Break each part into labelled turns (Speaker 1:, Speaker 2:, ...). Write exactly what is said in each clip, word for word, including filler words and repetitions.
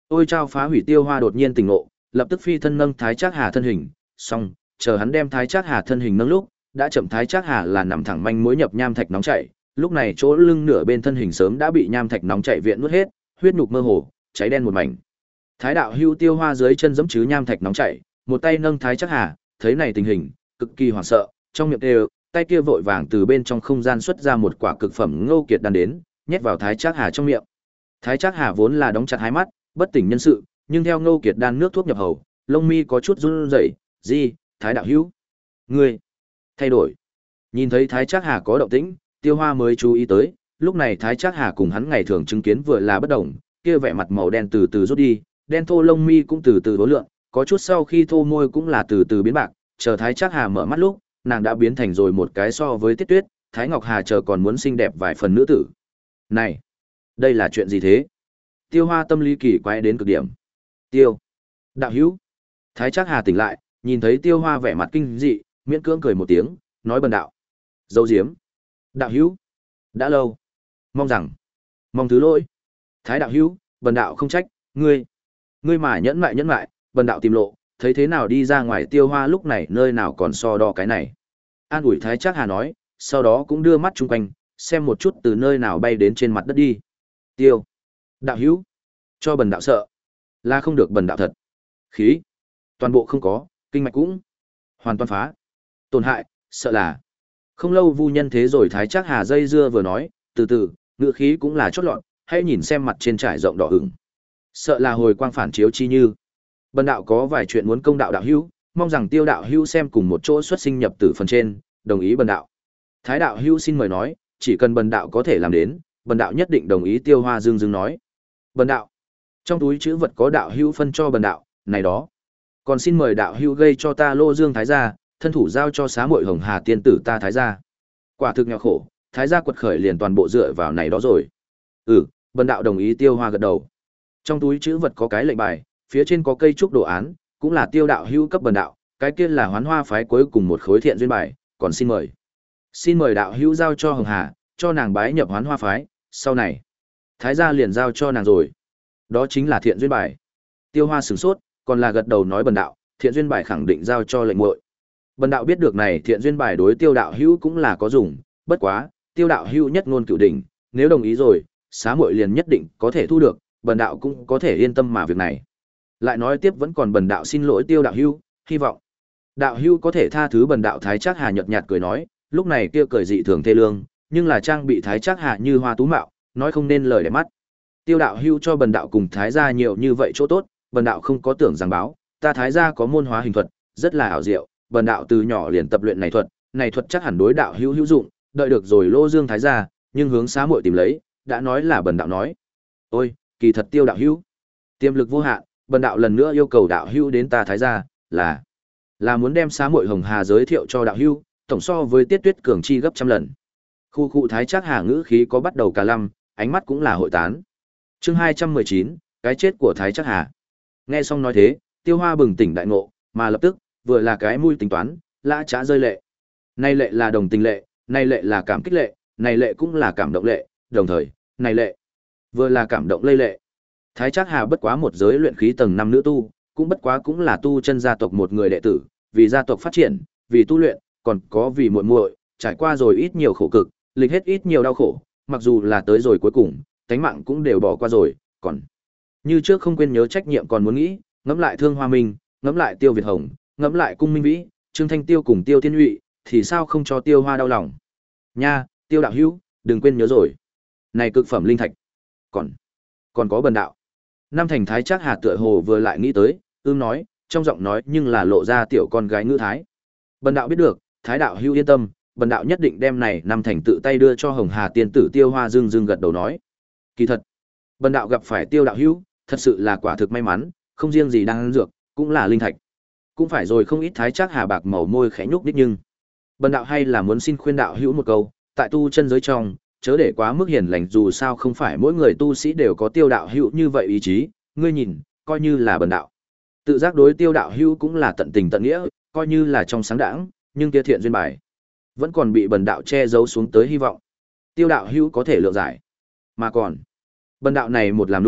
Speaker 1: Ôi chao phá hủy Tiêu Hoa đột nhiên tỉnh ngộ, lập tức phi thân nâng Thái Trác Hà thân hình, xong, chờ hắn đem Thái Trác Hà thân hình nâng lúc, đã chậm Thái Trác Hà là nằm thẳng manh mối nhập nham thạch nóng chảy, lúc này chỗ lưng nửa bên thân hình sớm đã bị nham thạch nóng chảy viện nuốt hết, huyết nhục mơ hồ, cháy đen một mảnh. Thái đạo hưu Tiêu Hoa dưới chân giẫm chứ nham thạch nóng chảy, một tay nâng Thái Trác Hà, thấy này tình hình, cực kỳ hoảng sợ, trong miệng đều, tay kia vội vàng từ bên trong không gian xuất ra một quả cực phẩm ngô kiệt đan đến, nhét vào Thái Trác Hà trong miệng. Thái Trác Hà vốn là đóng chặt hai mắt, bất tỉnh nhân sự, nhưng theo ngô kiệt đan nước thuốc nhập hầu, lông mi có chút run rẩy, "Gì? Thái đạo hữu, ngươi thay đổi?" Nhìn thấy Thái Trác Hà có động tĩnh, Tiêu Hoa mới chú ý tới, lúc này Thái Trác Hà cùng hắn ngày thường chứng kiến vừa là bất đồng, kia vẻ mặt màu đen từ từ rút đi, đen thô lông mi cũng từ từ hối lượng, có chút sau khi thô môi cũng là từ từ biến bạc, chờ Thái Trác Hà mở mắt lúc, nàng đã biến thành rồi một cái so với Tiết Tuyết, Thái Ngọc Hà chờ còn muốn xinh đẹp vài phần nữ tử. Này, đây là chuyện gì thế? Tiêu Hoa tâm lý kỳ quái đến cực điểm. Tiêu, đạo hữu. Thái Trác Hà tỉnh lại, nhìn thấy Tiêu Hoa vẻ mặt kinh dị, miễn cưỡng cười một tiếng, nói bần đạo. Dấu diếm. Đạo hữu, đã lâu. Mong rằng, mong thứ lỗi. Thái đạo hữu, bần đạo không trách, ngươi. Ngươi mà nhẫn mại nhẫn mại, bần đạo tìm lộ, thấy thế nào đi ra ngoài. Tiêu Hoa lúc này nơi nào còn so đo cái này. An ủi Thái Trác Hà nói, sau đó cũng đưa mắt chung quanh, xem một chút từ nơi nào bay đến trên mặt đất đi. Tiêu, đạo hữu, cho bần đạo sợ, là không được bần đạo thật. Khí, toàn bộ không có, kinh mạch cũng hoàn toàn phá. Tổn hại, sợ là. Không lâu vu nhân thế rồi. Thái Trác Hà dây dưa vừa nói, từ từ, ngữ khí cũng là chót lọt, hãy nhìn xem mặt trên trải rộng đỏ ửng. Sợ là hồi quang phản chiếu chi như. Bần đạo có vài chuyện muốn công đạo đạo hữu, mong rằng Tiêu đạo hữu xem cùng một chỗ xuất sinh nhập tử phần trên, đồng ý bần đạo. Thái đạo hữu xin mời nói, chỉ cần bần đạo có thể làm đến, bần đạo nhất định đồng ý. Tiêu Hoa dương dương nói. Bần đạo, trong túi chữ vật có đạo hữu phân cho bần đạo, này đó. Còn xin mời đạo hữu gây cho ta Lô Dương Thái gia, thân thủ giao cho xá muội Hồng Hà tiên tử ta Thái gia. Quả thực nghèo khổ, Thái gia quật khởi liền toàn bộ dựa vào này đó rồi. Ừ, bần đạo đồng ý. Tiêu Hoa gật đầu. Trong túi chữ vật có cái lệnh bài, phía trên có cây trúc đồ án, cũng là Tiêu đạo hữu cấp bần đạo, cái kia là Hoán Hoa phái cuối cùng một khối thiện duyên bài, còn xin mời. Xin mời đạo hữu giao cho Hồng Hà, cho nàng bái nhập Hoán Hoa phái, sau này Thái gia liền giao cho nàng rồi. Đó chính là thiện duyên bài. Tiêu Hoa sửng sốt, còn là gật đầu nói bần đạo, thiện duyên bài khẳng định giao cho lệnh muội. Bần đạo biết được này thiện duyên bài đối Tiêu đạo hữu cũng là có dùng, bất quá, Tiêu đạo hữu nhất ngôn cửu đỉnh, nếu đồng ý rồi, xá muội liền nhất định có thể thu được, bần đạo cũng có thể yên tâm mà việc này. Lại nói tiếp vẫn còn bần đạo xin lỗi Tiêu đạo hữu, hy vọng đạo hữu có thể tha thứ bần đạo. Thái Trác Hà nhợt nhạt cười nói, lúc này kia cười dị thường thê lương, nhưng là trang bị Thái Trác Hà như hoa tú mạo, nói không nên lời để mắt. Tiêu đạo hữu cho bần đạo cùng Thái gia nhiều như vậy chỗ tốt, bần đạo không có tưởng rằng báo, ta Thái gia có môn hóa hình thuật, rất là ảo diệu, bần đạo từ nhỏ liền tập luyện này thuật, này thuật chắc hẳn đối đạo hữu hữu dụng, đợi được rồi Lô Dương Thái gia, nhưng hướng xá muội tìm lấy, đã nói là bần đạo nói. Ôi, kỳ thật Tiêu đạo hữu, tiềm lực vô hạn, bần đạo lần nữa yêu cầu đạo hữu đến ta Thái gia, là là muốn đem xá muội Hồng Hà giới thiệu cho đạo hữu, tổng so với Tiết Tuyết cường chi gấp trăm lần. Khu khu Thái Trác Hà ngữ khí có bắt đầu cả lăm, ánh mắt cũng là hội tán. Chương hai trăm mười chín, cái chết của Thái Trác Hà. Nghe xong nói thế, Tiêu Hoa bừng tỉnh đại ngộ, mà lập tức, vừa là cái mũi tính toán, lã chã rơi lệ. Này lệ là đồng tình lệ, này lệ là cảm kích lệ, này lệ cũng là cảm động lệ, đồng thời, này lệ vừa là cảm động lây lệ. Thái Trác Hà bất quá một giới luyện khí tầng năm nữ tu, cũng bất quá cũng là tu chân gia tộc một người đệ tử, vì gia tộc phát triển, vì tu luyện, còn có vì muội muội, trải qua rồi ít nhiều khổ cực, lịch hết ít nhiều đau khổ, mặc dù là tới rồi cuối cùng, tánh mạng cũng đều bỏ qua rồi, còn như trước không quên nhớ trách nhiệm, còn muốn nghĩ, ngẫm lại Thương Hoa Minh, ngẫm lại Tiêu Việt Hồng, ngẫm lại Cung Minh Vĩ, Trương Thanh Tiêu cùng Tiêu Thiên Nhụy, thì sao không cho Tiêu Hoa đau lòng. Nha, Tiêu đạo hữu, đừng quên nhớ rồi. Này cực phẩm linh thạch, còn còn có bần đạo. Nam Thành Thái Trác Hà tựa hồ vừa lại nghĩ tới, ưm nói, trong giọng nói nhưng là lộ ra tiểu con gái ngữ thái. Bần đạo biết được, Thái đạo hữu yên tâm, bần đạo nhất định đem này Nam Thành tự tay đưa cho Hồng Hà tiên tử. Tiêu Hoa dương dương gật đầu nói, kỳ thật, bần đạo gặp phải Tiêu đạo hữu, thật sự là quả thực may mắn, không riêng gì đang ăn dược, cũng là linh thạch. Cũng phải rồi không ít. Thái Trác Hà bạc màu môi khẽ nhúc nhích, nhưng bần đạo hay là muốn xin khuyên đạo hữu một câu, tại tu chân giới trong, chớ để quá mức hiền lành, dù sao không phải mỗi người tu sĩ đều có Tiêu đạo hữu như vậy ý chí, ngươi nhìn, coi như là bần đạo tự giác đối Tiêu đạo hữu cũng là tận tình tận nghĩa, coi như là trong sáng đãng, nhưng kia thiện duyên bài vẫn còn bị bần đạo che giấu xuống tới, hy vọng Tiêu đạo hữu có thể lượng giải. Mà còn, bần đạo này một làm lũng,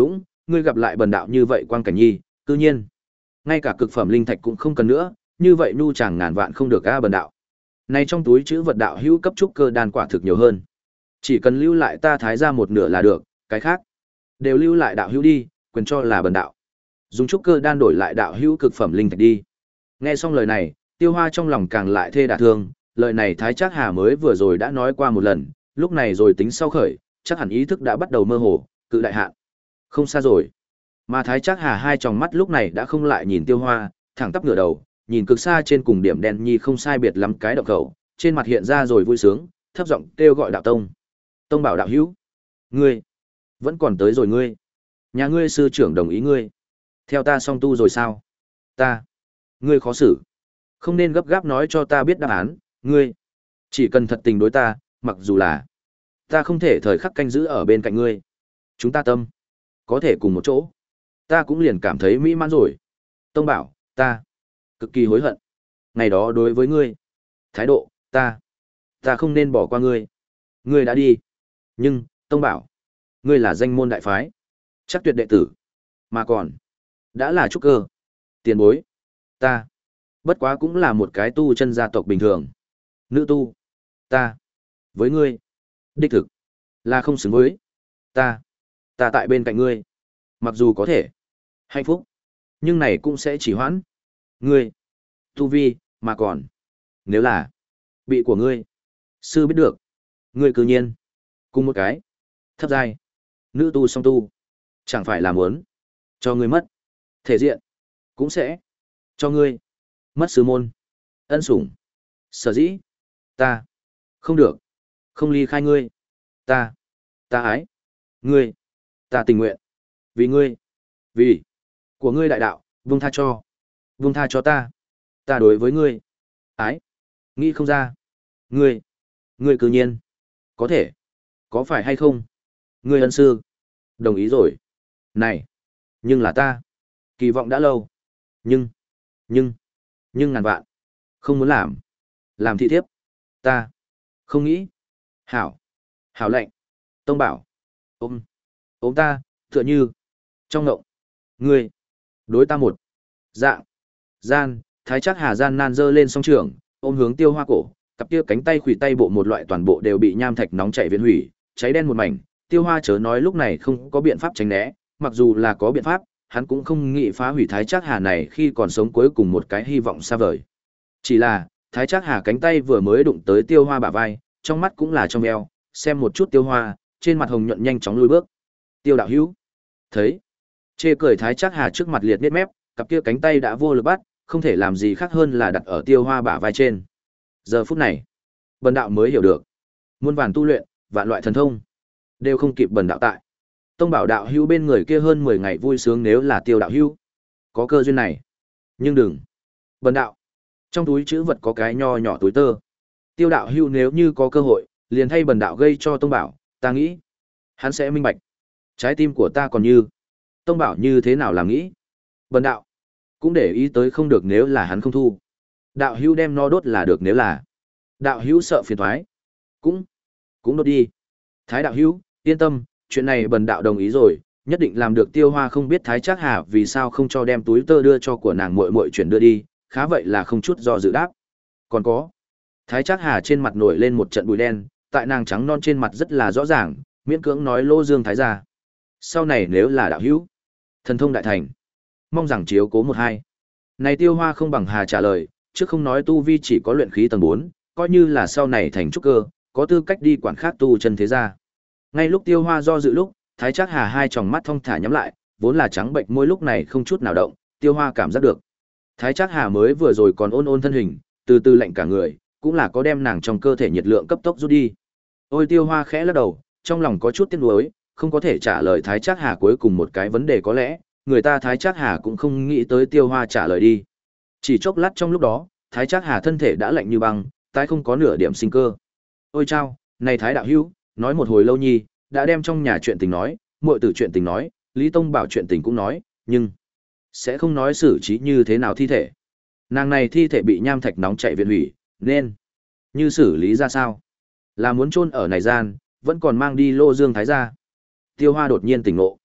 Speaker 1: ngươi gặp lại bần đạo như vậy quang cảnh nhi, cư nhiên ngay cả cực phẩm linh thạch cũng không cần nữa, như vậy nu chàng ngàn vạn không được a bần đạo. Này trong túi chữ vật đạo hữu cấp trúc cơ đan quả thực nhiều hơn. Chỉ cần lưu lại ta thái ra một nửa là được, cái khác đều lưu lại đạo hữu đi, quyền cho là bần đạo. Dùng trúc cơ đan đổi lại đạo hữu cực phẩm linh thạch đi. Nghe xong lời này, Tiêu Hoa trong lòng càng lại thê đả thương, lời này Thái Trác Hà mới vừa rồi đã nói qua một lần, lúc này rồi tính sau khởi, chắc hẳn ý thức đã bắt đầu mơ hồ, cự đại hạn. Không xa rồi. Mà Thái Trác Hà hai tròng mắt lúc này đã không lại nhìn Tiêu Hoa, thẳng tắp ngửa đầu, nhìn cực xa trên cùng điểm đen nhi không sai biệt lắm cái động khẩu, trên mặt hiện ra rồi vui sướng, thấp giọng kêu gọi đạo tông. Tông bảo đạo hữu, ngươi vẫn còn tới rồi ngươi. Nhà ngươi sư trưởng đồng ý ngươi. Theo ta song tu rồi sao? Ta, ngươi khó xử. Không nên gấp gáp nói cho ta biết đáp án, ngươi chỉ cần thật tình đối ta, mặc dù là ta không thể thời khắc canh giữ ở bên cạnh ngươi. Chúng ta tâm có thể cùng một chỗ. Ta cũng liền cảm thấy mỹ mãn rồi. Tông bảo, ta cực kỳ hối hận. Ngày đó đối với ngươi, thái độ, ta, ta không nên bỏ qua ngươi. Ngươi đã đi. Nhưng, Tông bảo, ngươi là danh môn đại phái, chắc tuyệt đệ tử, mà còn, đã là trúc cơ, tiền bối. Ta, bất quá cũng là một cái tu chân gia tộc bình thường. Nữ tu, ta, với ngươi, đích thực, là không xứng với. Ta, ta tại bên cạnh ngươi, mặc dù có thể, hạnh phúc, nhưng này cũng sẽ chỉ hoãn. Ngươi, tu vi, mà còn, nếu là, bị của ngươi, sư biết được, ngươi cư nhiên, cùng một cái, thấp giai, nữ tu song tu, chẳng phải là muốn, cho ngươi mất, thể diện, cũng sẽ, cho ngươi, mất sư môn, ân sủng. Sở dĩ, ta, không được, không ly khai ngươi, ta, ta ái, ngươi, ta tình nguyện, vì ngươi, vì, của ngươi đại đạo, buông tha cho, buông tha cho ta, ta đối với ngươi, ái, nghĩ không ra, ngươi, ngươi cư nhiên, có thể, có phải hay không, ngươi ân sư, đồng ý rồi, này, nhưng là ta, kỳ vọng đã lâu, nhưng, nhưng, nhưng ngàn vạn, không muốn làm, làm thị thiếp, ta, không nghĩ, hảo, hảo lệnh, tông bảo, ôm, ôm ta, tựa như, trong ngộng, ngươi, đối ta một, dạng, gian, Thái Trác Hà gian nan giơ lên song trường, ôm hướng Tiêu Hoa cổ, cặp kia cánh tay khuỷu tay bộ một loại toàn bộ đều bị nham thạch nóng chảy viễn hủy, cháy đen một mảnh. Tiêu Hoa chớ nói lúc này không có biện pháp tránh né, mặc dù là có biện pháp, hắn cũng không nghĩ phá hủy Thái Trác Hà này khi còn sống cuối cùng một cái hy vọng xa vời. Chỉ là, Thái Trác Hà cánh tay vừa mới đụng tới Tiêu Hoa bả vai, trong mắt cũng là trong eo, xem một chút Tiêu Hoa, trên mặt hồng nhuận nhanh chóng lùi bước. Tiêu đạo hữu, thấy, chê cười Thái Trác Hà trước mặt liệt biết mép, cặp kia cánh tay đã vô lực bắt, không thể làm gì khác hơn là đặt ở Tiêu Hoa bả vai trên. Giờ phút này, bần đạo mới hiểu được, muôn vàn tu luyện, vạn loại thần thông, đều không kịp bần đạo tại. Tông bảo đạo hữu bên người kia hơn mười ngày vui sướng nếu là Tiêu đạo hữu có cơ duyên này. Nhưng đừng, bần đạo, trong túi trữ vật có cái nho nhỏ túi tơ. Tiêu đạo hữu nếu như có cơ hội, liền thay bần đạo gây cho Tông bảo, ta nghĩ, hắn sẽ minh bạch. Trái tim của ta còn như, Tông bảo như thế nào làm nghĩ. Bần đạo, cũng để ý tới không được nếu là hắn không thu. Đạo hữu đem nó đốt là được nếu là. Đạo hữu sợ phiền thoái. Cũng, cũng đốt đi. Thái đạo hữu, yên tâm, chuyện này bần đạo đồng ý rồi, nhất định làm được. Tiêu Hoa không biết Thái Trác Hà vì sao không cho đem túi tơ đưa cho của nàng muội muội chuyển đưa đi, khá vậy là không chút do dự đáp. Còn có, Thái Trác Hà trên mặt nổi lên một trận bụi đen, tại nàng trắng non trên mặt rất là rõ ràng, miễn cưỡng nói Lô Dương Thái gia. Sau này nếu là đạo hữu, thần thông đại thành, mong rằng chiếu cố một hai. Này Tiêu Hoa không bằng Hà trả lời, trước không nói tu vi chỉ có luyện khí tầng bốn, coi như là sau này thành trúc cơ, có tư cách đi quản khác tu chân thế gia. Ngay lúc Tiêu Hoa do dự lúc, Thái Trác Hà hai tròng mắt thong thả nhắm lại, vốn là trắng bệnh môi lúc này không chút nào động, Tiêu Hoa cảm giác được. Thái Trác Hà mới vừa rồi còn ôn ôn thân hình, từ từ lạnh cả người, cũng là có đem nàng trong cơ thể nhiệt lượng cấp tốc rút đi. Ôi Tiêu Hoa khẽ lắc đầu, trong lòng có chút tiếc nuối, không có thể trả lời Thái Trác Hà cuối cùng một cái vấn đề có lẽ, người ta Thái Trác Hà cũng không nghĩ tới Tiêu Hoa trả lời đi. Chỉ chốc lát trong lúc đó, Thái Trác Hà thân thể đã lạnh như băng, tái không có nửa điểm sinh cơ. Ôi chao, này Thái đạo hữu, nói một hồi lâu nhi, đã đem trong nhà chuyện tình nói, muội tử chuyện tình nói, Lý Tông bảo chuyện tình cũng nói, nhưng sẽ không nói xử trí như thế nào thi thể. Nàng này thi thể bị nham thạch nóng chảy viện hủy, nên như xử lý ra sao? Là muốn chôn ở này gian, vẫn còn mang đi Lô Dương Thái gia. Tiêu Hoa đột nhiên tỉnh ngộ.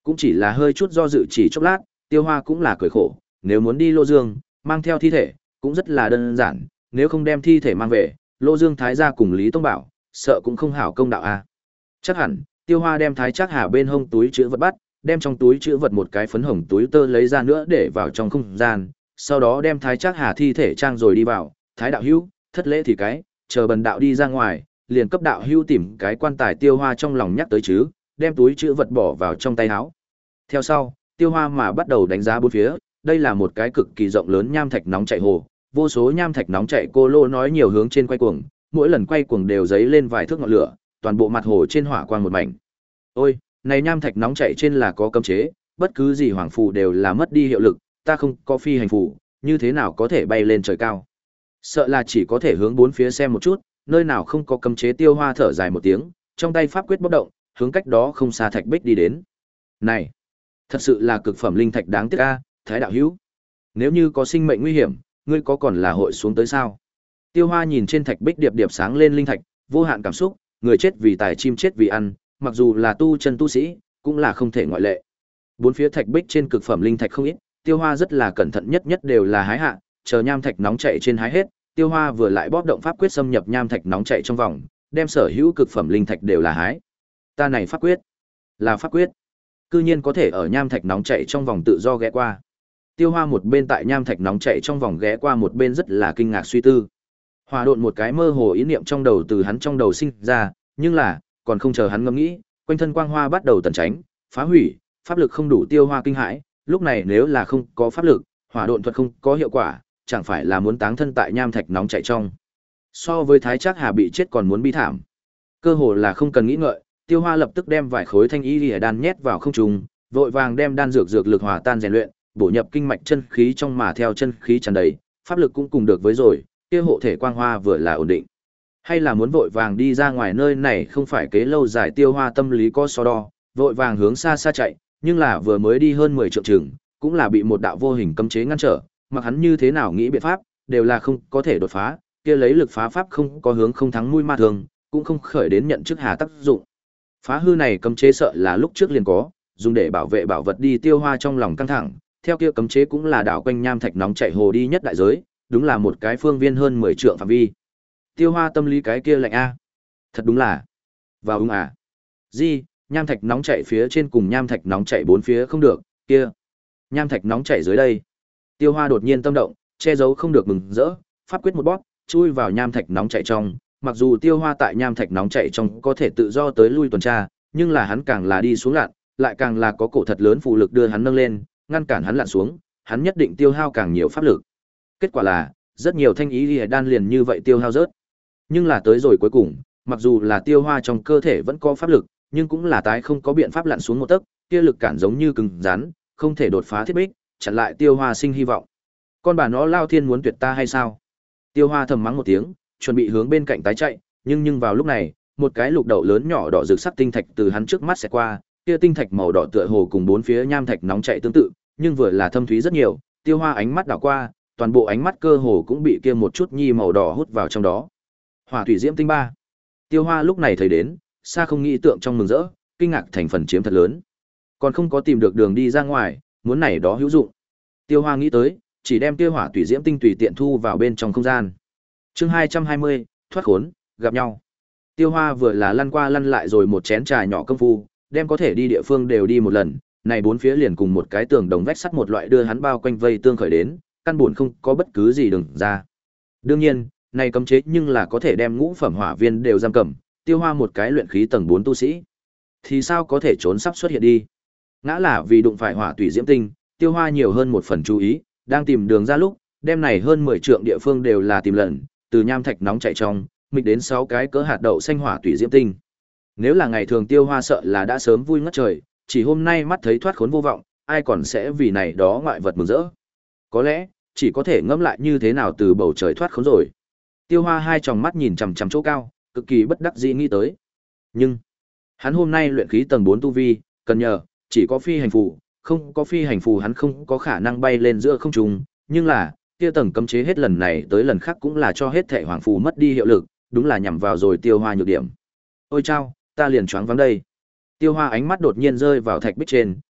Speaker 1: Cũng chỉ là hơi chút do dự chỉ chốc lát, Tiêu Hoa cũng là cười khổ, nếu muốn đi Lô Dương, mang theo thi thể, cũng rất là đơn giản, nếu không đem thi thể mang về, Lô Dương Thái gia cùng Lý Tông Bảo, sợ cũng không hảo công đạo a. Chắc hẳn, Tiêu Hoa đem Thái Trác Hà bên hông túi chữ vật bắt, đem trong túi chữ vật một cái phấn hồng túi tơ lấy ra nữa để vào trong không gian, sau đó đem Thái Trác Hà thi thể trang rồi đi vào, Thái đạo hữu, thất lễ thì cái, chờ bần đạo đi ra ngoài, liền cấp đạo hữu tìm cái quan tài. Tiêu Hoa trong lòng nhắc tới chứ, đem túi chữ vật bỏ vào trong tay áo. Theo sau, Tiêu Hoa mà bắt đầu đánh giá bốn phía, đây là một cái cực kỳ rộng lớn nham thạch nóng chảy hồ, vô số nham thạch nóng chảy cô lô nói nhiều hướng trên quay cuồng, mỗi lần quay cuồng đều dấy lên vài thước ngọn lửa, toàn bộ mặt hồ trên hỏa quang một mảnh. Ôi, này nham thạch nóng chảy trên là có cấm chế, bất cứ gì hoàng phù đều là mất đi hiệu lực, ta không có phi hành phù, như thế nào có thể bay lên trời cao? Sợ là chỉ có thể hướng bốn phía xem một chút, nơi nào không có cấm chế. Tiêu Hoa thở dài một tiếng, trong tay pháp quyết bốc động, hướng cách đó không xa thạch bích đi đến. Này, thật sự là cực phẩm linh thạch đáng tiếc a, Thái đạo hữu. Nếu như có sinh mệnh nguy hiểm, ngươi có còn là hội xuống tới sao? Tiêu Hoa nhìn trên thạch bích điệp điệp sáng lên linh thạch, vô hạn cảm xúc, người chết vì tài, chim chết vì ăn, mặc dù là tu chân tu sĩ, cũng là không thể ngoại lệ. Bốn phía thạch bích trên cực phẩm linh thạch không ít, Tiêu Hoa rất là cẩn thận, nhất nhất đều là hái hạ, chờ nham thạch nóng chảy trên hái hết, Tiêu Hoa vừa lại bóp động pháp quyết xâm nhập nham thạch nóng chảy trong vòng, đem sở hữu cực phẩm linh thạch đều là hái. Ta này pháp quyết, là pháp quyết, cư nhiên có thể ở nham thạch nóng chảy trong vòng tự do ghé qua. Tiêu Hoa một bên tại nham thạch nóng chảy trong vòng ghé qua, một bên rất là kinh ngạc suy tư. Hòa độn một cái mơ hồ ý niệm trong đầu từ hắn trong đầu sinh ra, nhưng là, còn không chờ hắn ngẫm nghĩ, quanh thân quang hoa bắt đầu tần tránh, phá hủy, pháp lực không đủ. Tiêu Hoa kinh hãi, lúc này nếu là không có pháp lực, hỏa độn thuật không có hiệu quả, chẳng phải là muốn táng thân tại nham thạch nóng chảy trong. So với Thái Trác Hà bị chết còn muốn bi thảm. Cơ hồ là không cần nghĩ ngợi, Tiêu Hoa lập tức đem vài khối thanh y liễu đan nhét vào không trung, vội vàng đem đan dược dược lực hòa tan rèn luyện, bổ nhập kinh mạch chân khí trong, mà theo chân khí tràn đầy, pháp lực cũng cùng được với rồi, kia hộ thể quang hoa vừa là ổn định. Hay là muốn vội vàng đi ra ngoài, nơi này không phải kế lâu dài. Tiêu Hoa tâm lý có so đo, vội vàng hướng xa xa chạy, nhưng là vừa mới đi hơn mười trượng chừng, cũng là bị một đạo vô hình cấm chế ngăn trở, mặc hắn như thế nào nghĩ biện pháp, đều là không có thể đột phá, kia lấy lực phá pháp không có hướng không thắng mũi ma thường, cũng không khởi đến nhận chức hà tác dụng. Phá hư này cấm chế sợ là lúc trước liền có, dùng để bảo vệ bảo vật đi. Tiêu Hoa trong lòng căng thẳng, theo kia cấm chế cũng là đảo quanh nham thạch nóng chảy hồ đi nhất đại giới, đúng là một cái phương viên hơn mười trượng phạm vi. Tiêu Hoa tâm lý cái kia lạnh a, thật đúng là vào ung à. Di, nham thạch nóng chảy phía trên cùng nham thạch nóng chảy bốn phía không được, kia nham thạch nóng chảy dưới đây. Tiêu Hoa đột nhiên tâm động, che giấu không được mừng rỡ, pháp quyết một bóp, chui vào nham thạch nóng chảy trong. Mặc dù Tiêu Hoa tại nham thạch nóng chảy trong có thể tự do tới lui tuần tra, nhưng là hắn càng là đi xuống lặn, lại càng là có cổ thật lớn phù lực đưa hắn nâng lên, ngăn cản hắn lặn xuống, hắn nhất định tiêu hao càng nhiều pháp lực. Kết quả là, rất nhiều thanh ý liễu đan liền như vậy tiêu hao rớt. Nhưng là tới rồi cuối cùng, mặc dù là Tiêu Hoa trong cơ thể vẫn có pháp lực, nhưng cũng là tái không có biện pháp lặn xuống một tấc, kia lực cản giống như cứng rắn, không thể đột phá thiết bích, chặn lại Tiêu Hoa sinh hy vọng. Con bà nó lao thiên muốn tuyệt ta hay sao? Tiêu Hoa thầm mắng một tiếng, chuẩn bị hướng bên cạnh tái chạy, nhưng nhưng vào lúc này, một cái lục đậu lớn nhỏ đỏ rực sắc tinh thạch từ hắn trước mắt sẽ qua, kia tinh thạch màu đỏ tựa hồ cùng bốn phía nham thạch nóng chảy tương tự, nhưng vừa là thâm thúy rất nhiều. Tiêu Hoa ánh mắt đảo qua, toàn bộ ánh mắt cơ hồ cũng bị kia một chút nhi màu đỏ hút vào trong đó. Hỏa thủy diễm tinh ba. Tiêu Hoa lúc này thấy đến, xa không nghĩ tượng trong mừng rỡ, kinh ngạc thành phần chiếm thật lớn. Còn không có tìm được đường đi ra ngoài, muốn này đó hữu dụng. Tiêu Hoa nghĩ tới, chỉ đem kia hỏa thủy diễm tinh tùy tiện thu vào bên trong không gian. Chương hai trăm hai mươi, thoát khốn, gặp nhau. Tiêu Hoa vừa là lăn qua lăn lại rồi một chén trà nhỏ công phu, đem có thể đi địa phương đều đi một lần, này bốn phía liền cùng một cái tường đồng vách sắt một loại đưa hắn bao quanh vây tương khởi đến, căn buồn không có bất cứ gì đừng ra. Đương nhiên, này cấm chế nhưng là có thể đem ngũ phẩm hỏa viên đều giam cầm, Tiêu Hoa một cái luyện khí tầng bốn tu sĩ, thì sao có thể trốn sắp xuất hiện đi. Ngã là vì đụng phải hỏa tùy diễm tinh, Tiêu Hoa nhiều hơn một phần chú ý, đang tìm đường ra lúc, đem này hơn mười trượng địa phương đều là tìm lần, từ nham thạch nóng chảy trong, mịch đến sáu cái cỡ hạt đậu xanh hỏa tùy diễm tinh. Nếu là ngày thường Tiêu Hoa sợ là đã sớm vui ngất trời, chỉ hôm nay mắt thấy thoát khốn vô vọng, ai còn sẽ vì này đó ngoại vật mừng rỡ. Có lẽ, chỉ có thể ngẫm lại như thế nào từ bầu trời thoát khốn rồi. Tiêu Hoa hai tròng mắt nhìn chằm chằm chỗ cao, cực kỳ bất đắc dĩ nghĩ tới. Nhưng, hắn hôm nay luyện khí tầng bốn tu vi, cần nhờ, chỉ có phi hành phù, không có phi hành phù hắn không có khả năng bay lên giữa không trung, nhưng là, kia tầng cấm chế hết lần này tới lần khác cũng là cho hết thể hoàng phù mất đi hiệu lực, đúng là nhằm vào rồi Tiêu Hoa nhược điểm. Ôi chao, ta liền choáng váng đây. Tiêu Hoa ánh mắt đột nhiên rơi vào thạch bích trên,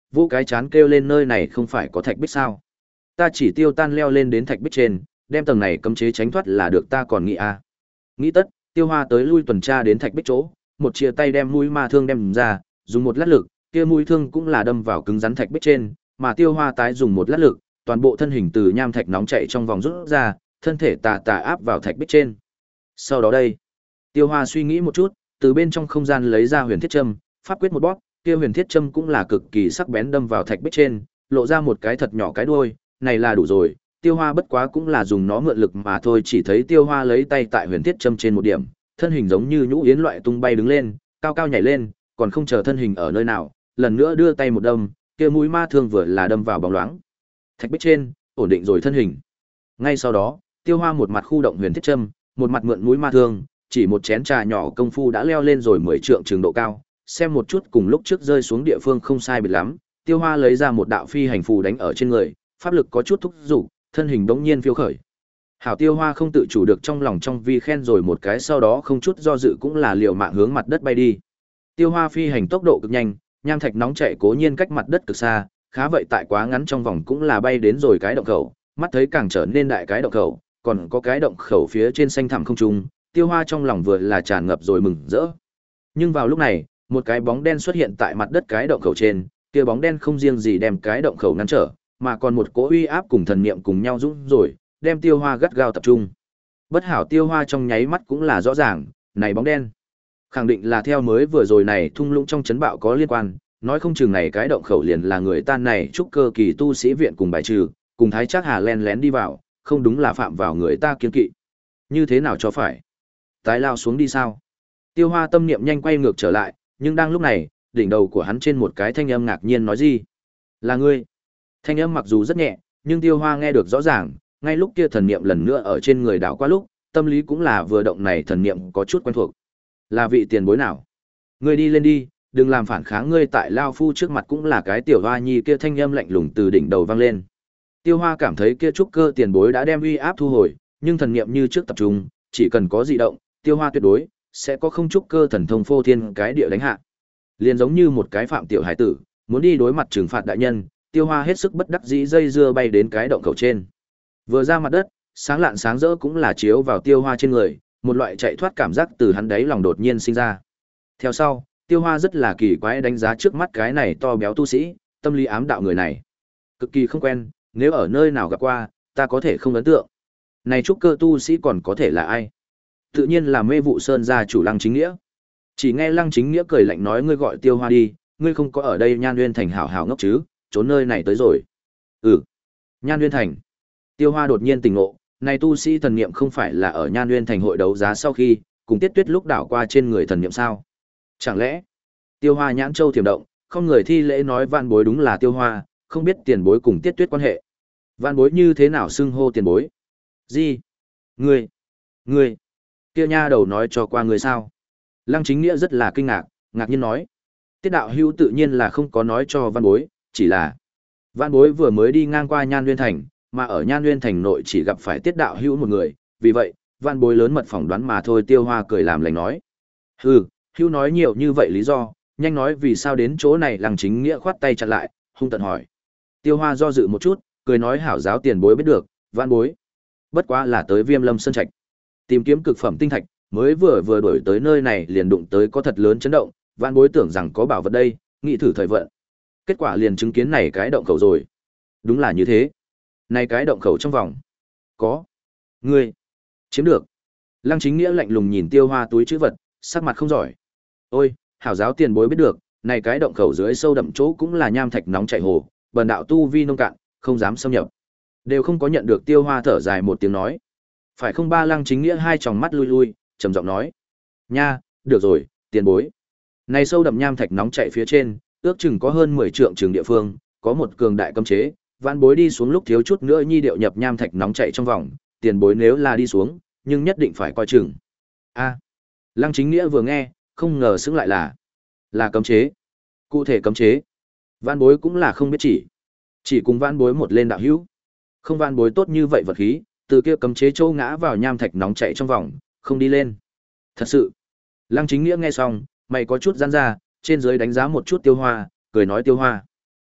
Speaker 1: vũ cái chán kêu lên nơi này không phải có thạch bích sao? Ta chỉ tiêu tan leo lên đến thạch bích trên, đem tầng này cấm chế tránh thoát là được ta còn nghĩ à. Nghĩ tất, Tiêu Hoa tới lui tuần tra đến thạch bích chỗ, một chia tay đem mũi ma thương đem ra, dùng một lát lực, kia mũi thương cũng là đâm vào cứng rắn thạch bích trên, mà Tiêu Hoa tái dùng một lát lực, toàn bộ thân hình từ nham thạch nóng chảy trong vòng rút ra, thân thể tà tà áp vào thạch bích trên. Sau đó đây, Tiêu Hoa suy nghĩ một chút, từ bên trong không gian lấy ra huyền thiết châm, pháp quyết một bóp, kia huyền thiết châm cũng là cực kỳ sắc bén đâm vào thạch bích trên, lộ ra một cái thật nhỏ cái đuôi, này là đủ rồi. Tiêu Hoa bất quá cũng là dùng nó mượn lực mà thôi, chỉ thấy Tiêu Hoa lấy tay tại huyền thiết châm trên một điểm, thân hình giống như nhũ yến loại tung bay đứng lên, cao cao nhảy lên, còn không chờ thân hình ở nơi nào, lần nữa đưa tay một đâm, kia mũi ma thương vừa là đâm vào bóng loáng thạch bích trên, ổn định rồi thân hình. Ngay sau đó, Tiêu Hoa một mặt khu động huyền thiết châm, một mặt mượn mũi ma thương, chỉ một chén trà nhỏ công phu đã leo lên rồi mười trượng trường độ cao, xem một chút cùng lúc trước rơi xuống địa phương không sai biệt lắm, Tiêu Hoa lấy ra một đạo phi hành phù đánh ở trên người, pháp lực có chút thúc dục, thân hình bỗng nhiên phiêu khởi. Hảo Tiêu Hoa không tự chủ được trong lòng trong vi khen rồi một cái, sau đó không chút do dự cũng là liều mạng hướng mặt đất bay đi. Tiêu Hoa phi hành tốc độ cực nhanh, nham thạch nóng chảy cố nhiên cách mặt đất cực xa, khá vậy tại quá ngắn trong vòng cũng là bay đến rồi cái động khẩu, mắt thấy càng trở nên đại cái động khẩu, còn có cái động khẩu phía trên xanh thẳm không trung, Tiêu Hoa trong lòng vừa là tràn ngập rồi mừng rỡ. Nhưng vào lúc này, một cái bóng đen xuất hiện tại mặt đất cái động khẩu trên, kia bóng đen không riêng gì đem cái động khẩu ngăn trở, mà còn một cỗ uy áp cùng thần niệm cùng nhau dũng rồi, đem Tiêu Hoa gắt gao tập trung. Bất hảo Tiêu Hoa trong nháy mắt cũng là rõ ràng, này bóng đen khẳng định là theo mới vừa rồi này thung lũng trong chấn bạo có liên quan, nói không chừng này cái động khẩu liền là người ta này trúc cơ kỳ tu sĩ viện cùng bài trừ, cùng Thái Trác Hà len lén đi vào, không đúng là phạm vào người ta kiên kỵ. Như thế nào cho phải? Tái lao xuống đi sao? Tiêu Hoa tâm niệm nhanh quay ngược trở lại, nhưng đang lúc này, đỉnh đầu của hắn trên một cái thanh âm ngạc nhiên nói gì? Là ngươi. Thanh âm mặc dù rất nhẹ, nhưng Tiêu Hoa nghe được rõ ràng, ngay lúc kia thần niệm lần nữa ở trên người đảo qua lúc, tâm lý cũng là vừa động này thần niệm có chút quen thuộc. Là vị tiền bối nào? Ngươi đi lên đi, đừng làm phản kháng, ngươi tại lao phu trước mặt cũng là cái tiểu hoa nhi, kia thanh âm lạnh lùng từ đỉnh đầu vang lên. Tiêu Hoa cảm thấy kia trúc cơ tiền bối đã đem uy áp thu hồi, nhưng thần niệm như trước tập trung, chỉ cần có dị động, Tiêu Hoa tuyệt đối sẽ có không trúc cơ thần thông phô thiên cái địa đánh hạ. Liền giống như một cái phạm tiểu hải tử, muốn đi đối mặt trừng phạt đại nhân, Tiêu Hoa hết sức bất đắc dĩ dây dưa bay đến cái động khẩu trên. Vừa ra mặt đất, sáng lạn sáng rỡ cũng là chiếu vào Tiêu Hoa trên người, một loại chạy thoát cảm giác từ hắn đáy lòng đột nhiên sinh ra. Theo sau, Tiêu Hoa rất là kỳ quái đánh giá trước mắt cái này to béo tu sĩ, tâm lý ám đạo người này cực kỳ không quen, nếu ở nơi nào gặp qua, ta có thể không ấn tượng. Này trúc cơ tu sĩ còn có thể là ai? Tự nhiên là Mê Vụ Sơn gia chủ Lăng Chính Nghĩa. Chỉ nghe Lăng Chính Nghĩa cười lạnh nói, ngươi gọi Tiêu Hoa đi, ngươi không có ở đây Nhan Nguyên Thành hảo hảo ngốc chứ, trốn nơi này tới rồi. Ừ, Nhan Nguyên Thành. Tiêu Hoa đột nhiên tỉnh ngộ, này tu sĩ thần niệm không phải là ở Nhan Nguyên Thành hội đấu giá sau khi cùng Tiết Tuyết lúc đảo qua trên người thần niệm sao? Chẳng lẽ? Tiêu Hoa nhãn châu thiểm động, không người thi lễ nói vạn bối đúng là Tiêu Hoa, không biết tiền bối cùng Tiết Tuyết quan hệ. Vạn bối như thế nào xưng hô tiền bối? Gì? Ngươi? Ngươi? Kia nha đầu nói cho qua ngươi sao? Lăng Chính Nghĩa rất là kinh ngạc, ngạc nhiên nói. Tiết đạo hữu tự nhiên là không có nói cho văn bối, chỉ là văn bối vừa mới đi ngang qua Nhan Nguyên Thành, mà ở Nhan Nguyên Thành nội chỉ gặp phải Tiết đạo hữu một người, vì vậy, văn bối lớn mật phỏng đoán mà thôi. Tiêu Hoa cười làm lành nói. Hừ, hữu nói nhiều như vậy lý do, nhanh nói vì sao đến chỗ này. Lăng Chính Nghĩa khoát tay chặn lại, hung tận hỏi. Tiêu Hoa do dự một chút, cười nói hảo giáo tiền bối biết được, văn bối bất quá là tới Viêm Lâm Sơn Trạch tìm kiếm cực phẩm tinh thạch, mới vừa vừa đổi tới nơi này liền đụng tới có thật lớn chấn động, văn bối tưởng rằng có bảo vật đây, nghĩ thử thời vận. Kết quả liền chứng kiến này cái động khẩu rồi. Đúng là như thế. Này cái động khẩu trong vòng có ngươi chiếm được. Lăng Chính Nghĩa lạnh lùng nhìn Tiêu Hoa túi trữ vật, sắc mặt không giỏi. Ôi, hảo giáo tiền bối biết được, này cái động khẩu dưới sâu đậm chỗ cũng là nham thạch nóng chảy hồ, bần đạo tu vi nông cạn, không dám xâm nhập. Đều không có nhận được. Tiêu Hoa thở dài một tiếng nói. Phải không ba? Lăng Chính Nghĩa hai tròng mắt lui lui, trầm giọng nói. Nha, được rồi, tiền bối. Này sâu đậm nham thạch nóng chảy phía trên, ước chừng có hơn mười trượng trường địa phương, có một cường đại cấm chế, vạn bối đi xuống lúc thiếu chút nữa nhi điệu nhập nham thạch nóng chảy trong vòng, tiền bối nếu là đi xuống, nhưng nhất định phải coi chừng. A. Lăng Chính Nghĩa vừa nghe, không ngờ xứng lại là là cấm chế. Cụ thể cấm chế, vạn bối cũng là không biết chỉ. Chỉ cùng vạn bối một lên đạo hữu. Không vạn bối tốt như vậy vật khí, từ kia cấm chế châu ngã vào nham thạch nóng chảy trong vòng, không đi lên. Thật sự. Lăng Chính Nghĩa nghe xong, mày có chút giãn ra, trên dưới đánh giá một chút Tiêu Hoa, cười nói Tiêu Hoa.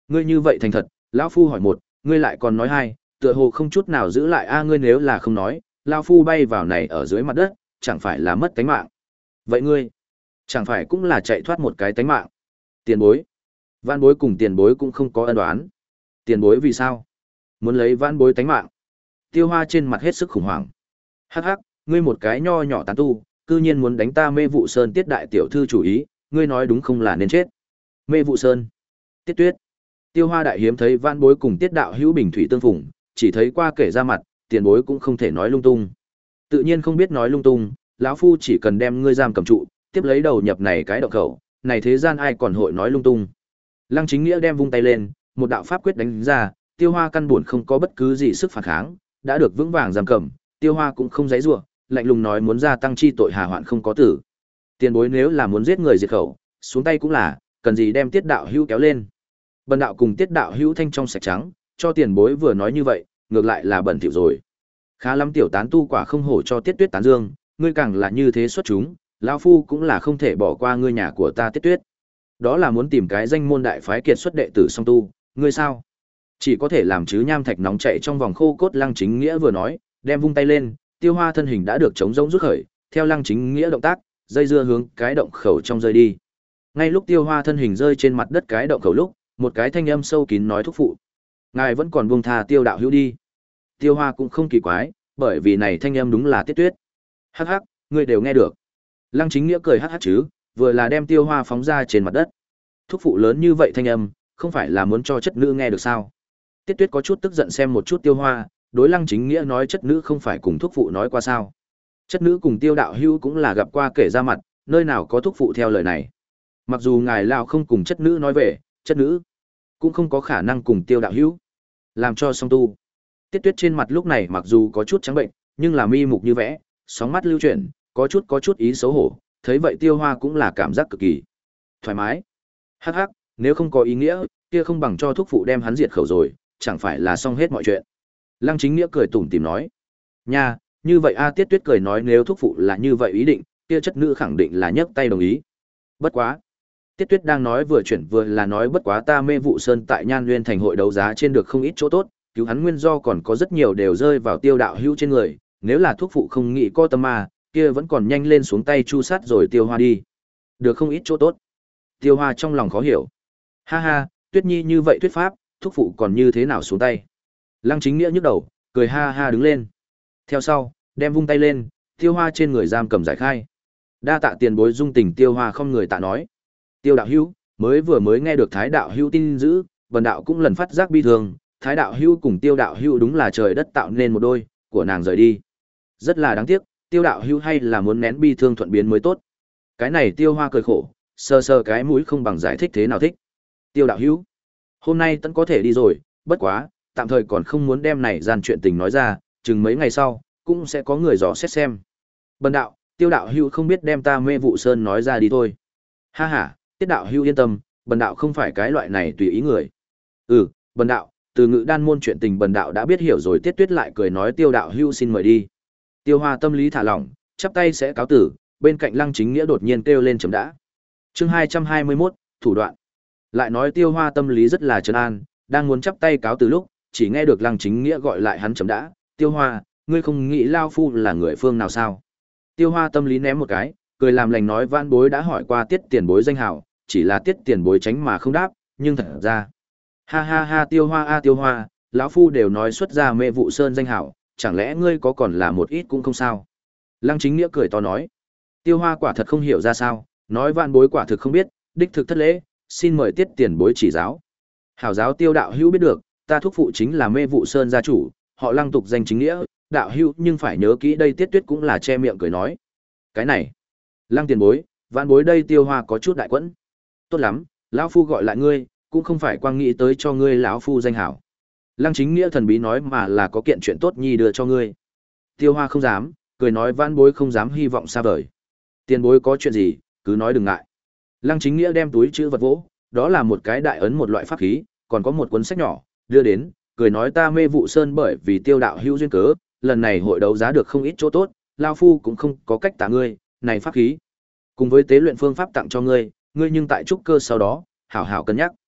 Speaker 1: Ngươi như vậy thành thật, lão phu hỏi một, ngươi lại còn nói hai, tựa hồ không chút nào giữ lại a ngươi nếu là không nói, lão phu bay vào này ở dưới mặt đất, chẳng phải là mất tánh mạng. Vậy ngươi, chẳng phải cũng là chạy thoát một cái tánh mạng. Tiền bối. Vãn bối cùng tiền bối cũng không có ân oán. Tiền bối vì sao? Muốn lấy vãn bối tánh mạng. Tiêu Hoa trên mặt hết sức khủng hoảng. Hắc hắc, ngươi một cái nho nhỏ tán tu, cư nhiên muốn đánh ta Mê Vụ Sơn Tiết đại tiểu thư chủ ý, ngươi nói đúng không là nên chết. Mê Vụ Sơn. Tiết Tuyết. Tiêu Hoa đại hiếm thấy vãn bối cùng Tiết đạo hữu bình thủy tương phùng, chỉ thấy qua kể ra mặt, tiền bối cũng không thể nói lung tung. Tự nhiên không biết nói lung tung, lão phu chỉ cần đem ngươi giam cầm trụ, tiếp lấy đầu nhập này cái động khẩu, này thế gian ai còn hội nói lung tung. Lăng Chính Nghĩa đem vung tay lên, một đạo pháp quyết đánh ra, Tiêu Hoa căn buồn không có bất cứ gì sức phản kháng, đã được vững vàng giam cầm, Tiêu Hoa cũng không giãy giụa, lạnh lùng nói muốn gia tăng chi tội hà hoạn không có tử. Tiền bối nếu là muốn giết người diệt khẩu, xuống tay cũng là, cần gì đem Tiết đạo hữu kéo lên. Bần đạo cùng Tiết đạo hữu thanh trong sạch trắng, cho tiền bối vừa nói như vậy, ngược lại là bẩn thỉu rồi. Khá lắm tiểu tán tu quả không hổ cho Tiết Tuyết tán dương, ngươi càng là như thế xuất chúng, lão phu cũng là không thể bỏ qua ngươi nhà của ta Tiết Tuyết. Đó là muốn tìm cái danh môn đại phái kiệt xuất đệ tử song tu, ngươi sao? Chỉ có thể làm chứ nham thạch nóng chạy trong vòng khô cốt. Lăng Chính Nghĩa vừa nói, đem vung tay lên, Tiêu Hoa thân hình đã được chống rỗng rút khởi, theo Lăng Chính Nghĩa động tác, dây dưa hướng cái động khẩu trong rơi đi. Ngay lúc Tiêu Hoa thân hình rơi trên mặt đất cái động khẩu lúc, một cái thanh âm sâu kín nói thúc phụ: ngài vẫn còn buông tha Tiêu đạo hữu đi. Tiêu Hoa cũng không kỳ quái, bởi vì này thanh âm đúng là Tiết Tuyết. Hắc hắc, ngươi đều nghe được. Lăng Chính Nghĩa cười hắc hắc chứ, vừa là đem Tiêu Hoa phóng ra trên mặt đất. Thúc phụ lớn như vậy thanh âm, không phải là muốn cho chất nữ nghe được sao? Tiết Tuyết có chút tức giận xem một chút Tiêu Hoa, đối Lăng Chính Nghĩa nói chất nữ không phải cùng thúc phụ nói qua sao? Chất nữ cùng Tiêu đạo hữu cũng là gặp qua kể ra mặt, nơi nào có thúc phụ theo lời này. Mặc dù ngài lão không cùng chất nữ nói về, chất nữ cũng không có khả năng cùng Tiêu đạo hữu làm cho song tu. Tiết Tuyết trên mặt lúc này mặc dù có chút trắng bệnh, nhưng là mi mục như vẽ, sóng mắt lưu chuyển, có chút có chút ý xấu hổ, thấy vậy Tiêu Hoa cũng là cảm giác cực kỳ thoải mái. Hắc hắc, nếu không có ý nghĩa, kia không bằng cho thúc phụ đem hắn diệt khẩu rồi, chẳng phải là xong hết mọi chuyện. Lăng Chính Nghĩa cười tủm tỉm nói. Nha, như vậy a Tiết Tuyết cười nói nếu thúc phụ là như vậy ý định, kia chất nữ khẳng định là nhấc tay đồng ý. Bất quá. Tiết Tuyết đang nói vừa chuyển vừa là nói bất quá ta Mê Vụ Sơn tại Nhan Nguyên thành hội đấu giá trên được không ít chỗ tốt, cứu hắn nguyên do còn có rất nhiều đều rơi vào Tiêu đạo hữu trên người, nếu là thúc phụ không nghĩ co tâm ma, kia vẫn còn nhanh lên xuống tay chu sát rồi Tiêu Hoa đi. Được không ít chỗ tốt. Tiêu Hoa trong lòng khó hiểu. Ha ha, Tuyết Nhi như vậy thuyết pháp, thúc phụ còn như thế nào xuống tay. Lăng Chính Nghĩa nhức đầu, cười ha ha đứng lên. Theo sau, đem vung tay lên, Tiêu Hoa trên người giam cầm giải khai. Đa tạ tiền bối dung tình. Tiêu Hoa không người tạ nói. Tiêu đạo hữu, mới vừa mới nghe được Thái đạo hữu tin dữ, bần đạo cũng lần phát giác bi thương, Thái đạo hữu cùng Tiêu đạo hữu đúng là trời đất tạo nên một đôi, của nàng rời đi. Rất là đáng tiếc, Tiêu đạo hữu hay là muốn nén bi thương thuận biến mới tốt. Cái này Tiêu Hoa cười khổ, sờ sờ cái mũi không bằng giải thích thế nào thích. Tiêu đạo hữu, hôm nay tẫn có thể đi rồi, bất quá, tạm thời còn không muốn đem này gian chuyện tình nói ra, chừng mấy ngày sau, cũng sẽ có người dò xét xem. Bần đạo, Tiêu đạo hữu không biết đem ta Mê Vụ Sơn nói ra đi thôi. Ha ha, Tiết đạo hữu yên tâm, bần đạo không phải cái loại này tùy ý người. Ừ, bần đạo, từ Ngự Đan môn chuyện tình bần đạo đã biết hiểu rồi. Tiết Tuyết lại cười nói Tiêu đạo hữu xin mời đi. Tiêu Hoa tâm lý thả lỏng, chắp tay sẽ cáo tử, bên cạnh Lăng Chính Nghĩa đột nhiên kêu lên chấm đã. Chương hai trăm hai mươi mốt, thủ đoạn. Lại nói Tiêu Hoa tâm lý rất là trấn an, đang muốn chắp tay cáo từ lúc, chỉ nghe được Lăng Chính Nghĩa gọi lại hắn chấm đã, "Tiêu Hoa, ngươi không nghĩ lao phu là người phương nào sao?" Tiêu Hoa tâm lý ném một cái, cười làm lành nói vãn bối đã hỏi qua Tiết tiền bối danh hào, chỉ là Tiết tiền bối tránh mà không đáp, nhưng thật ra. Ha ha ha Tiêu Hoa a Tiêu Hoa, lão phu đều nói xuất ra Mê Vụ Sơn danh hào, chẳng lẽ ngươi có còn là một ít cũng không sao? Lăng Chính Nghĩa cười to nói. Tiêu Hoa quả thật không hiểu ra sao, nói vãn bối quả thực không biết, đích thực thất lễ, xin mời Tiết tiền bối chỉ giáo. Hảo giáo Tiêu đạo hữu biết được, ta thúc phụ chính là Mê Vụ Sơn gia chủ, họ Lăng tục danh chính nghĩa, đạo hữu nhưng phải nhớ kỹ đây. Tiết Tuyết cũng là che miệng cười nói. Cái này, Lăng tiền bối, vãn bối đây Tiêu Hoa có chút đại quẫn. Tốt lắm, lão phu gọi lại ngươi, cũng không phải quang nghĩ tới cho ngươi lão phu danh hảo. Lăng chính nghĩa thần bí nói mà là có kiện chuyện tốt nhi đưa cho ngươi. Tiêu Hoa không dám, cười nói vãn bối không dám hy vọng xa vời. Tiền bối có chuyện gì, cứ nói đừng ngại. Lăng chính nghĩa đem túi chữ vật vỗ, đó là một cái đại ấn một loại pháp khí, còn có một cuốn sách nhỏ, đưa đến, cười nói ta Mê Vụ Sơn bởi vì Tiêu đạo hữu duyên cớ, lần này hội đấu giá được không ít chỗ tốt, lão phu cũng không có cách tạ ngươi, này pháp khí, cùng với tế luyện phương pháp tặng cho ngươi, ngươi nhưng tại trúc cơ sau đó, hảo hảo cân nhắc.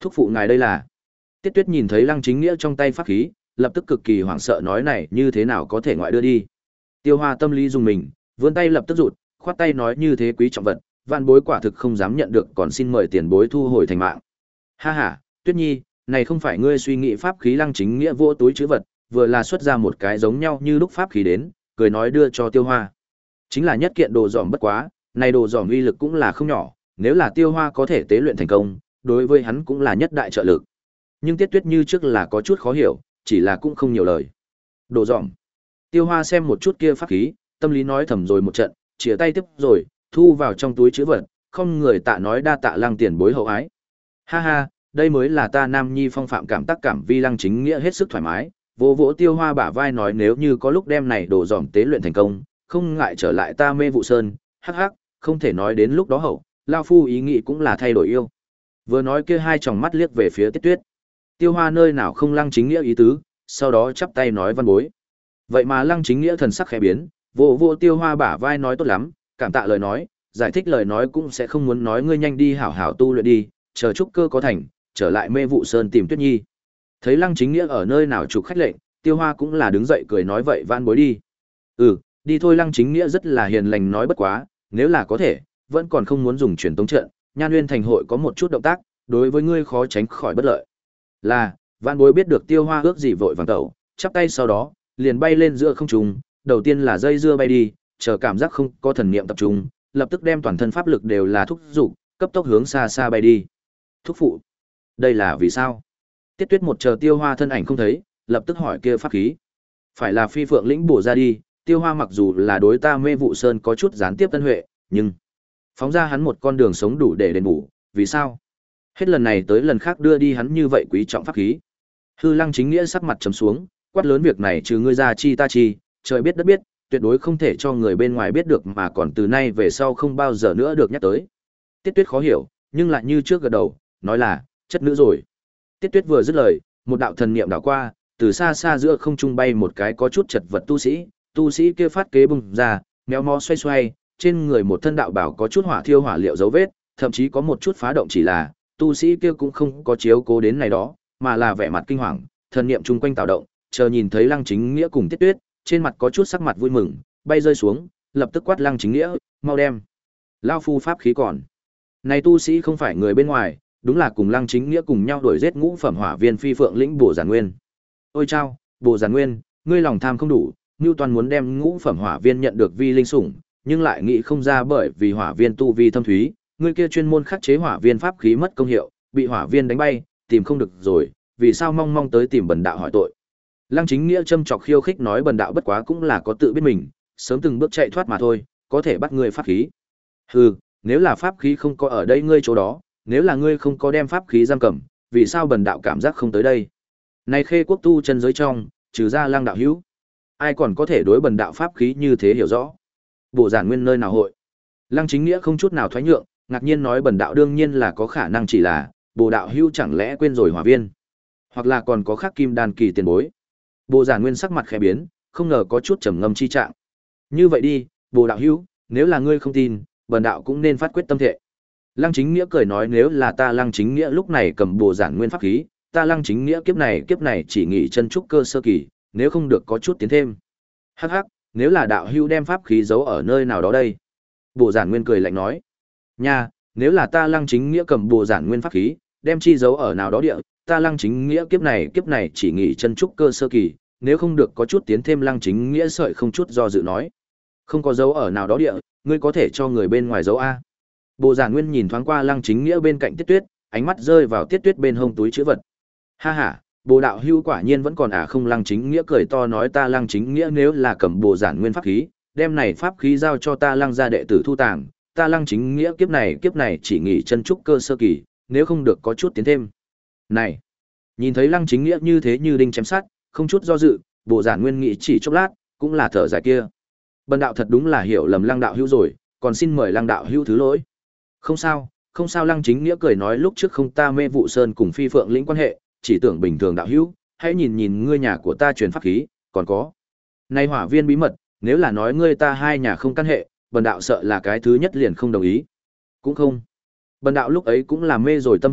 Speaker 1: Thúc phụ ngài đây là? Tiết Tuyết nhìn thấy Lăng Chính Nghĩa trong tay pháp khí, lập tức cực kỳ hoảng sợ nói này như thế nào có thể ngoại đưa đi. Tiêu Hoa tâm lý dùng mình, vươn tay lập tức rụt, khoát tay nói như thế quý trọng vật, vạn bối quả thực không dám nhận được, còn xin mời tiền bối thu hồi thành mạng. Ha ha, Tuyết Nhi, này không phải ngươi suy nghĩ pháp khí. Lăng Chính Nghĩa vô túi chữ vật, vừa là xuất ra một cái giống nhau như lúc pháp khí đến, cười nói đưa cho Tiêu Hoa. Chính là nhất kiện đồ dòm bất quá, này đồ dòm uy lực cũng là không nhỏ, nếu là Tiêu Hoa có thể tế luyện thành công, đối với hắn cũng là nhất đại trợ lực. Nhưng Tiết Tuyết như trước là có chút khó hiểu, chỉ là cũng không nhiều lời. Đồ dòm. Tiêu Hoa xem một chút kia pháp khí, tâm lý nói thầm rồi một trận, chìa tay tiếp rồi, thu vào trong túi chữ vật, không người tạ nói đa tạ Lăng tiền bối hậu ái. Ha ha, đây mới là ta Nam Nhi phong phạm cảm tác cảm vi. Lăng Chính Nghĩa hết sức thoải mái, vỗ vỗ Tiêu Hoa bả vai nói nếu như có lúc đem này đồ dòm tế luyện thành công, không ngại trở lại ta Mê Vụ Sơn, hắc hắc, không thể nói đến lúc đó hậu, lao phu ý nghĩ cũng là thay đổi yêu. Vừa nói kia hai tròng mắt liếc về phía Tiết Tuyết. Tiêu Hoa nơi nào không Lăng Chính Nghĩa ý tứ, sau đó chắp tay nói văn bối. Vậy mà Lăng Chính Nghĩa thần sắc khẽ biến, vỗ vỗ Tiêu Hoa bả vai nói tốt lắm, cảm tạ lời nói, giải thích lời nói cũng sẽ không muốn nói ngươi nhanh đi hảo hảo tu luyện đi, chờ trúc cơ có thành, trở lại Mê Vụ Sơn tìm Tuyết Nhi. Thấy Lăng Chính Nghĩa ở nơi nào trục khách lệnh, Tiêu Hoa cũng là đứng dậy cười nói vậy van bối đi. Ừ, đi thôi. Lăng Chính Nghĩa rất là hiền lành nói bất quá, nếu là có thể, vẫn còn không muốn dùng truyền tống trận, Nhan Nguyên thành hội có một chút động tác, đối với ngươi khó tránh khỏi bất lợi. Là, van bối biết được. Tiêu Hoa ước gì vội vàng tẩu, chắp tay sau đó, liền bay lên giữa không trung, đầu tiên là dây dưa bay đi, chờ cảm giác không có thần niệm tập trung, lập tức đem toàn thân pháp lực đều là thúc dục, cấp tốc hướng xa xa bay đi. Thúc phụ, đây là vì sao? Tiết Tuyết một chờ Tiêu Hoa thân ảnh không thấy, lập tức hỏi kia pháp khí. Phải là Phi Phượng lĩnh bổ ra đi, Tiêu Hoa mặc dù là đối ta Mê Vụ Sơn có chút gián tiếp tân huệ, nhưng phóng ra hắn một con đường sống đủ để đền bù, vì sao? Hết lần này tới lần khác đưa đi hắn như vậy quý trọng pháp khí. Hư Lăng Chính Nghĩa sắc mặt trầm xuống, quát lớn việc này trừ ngươi ra chi ta chi, trời biết đất biết, tuyệt đối không thể cho người bên ngoài biết được mà còn từ nay về sau không bao giờ nữa được nhắc tới. Tiết Tuyết khó hiểu, nhưng lại như trước gật đầu, nói là, chất nữ rồi. Tiết Tuyết vừa dứt lời, một đạo thần niệm đảo qua, từ xa xa giữa không trung bay một cái có chút chật vật tu sĩ, tu sĩ kia phát kế bùng ra, méo mó xoay xoay, trên người một thân đạo bảo có chút hỏa thiêu hỏa liệu dấu vết, thậm chí có một chút phá động, chỉ là tu sĩ kia cũng không có chiếu cố đến này đó, mà là vẻ mặt kinh hoàng, thần niệm chung quanh tạo động, chờ nhìn thấy Lăng Chính Nghĩa cùng Tiết Tuyết, trên mặt có chút sắc mặt vui mừng, bay rơi xuống, lập tức quát Lăng Chính Nghĩa, mau đem lao phu pháp khí còn. Này tu sĩ không phải người bên ngoài, đúng là cùng Lăng Chính Nghĩa cùng nhau đuổi giết ngũ phẩm hỏa viên Phi Phượng lĩnh Bồ Giản Nguyên. Ôi chao, Bồ Giản Nguyên, ngươi lòng tham không đủ, Nưu Toàn muốn đem ngũ phẩm hỏa viên nhận được vi linh sủng, nhưng lại nghĩ không ra bởi vì hỏa viên tu vi thâm thúy, ngươi kia chuyên môn khắc chế hỏa viên pháp khí mất công hiệu, bị hỏa viên đánh bay, tìm không được rồi, vì sao mong mong tới tìm bần đạo hỏi tội. Lăng Chính Nghĩa châm chọc khiêu khích nói bần đạo bất quá cũng là có tự biết mình, sớm từng bước chạy thoát mà thôi, có thể bắt ngươi pháp khí. Hừ, nếu là pháp khí không có ở đây ngươi chỗ đó, nếu là ngươi không có đem pháp khí giam cầm, vì sao bần đạo cảm giác không tới đây? Này Khê Quốc tu chân giới trong, trừ ra Lăng đạo hữu, ai còn có thể đối bần đạo pháp khí như thế hiểu rõ? Bộ Giản Nguyên nơi nào hội? Lăng Chính Nghĩa không chút nào thoái nhượng, ngạc nhiên nói bần đạo đương nhiên là có khả năng, chỉ là Bồ đạo hữu chẳng lẽ quên rồi hỏa viên, hoặc là còn có khác kim đan kỳ tiền bối. Bồ Giản Nguyên sắc mặt khẽ biến, không ngờ có chút trầm ngâm chi trạng. Như vậy đi, Bồ đạo hữu, nếu là ngươi không tin, bần đạo cũng nên phát quyết tâm thể. Lăng Chính Nghĩa cười nói nếu là ta Lăng Chính Nghĩa lúc này cầm Bồ Giản Nguyên pháp khí, ta Lăng Chính Nghĩa kiếp này kiếp này chỉ nghỉ chân trúc cơ sơ kỳ, nếu không được có chút tiến thêm. Hắc hắc, nếu là đạo hữu đem pháp khí giấu ở nơi nào đó đây? Bồ Giản Nguyên cười lạnh nói. Nha, nếu là ta Lăng Chính Nghĩa cầm Bồ Giản Nguyên pháp khí, đem chi giấu ở nào đó địa, ta Lăng Chính Nghĩa kiếp này kiếp này chỉ nghỉ chân trúc cơ sơ kỳ, nếu không được có chút tiến thêm. Lăng Chính Nghĩa sợi không chút do dự nói. Không có giấu ở nào đó địa, ngươi có thể cho người bên ngoài giấu a. Bồ Giản Nguyên nhìn thoáng qua Lăng Chính Nghĩa bên cạnh Tiết Tuyết, ánh mắt rơi vào Tiết Tuyết bên hông túi trữ vật. Ha ha, Bồ đạo hữu quả nhiên vẫn còn à không. Lăng Chính Nghĩa cười to nói ta Lăng Chính Nghĩa nếu là cầm Bồ Giản Nguyên pháp khí, đem này pháp khí giao cho ta Lăng gia đệ tử thu tàng, ta Lăng Chính Nghĩa kiếp này kiếp này chỉ nghỉ chân trúc cơ sơ kỳ, nếu không được có chút tiến thêm. Này, nhìn thấy Lăng Chính Nghĩa như thế như đinh chém sắt, không chút do dự, Bồ Giản Nguyên nghĩ chỉ chốc lát, cũng là thở dài kia. Bần đạo thật đúng là hiểu lầm Lăng đạo hữu rồi, còn xin mời Lăng đạo hữu thứ lỗi. Không sao, không sao. Lăng Chính Nghĩa cười nói lúc trước không ta Mê Vụ Sơn cùng Phi Phượng lĩnh quan hệ, chỉ tưởng bình thường đạo hữu, hãy nhìn nhìn ngươi nhà của ta truyền pháp khí, còn có này hỏa viên bí mật, nếu là nói ngươi ta hai nhà không căn hệ, bần đạo sợ là cái thứ nhất liền không đồng ý. Cũng không. Bần đạo lúc ấy cũng là mê rồi tâm hồn,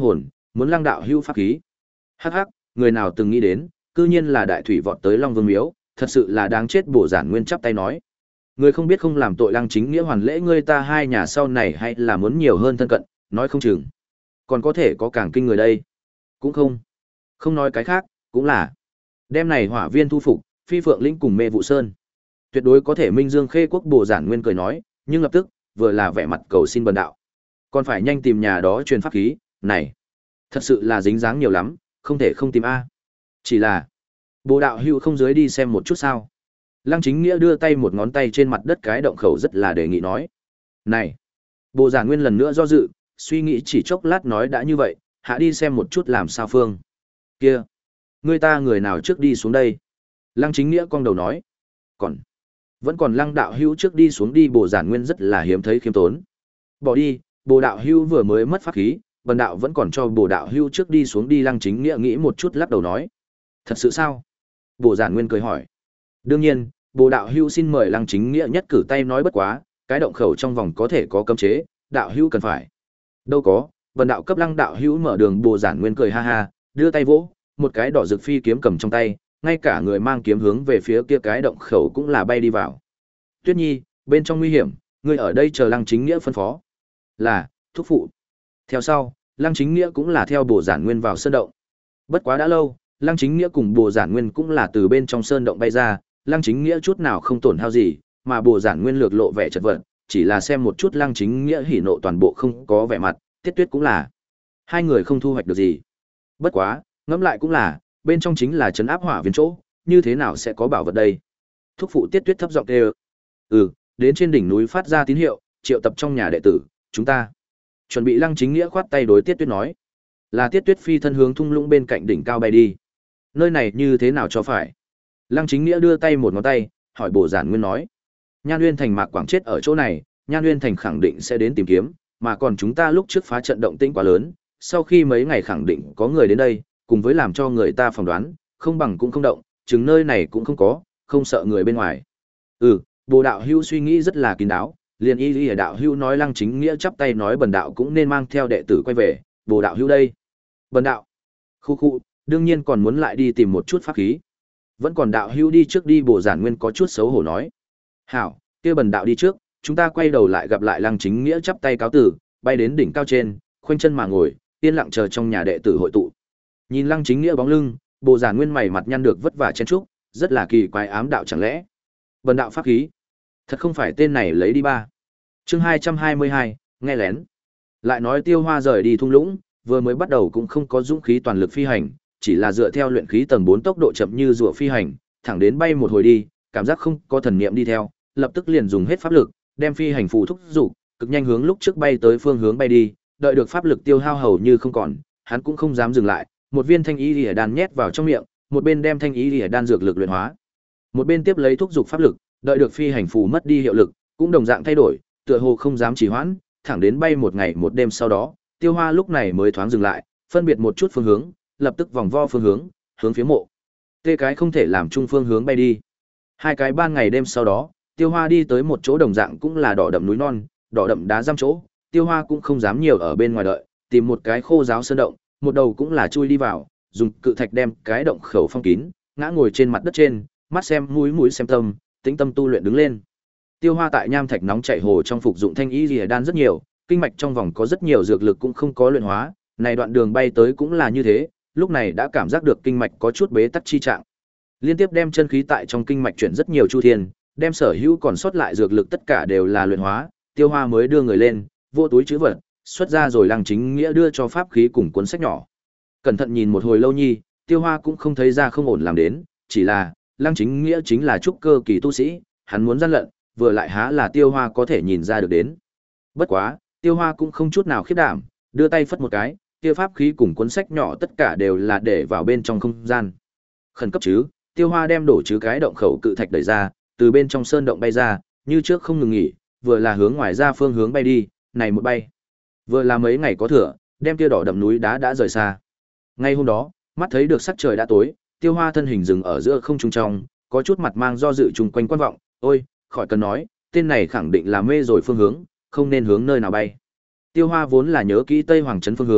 Speaker 1: muốn Lăng đạo hữu pháp khí. Hắc hắc, người nào từng nghĩ đến, cư nhiên là đại thủy vọt tới Long Vương miếu, thật sự là đáng chết. Bổ Giản Nguyên chắp tay nói. Người không biết không làm tội Lăng Chính Nghĩa hoàn lễ ngươi ta hai nhà sau này hay là muốn nhiều hơn thân cận, nói không chừng. Còn có thể có càng kinh người đây. Cũng không. Không nói cái khác, cũng là. Đêm này hỏa viên thu phục, Phi Phượng Lĩnh cùng Mê Vụ Sơn. Tuyệt đối có thể Minh Dương Khê Quốc. Bổ Giản Nguyên cười nói, nhưng lập tức, vừa là vẻ mặt cầu xin bần đạo. Còn phải nhanh tìm nhà đó truyền pháp khí, này. Thật sự là dính dáng nhiều lắm, không thể không tìm A. Chỉ là, Bồ đạo hữu không dưới đi xem một chút sao. Lăng Chính Nghĩa đưa tay một ngón tay trên mặt đất cái động khẩu rất là đề nghị nói. Này, Bồ Giản Nguyên lần nữa do dự, suy nghĩ chỉ chốc lát nói đã như vậy, hạ đi xem một chút làm sao phương. Kia, người ta người nào trước đi xuống đây? Lăng Chính Nghĩa cong đầu nói. Còn, vẫn còn Lăng đạo hữu trước đi xuống đi. Bồ Giản Nguyên rất là hiếm thấy khiêm tốn. Bỏ đi, Bồ đạo hữu vừa mới mất pháp khí, bần đạo vẫn còn cho Bồ đạo hữu trước đi xuống đi. Lăng Chính Nghĩa nghĩ một chút lắc đầu nói. Thật sự sao? Bồ Giản Nguyên cười hỏi. Đương nhiên, Bồ đạo hữu xin mời. Lăng Chính Nghĩa nhất cử tay nói bất quá, cái động khẩu trong vòng có thể có cấm chế, đạo hữu cần phải. Đâu có, bần đạo cấp Lăng đạo hữu mở đường. Bồ Giản Nguyên cười ha ha, đưa tay vỗ, một cái đỏ rực phi kiếm cầm trong tay, ngay cả người mang kiếm hướng về phía kia cái động khẩu cũng là bay đi vào. Tuyết Nhi, bên trong nguy hiểm, ngươi ở đây chờ Lăng Chính Nghĩa phân phó. Là, thúc phụ. Theo sau, Lăng Chính Nghĩa cũng là theo Bồ Giản Nguyên vào sơn động. Bất quá đã lâu, Lăng Chính Nghĩa cùng Bồ Giản Nguyên cũng là từ bên trong sơn động bay ra, Lăng Chính Nghĩa chút nào không tổn hao gì, mà Bồ Giản Nguyên lược lộ vẻ chật vật, chỉ là xem một chút Lăng Chính Nghĩa hỉ nộ toàn bộ không có vẻ mặt, Tiết Tuyết cũng là. Hai người không thu hoạch được gì. Bất quá, ngẫm lại cũng là, bên trong chính là trấn áp hỏa viên chỗ, như thế nào sẽ có bảo vật đây? Thúc phụ Tiết Tuyết thấp giọng kêu. Ừ, đến trên đỉnh núi phát ra tín hiệu, triệu tập trong nhà đệ tử, chúng ta. Chuẩn bị. Lăng Chính Nghĩa khoát tay đối Tiết Tuyết nói. Là Tiết Tuyết phi thân hướng thung lũng bên cạnh đỉnh cao bay đi. Nơi này như thế nào cho phải? Lăng Chính Nghĩa đưa tay một ngón tay, hỏi Bồ Giản Nguyên nói. Nhan Uyên Thành Mạc Quảng chết ở chỗ này, Nhan Uyên Thành khẳng định sẽ đến tìm kiếm, mà còn chúng ta lúc trước phá trận động tĩnh quá lớn, sau khi mấy ngày khẳng định có người đến đây, cùng với làm cho người ta phỏng đoán, không bằng cũng không động, chừng nơi này cũng không có, không sợ người bên ngoài. Ừ, Bồ đạo hữu suy nghĩ rất là kín đáo, liền y lý đạo hữu nói. Lăng Chính Nghĩa chắp tay nói bần đạo cũng nên mang theo đệ tử quay về. Bồ đạo hữu đây. Bần đạo. Khu khu, đương nhiên còn muốn lại đi tìm một chút pháp khí. Vẫn còn đạo hữu đi trước đi. Bồ Giản Nguyên có chút xấu hổ nói. Hảo, kia bần đạo đi trước, chúng ta quay đầu lại gặp lại. Lăng Chính Nghĩa chắp tay cáo tử, bay đến đỉnh cao trên, khoanh chân mà ngồi, yên lặng chờ trong nhà đệ tử hội tụ. Nhìn Lăng Chính Nghĩa bóng lưng, Bồ Giản Nguyên mày mặt nhăn được vất vả chen chúc, rất là kỳ quái ám đạo chẳng lẽ. Bần đạo pháp khí. Thật không phải tên này lấy đi ba. Chương hai trăm hai mươi hai, nghe lén. Lại nói Tiêu Hoa rời đi thung lũng, vừa mới bắt đầu cũng không có dũng khí toàn lực phi hành, chỉ là dựa theo luyện khí tầng bốn tốc độ chậm như rùa phi hành, thẳng đến bay một hồi đi, cảm giác không có thần niệm đi theo, lập tức liền dùng hết pháp lực, đem phi hành phù thúc dục, cực nhanh hướng lúc trước bay tới phương hướng bay đi, đợi được pháp lực tiêu hao hầu như không còn, hắn cũng không dám dừng lại, một viên thanh ý liễu đan nhét vào trong miệng, một bên đem thanh ý liễu đan dược lực luyện hóa, một bên tiếp lấy thúc dục pháp lực, đợi được phi hành phù mất đi hiệu lực, cũng đồng dạng thay đổi, tựa hồ không dám trì hoãn, thẳng đến bay một ngày một đêm sau đó, Tiêu Hoa lúc này mới thoáng dừng lại, phân biệt một chút phương hướng, lập tức vòng vo phương hướng, hướng phía mộ. Tê cái không thể làm chung phương hướng bay đi. Hai cái ban ngày đêm sau đó, Tiêu Hoa đi tới một chỗ đồng dạng cũng là đỏ đậm núi non, đỏ đậm đá giam chỗ, Tiêu Hoa cũng không dám nhiều ở bên ngoài đợi, tìm một cái khô giáo sơn động, một đầu cũng là chui đi vào, dùng cự thạch đem cái động khẩu phong kín, ngã ngồi trên mặt đất trên, mắt xem mũi mũi xem tâm, tĩnh tâm tu luyện đứng lên. Tiêu Hoa tại nham thạch nóng chảy hồ trong phục dụng thanh ý liễu đan rất nhiều, kinh mạch trong vòng có rất nhiều dược lực cũng không có luyện hóa, này đoạn đường bay tới cũng là như thế, lúc này đã cảm giác được kinh mạch có chút bế tắc chi trạng. Liên tiếp đem chân khí tại trong kinh mạch chuyển rất nhiều chu thiên, đem sở hữu còn sót lại dược lực tất cả đều là luyện hóa, Tiêu Hoa mới đưa người lên, vô túi trữ vật, xuất ra rồi Lăng Chính Nghĩa đưa cho pháp khí cùng cuốn sách nhỏ. Cẩn thận nhìn một hồi lâu nhi, Tiêu Hoa cũng không thấy ra không ổn làm đến, chỉ là Lăng Chính Nghĩa chính là trúc cơ kỳ tu sĩ, hắn muốn gian lận, vừa lại há là Tiêu Hoa có thể nhìn ra được đến. Bất quá, Tiêu Hoa cũng không chút nào khiếp đảm, đưa tay phất một cái, kia pháp khí cùng cuốn sách nhỏ tất cả đều là để vào bên trong không gian. Khẩn cấp chứ, Tiêu Hoa đem đổ chứ cái động khẩu cự thạch đẩy ra, từ bên trong sơn động bay ra, như trước không ngừng nghỉ, vừa là hướng ngoài ra phương hướng bay đi, này một bay, vừa là mấy ngày có thừa, đem kia đỏ đậm núi đá đã rời xa. Ngay hôm đó, mắt thấy được sắc trời đã tối, Tiêu Hoa thân hình dừng ở giữa không trung trong, có chút mặt mang do dự chung quanh quan vọng, ôi, khỏi cần nói, tên này khẳng định là mê rồi phương hướng, không nên hướng nơi nào bay. Tiêu Hoa vốn là nhớ kỹ Tây Hoàng trấn phương hướng,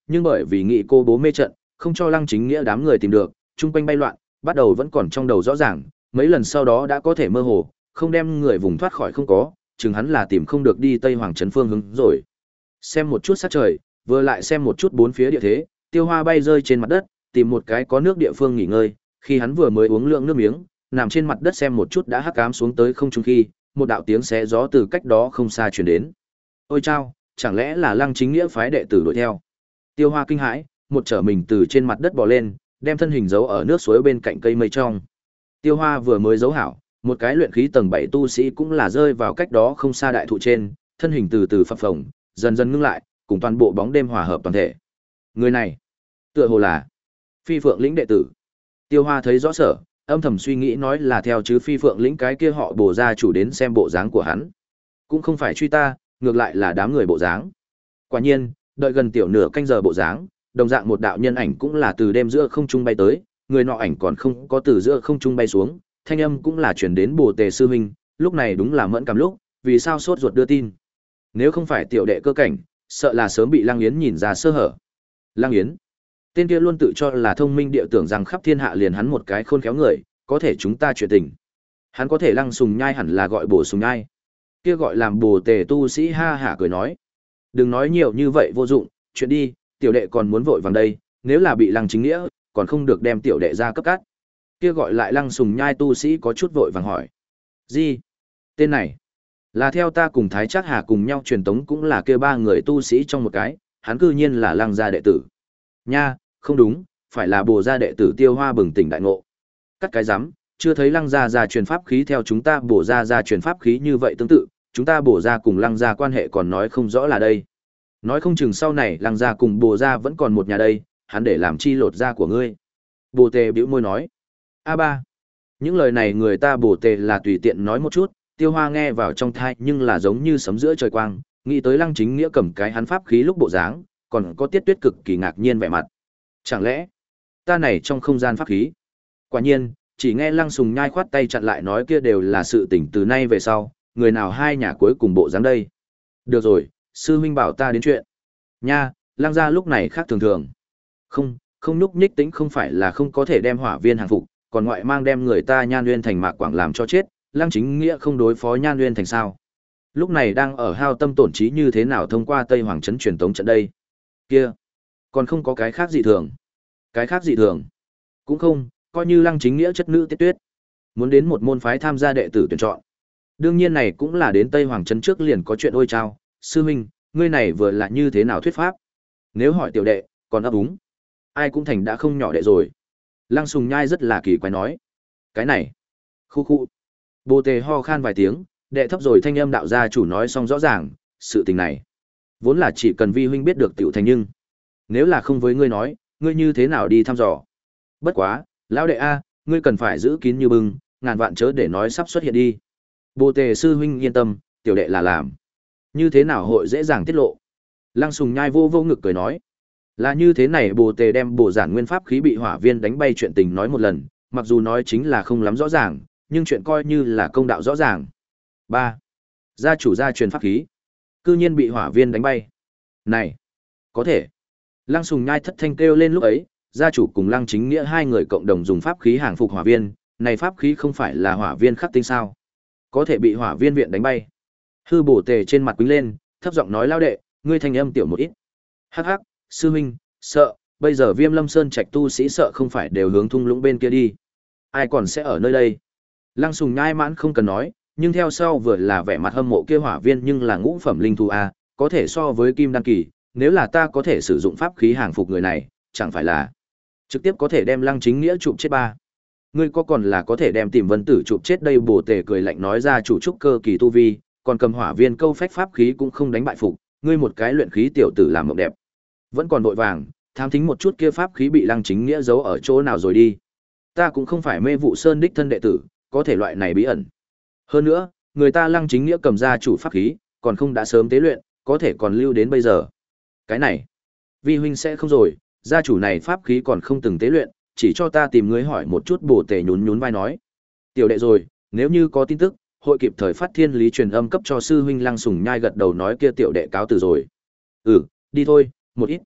Speaker 1: nhưng bởi vì nghị cô bố mê trận, không cho Lăng Chính Nghĩa đám người tìm được, chung quanh bay loạn, bắt đầu vẫn còn trong đầu rõ ràng, mấy lần sau đó đã có thể mơ hồ, không đem người vùng thoát khỏi không có, chừng hắn là tìm không được đi Tây Hoàng Trấn phương hướng rồi. Xem một chút sát trời, vừa lại xem một chút bốn phía địa thế, Tiêu Hoa bay rơi trên mặt đất, tìm một cái có nước địa phương nghỉ ngơi, khi hắn vừa mới uống lượng nước miếng, nằm trên mặt đất xem một chút đã hắc ám xuống tới không trung khi, một đạo tiếng xé gió từ cách đó không xa truyền đến. Ôi chao, chẳng lẽ là Lăng Chính Nghĩa phái đệ tử đuổi theo? Tiêu Hoa kinh hãi, một trở mình từ trên mặt đất bò lên, đem thân hình giấu ở nước suối bên cạnh cây mây trong. Tiêu Hoa vừa mới giấu hảo, một cái luyện khí tầng bảy tu sĩ cũng là rơi vào cách đó không xa đại thụ trên, thân hình từ từ phập phồng, dần dần ngưng lại, cùng toàn bộ bóng đêm hòa hợp toàn thể. Người này, tựa hồ là Phi Phượng lĩnh đệ tử. Tiêu Hoa thấy rõ sở, âm thầm suy nghĩ nói là theo chứ Phi Phượng lĩnh cái kia họ Bồ gia chủ đến xem bộ dáng của hắn. Cũng không phải truy ta, ngược lại là đám người bộ dáng. Quả nhiên, đợi gần tiểu nửa canh giờ bộ dáng, đồng dạng một đạo nhân ảnh cũng là từ đêm giữa không trung bay tới, người nọ ảnh còn không có từ giữa không trung bay xuống, thanh âm cũng là chuyển đến Bồ Tề sư huynh, lúc này đúng là mẫn cảm lúc, vì sao sốt ruột đưa tin. Nếu không phải tiểu đệ cơ cảnh, sợ là sớm bị Lăng Yến nhìn ra sơ hở. Lăng Yến, tên kia luôn tự cho là thông minh địa tưởng rằng khắp thiên hạ liền hắn một cái khôn khéo người, có thể chúng ta chuyện tình. Hắn có thể Lăng Sùng Nhai hẳn là gọi Bồ Sùng Nhai. Kia gọi làm Bồ Tề tu sĩ ha hả cười nói. Đừng nói nhiều như vậy vô dụng, chuyện đi, tiểu đệ còn muốn vội vàng đây, nếu là bị Lăng Chính Nghĩa, còn không được đem tiểu đệ ra cấp cắt. Kia gọi lại Lăng Sùng Nhai tu sĩ có chút vội vàng hỏi. Gì? Tên này? Là theo ta cùng Thái Trác Hà cùng nhau truyền tống cũng là kia ba người tu sĩ trong một cái, hắn cư nhiên là Lăng gia đệ tử. Nha, không đúng, phải là Bồ gia đệ tử. Tiêu Hoa bừng tỉnh đại ngộ. Cắt cái rắm, chưa thấy Lăng gia gia truyền pháp khí theo chúng ta Bồ gia gia truyền pháp khí như vậy tương tự, chúng ta Bồ gia cùng Lăng gia quan hệ còn nói không rõ là đây. Nói không chừng sau này Lăng gia cùng Bồ gia vẫn còn một nhà đây, hắn để làm chi lột da của ngươi. Bồ Tề bĩu môi nói. A ba. Những lời này người ta Bồ Tề là tùy tiện nói một chút, Tiêu Hoa nghe vào trong tai nhưng là giống như sấm giữa trời quang, nghĩ tới Lăng Chính Nghĩa cầm cái hắn pháp khí lúc bộ dáng, còn có Tiết Tuyết cực kỳ ngạc nhiên vẻ mặt. Chẳng lẽ ta này trong không gian pháp khí? Quả nhiên, chỉ nghe Lăng Sùng Nhai khoát tay chặn lại nói kia đều là sự tình từ nay về sau, người nào hai nhà cuối cùng bộ dáng đây. Được rồi, sư huynh bảo ta đến chuyện. Nha, Lăng gia lúc này khác thường thường. Không, không núc nhích tính không phải là không có thể đem hỏa viên hàng phục, còn ngoại mang đem người ta Nhan Nguyên Thành Mạc Quảng làm cho chết, Lăng Chính Nghĩa không đối phó Nhan Nguyên Thành sao? Lúc này đang ở hao tâm tổn trí như thế nào thông qua Tây Hoàng trấn truyền tống trận đây? Kia, còn không có cái khác gì thường. Cái khác gì thường? Cũng không, coi như Lăng Chính Nghĩa chất nữ Tiết Tuyết, muốn đến một môn phái tham gia đệ tử tuyển chọn. Đương nhiên này cũng là đến Tây Hoàng trấn trước liền có chuyện ôi chao, sư huynh, ngươi này vừa là như thế nào thuyết pháp? Nếu hỏi tiểu đệ, còn ấp úng. Ai cũng thành đã không nhỏ đệ rồi. Lăng Sùng Nhai rất là kỳ quái nói. Cái này. Khu khu. Bồ Tề ho khan vài tiếng, đệ thấp rồi thanh âm đạo gia chủ nói xong rõ ràng, sự tình này. Vốn là chỉ cần vi huynh biết được tiểu thành nhưng. Nếu là không với ngươi nói, ngươi như thế nào đi thăm dò. Bất quá, lão đệ A, ngươi cần phải giữ kín như bưng, ngàn vạn chớ để nói sắp xuất hiện đi. Bồ Tề sư huynh yên tâm, tiểu đệ là làm. Như thế nào hội dễ dàng tiết lộ. Lăng Sùng Nhai vô vô ngực cười nói. Là như thế này Bồ Tề đem bổ giản nguyên pháp khí bị hỏa viên đánh bay chuyện tình nói một lần, mặc dù nói chính là không lắm rõ ràng, nhưng chuyện coi như là công đạo rõ ràng. ba. Gia chủ gia truyền pháp khí, cư nhiên bị hỏa viên đánh bay. Này, có thể. Lăng Sùng Nhai thất thanh kêu lên lúc ấy, gia chủ cùng Lăng Chính Nghĩa hai người cộng đồng dùng pháp khí hàng phục hỏa viên, này pháp khí không phải là hỏa viên khắc tinh sao? Có thể bị hỏa viên viện đánh bay. Hư Bồ Tề trên mặt quýnh lên, thấp giọng nói lao đệ, ngươi thanh âm tiểu một ít. Hắc hắc, sư huynh, sợ, bây giờ Viêm Lâm Sơn trạch tu sĩ sợ không phải đều hướng thung lũng bên kia đi. Ai còn sẽ ở nơi đây? Lăng Sùng Nhai mãn không cần nói, nhưng theo sau vừa là vẻ mặt hâm mộ kia hỏa viên nhưng là ngũ phẩm linh thú a, có thể so với kim đan kỳ, nếu là ta có thể sử dụng pháp khí hàng phục người này, chẳng phải là trực tiếp có thể đem Lăng Chính Nghĩa chụp chết ba. Ngươi có còn là có thể đem Tìm Vân Tử chụp chết đây. Bồ Tề cười lạnh nói ra chủ trúc cơ kỳ tu vi, còn cầm hỏa viên câu phách pháp khí cũng không đánh bại phục, ngươi một cái luyện khí tiểu tử làm mộng đẹp. Vẫn còn vội vàng, tham thính một chút kia pháp khí bị Lăng Chính Nghĩa giấu ở chỗ nào rồi đi. Ta cũng không phải Mê Vụ Sơn đích thân đệ tử, có thể loại này bí ẩn. Hơn nữa, người ta Lăng Chính Nghĩa cầm ra chủ pháp khí, còn không đã sớm tế luyện, có thể còn lưu đến bây giờ. Cái này, vi huynh sẽ không rồi, gia chủ này pháp khí còn không từng tế luyện, chỉ cho ta tìm người hỏi một chút. Bồ Tề nhún nhún vai nói. Tiểu đệ rồi, nếu như có tin tức, hội kịp thời phát thiên lý truyền âm cấp cho sư huynh. Lăng Sùng Nhai gật đầu nói kia tiểu đệ cáo từ rồi. Ừ, đi thôi, một ít.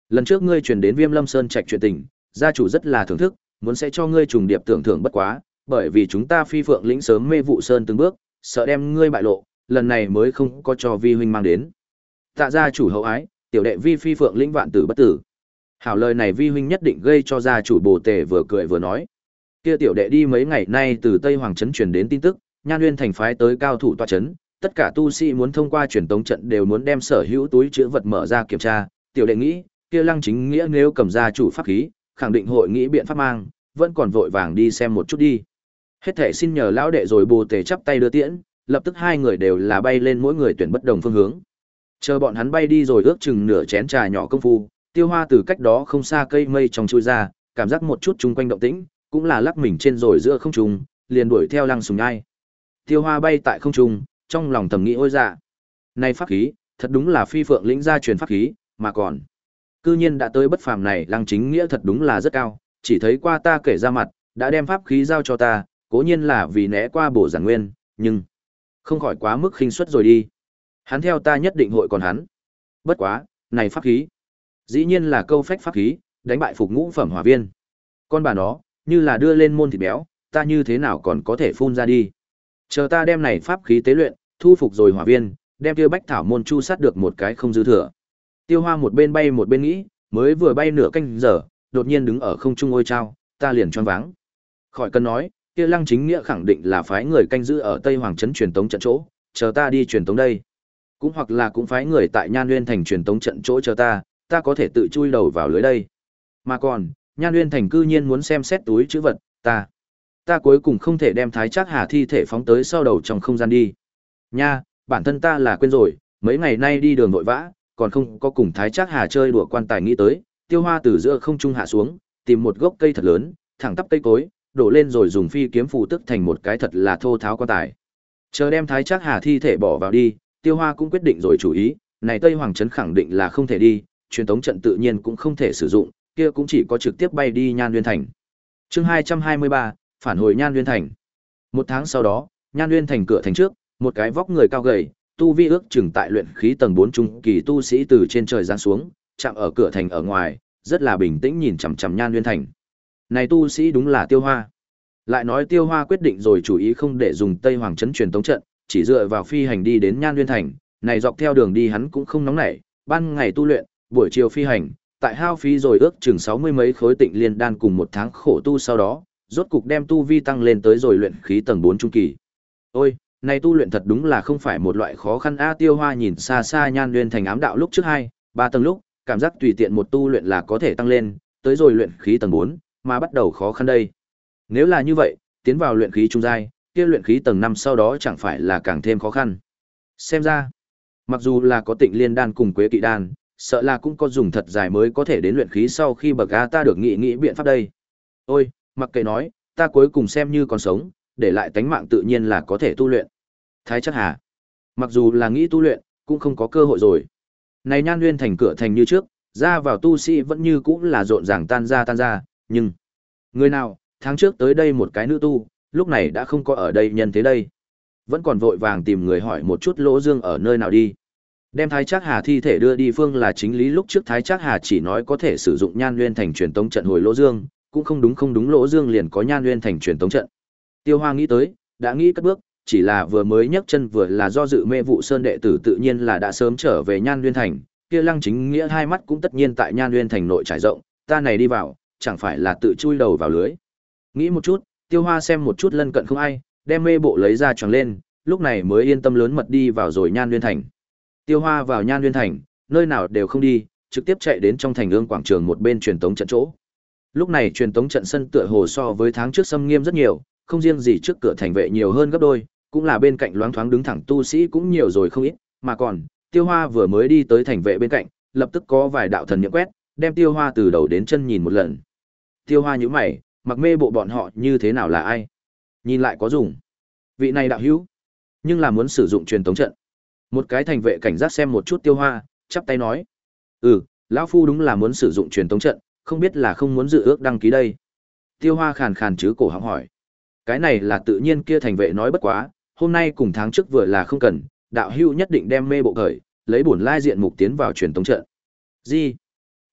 Speaker 1: Lần trước ngươi truyền đến Viêm Lâm Sơn trạch chuyện tình, gia chủ rất là thưởng thức, muốn sẽ cho ngươi trùng điệp tưởng thưởng bất quá, bởi vì chúng ta Phi Phượng lĩnh sớm mê vụ sơn từng bước, sợ đem ngươi bại lộ, lần này mới không có cho vi huynh mang đến. Tạ gia chủ hậu ái, tiểu đệ vi Phi Phượng lĩnh vạn tử bất tử. Hảo lời này vi huynh nhất định gây cho gia chủ Bồ Tề vừa cười vừa nói. Kia tiểu đệ đi mấy ngày nay từ Tây Hoàng trấn truyền đến tin tức, Nhan Nguyên thành phái tới cao thủ tọa trấn, tất cả tu sĩ muốn thông qua truyền tống trận đều muốn đem sở hữu túi chứa vật mở ra kiểm tra, tiểu đệ nghĩ, kia Lăng Chính Nghĩa nếu cầm ra chủ pháp khí, khẳng định hội nghĩ biện pháp mang, vẫn còn vội vàng đi xem một chút đi. Hết thể xin nhờ lão đệ rồi Bồ Tề chắp tay đưa tiễn, lập tức hai người đều là bay lên mỗi người tuyển bất đồng phương hướng. Chờ bọn hắn bay đi rồi ước chừng nửa chén trà nhỏ công phu, Tiêu Hoa từ cách đó không xa cây mây trong chui ra, cảm giác một chút chung quanh động tĩnh, cũng là lắc mình trên rồi giữa không trung, liền đuổi theo Lăng Sùng Nhai. Tiêu Hoa bay tại không trung, trong lòng thầm nghĩ ôi dạ. Này pháp khí, thật đúng là Phi Phượng lĩnh gia truyền pháp khí, mà còn cư nhiên đã tới bất phàm này, Lăng Chính Nghĩa thật đúng là rất cao, chỉ thấy qua ta kể ra mặt, đã đem pháp khí giao cho ta, cố nhiên là vì né qua bổ giản nguyên, nhưng không khỏi quá mức khinh suất rồi đi. Hắn theo ta nhất định hội còn hắn. Bất quá, này pháp khí, dĩ nhiên là câu phách pháp khí, đánh bại phục ngũ phẩm hỏa viên. Con bà nó, như là đưa lên môn thịt béo, ta như thế nào còn có thể phun ra đi. Chờ ta đem này pháp khí tế luyện, thu phục rồi hỏa viên, đem kia bách thảo môn chu sát được một cái không dư thừa. Tiêu Hoa một bên bay một bên nghĩ, mới vừa bay nửa canh giờ, đột nhiên đứng ở không trung ôi trao, ta liền choáng váng. Khỏi cần nói, kia Lăng Chính Nghĩa khẳng định là phái người canh giữ ở Tây Hoàng trấn truyền tống trận chỗ, chờ ta đi truyền tống đây. Cũng hoặc là cũng phái người tại Nhan Nguyên thành truyền tống trận chỗ chờ ta, ta có thể tự chui đầu vào lưới đây. Mà còn, Nhan Nguyên thành cư nhiên muốn xem xét túi trữ vật, ta, ta cuối cùng không thể đem Thái Trác Hà thi thể phóng tới sau đầu trong không gian đi. Nha, bản thân ta là quên rồi, mấy ngày nay đi đường vội vã, còn không có cùng Thái Trác Hà chơi đùa quan tài nghĩ tới. Tiêu Hoa từ giữa không trung hạ xuống, tìm một gốc cây thật lớn, thẳng tắp cây cối, đổ lên rồi dùng phi kiếm phù tức thành một cái thật là thô tháo quan tài. Chờ đem Thái Trác Hà thi thể bỏ vào đi, Tiêu Hoa cũng quyết định rồi chủ ý, này Tây Hoàng trấn khẳng định là không thể đi, truyền tống trận tự nhiên cũng không thể sử dụng, kia cũng chỉ có trực tiếp bay đi Nhan Nguyên thành. Chương hai trăm hai mươi ba, phản hồi Nhan Nguyên thành. Một tháng sau đó, Nhan Nguyên thành cửa thành trước, một cái vóc người cao gầy, tu vi ước chừng tại luyện khí tầng bốn trung kỳ tu sĩ từ trên trời giáng xuống, chạm ở cửa thành ở ngoài, rất là bình tĩnh nhìn chằm chằm Nhan Nguyên thành. Này tu sĩ đúng là Tiêu Hoa. Lại nói Tiêu Hoa quyết định rồi chủ ý không để dùng Tây Hoàng trấn truyền tống trận, chỉ dựa vào phi hành đi đến Nhan Nguyên thành, này dọc theo đường đi hắn cũng không nóng nảy, ban ngày tu luyện, buổi chiều phi hành, tại hao phí rồi ước chừng sáu mươi mấy khối tịnh liên đan cùng một tháng khổ tu sau đó, rốt cục đem tu vi tăng lên tới rồi luyện khí tầng bốn trung kỳ. Ôi, này tu luyện thật đúng là không phải một loại khó khăn a. Tiêu Hoa nhìn xa xa Nhan Nguyên thành ám đạo lúc trước hai, ba tầng lúc, cảm giác tùy tiện một tu luyện là có thể tăng lên, tới rồi luyện khí tầng bốn, mà bắt đầu khó khăn đây. Nếu là như vậy, tiến vào luyện khí trung giai, kia luyện khí tầng năm sau đó chẳng phải là càng thêm khó khăn. Xem ra, mặc dù là có tịnh liên đan cùng quế kỵ đan, sợ là cũng có dùng thật dài mới có thể đến luyện khí sau khi bậc a, ta được nghĩ nghĩ biện pháp đây. Ôi, mặc kệ nói, ta cuối cùng xem như còn sống, để lại tánh mạng tự nhiên là có thể tu luyện. Thái Trác Hà, mặc dù là nghĩ tu luyện, cũng không có cơ hội rồi. Này Nhan Nguyên thành cửa thành như trước, ra vào tu sĩ vẫn như cũng là rộn ràng tan ra tan ra, nhưng người nào, tháng trước tới đây một cái nữ tu, lúc này đã không có ở đây nhân thế đây. Vẫn còn vội vàng tìm người hỏi một chút Lỗ Dương ở nơi nào đi. Đem Thái Trác Hà thi thể đưa đi phương là chính lý, lúc trước Thái Trác Hà chỉ nói có thể sử dụng Nhan Nguyên thành truyền tống trận hồi Lỗ Dương, cũng không đúng không đúng Lỗ Dương liền có Nhan Nguyên thành truyền tống trận. Tiêu Hoa nghĩ tới, đã nghĩ cất bước, chỉ là vừa mới nhấc chân vừa là do dự mê vụ sơn đệ tử tự nhiên là đã sớm trở về Nhan Nguyên thành, kia Lăng Chính Nghĩa hai mắt cũng tất nhiên tại Nhan Nguyên thành nội trải rộng, ta này đi vào, chẳng phải là tự chui đầu vào lưới. Nghĩ một chút, Tiêu Hoa xem một chút lân cận không ai, đem mê bộ lấy ra choàng lên, lúc này mới yên tâm lớn mật đi vào rồi Nhan Nguyên thành. Tiêu Hoa vào Nhan Nguyên thành, nơi nào đều không đi, trực tiếp chạy đến trong thành ương quảng trường một bên truyền tống trận chỗ. Lúc này truyền tống trận sân tựa hồ so với tháng trước xâm nghiêm rất nhiều, không riêng gì trước cửa thành vệ nhiều hơn gấp đôi, cũng là bên cạnh loáng thoáng đứng thẳng tu sĩ cũng nhiều rồi không ít, mà còn, Tiêu Hoa vừa mới đi tới thành vệ bên cạnh, lập tức có vài đạo thần niệm quét, đem Tiêu Hoa từ đầu đến chân nhìn một lần. Tiêu Hoa nhíu mày, mặc mê bộ bọn họ như thế nào là ai? Nhìn lại có dùng. Vị này đạo hữu, nhưng là muốn sử dụng truyền tống trận. Một cái thành vệ cảnh giác xem một chút Tiêu Hoa, chắp tay nói: "Ừ, lão phu đúng là muốn sử dụng truyền tống trận, không biết là không muốn dự ước đăng ký đây." Tiêu Hoa khàn khàn chứ cổ họng hỏi: "Cái này là tự nhiên." Kia thành vệ nói: "Bất quá, hôm nay cùng tháng trước vừa là không cần, đạo hữu nhất định đem mê bộ cởi, lấy bổn lai diện mục tiến vào truyền tống trận." "Gì?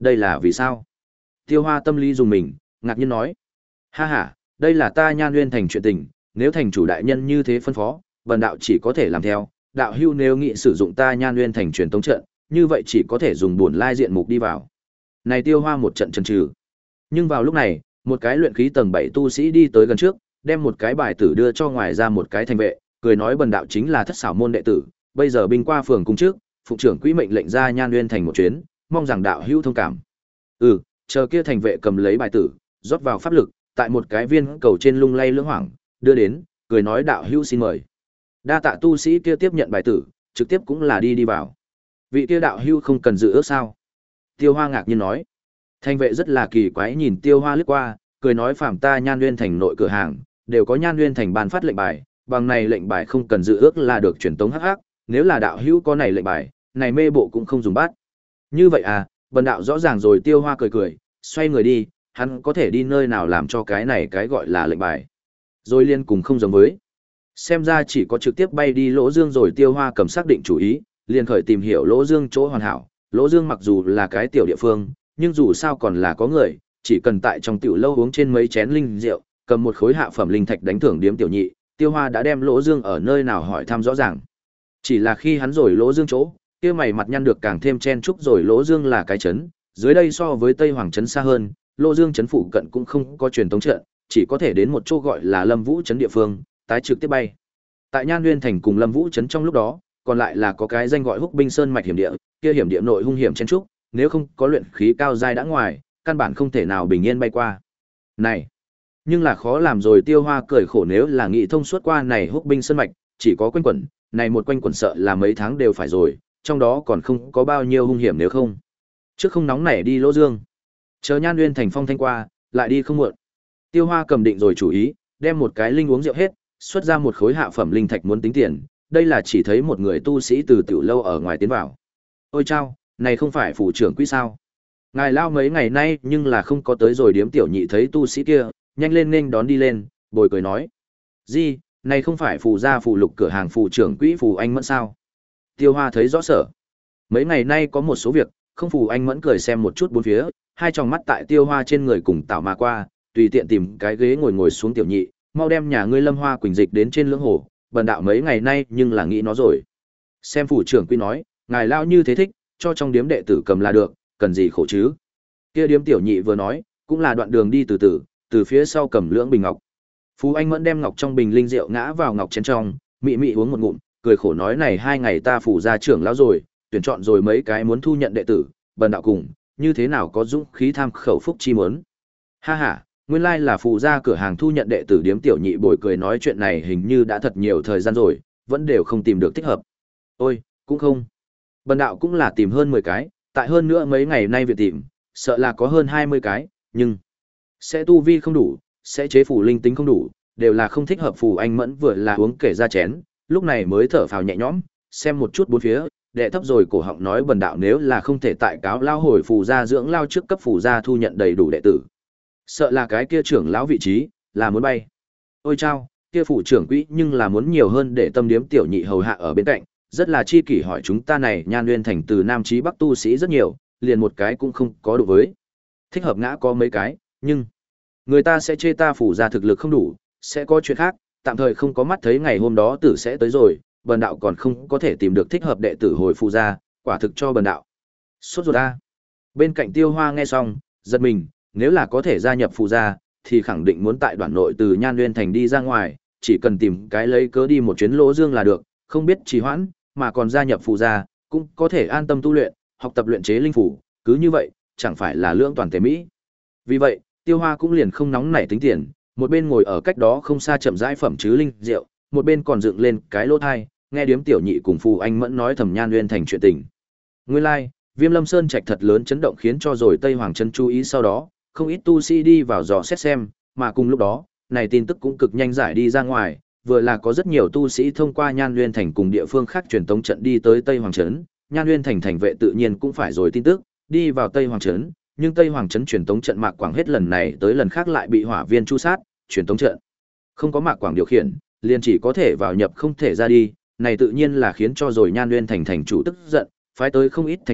Speaker 1: Đây là vì sao? Tiêu Hoa tâm lý dùng mình, ngạc nhiên nói. Ha ha, đây là ta Nhan Nguyên thành chuyện tình, nếu thành chủ đại nhân như thế phân phó, bần đạo chỉ có thể làm theo. Đạo hưu nếu nghị sử dụng ta Nhan Nguyên thành truyền tống trận, như vậy chỉ có thể dùng buồn lai diện mục đi vào. Này Tiêu Hoa một trận chần chừ. Nhưng vào lúc này, một cái luyện khí tầng bảy tu sĩ đi tới gần trước, đem một cái bài tử đưa cho ngoài ra một cái thành vệ, cười nói bần đạo chính là Thất Xảo môn đệ tử, bây giờ binh qua phường cung trước, phụ trưởng quỹ mệnh lệnh ra Nhan Nguyên thành một chuyến, mong rằng đạo hữu thông cảm. Ừ, chờ kia thành vệ cầm lấy bài tử, rót vào pháp lực, tại một cái viên cầu trên lung lay lưỡng hoảng, đưa đến, cười nói đạo hữu xin mời. Đa tạ tu sĩ kia tiếp nhận bài tử, trực tiếp cũng là đi đi vào. Vị kia đạo hữu không cần dự ước sao? Tiêu Hoa ngạc nhiên nói. Thành vệ rất là kỳ quái nhìn Tiêu Hoa lướt qua, cười nói phàm ta Nhan Nguyên thành nội cửa hàng, đều có Nhan Nguyên thành ban phát lệnh bài, bằng này lệnh bài không cần dự ước là được truyền tống hắc hắc, nếu là đạo hữu có này lệnh bài, này mê bộ cũng không dùng bắt. Như vậy à, bần đạo rõ ràng rồi. Tiêu Hoa cười cười, xoay người đi, hắn có thể đi nơi nào làm cho cái này cái gọi là lệnh bài. Rồi liên cùng không giống với. Xem ra chỉ có trực tiếp bay đi Lỗ Dương rồi. Tiêu Hoa cầm xác định chủ ý, liền khởi tìm hiểu Lỗ Dương chỗ hoàn hảo. Lỗ Dương mặc dù là cái tiểu địa phương, nhưng dù sao còn là có người, chỉ cần tại trong tiểu lâu uống trên mấy chén linh rượu, cầm một khối hạ phẩm linh thạch đánh thưởng điếm tiểu nhị, Tiêu Hoa đã đem Lỗ Dương ở nơi nào hỏi thăm rõ ràng. Chỉ là khi hắn rồi Lỗ Dương chỗ, kia mày mặt nhăn được càng thêm chen chúc rồi. Lỗ Dương là cái trấn, dưới đây so với Tây Hoàng trấn xa hơn, Lỗ Dương trấn phụ cận cũng không có truyền tống trận, chỉ có thể đến một chỗ gọi là Lâm Vũ trấn địa phương, tái trực tiếp bay. Tại Nhan Nguyên thành cùng Lâm Vũ trấn trong lúc đó, còn lại là có cái danh gọi Húc Binh Sơn mạch hiểm địa, kia hiểm địa nội hung hiểm chen trúc, nếu không có luyện khí cao giai đã ngoài, căn bản không thể nào bình yên bay qua. Này, nhưng là khó làm rồi. Tiêu Hoa cười khổ, nếu là nghĩ thông suốt qua này Húc Binh Sơn mạch, chỉ có quanh quẩn, này một quanh quẩn sợ là mấy tháng đều phải rồi, trong đó còn không có bao nhiêu hung hiểm nếu không. Trước không nóng nảy đi Lỗ Dương, chờ Nhan Nguyên thành phong thanh qua, lại đi không muộn. Tiêu Hoa cầm định rồi chủ ý, đem một cái linh uống rượu hết, xuất ra một khối hạ phẩm linh thạch muốn tính tiền, đây là chỉ thấy một người tu sĩ từ tiểu lâu ở ngoài tiến vào. Ôi chao, này không phải phủ trưởng quỹ sao? Ngài lao mấy ngày nay nhưng là không có tới rồi. Điếm tiểu nhị thấy tu sĩ kia, nhanh lên nghênh đón đi lên, bồi cười nói. Gì, này không phải phù gia phù lục cửa hàng phủ trưởng quỹ Phù Anh Mẫn sao? Tiêu Hoa thấy rõ sở. Mấy ngày nay có một số việc, không Phù Anh Mẫn cười xem một chút bốn phía, hai tròng mắt tại Tiêu Hoa trên người cùng tảo mà qua, tùy tiện tìm cái ghế ngồi ngồi xuống. Tiểu nhị, mau đem nhà ngươi Lâm Hoa Quỳnh dịch đến trên lưỡng hồ, bần đạo mấy ngày nay nhưng là nghĩ nó rồi. Xem phủ trưởng quỹ nói, ngài lao như thế thích, cho trong điếm đệ tử cầm là được, cần gì khổ chứ. Kia điếm tiểu nhị vừa nói, cũng là đoạn đường đi từ từ, từ phía sau cầm lưỡng bình ngọc. Phú Anh Mẫn đem ngọc trong bình linh rượu ngã vào ngọc chén trong, mị mị uống một ngụm, cười khổ nói này hai ngày ta phủ gia trưởng lão rồi, tuyển chọn rồi mấy cái muốn thu nhận đệ tử, bần đạo cùng, như thế nào có dũng khí tham khẩu phúc chi muốn. Ha ha, nguyên lai là phủ gia cửa hàng thu nhận đệ tử. Điếm tiểu nhị bồi cười nói chuyện này hình như đã thật nhiều thời gian rồi, vẫn đều không tìm được thích hợp. Ôi, cũng không. Bần đạo cũng là tìm hơn mười cái, tại hơn nữa mấy ngày nay việc tìm, sợ là có hơn hai mươi cái, nhưng sẽ tu vi không đủ, sẽ chế phủ linh tính không đủ, đều là không thích hợp. Phù Anh Mẫn vừa là uống kể ra chén, lúc này mới thở phào nhẹ nhõm, xem một chút bốn phía, đệ thấp rồi cổ họng nói bần đạo nếu là không thể tại cáo lao hồi phù gia dưỡng lao trước cấp phù gia thu nhận đầy đủ đệ tử, sợ là cái kia trưởng lão vị trí là muốn bay. Ôi chao, kia phủ trưởng quỹ nhưng là muốn nhiều hơn để tâm điếm tiểu nhị hầu hạ ở bên cạnh, rất là chi kỷ hỏi chúng ta này Nhan Nguyên thành từ nam chí bắc tu sĩ rất nhiều, liền một cái cũng không có đủ với. Thích hợp ngã có mấy cái, nhưng người ta sẽ chê ta phủ gia thực lực không đủ, sẽ có chuyện khác, tạm thời không có mắt thấy ngày hôm đó tử sẽ tới rồi, bần đạo còn không có thể tìm được thích hợp đệ tử hồi phù gia, quả thực cho bần đạo sốt ruột a. Bên cạnh Tiêu Hoa nghe xong, giật mình, nếu là có thể gia nhập phù gia, thì khẳng định muốn tại đoạn nội từ Nhan Nguyên thành đi ra ngoài, chỉ cần tìm cái lấy cớ đi một chuyến Lỗ Dương là được, không biết trì hoãn, mà còn gia nhập phù gia, cũng có thể an tâm tu luyện, học tập luyện chế linh phủ, cứ như vậy, chẳng phải là lưỡng toàn tề mỹ. Vì vậy, Tiêu Hoa cũng liền không nóng nảy tính tiền, một bên ngồi ở cách đó không xa chậm rãi phẩm chứ linh rượu, một bên còn dựng lên cái lỗ thai, nghe điếm tiểu nhị cùng Phù Anh Mẫn nói thầm Nhan Nguyên thành chuyện tình. Nguyên lai, like, Viêm Lâm Sơn trạch thật lớn chấn động khiến cho rồi Tây Hoàng Trấn chú ý, sau đó, không ít tu sĩ đi vào dò xét xem, mà cùng lúc đó, này tin tức cũng cực nhanh giải đi ra ngoài, vừa là có rất nhiều tu sĩ thông qua Nhan Nguyên thành cùng địa phương khác truyền tống trận đi tới Tây Hoàng Trấn, Nhan Nguyên thành thành vệ tự nhiên cũng phải rồi tin tức, đi vào Tây Hoàng Trấn, nhưng Tây Hoàng Trấn truyền tống trận Mạc Quảng hết lần này tới lần khác lại bị hỏa viên chu sát, truyền tống trận không có Mạc Quảng điều khiển, liền chỉ có thể vào nhập không thể ra đi, này tự nhiên là khiến cho rồi Nhan Nguyên thành thành chủ tức giận, phái tới không ít thành vệ,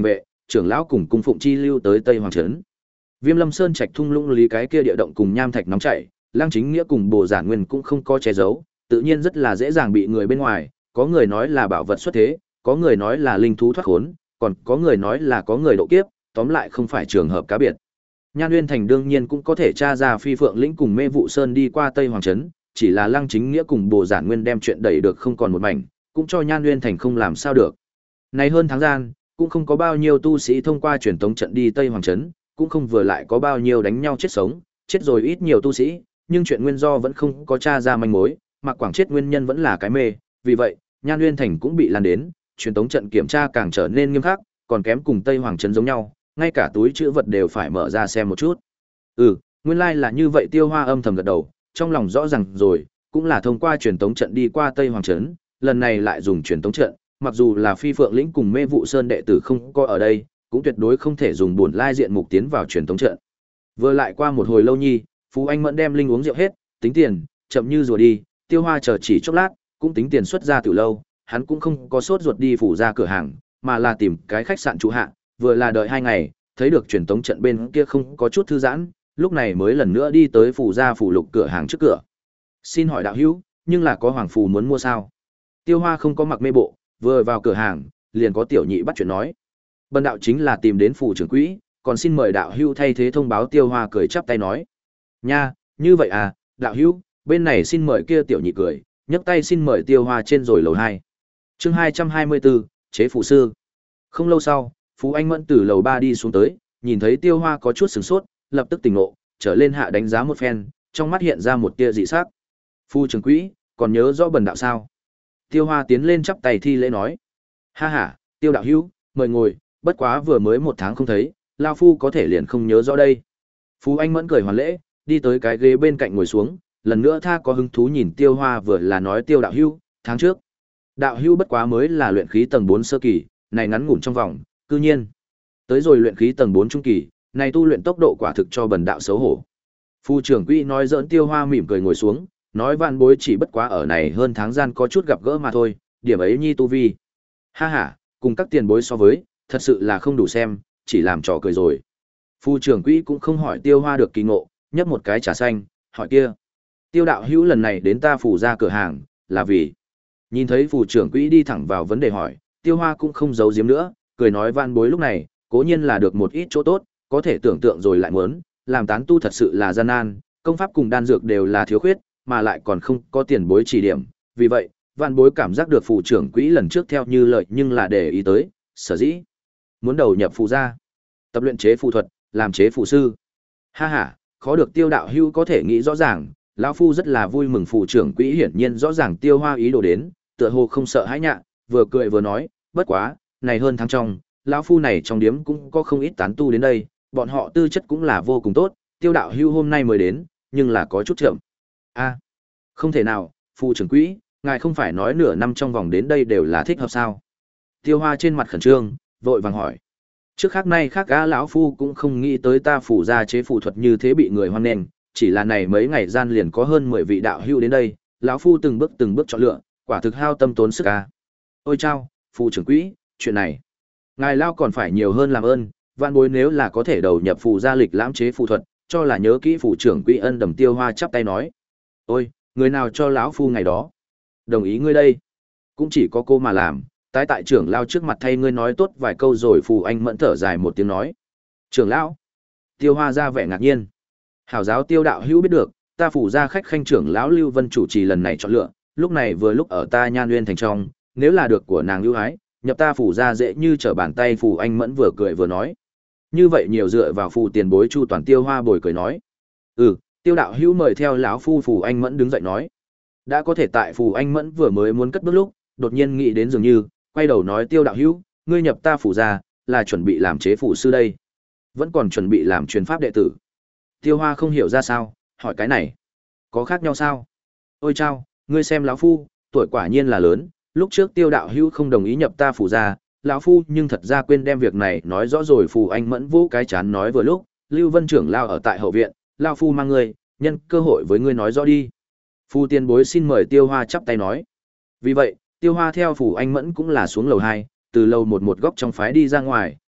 Speaker 1: trưởng lão cùng cung phụng chi lưu tới Tây Hoàng trấn. Viêm Lâm Sơn trạch thung lũng lý cái kia địa động cùng nham thạch nóng chảy, Lăng Chính Nghĩa cùng Bồ Giản Nguyên cũng không có che giấu, tự nhiên rất là dễ dàng bị người bên ngoài, có người nói là bảo vật xuất thế, có người nói là linh thú thoát khốn, còn có người nói là có người độ kiếp, tóm lại không phải trường hợp cá biệt. Nhan Uyên Thành đương nhiên cũng có thể tra ra Phi Phượng Lĩnh cùng Mê Vụ Sơn đi qua Tây Hoàng trấn, chỉ là Lăng Chính Nghĩa cùng Bồ Giản Nguyên đem chuyện đẩy được không còn một mảnh, cũng cho Nhan Uyên Thành không làm sao được. Này hơn tháng gian, cũng không có bao nhiêu tu sĩ thông qua truyền tống trận đi Tây Hoàng trấn, cũng không vừa lại có bao nhiêu đánh nhau chết sống, chết rồi ít nhiều tu sĩ, nhưng chuyện nguyên do vẫn không có tra ra manh mối, Mạc Quảng chết nguyên nhân vẫn là cái mê, vì vậy, Nhan Uyên Thành cũng bị lan đến, truyền tống trận kiểm tra càng trở nên nghiêm khắc, còn kém cùng Tây Hoàng trấn giống nhau, ngay cả túi trữ vật đều phải mở ra xem một chút. Ừ, nguyên lai like là như vậy. Tiêu Hoa âm thầm gật đầu, trong lòng rõ ràng rồi, cũng là thông qua truyền tống trận đi qua Tây Hoàng trấn, lần này lại dùng truyền tống trận, mặc dù là Phi Phượng Lĩnh cùng Mê Vụ Sơn đệ tử không có ở đây, cũng tuyệt đối không thể dùng buồn lai diện mục tiến vào truyền tống trận. Vừa lại qua một hồi lâu nhi, Phú Anh Mẫn đem linh uống rượu hết, tính tiền, chậm như rùa đi, Tiêu Hoa chờ chỉ chốc lát, cũng tính tiền xuất ra từ lâu, hắn cũng không có sốt ruột đi phủ ra cửa hàng, mà là tìm cái khách sạn trụ hạ, vừa là đợi hai ngày, thấy được truyền tống trận bên kia không có chút thư giãn, lúc này mới lần nữa đi tới phủ gia phủ lục cửa hàng trước cửa. Xin hỏi đạo hữu, nhưng là có hoàng phù muốn mua sao? Tiêu Hoa không có mặc mê bộ, vừa vào cửa hàng, liền có tiểu nhị bắt chuyện nói. Bần đạo chính là tìm đến phủ trưởng quỹ, còn xin mời đạo hữu thay thế thông báo. Tiêu Hoa cười chắp tay nói. Nha, như vậy à, đạo hữu, bên này xin mời. Kia tiểu nhị cười, nhấc tay xin mời Tiêu Hoa trên rồi lầu hai. Chương hai trăm hai mươi bốn, chế phụ sư. Không lâu sau, Phú Anh Mẫn từ lầu ba đi xuống tới, nhìn thấy Tiêu Hoa có chút sửng sốt, lập tức tỉnh ngộ, trở lên hạ đánh giá một phen, trong mắt hiện ra một tia dị sắc. Phu trưởng quỹ, còn nhớ rõ bần đạo sao? Tiêu Hoa tiến lên chắp tay thi lễ nói. Ha ha, Tiêu đạo hữu, mời ngồi, bất quá vừa mới một tháng không thấy, lao phu có thể liền không nhớ rõ đây. Phú Anh Mẫn cười hoàn lễ, đi tới cái ghế bên cạnh ngồi xuống, lần nữa tha có hứng thú nhìn Tiêu Hoa, vừa là nói Tiêu đạo hữu, tháng trước, đạo hữu bất quá mới là luyện khí tầng bốn sơ kỳ, này ngắn ngủn trong vòng, cư nhiên tới rồi luyện khí tầng bốn trung kỳ, này tu luyện tốc độ quả thực cho bần đạo xấu hổ. Phu trưởng quỹ nói giỡn. Tiêu Hoa mỉm cười ngồi xuống, nói vạn bối chỉ bất quá ở này hơn tháng gian có chút gặp gỡ mà thôi, điểm ấy nhi tu vi. Ha ha, cùng các tiền bối so với, thật sự là không đủ xem, chỉ làm trò cười rồi. Phu trưởng quỹ cũng không hỏi Tiêu Hoa được kỳ ngộ, nhấp một cái trà xanh, hỏi kia. Tiêu đạo hữu lần này đến ta phủ ra cửa hàng, là vì... Nhìn thấy phủ trưởng quỹ đi thẳng vào vấn đề hỏi, Tiêu Hoa cũng không giấu giếm nữa, cười nói vạn bối lúc này, cố nhiên là được một ít chỗ tốt, có thể tưởng tượng rồi lại muốn, làm tán tu thật sự là gian nan, công pháp cùng đan dược đều là thiếu khuyết, mà lại còn không có tiền bối chỉ điểm, vì vậy, vạn bối cảm giác được phủ trưởng quỹ lần trước theo như lợi nhưng là để ý tới, sở dĩ muốn đầu nhập phù gia, tập luyện chế phù thuật, làm chế phù sư. Ha ha, khó được Tiêu đạo hữu có thể nghĩ rõ ràng, lão phu rất là vui mừng. Phủ trưởng quỹ hiển nhiên rõ ràng Tiêu Hoa ý đồ đến, tựa hồ không sợ hãi nhạ, vừa cười vừa nói, bất quá, này hơn tháng trong, lão phu này trong điếm cũng có không ít tán tu đến đây, bọn họ tư chất cũng là vô cùng tốt, Tiêu đạo hữu hôm nay mới đến, nhưng là có chút chậm. A, không thể nào, Phu trưởng quỹ, ngài không phải nói nửa năm trong vòng đến đây đều là thích hợp sao? Tiêu Hoa trên mặt khẩn trương, vội vàng hỏi. Trước khác nay khác gã lão phu cũng không nghĩ tới ta phủ gia chế phù thuật như thế bị người hoan nghênh, chỉ là này mấy ngày gian liền có hơn mười vị đạo hữu đến đây, lão phu từng bước từng bước chọn lựa, quả thực hao tâm tốn sức a. Ôi chao, Phu trưởng quỹ, chuyện này, ngài lao còn phải nhiều hơn làm ơn, vạn bối nếu là có thể đầu nhập phù gia lịch lãm chế phù thuật, cho là nhớ kỹ phủ trưởng quỹ ân đầm. Tiêu Hoa chắp tay nói. Ôi, người nào cho lão phu ngày đó? Đồng ý ngươi đây. Cũng chỉ có cô mà làm, tái tại trưởng lao trước mặt thay ngươi nói tốt vài câu rồi. Phù Anh Mẫn thở dài một tiếng nói. Trưởng lão. Tiêu Hoa ra vẻ ngạc nhiên. Hảo giáo Tiêu đạo hữu biết được, ta phủ gia khách khanh trưởng lão Lưu Vân chủ trì lần này chọn lựa, lúc này vừa lúc ở ta Nhan Uyên thành trong, nếu là được của nàng ưu ái, nhập ta phủ gia dễ như trở bàn tay. Phù Anh Mẫn vừa cười vừa nói. Như vậy nhiều dựa vào phù tiền bối chu toàn. Tiêu Hoa bồi cười nói. Ừ, Tiêu đạo hữu mời theo lão phu. Phù Anh Mẫn đứng dậy nói. Đã có thể tại Phù Anh Mẫn vừa mới muốn cất bước lúc, đột nhiên nghĩ đến dường như, quay đầu nói Tiêu đạo hữu, ngươi nhập ta phủ gia, là chuẩn bị làm chế phủ sư đây, vẫn còn chuẩn bị làm truyền pháp đệ tử. Tiêu Hoa không hiểu ra sao, hỏi cái này, có khác nhau sao? Ôi chao, ngươi xem lão phu, tuổi quả nhiên là lớn, lúc trước Tiêu đạo hữu không đồng ý nhập ta phủ gia, lão phu nhưng thật ra quên đem việc này nói rõ rồi. Phù Anh Mẫn vũ cái chán nói vừa lúc, Lưu Vân trưởng lao ở tại hậu viện, lão phu mang ngươi, nhân cơ hội với ngươi nói rõ đi. Phu tiền bối xin mời. Tiêu Hoa chắp tay nói. Vì vậy, Tiêu Hoa theo Phù Anh Mẫn cũng là xuống lầu hai, từ lầu một một góc trong phái đi ra ngoài,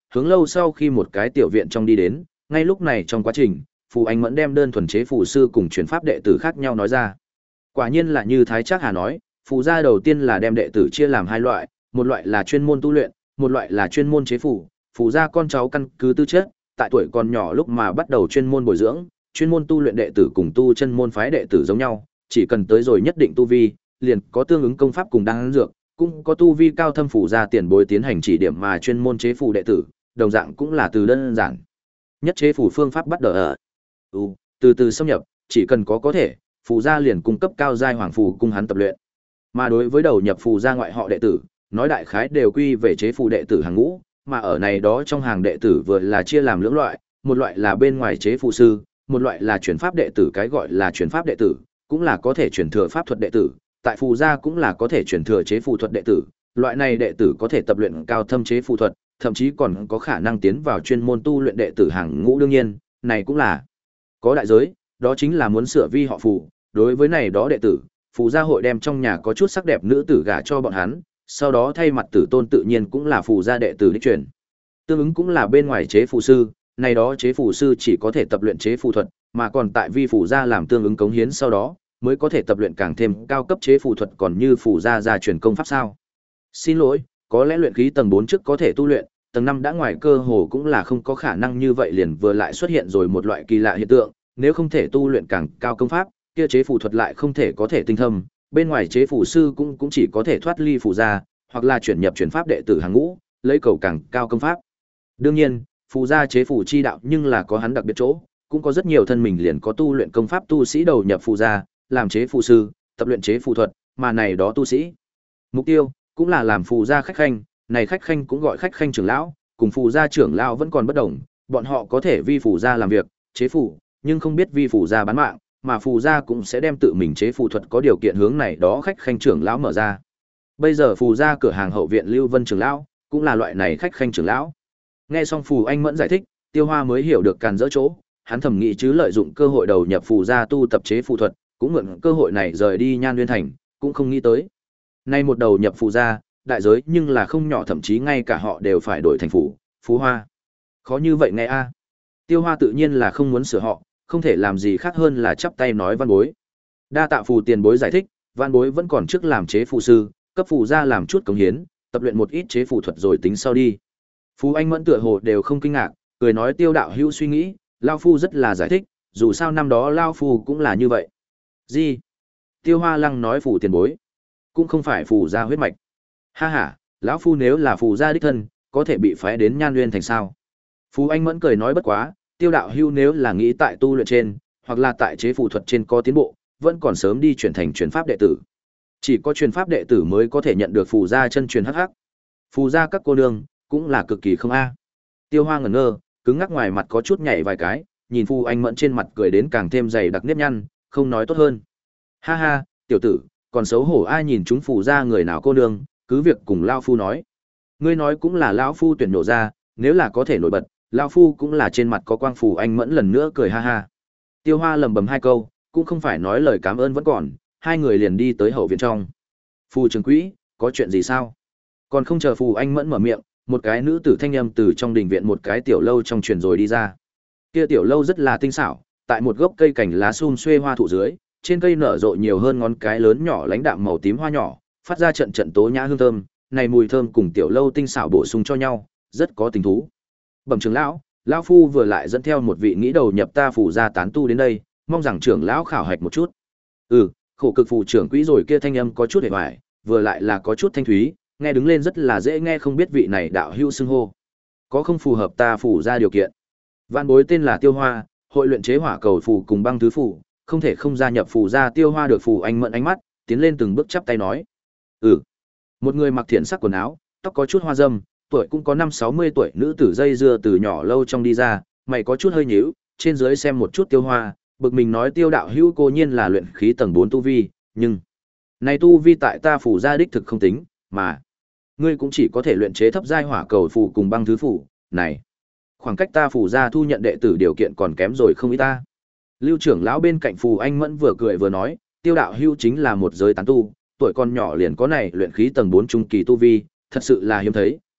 Speaker 1: hướng lâu sau khi một cái tiểu viện trong đi đến, ngay lúc này trong quá trình, Phù Anh Mẫn đem đơn thuần chế phù sư cùng truyền pháp đệ tử khác nhau nói ra. Quả nhiên là như Thái Trác Hà nói, phù gia đầu tiên là đem đệ tử chia làm hai loại, một loại là chuyên môn tu luyện, một loại là chuyên môn chế phù. Phù gia con cháu căn cứ tư chất, tại tuổi còn nhỏ lúc mà bắt đầu chuyên môn bồi dưỡng, chuyên môn tu luyện đệ tử cùng tu chân môn phái đệ tử giống nhau, chỉ cần tới rồi nhất định tu vi, liền có tương ứng công pháp cùng đan dược, cũng có tu vi cao thâm phù gia tiền bối tiến hành chỉ điểm mà chuyên môn chế phù đệ tử, đồng dạng cũng là từ đơn giản nhất chế phù phương pháp bắt đầu ở ừ, từ từ xâm nhập, chỉ cần có có thể, phù gia liền cung cấp cao giai hoàng phù cung hắn tập luyện. Mà đối với đầu nhập phù gia ngoại họ đệ tử, nói đại khái đều quy về chế phù đệ tử hàng ngũ, mà ở này đó trong hàng đệ tử vừa là chia làm lưỡng loại, một loại là bên ngoài chế phù sư, một loại là chuyển pháp đệ tử, cái gọi là chuyển pháp đệ tử, cũng là có thể chuyển thừa pháp thuật đệ tử, tại phù gia cũng là có thể chuyển thừa chế phù thuật đệ tử, loại này đệ tử có thể tập luyện cao thâm chế phù thuật, thậm chí còn có khả năng tiến vào chuyên môn tu luyện đệ tử hàng ngũ, đương nhiên, này cũng là có đại giới, đó chính là muốn sửa vi họ phù, đối với này đó đệ tử, phù gia hội đem trong nhà có chút sắc đẹp nữ tử gả cho bọn hắn, sau đó thay mặt tử tôn tự nhiên cũng là phù gia đệ tử đích truyền. Tương ứng cũng là bên ngoài chế phù sư, này đó chế phù sư chỉ có thể tập luyện chế phù thuật, mà còn tại vi phù gia làm tương ứng cống hiến sau đó, mới có thể tập luyện càng thêm cao cấp chế phù thuật, còn như phù gia gia truyền công pháp sao? Xin lỗi, có lẽ luyện khí tầng bốn trước có thể tu luyện, tầng năm đã ngoài cơ hồ cũng là không có khả năng như vậy, liền vừa lại xuất hiện rồi một loại kỳ lạ hiện tượng, nếu không thể tu luyện càng cao công pháp, kia chế phù thuật lại không thể có thể tinh thâm, bên ngoài chế phù sư cũng cũng chỉ có thể thoát ly phù gia, hoặc là chuyển nhập chuyển pháp đệ tử hàng ngũ, lấy cầu càng cao công pháp. Đương nhiên, phù gia chế phù chi đạo nhưng là có hắn đặc biệt chỗ, cũng có rất nhiều thân mình liền có tu luyện công pháp tu sĩ đầu nhập phù gia, làm chế phù sư, tập luyện chế phù thuật, mà này đó tu sĩ, mục tiêu cũng là làm phù gia khách khanh, này khách khanh cũng gọi khách khanh trưởng lão, cùng phù gia trưởng lão vẫn còn bất đồng, bọn họ có thể vi phù gia làm việc, chế phù, nhưng không biết vi phù gia bán mạng, mà phù gia cũng sẽ đem tự mình chế phù thuật có điều kiện hướng này đó khách khanh trưởng lão mở ra. Bây giờ phù gia cửa hàng hậu viện Lưu Vân trưởng lão cũng là loại này khách khanh trưởng lão. Nghe xong Phù Anh Mẫn giải thích, Tiêu Hoa mới hiểu được càn dỡ chỗ, hắn thầm nghĩ chứ lợi dụng cơ hội đầu nhập phù gia tu tập chế phù thuật, cũng mượn cơ hội này rời đi Nhan Nguyên thành, cũng không nghĩ tới. Nay một đầu nhập phù gia, đại giới nhưng là không nhỏ, thậm chí ngay cả họ đều phải đổi thành phủ, Phú Hoa. Khó như vậy nghe a. Tiêu Hoa tự nhiên là không muốn sửa họ, không thể làm gì khác hơn là chắp tay nói Văn Bối. Đa tạ phù tiền bối giải thích, Văn Bối vẫn còn trước làm chế phù sư, cấp phù gia làm chút cống hiến, tập luyện một ít chế phù thuật rồi tính sau đi. Phú Anh Mẫn tựa hồ đều không kinh ngạc, cười nói Tiêu đạo hữu suy nghĩ, lao phu rất là giải thích, dù sao năm đó lao phu cũng là như vậy. Gì? Tiêu Hoa Lăng nói phù tiền bối, cũng không phải phù gia huyết mạch. Ha ha, lão phu nếu là phù gia đích thân, có thể bị phái đến Nhan Nguyên thành sao? Phú Anh Mẫn cười nói bất quá, Tiêu đạo hữu nếu là nghĩ tại tu luyện trên, hoặc là tại chế phù thuật trên có tiến bộ, vẫn còn sớm đi chuyển thành truyền pháp đệ tử. Chỉ có truyền pháp đệ tử mới có thể nhận được phù gia chân truyền hắc hắc. Phù gia các cô nương cũng là cực kỳ không a. Tiêu Hoa ngẩn ngơ, cứng ngắc ngoài mặt có chút nhảy vài cái, nhìn Phù Anh Mẫn trên mặt cười đến càng thêm dày đặc nếp nhăn, không nói tốt hơn. Ha ha, tiểu tử, còn xấu hổ ai nhìn chúng phù gia người nào cô nương, cứ việc cùng lão phu nói. Ngươi nói cũng là lão phu tuyển nổ ra, nếu là có thể nổi bật, lão phu cũng là trên mặt có quang. Phù Anh Mẫn lần nữa cười ha ha. Tiêu Hoa lẩm bẩm hai câu, cũng không phải nói lời cảm ơn vẫn còn, hai người liền đi tới hậu viện trong. Phù trưởng quỹ, có chuyện gì sao? Còn không chờ Phù Anh Mẫn mở miệng, một cái nữ tử thanh âm từ trong đình viện một cái tiểu lâu trong truyền rồi đi ra. Kia tiểu lâu rất là tinh xảo, tại một gốc cây cảnh lá sum xuê hoa thụ dưới, trên cây nở rộ nhiều hơn ngón cái lớn nhỏ lãnh đạm màu tím hoa nhỏ, phát ra trận trận tố nhã hương thơm, này mùi thơm cùng tiểu lâu tinh xảo bổ sung cho nhau, rất có tình thú. Bẩm trưởng lão, lão phu vừa lại dẫn theo một vị nghĩ đầu nhập ta phù gia tán tu đến đây, mong rằng trưởng lão khảo hạch một chút. Ừ, khổ cực phù trưởng quỹ rồi, kia thanh âm có chút hề hoài, vừa lại là có chút thanh thúy, nghe đứng lên rất là dễ nghe, không biết vị này đạo hữu xưng hô có không phù hợp ta phù gia điều kiện. Vạn bối tên là Tiêu Hoa, hội luyện chế hỏa cầu phù cùng băng thứ phù, không thể không gia nhập phù gia. Tiêu Hoa được Phù Anh Mẫn ánh mắt, tiến lên từng bước chắp tay nói. Ừ. Một người mặc thiện sắc quần áo, tóc có chút hoa râm, tuổi cũng có năm sáu mươi tuổi nữ tử dây dưa từ nhỏ lâu trong đi ra, mày có chút hơi nhíu, trên dưới xem một chút Tiêu Hoa, bực mình nói Tiêu đạo hữu cô nhiên là luyện khí tầng bốn tu vi, nhưng này tu vi tại ta phù gia đích thực không tính, mà ngươi cũng chỉ có thể luyện chế thấp giai hỏa cầu phù cùng băng thứ phù, này khoảng cách ta phù gia thu nhận đệ tử điều kiện còn kém rồi không ít ta. Lưu trưởng lão bên cạnh Phù Anh Mẫn vừa cười vừa nói, Tiêu đạo hữu chính là một giới tán tu, tuổi còn nhỏ liền có này luyện khí tầng bốn trung kỳ tu vi, thật sự là hiếm thấy,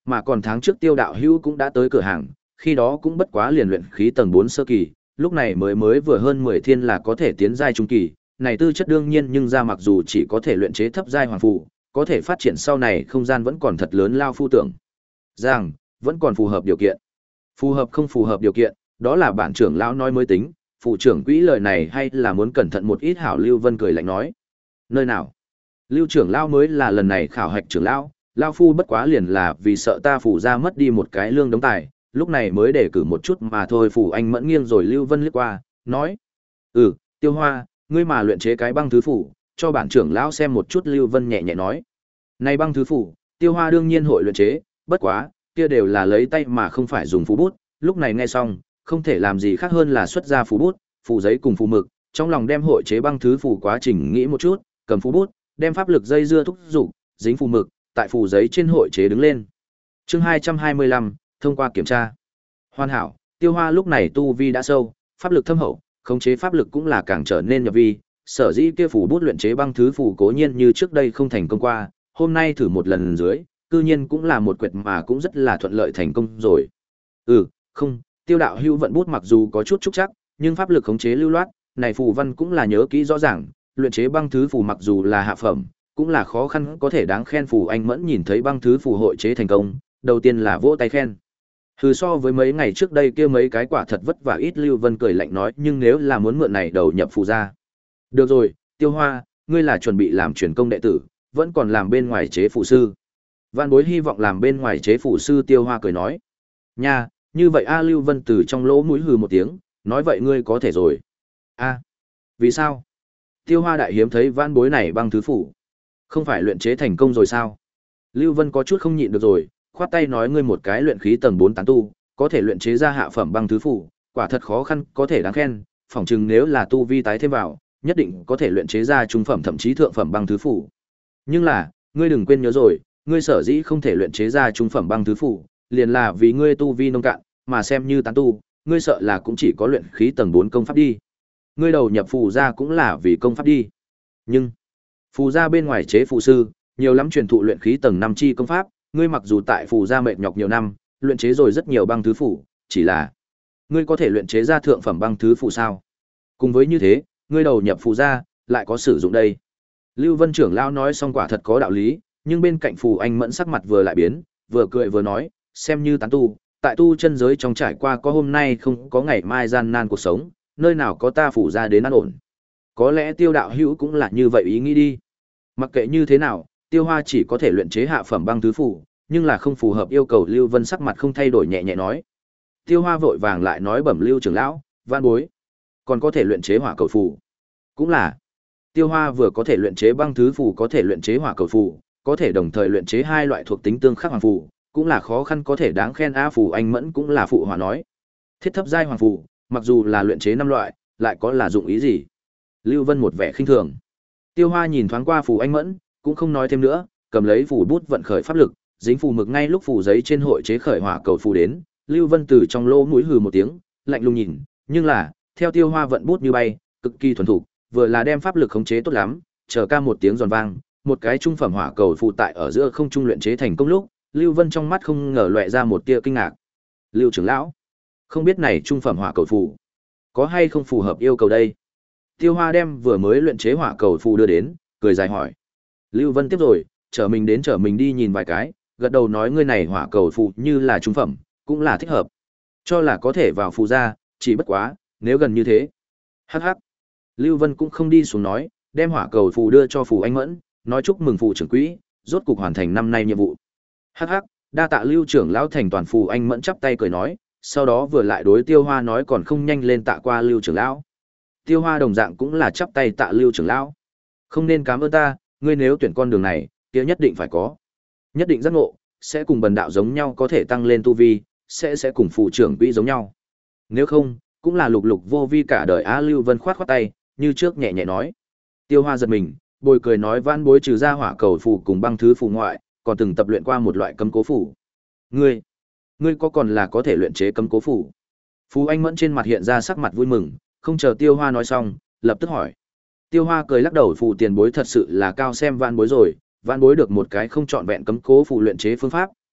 Speaker 1: mà còn tháng trước Tiêu đạo hữu cũng đã tới cửa hàng, khi đó cũng bất quá liền luyện khí tầng bốn sơ kỳ, lúc này mới mới vừa hơn mười thiên là có thể tiến giai trung kỳ, này tư chất đương nhiên nhưng ra mặc dù chỉ có thể luyện chế thấp giai hoàng phù, có thể phát triển sau này không gian vẫn còn thật lớn lao phu tưởng rằng vẫn còn phù hợp điều kiện. Phù hợp không phù hợp điều kiện, đó là bản trưởng lão nói mới tính, phụ trưởng quỹ lời này hay là muốn cẩn thận một ít hảo. Lưu Vân cười lạnh nói. Nơi nào? Lưu trưởng lão mới là lần này khảo hạch trưởng lão, lão phu bất quá liền là vì sợ ta phủ ra mất đi một cái lương đống tài, lúc này mới để cử một chút mà thôi. Phủ Anh Mẫn nghiêng rồi Lưu Vân liếc qua, nói: "Ừ, Tiêu Hoa, ngươi mà luyện chế cái băng thứ phủ, cho bản trưởng lão xem một chút." Lưu Vân nhẹ nhẹ nói. Này băng thứ phủ, Tiêu Hoa đương nhiên hội luyện chế, bất quá, kia đều là lấy tay mà không phải dùng phù bút, lúc này nghe xong, không thể làm gì khác hơn là xuất ra phù bút, phù giấy cùng phù mực, trong lòng đem hội chế băng thứ phù quá trình nghĩ một chút, cầm phù bút, đem pháp lực dây dưa thúc dục, dính phù mực, tại phù giấy trên hội chế đứng lên. Chương hai trăm hai mươi lăm, thông qua kiểm tra. Hoàn hảo, Tiêu Hoa lúc này tu vi đã sâu, pháp lực thâm hậu, khống chế pháp lực cũng là càng trở nên nhập vi, sở dĩ kia phù bút luyện chế băng thứ phù cố nhiên như trước đây không thành công qua, hôm nay thử một lần dưới, cư nhiên cũng là một quyệt mà cũng rất là thuận lợi thành công rồi. Ừ, không, Tiêu đạo hữu vận bút mặc dù có chút trúc chắc, nhưng pháp lực khống chế lưu loát, này phù văn cũng là nhớ kỹ rõ ràng, luyện chế băng thứ phù mặc dù là hạ phẩm, cũng là khó khăn có thể đáng khen. Phù Anh Mẫn nhìn thấy băng thứ phù hội chế thành công, đầu tiên là vỗ tay khen. Hừ, so với mấy ngày trước đây kia mấy cái quả thật vất vả ít. Lưu Vân cười lạnh nói, nhưng nếu là muốn mượn này đầu nhập phù ra. Được rồi, Tiêu Hoa, ngươi là chuẩn bị làm truyền công đệ tử, vẫn còn làm bên ngoài chế phù sư. Vạn Bối hy vọng làm bên ngoài chế phù sư. Tiêu Hoa cười nói. Nha, như vậy a. Lưu Vân từ trong lỗ mũi hừ một tiếng, nói vậy ngươi có thể rồi. A, vì sao? Tiêu Hoa đại hiếm thấy Vạn Bối này băng thứ phủ, không phải luyện chế thành công rồi sao? Lưu Vân có chút không nhịn được rồi, khoát tay nói, ngươi một cái luyện khí tầng bốn tán tu, có thể luyện chế ra hạ phẩm băng thứ phủ, quả thật khó khăn có thể đáng khen, phỏng chừng nếu là tu vi tái thêm vào, nhất định có thể luyện chế ra trung phẩm thậm chí thượng phẩm băng thứ phủ. Nhưng là, ngươi đừng quên nhớ rồi, ngươi sở dĩ không thể luyện chế ra trung phẩm băng thứ phủ, liền là vì ngươi tu vi nông cạn, mà xem như tán tu, ngươi sợ là cũng chỉ có luyện khí tầng bốn công pháp đi. Ngươi đầu nhập phù ra cũng là vì công pháp đi. Nhưng, phù ra bên ngoài chế phù sư, nhiều lắm truyền thụ luyện khí tầng năm chi công pháp, ngươi mặc dù tại phù ra mệt nhọc nhiều năm, luyện chế rồi rất nhiều băng thứ phủ, chỉ là ngươi có thể luyện chế ra thượng phẩm băng thứ phủ sao? Cùng với như thế, ngươi đầu nhập phù ra, lại có sử dụng đây. Lưu Vân trưởng lão nói xong quả thật có đạo lý, nhưng bên cạnh Phù Anh Mẫn sắc mặt vừa lại biến, vừa cười vừa nói, xem như tán tu, tại tu chân giới trong trải qua có hôm nay không có ngày mai gian nan cuộc sống, nơi nào có ta phủ ra đến an ổn. Có lẽ Tiêu đạo hữu cũng là như vậy ý nghĩ đi. Mặc kệ như thế nào, Tiêu Hoa chỉ có thể luyện chế hạ phẩm băng thứ phủ, nhưng là không phù hợp yêu cầu. Lưu Vân sắc mặt không thay đổi nhẹ nhẹ nói. Tiêu Hoa vội vàng lại nói, bẩm Lưu trưởng lão, Vạn Bối còn có thể luyện chế hỏa cầu phù. Cũng là, Tiêu Hoa vừa có thể luyện chế băng thứ phù, có thể luyện chế hỏa cầu phù, có thể đồng thời luyện chế hai loại thuộc tính tương khắc hoàng phù, cũng là khó khăn có thể đáng khen a. Phù Anh Mẫn cũng là phụ hòa nói. Thiết thấp giai hoàng phù, mặc dù là luyện chế năm loại, lại có là dụng ý gì? Lưu Vân một vẻ khinh thường. Tiêu Hoa nhìn thoáng qua Phù Anh Mẫn, cũng không nói thêm nữa, cầm lấy phù bút vận khởi pháp lực, dính phù mực ngay lúc phù giấy trên hội chế khởi hỏa cầu phù đến. Lưu Vân từ trong lỗ mũi hừ một tiếng, lạnh lùng nhìn, nhưng là, theo Tiêu Hoa vận bút như bay, cực kỳ thuần thục, vừa là đem pháp lực khống chế tốt lắm, chờ ca một tiếng giòn vang, một cái trung phẩm hỏa cầu phù tại ở giữa không trung luyện chế thành công lúc, Lưu Vân trong mắt không ngờ lóe ra một tia kinh ngạc. Lưu trưởng lão, không biết này trung phẩm hỏa cầu phù có hay không phù hợp yêu cầu đây? Tiêu Hoa đem vừa mới luyện chế hỏa cầu phù đưa đến, cười dài hỏi. Lưu Vân tiếp rồi, trở mình đến trở mình đi nhìn vài cái, gật đầu nói, ngươi này hỏa cầu phù như là trung phẩm, cũng là thích hợp, cho là có thể vào phù ra, chỉ bất quá, nếu gần như thế. Hắc hắc. Lưu Vân cũng không đi xuống nói, đem hỏa cầu phù đưa cho Phù Anh Mẫn, nói chúc mừng Phù trưởng quỹ, rốt cục hoàn thành năm nay nhiệm vụ. Hắc hắc, đa tạ Lưu trưởng lão thành toàn. Phù Anh Mẫn chắp tay cười nói, sau đó vừa lại đối Tiêu Hoa nói, còn không nhanh lên tạ qua Lưu trưởng lão. Tiêu Hoa đồng dạng cũng là chắp tay tạ Lưu trưởng lão. Không nên cảm ơn ta, ngươi nếu tuyển con đường này, kia nhất định phải có, nhất định giác ngộ, sẽ cùng bần đạo giống nhau có thể tăng lên tu vi, sẽ sẽ cùng Phù trưởng quỹ giống nhau. Nếu không, cũng là lục lục vô vi cả đời á. Lưu Vân khoát khoát tay, như trước nhẹ nhẹ nói. Tiêu Hoa giật mình, bồi cười nói, Vãn Bối trừ ra hỏa cầu phù cùng băng thứ phù ngoại, còn từng tập luyện qua một loại cấm cố phù. Ngươi, ngươi có còn là có thể luyện chế cấm cố phù? Phù Anh Mẫn trên mặt hiện ra sắc mặt vui mừng, không chờ Tiêu Hoa nói xong, lập tức hỏi. Tiêu Hoa cười lắc đầu, Phù tiền bối thật sự là cao xem Vãn Bối rồi, Vãn Bối được một cái không trọn vẹn cấm cố phù luyện chế phương pháp,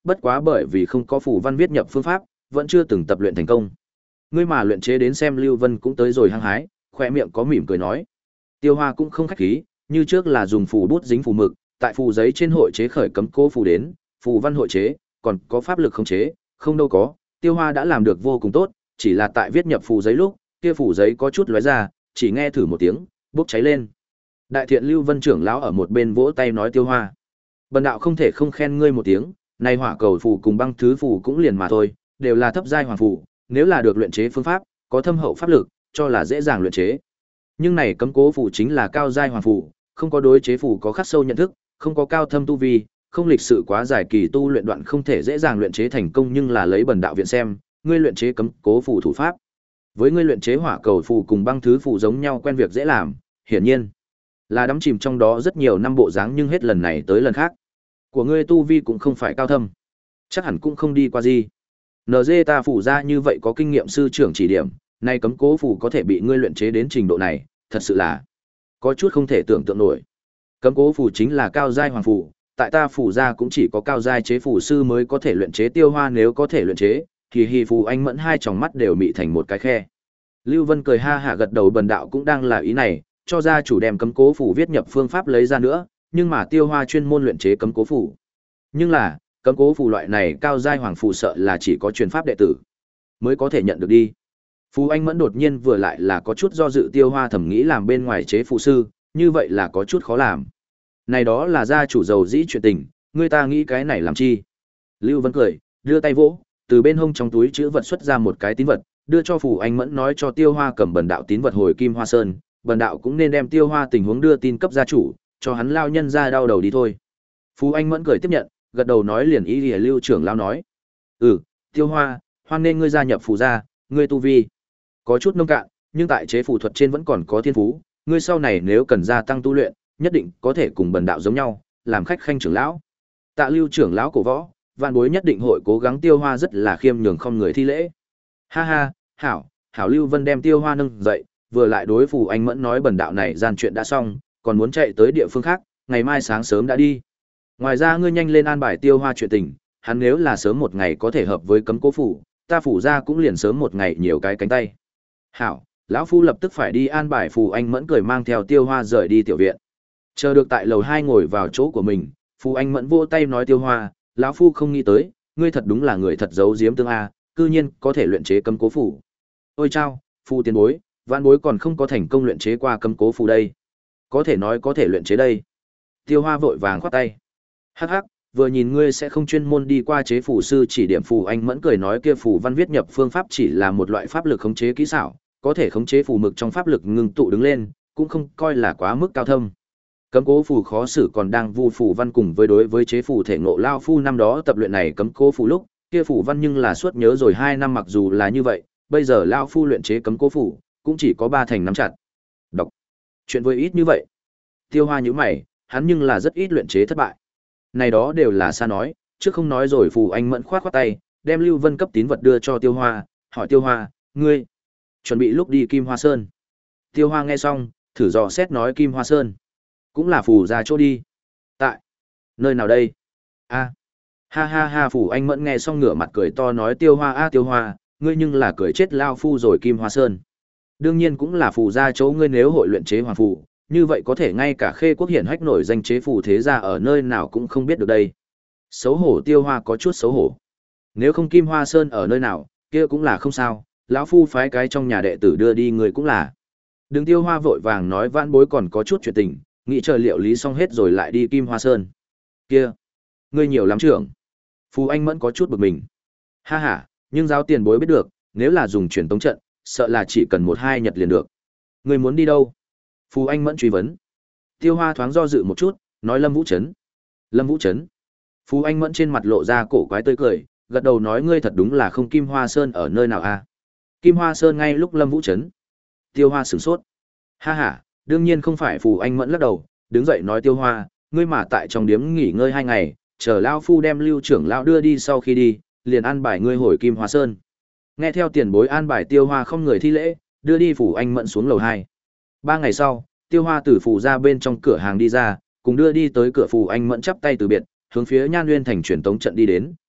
Speaker 1: bất quá bởi vì không có phù văn viết nhập phương pháp, vẫn chưa từng tập luyện thành công. Ngươi mà luyện chế đến xem Lưu Vân cũng tới rồi hăng hái, khoe miệng có mỉm cười nói. Tiêu Hoa cũng không khách khí, như trước là dùng phù bút dính phù mực, tại phù giấy trên hội chế khởi cấm cố phù đến, phù văn hội chế, còn có pháp lực khống chế, không đâu có, Tiêu Hoa đã làm được vô cùng tốt, chỉ là tại viết nhập phù giấy lúc, kia phù giấy có chút lóe ra, chỉ nghe thử một tiếng, bốc cháy lên. Đại thiện Lưu Vân trưởng lão ở một bên vỗ tay nói Tiêu Hoa, bần đạo không thể không khen ngươi một tiếng, này hỏa cầu phù cùng băng thứ phù cũng liền mà thôi, đều là thấp giai hoàng phù, nếu là được luyện chế phương pháp, có thâm hậu pháp lực, cho là dễ dàng luyện chế. Nhưng này cấm cố phù chính là cao giai hoàng phù, không có đối chế phù có khắc sâu nhận thức, không có cao thâm tu vi, không lịch sự quá dài kỳ tu luyện đoạn không thể dễ dàng luyện chế thành công, nhưng là lấy bần đạo viện xem, ngươi luyện chế cấm cố phù thủ pháp, với ngươi luyện chế hỏa cầu phù cùng băng thứ phù giống nhau quen việc dễ làm, hiển nhiên là đắm chìm trong đó rất nhiều năm bộ dáng, nhưng hết lần này tới lần khác, của ngươi tu vi cũng không phải cao thâm, chắc hẳn cũng không đi qua gì. en giê ta phủ ra như vậy có kinh nghiệm sư trưởng chỉ điểm, nay cấm cố phù có thể bị ngươi luyện chế đến trình độ này, thật sự là có chút không thể tưởng tượng nổi. Cấm cố phù chính là cao giai hoàng phù, tại ta phủ ra cũng chỉ có cao giai chế phù sư mới có thể luyện chế. Tiêu Hoa nếu có thể luyện chế, thì hì phù anh mẫn hai tròng mắt đều mị thành một cái khe. Lưu Vân cười ha hả gật đầu, bần đạo cũng đang là ý này, cho gia chủ đem cấm cố phù viết nhập phương pháp lấy ra nữa, nhưng mà Tiêu Hoa chuyên môn luyện chế cấm cố phù. Nhưng là, cấm cố phù loại này cao giai hoàng phù sợ là chỉ có truyền pháp đệ tử mới có thể nhận được đi. Phù anh mẫn đột nhiên vừa lại là có chút do dự, Tiêu Hoa thầm nghĩ làm bên ngoài chế phù sư, như vậy là có chút khó làm. Này đó là gia chủ giàu dĩ chuyện tình, người ta nghĩ cái này làm chi? Lưu Vân cười, đưa tay vỗ, từ bên hông trong túi chữ vật xuất ra một cái tín vật, đưa cho Phù anh mẫn, nói cho Tiêu Hoa cầm bần đạo tín vật hồi Kim Hoa Sơn, bần đạo cũng nên đem Tiêu Hoa tình huống đưa tin cấp gia chủ, cho hắn lao nhân ra đau đầu đi thôi. Phù anh mẫn cười tiếp nhận, gật đầu nói liền ý lìa Lưu trưởng lao nói. Ừ, Tiêu Hoa, hoan nên ngươi gia nhập phù gia, ngươi tu vi có chút nông cạn, nhưng tại chế phù thuật trên vẫn còn có thiên phú, ngươi sau này nếu cần gia tăng tu luyện, nhất định có thể cùng bần đạo giống nhau, làm khách khanh trưởng lão. Tạ Lưu trưởng lão cổ võ, vạn bối nhất định hội cố gắng. Tiêu Hoa rất là khiêm nhường không người thi lễ. Ha ha, hảo, hảo. Lưu Vân đem Tiêu Hoa nâng dậy, vừa lại đối Phù anh mẫn nói bần đạo này gian chuyện đã xong, còn muốn chạy tới địa phương khác, ngày mai sáng sớm đã đi. Ngoài ra ngươi nhanh lên an bài Tiêu Hoa chuyện tình, hắn nếu là sớm một ngày có thể hợp với cấm cố phủ, ta phủ ra cũng liền sớm một ngày nhiều cái cánh tay. Hảo, lão phu lập tức phải đi an bài. Phù anh mẫn cười mang theo Tiêu Hoa rời đi tiểu viện. Chờ được tại lầu hai ngồi vào chỗ của mình, Phù anh mẫn vỗ tay nói Tiêu Hoa, lão phu không nghĩ tới, ngươi thật đúng là người thật giấu giếm tương a, cư nhiên có thể luyện chế cấm cố phủ. Ôi chao, Phu tiền bối, vạn bối còn không có thành công luyện chế qua cấm cố phủ đây. Có thể nói có thể luyện chế đây. Tiêu Hoa vội vàng khoát tay. Hắc hắc, vừa nhìn ngươi sẽ không chuyên môn đi qua chế phù sư chỉ điểm. Phù anh mẫn cười nói kia phù văn viết nhập phương pháp chỉ là một loại pháp lực khống chế kỹ xảo, có thể khống chế phù mực trong pháp lực ngưng tụ đứng lên, cũng không coi là quá mức cao thâm. Cấm cố phù khó xử còn đang vu phù văn cùng với đối với chế phù thể ngộ lao phu năm đó tập luyện này cấm cố phù lúc, kia phù văn nhưng là suốt nhớ rồi hai năm, mặc dù là như vậy, bây giờ lao phu luyện chế cấm cố phù cũng chỉ có ba thành nắm chặt. Đọc. Chuyện với ít như vậy. Tiêu Hoa nhíu mày, hắn nhưng là rất ít luyện chế thất bại. Này đó đều là xa nói, trước không nói rồi. Phù anh mẫn khoát khoát tay, đem Lưu Vân cấp tín vật đưa cho Tiêu Hoa, hỏi Tiêu Hoa, ngươi chuẩn bị lúc đi Kim Hoa Sơn. Tiêu Hoa nghe xong, thử dò xét nói Kim Hoa Sơn cũng là phù ra chỗ đi. Tại nơi nào đây? A. Ha ha ha. Phù anh mẫn nghe xong ngửa mặt cười to nói Tiêu Hoa a Tiêu Hoa, ngươi nhưng là cười chết lao phu rồi. Kim Hoa Sơn đương nhiên cũng là phù ra chỗ, ngươi nếu hội luyện chế hoàng phù, như vậy có thể ngay cả Khê Quốc hiển hách nổi danh chế phù thế gia ở nơi nào cũng không biết được đây. Xấu hổ. Tiêu Hoa có chút xấu hổ. Nếu không Kim Hoa Sơn ở nơi nào, kia cũng là không sao, lão phu phái cái trong nhà đệ tử đưa đi người cũng là. Đừng. Tiêu Hoa vội vàng nói vãn bối còn có chút chuyện tình, nghĩ chờ liệu lý xong hết rồi lại đi Kim Hoa Sơn. Kia, ngươi nhiều lắm trưởng. Phù anh mẫn có chút bực mình. Ha ha, nhưng giáo tiền bối biết được, nếu là dùng truyền tống trận, sợ là chỉ cần một hai nhật liền được. Ngươi muốn đi đâu? Phù anh mẫn truy vấn. Tiêu Hoa thoáng do dự một chút, nói Lâm Vũ Trấn. Lâm Vũ Trấn. Phù anh mẫn trên mặt lộ ra cổ quái tươi cười, gật đầu nói ngươi thật đúng là không. Kim Hoa Sơn ở nơi nào a? Kim Hoa Sơn ngay lúc Lâm Vũ Trấn. Tiêu Hoa sửng sốt. Ha ha, đương nhiên không phải. Phù anh mẫn lắc đầu, đứng dậy nói Tiêu Hoa, ngươi mà tại trong điếm nghỉ ngơi hai ngày, chờ lao phu đem Lưu trưởng lão đưa đi, sau khi đi, liền an bài ngươi hồi Kim Hoa Sơn. Nghe theo tiền bối an bài, Tiêu Hoa không người thi lễ, đưa đi Phù anh mẫn xuống lầu hai. Ba ngày sau, Tiêu Hoa từ phù ra bên trong cửa hàng đi ra, cùng đưa đi tới cửa. Phù anh mẫn chắp tay từ biệt, hướng phía Nhan Nguyên thành truyền tống trận đi đến,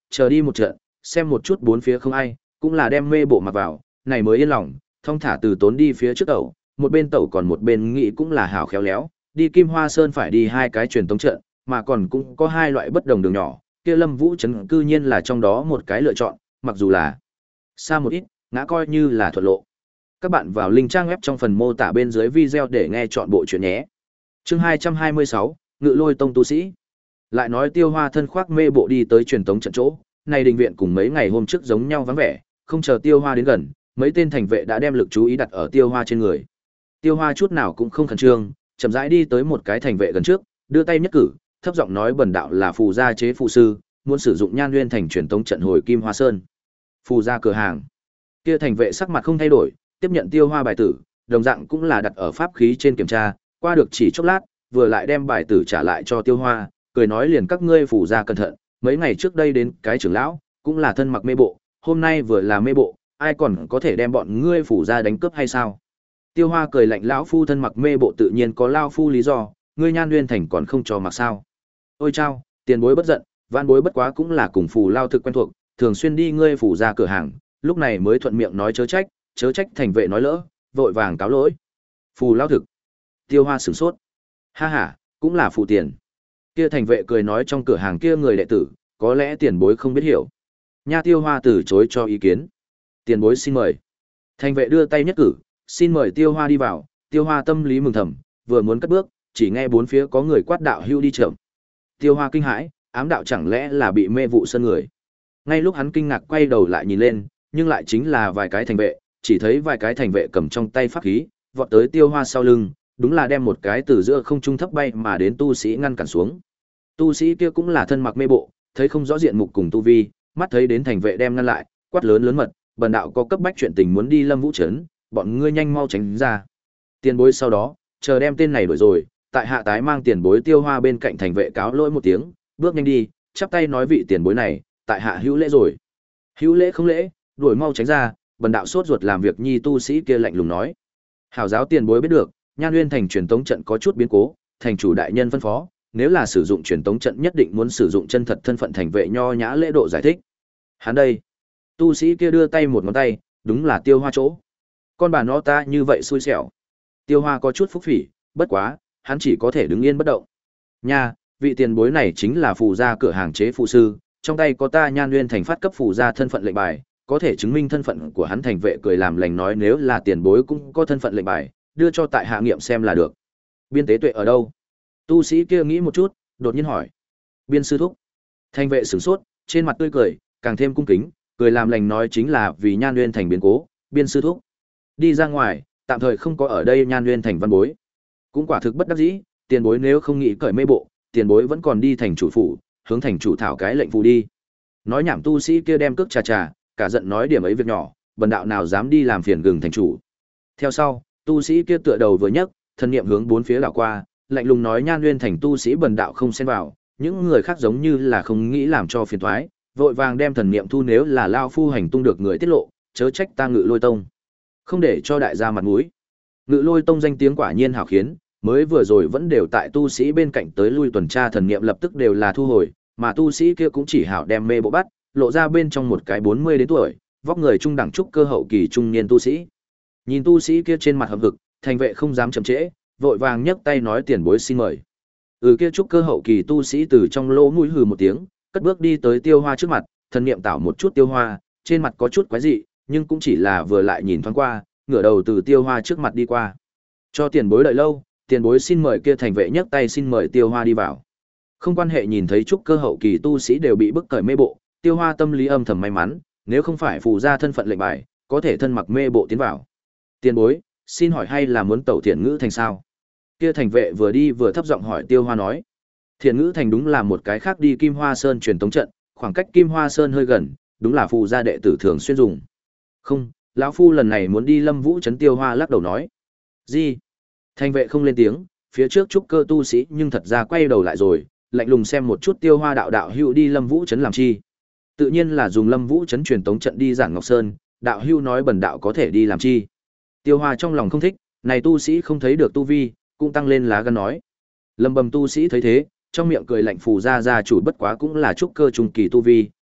Speaker 1: chờ đi một trận, xem một chút bốn phía không ai, cũng là đem mê bộ mặc vào, này mới yên lòng, thong thả từ tốn đi phía trước tẩu, một bên tẩu còn một bên nghĩ cũng là hảo khéo léo, đi Kim Hoa Sơn phải đi hai cái truyền tống trận, mà còn cũng có hai loại bất đồng đường nhỏ, kia Lâm Vũ trấn cư nhiên là trong đó một cái lựa chọn, mặc dù là xa một ít, ngã coi như là thuận lộ. Các bạn vào link trang web trong phần mô tả bên dưới video để nghe chọn bộ chuyện nhé. Chương hai trăm hai mươi sáu, Ngự Lôi Tông tu sĩ. Lại nói Tiêu Hoa thân khoác mê bộ đi tới truyền tống trận chỗ, này đình viện cùng mấy ngày hôm trước giống nhau vắng vẻ, không chờ Tiêu Hoa đến gần, mấy tên thành vệ đã đem lực chú ý đặt ở Tiêu Hoa trên người. Tiêu Hoa chút nào cũng không khẩn trương, chậm rãi đi tới một cái thành vệ gần trước, đưa tay nhất cử, thấp giọng nói bần đạo là phù gia chế phù sư, muốn sử dụng Nhan Nguyên thành truyền tống trận hồi Kim Hoa Sơn. Phù gia cửa hàng. Kia thành vệ sắc mặt không thay đổi, tiếp nhận Tiêu Hoa bài tử, đồng dạng cũng là đặt ở pháp khí trên kiểm tra, qua được chỉ chốc lát, vừa lại đem bài tử trả lại cho Tiêu Hoa, cười nói liền các ngươi phù gia cẩn thận, mấy ngày trước đây đến cái trưởng lão, cũng là thân mặc mê bộ, hôm nay vừa là mê bộ, ai còn có thể đem bọn ngươi phù gia đánh cướp hay sao? Tiêu Hoa cười lạnh lão phu thân mặc mê bộ tự nhiên có lao phu lý do, ngươi Nhan Nguyên thành còn không cho mặc sao? Ôi chao, tiền bối bất giận, vãn bối bất quá cũng là cùng phù lao thực quen thuộc, thường xuyên đi ngươi phù gia cửa hàng, lúc này mới thuận miệng nói chớ trách, chớ trách thành vệ nói lỡ, vội vàng cáo lỗi. Phù lao thực. Tiêu Hoa sửng sốt. Ha ha, cũng là phù tiền. Kia thành vệ cười nói trong cửa hàng kia người đệ tử, có lẽ tiền bối không biết hiểu. Nha Tiêu Hoa từ chối cho ý kiến. Tiền bối xin mời. Thành vệ đưa tay nhất cử, xin mời Tiêu Hoa đi vào. Tiêu Hoa tâm lý mừng thầm, vừa muốn cất bước, chỉ nghe bốn phía có người quát đạo hưu đi chậm. Tiêu Hoa kinh hãi, ám đạo chẳng lẽ là bị mê vụ sân người. Ngay lúc hắn kinh ngạc quay đầu lại nhìn lên, nhưng lại chính là vài cái thành vệ, chỉ thấy vài cái thành vệ cầm trong tay pháp khí, vọt tới Tiêu Hoa sau lưng, đúng là đem một cái từ giữa không trung thấp bay mà đến tu sĩ ngăn cản xuống. Tu sĩ kia cũng là thân mặc mê bộ, thấy không rõ diện mục cùng tu vi, mắt thấy đến thành vệ đem ngăn lại, quát lớn lớn mật, bần đạo có cấp bách chuyện tình muốn đi Lâm Vũ trấn, bọn ngươi nhanh mau tránh ra. Tiền bối sau đó, chờ đem tên này đuổi rồi, tại hạ tái mang tiền bối Tiêu Hoa bên cạnh thành vệ cáo lỗi một tiếng, bước nhanh đi, chắp tay nói vị tiền bối này, tại hạ hữu lễ rồi. Hữu lễ không lễ, đuổi mau tránh ra, bần đạo sốt ruột làm việc nhi tu sĩ kia lạnh lùng nói. Hảo giáo tiền bối biết được, Nhan Nguyên thành truyền tống trận có chút biến cố, thành chủ đại nhân phân phó, nếu là sử dụng truyền tống trận nhất định muốn sử dụng chân thật thân phận thành vệ nho nhã lễ độ giải thích. Hắn đây, tu sĩ kia đưa tay một ngón tay, đúng là Tiêu Hoa chỗ. Con bà nó ta như vậy xui xẻo. Tiêu Hoa có chút phúc phỉ, bất quá, hắn chỉ có thể đứng yên bất động. Nha, vị tiền bối này chính là phù gia cửa hàng chế phù sư, trong tay có ta Nhan Nguyên thành phát cấp phù gia thân phận lệnh bài, có thể chứng minh thân phận của hắn thành vệ cười làm lành nói nếu là tiền bối cũng có thân phận lệnh bài, đưa cho tại hạ nghiệm xem là được. Biên tế tuệ ở đâu? Tu sĩ kia nghĩ một chút, đột nhiên hỏi. Biên sư thúc. Thành vệ sửng sốt, trên mặt tươi cười, càng thêm cung kính, cười làm lành nói chính là vì Nhan Nguyên thành biến cố, biên sư thúc. Đi ra ngoài, tạm thời không có ở đây Nhan Nguyên thành văn bối. Cũng quả thực bất đắc dĩ, tiền bối nếu không nghĩ cởi mê bộ, tiền bối vẫn còn đi thành chủ phủ, hướng thành chủ thảo cái lệnh phù đi. Nói nhảm tu sĩ kia đem cước trà trà, cả giận nói điểm ấy việc nhỏ, bần đạo nào dám đi làm phiền gừng thành chủ. Theo sau, tu sĩ kia tựa đầu vừa nhấc, thân niệm hướng bốn phía đảo qua, lạnh lùng nói Nhan Nguyên thành tu sĩ bần đạo không xen vào, những người khác giống như là không nghĩ làm cho phiền toái, vội vàng đem thần niệm thu nếu là lao phu hành tung được người tiết lộ, chớ trách ta Ngự Lôi Tông. Không để cho đại gia mặt mũi. Ngự Lôi Tông danh tiếng quả nhiên hào khiến, mới vừa rồi vẫn đều tại tu sĩ bên cạnh tới lui tuần tra thần niệm lập tức đều là thu hồi, mà tu sĩ kia cũng chỉ hảo đem mê bộ bắt, lộ ra bên trong một cái bốn mươi đến tuổi, vóc người trung đẳng trúc cơ hậu kỳ trung niên tu sĩ. Nhìn tu sĩ kia trên mặt hậm hực, thành vệ không dám chậm trễ, vội vàng nhấc tay nói tiền bối xin mời. Ừ kia trúc cơ hậu kỳ tu sĩ từ trong lỗ mũi hừ một tiếng, cất bước đi tới Tiêu Hoa trước mặt, thần niệm tảo một chút Tiêu Hoa, trên mặt có chút quái dị, nhưng cũng chỉ là vừa lại nhìn thoáng qua, ngửa đầu từ Tiêu Hoa trước mặt đi qua. Cho tiền bối đợi lâu, tiền bối xin mời kia thành vệ nhấc tay xin mời Tiêu Hoa đi vào. Không quan hệ nhìn thấy trúc cơ hậu kỳ tu sĩ đều bị bức cởi mê bộ, Tiêu Hoa tâm lý âm thầm may mắn, nếu không phải phù ra thân phận lệnh bài, có thể thân mặc mê bộ tiến vào. Tiền bối, xin hỏi hay là muốn tẩu Thiện Ngữ thành sao? Kia thành vệ vừa đi vừa thấp giọng hỏi Tiêu Hoa nói. Thiện Ngữ thành đúng là một cái khác đi Kim Hoa Sơn truyền tống trận, khoảng cách Kim Hoa Sơn hơi gần, đúng là phù gia đệ tử thường xuyên dùng. Không, lão phu lần này muốn đi Lâm Vũ trấn. Tiêu Hoa lắc đầu nói. Gì? Thành vệ không lên tiếng, phía trước trúc cơ tu sĩ nhưng thật ra quay đầu lại rồi, lạnh lùng xem một chút Tiêu Hoa đạo đạo hữu đi Lâm Vũ trấn làm chi? Tự nhiên là dùng Lâm Vũ trấn truyền tống trận đi Giản Ngọc Sơn, đạo hữu nói bần đạo có thể đi làm chi? Tiêu Hoa trong lòng không thích, này tu sĩ không thấy được tu vi, cũng tăng lên lá gan nói. Lâm Bầm tu sĩ thấy thế, trong miệng cười lạnh phù gia gia chủ bất quá cũng là trúc cơ trung kỳ tu vi,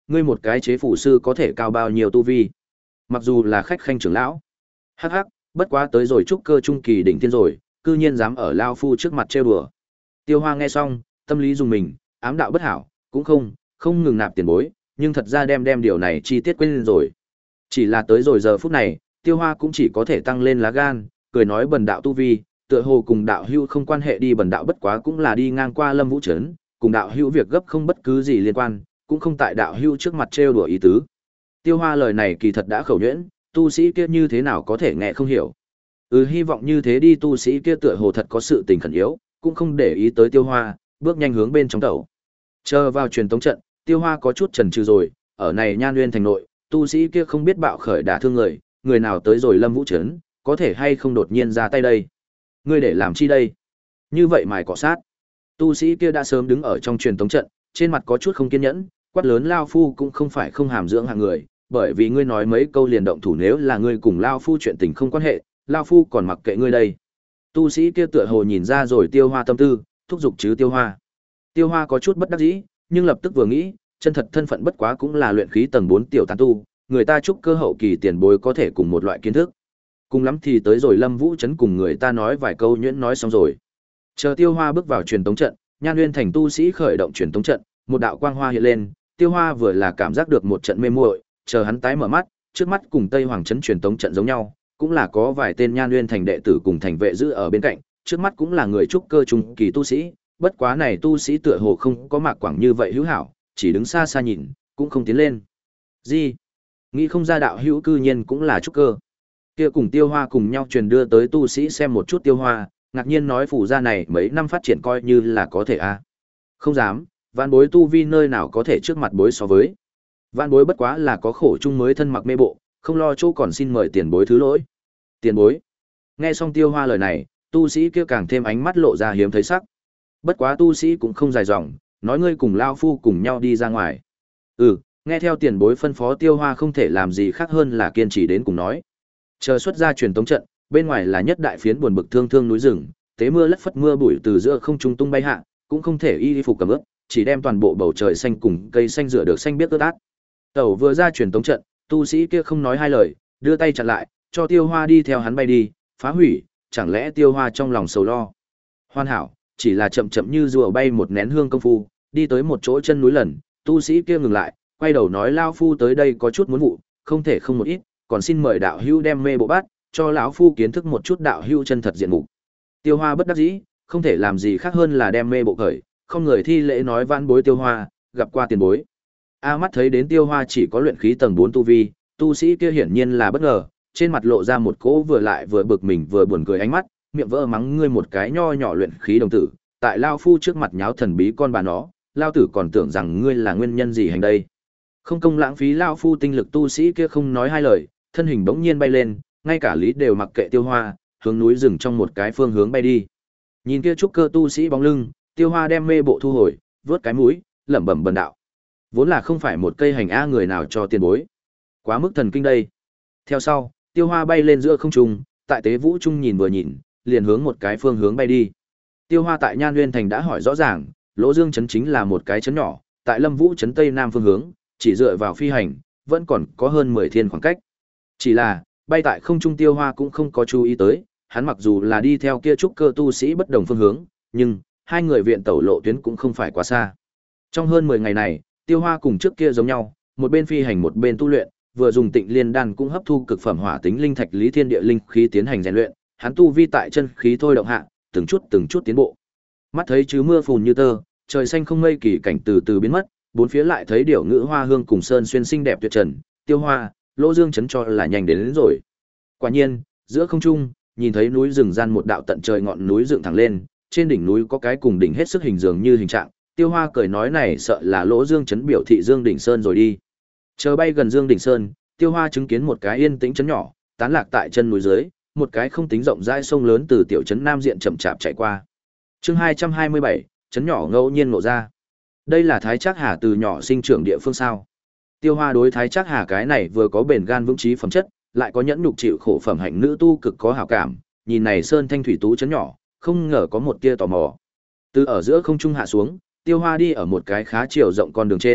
Speaker 1: ngươi một cái chế phủ sư có thể cao bao nhiêu tu vi? Mặc dù là khách khanh trưởng lão. Hắc hắc, bất quá tới rồi trúc cơ trung kỳ đỉnh tiên rồi, cư nhiên dám ở lao phu trước mặt trêu đùa. Tiêu Hoa nghe xong, tâm lý dùng mình, ám đạo bất hảo, cũng không, không ngừng nạp tiền bối, nhưng thật ra đem đem điều này chi tiết quên rồi. Chỉ là tới rồi giờ phút này, Tiêu Hoa cũng chỉ có thể tăng lên lá gan, cười nói bần đạo tu vi, tựa hồ cùng đạo hữu không quan hệ đi, bần đạo bất quá cũng là đi ngang qua Lâm Vũ trấn, cùng đạo hữu việc gấp không bất cứ gì liên quan, cũng không tại đạo hữu trước mặt trêu đùa ý tứ. Tiêu Hoa lời này kỳ thật đã khẩu nhuyễn, tu sĩ kia như thế nào có thể nghe không hiểu. Ừ, hy vọng như thế đi, tu sĩ kia tựa hồ thật có sự tình khẩn yếu, cũng không để ý tới Tiêu Hoa, bước nhanh hướng bên trong tẩu. Chờ vào truyền tống trận, Tiêu Hoa có chút chần chừ rồi, ở này Nhan Nguyên thành nội, tu sĩ kia không biết bạo khởi đả thương người, người nào tới rồi Lâm Vũ trấn, có thể hay không đột nhiên ra tay đây. Ngươi để làm chi đây? Như vậy mài cọ sát. Tu sĩ kia đã sớm đứng ở trong truyền tống trận, trên mặt có chút không kiên nhẫn, quát lớn lao phu cũng không phải không hàm dưỡng hạng người, bởi vì ngươi nói mấy câu liền động thủ, nếu là ngươi cùng lao phu chuyện tình không quan hệ, lao phu còn mặc kệ ngươi đây. Tu sĩ kia tựa hồ nhìn ra rồi Tiêu Hoa tâm tư, thúc giục chứ Tiêu Hoa. Tiêu Hoa có chút bất đắc dĩ, nhưng lập tức vừa nghĩ, chân thật thân phận bất quá cũng là luyện khí tầng bốn tiểu tán tu, người ta trúc cơ hậu kỳ tiền bối có thể cùng một loại kiến thức. Cùng lắm thì tới rồi Lâm Vũ trấn cùng người ta nói vài câu nhuyễn nói xong rồi. Chờ Tiêu Hoa bước vào truyền tống trận, Nhan Nguyên thành tu sĩ khởi động truyền tống trận, một đạo quang hoa hiện lên, Tiêu Hoa vừa là cảm giác được một trận mê muội, chờ hắn tái mở mắt, trước mắt cùng Tây Hoàng trấn truyền tống trận giống nhau, cũng là có vài tên Nhan Nguyên thành đệ tử cùng thành vệ giữ ở bên cạnh, trước mắt cũng là người trúc cơ trung kỳ tu sĩ, bất quá này tu sĩ tựa hồ không có Mạc Quảng như vậy hữu hảo, chỉ đứng xa xa nhìn, cũng không tiến lên. Gì? Nghĩ không ra đạo hữu cư nhiên cũng là trúc cơ. Kia cùng Tiêu Hoa cùng nhau truyền đưa tới tu sĩ xem một chút Tiêu Hoa, ngạc nhiên nói phủ gia này mấy năm phát triển coi như là có thể a. À. Không dám, vạn bối tu vi nơi nào có thể trước mặt bối so với. Vạn bối bất quá là có khổ chung mới thân mặc mê bộ, không lo chỗ còn xin mời tiền bối thứ lỗi. Tiền bối. Nghe xong Tiêu Hoa lời này, tu sĩ kia càng thêm ánh mắt lộ ra hiếm thấy sắc. Bất quá tu sĩ cũng không dài dòng, nói ngươi cùng lao phu cùng nhau đi ra ngoài. Ừ, nghe theo tiền bối phân phó, Tiêu Hoa không thể làm gì khác hơn là kiên trì đến cùng nói. Chờ xuất ra truyền tống trận, bên ngoài là nhất đại phiến buồn bực thương thương núi rừng, tế mưa lất phất mưa bụi từ giữa không trung tung bay hạ, cũng không thể y phục cầm ướt, chỉ đem toàn bộ bầu trời xanh cùng cây xanh rửa được xanh biếc ướt át. Tẩu vừa ra truyền tống trận, tu sĩ kia không nói hai lời, đưa tay chặn lại, cho Tiêu Hoa đi theo hắn bay đi, phá hủy, chẳng lẽ Tiêu Hoa trong lòng sầu lo. Hoàn hảo, chỉ là chậm chậm như rùa bay một nén hương công phu, đi tới một chỗ chân núi lần, tu sĩ kia ngừng lại, quay đầu nói lao phu tới đây có chút muốn vụ, không thể không một ít, còn xin mời đạo hữu đem mê bộ bát, cho lão phu kiến thức một chút đạo hữu chân thật diện mục. Tiêu Hoa bất đắc dĩ, không thể làm gì khác hơn là đem mê bộ khởi, không người thi lễ nói vãn bối Tiêu Hoa, gặp qua tiền bối. A mắt thấy đến Tiêu Hoa chỉ có luyện khí tầng bốn tu vi, tu sĩ kia hiển nhiên là bất ngờ, trên mặt lộ ra một cỗ vừa lại vừa bực mình vừa buồn cười ánh mắt, miệng vỡ mắng ngươi một cái nho nhỏ luyện khí đồng tử, tại lao phu trước mặt nháo thần bí con bà nó, lao tử còn tưởng rằng ngươi là nguyên nhân gì hành đây. Không công lãng phí lao phu tinh lực, tu sĩ kia không nói hai lời, thân hình bỗng nhiên bay lên, ngay cả lý đều mặc kệ Tiêu Hoa, hướng núi rừng trong một cái phương hướng bay đi. Nhìn kia trúc cơ tu sĩ bóng lưng, Tiêu Hoa đem mê bộ thu hồi, vớt cái mũi, lẩm bẩm bần đạo. Vốn là không phải một cây hành a người nào cho tiền bối. Quá mức thần kinh đây. Theo sau, Tiêu Hoa bay lên giữa không trung, tại tế vũ trung nhìn vừa nhìn, liền hướng một cái phương hướng bay đi. Tiêu Hoa tại Nhan Nguyên thành đã hỏi rõ ràng, Lỗ Dương trấn chính là một cái trấn nhỏ, tại Lâm Vũ trấn tây nam phương hướng, chỉ dựa vào phi hành, vẫn còn có hơn mười thiên khoảng cách. Chỉ là, bay tại không trung Tiêu Hoa cũng không có chú ý tới, hắn mặc dù là đi theo kia trúc cơ tu sĩ bất đồng phương hướng, nhưng hai người viện tẩu lộ tuyến cũng không phải quá xa. Trong hơn mười ngày này, Tiêu Hoa cùng trước kia giống nhau, một bên phi hành một bên tu luyện, vừa dùng Tịnh Liên đan cũng hấp thu cực phẩm hỏa tính linh thạch lý thiên địa linh khí tiến hành rèn luyện, hắn tu vi tại chân khí thôi động hạ, từng chút từng chút tiến bộ. Mắt thấy chứ mưa phùn như tơ, trời xanh không mây, kỳ cảnh từ từ biến mất, bốn phía lại thấy điểu ngữ hoa hương cùng sơn xuyên xinh đẹp tuyệt trần, Tiêu Hoa, Lỗ Dương trấn cho là nhanh đến, đến rồi. Quả nhiên, giữa không trung, nhìn thấy núi rừng gian một đạo tận trời ngọn núi dựng thẳng lên, trên đỉnh núi có cái cùng đỉnh hết sức hình dường như hình trạng, Tiêu Hoa cười nói này sợ là Lỗ Dương trấn biểu thị Dương đỉnh sơn rồi đi. Chờ bay gần Dương đỉnh sơn, Tiêu Hoa chứng kiến một cái yên tĩnh trấn nhỏ, tán lạc tại chân núi dưới, một cái không tính rộng rãi sông lớn từ tiểu trấn nam diện chậm chạp chạy qua. Chương hai trăm hai mươi bảy, trấn nhỏ ngẫu nhiên ngộ ra. Đây là Thái Trác Hà từ nhỏ sinh trưởng địa phương sao? Tiêu Hoa đối Thái Trác Hà cái này vừa có bền gan vững chí phẩm chất, lại có nhẫn nhục chịu khổ phẩm hạnh nữ tu cực có hảo cảm, nhìn này sơn thanh thủy tú trấn nhỏ, không ngờ có một tia tò mò. Từ ở giữa không trung hạ xuống, Tiêu Hoa đi ở một cái khá chiều rộng con đường trên,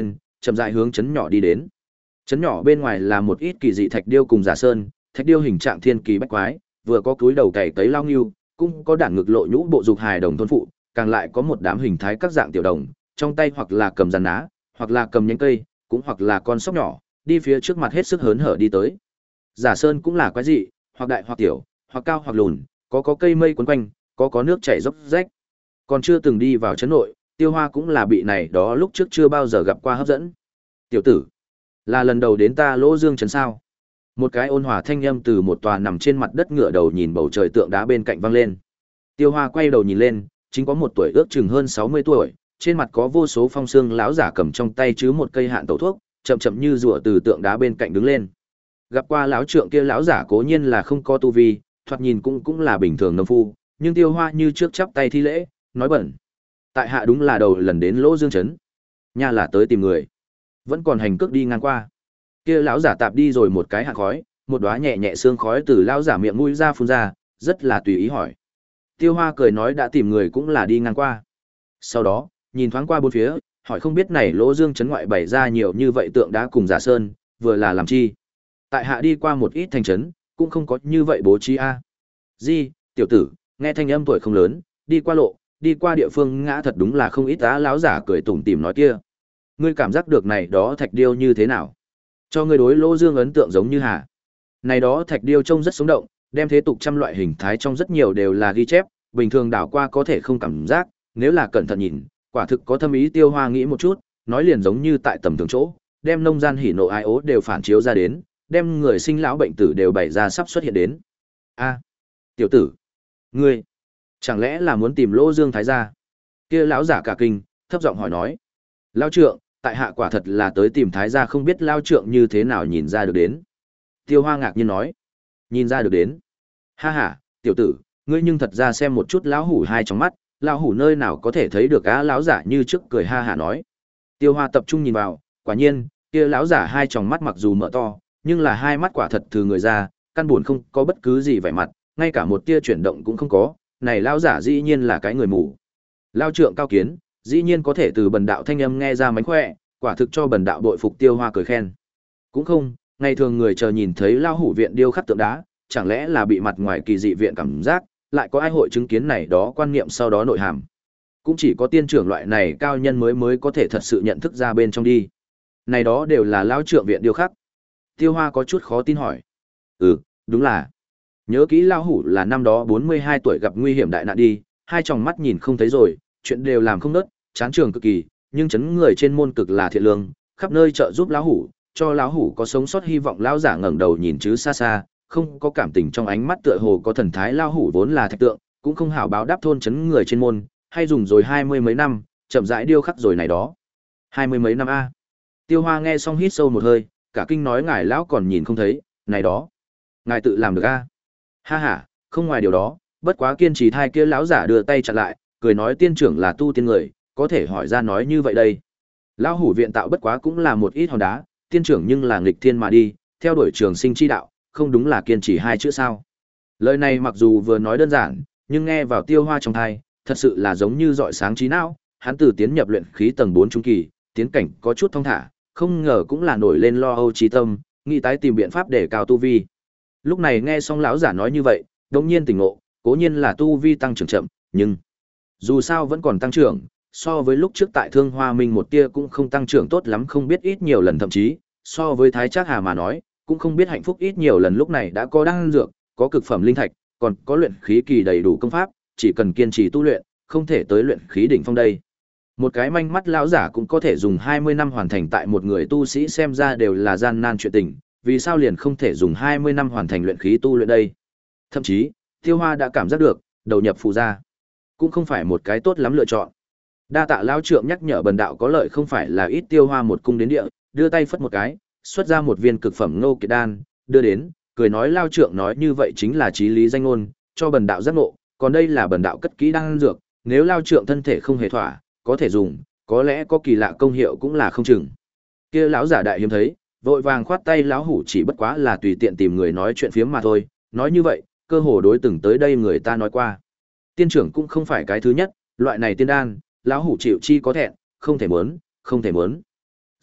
Speaker 1: chậm rãi hướng trấn nhỏ đi đến. Trấn nhỏ bên ngoài là một ít kỳ dị thạch điêu cùng giả sơn, thạch điêu hình trạng thiên kỳ bách quái, vừa có cúi đầu cày cấy lao ngưu, cũng có đản ngực lộ nhũ bộ dục hài đồng thôn phụ, càng lại có một đám hình thái các dạng tiểu đồng, trong tay hoặc là cầm giàn ná, hoặc là cầm nhánh cây, cũng hoặc là con sóc nhỏ, đi phía trước mặt hết sức hớn hở đi tới. Giả sơn cũng là quái dị, hoặc đại hoặc tiểu, hoặc cao hoặc lùn, có có cây mây quấn quanh, có có nước chảy dốc rách. Còn chưa từng đi vào trấn nội, Tiêu Hoa cũng là bị này đó lúc trước chưa bao giờ gặp qua hấp dẫn. "Tiểu tử, là lần đầu đến ta Lỗ Dương trấn sao?" Một cái ôn hòa thanh âm từ một tòa nằm trên mặt đất ngửa đầu nhìn bầu trời tượng đá bên cạnh vang lên. Tiêu Hoa quay đầu nhìn lên, chính có một tuổi ước chừng hơn sáu mươi tuổi, trên mặt có vô số phong xương lão giả cầm trong tay chứ một cây hạn tẩu thuốc, chậm chậm như rùa từ tượng đá bên cạnh đứng lên. Gặp qua lão trượng kia lão giả cố nhiên là không có tu vi, thoạt nhìn cũng cũng là bình thường nông phu, nhưng Tiêu Hoa như trước chắp tay thi lễ, nói bẩn: "Tại hạ đúng là đầu lần đến Lỗ Dương trấn, nha là tới tìm người, vẫn còn hành cước đi ngang qua." Kia lão giả tạp đi rồi một cái hạt khói, một đóa nhẹ nhẹ sương khói từ lão giả miệng mũi ra phun ra, rất là tùy ý hỏi. Tiêu Hoa cười nói đã tìm người cũng là đi ngang qua. Sau đó, nhìn thoáng qua bốn phía, hỏi không biết này Lỗ Dương trấn ngoại bày ra nhiều như vậy tượng đá cùng giả sơn, vừa là làm chi? Tại hạ đi qua một ít thành trấn, cũng không có như vậy bố trí a. Di, tiểu tử, nghe thanh âm tuổi không lớn, đi qua lộ, đi qua địa phương ngã thật đúng là không ít á. Lão giả cười tủm tỉm nói kia. Ngươi cảm giác được này đó thạch điêu như thế nào? Cho ngươi đối Lỗ Dương ấn tượng giống như hà. Này đó thạch điêu trông rất sống động, đem thế tục trăm loại hình thái trong rất nhiều đều là ghi chép, bình thường đảo qua có thể không cảm giác, nếu là cẩn thận nhìn, quả thực có thâm ý. Tiêu Hoa nghĩ một chút, nói liền giống như tại tầm thường chỗ, đem nông gian hỉ nộ ái ố đều phản chiếu ra đến, đem người sinh lão bệnh tử đều bày ra sắp xuất hiện đến. A, tiểu tử, ngươi chẳng lẽ là muốn tìm Lỗ Dương thái gia? Kia lão giả cả kinh, thấp giọng hỏi nói. Lão trượng, tại hạ quả thật là tới tìm thái gia, không biết lão trượng như thế nào nhìn ra được đến. Tiêu Hoa ngạc nhiên nói. Nhìn ra được đến? Ha ha, tiểu tử, ngươi nhưng thật ra xem một chút lão hủ hai trong mắt, lão hủ nơi nào có thể thấy được á. Lão giả như trước cười ha hả nói. Tiêu Hoa tập trung nhìn vào, quả nhiên, kia lão giả hai tròng mắt mặc dù mở to, nhưng là hai mắt quả thật từ người ra, căn buồn không có bất cứ gì vẻ mặt, ngay cả một tia chuyển động cũng không có. Này lão giả dĩ nhiên là cái người mù. Lão trượng cao kiến, dĩ nhiên có thể từ bần đạo thanh âm nghe ra mánh khỏe, quả thực cho bần đạo bội phục. Tiêu Hoa cười khen. Cũng không, ngày thường người chờ nhìn thấy lão hủ viện điêu khắc tượng đá, chẳng lẽ là bị mặt ngoài kỳ dị viện cảm giác, lại có ai hội chứng kiến này đó quan niệm sau đó nội hàm. Cũng chỉ có tiên trưởng loại này cao nhân mới mới có thể thật sự nhận thức ra bên trong đi. Này đó đều là lão trượng viện điêu khắc. Tiêu Hoa có chút khó tin hỏi. Ừ, đúng là. Nhớ kỹ lão hủ là năm đó bốn mươi hai tuổi gặp nguy hiểm đại nạn đi, hai tròng mắt nhìn không thấy rồi, chuyện đều làm không nớt, chán trường cực kỳ, nhưng chấn người trên môn cực là thiện lương, khắp nơi trợ giúp lão hủ, cho lão hủ có sống sót hy vọng. Lão giả ngẩng đầu nhìn chứ xa xa, không có cảm tình trong ánh mắt tựa hồ có thần thái. Lão hủ vốn là thạch tượng, cũng không hảo báo đáp thôn chấn người trên môn, hay dùng rồi hai mươi mấy năm, chậm rãi điêu khắc rồi này đó. Hai mươi mấy năm a. Tiêu Hoa nghe xong hít sâu một hơi, cả kinh nói ngài lão còn nhìn không thấy, này đó, ngài tự làm được a? Ha ha, không ngoài điều đó, bất quá kiên trì. Thai kia lão giả đưa tay chặn lại, cười nói tiên trưởng là tu tiên người, có thể hỏi ra nói như vậy đây. Lão hủ viện tạo bất quá cũng là một ít hòn đá, tiên trưởng nhưng là nghịch thiên mà đi, theo đuổi trường sinh chi đạo, không đúng là kiên trì hai chữ sao? Lời này mặc dù vừa nói đơn giản, nhưng nghe vào Tiêu Hoa trong tai, thật sự là giống như rọi sáng trí não. Hắn từ tiến nhập luyện khí tầng bốn trung kỳ, tiến cảnh có chút thong thả, không ngờ cũng là nổi lên lo âu trí tâm, nghĩ tái tìm biện pháp để cao tu vi. Lúc này nghe xong lão giả nói như vậy, đột nhiên tỉnh ngộ, cố nhiên là tu vi tăng trưởng chậm, nhưng dù sao vẫn còn tăng trưởng, so với lúc trước tại Thương Hoa Minh một tia cũng không tăng trưởng tốt lắm, không biết ít nhiều lần, thậm chí so với Thái Trác Hà mà nói, cũng không biết hạnh phúc ít nhiều lần. Lúc này đã có đan dược, có cực phẩm linh thạch, còn có luyện khí kỳ đầy đủ công pháp, chỉ cần kiên trì tu luyện, không thể tới luyện khí đỉnh phong đây. Một cái manh mắt lão giả cũng có thể dùng hai mươi năm hoàn thành, tại một người tu sĩ xem ra đều là gian nan chuyện tình, vì sao liền không thể dùng hai mươi năm hoàn thành luyện khí tu luyện đây? Thậm chí, Tiêu Hoa đã cảm giác được, đầu nhập phù gia cũng không phải một cái tốt lắm lựa chọn. Đa tạ lão trượng nhắc nhở, bần đạo có lợi không phải là ít. Tiêu Hoa một cung đến địa, đưa tay phất một cái, xuất ra một viên cực phẩm Ngô Kiệt đan, đưa đến, cười nói lão trượng nói như vậy chính là chí lý danh ngôn, cho bần đạo giác ngộ, còn đây là bần đạo cất kỹ đan dược, nếu lão trượng thân thể không hề thỏa, có thể dùng, có lẽ có kỳ lạ công hiệu cũng là không chừng. Kia lão giả đại hiếm thấy, vội vàng khoát tay. Lão hủ chỉ bất quá là tùy tiện tìm người nói chuyện phiếm mà thôi, nói như vậy, cơ hồ đối từng tới đây người ta nói qua. Tiên trưởng cũng không phải cái thứ nhất, loại này tiên đan, lão hủ chịu chi có thẹn, không thể muốn, không thể muốn.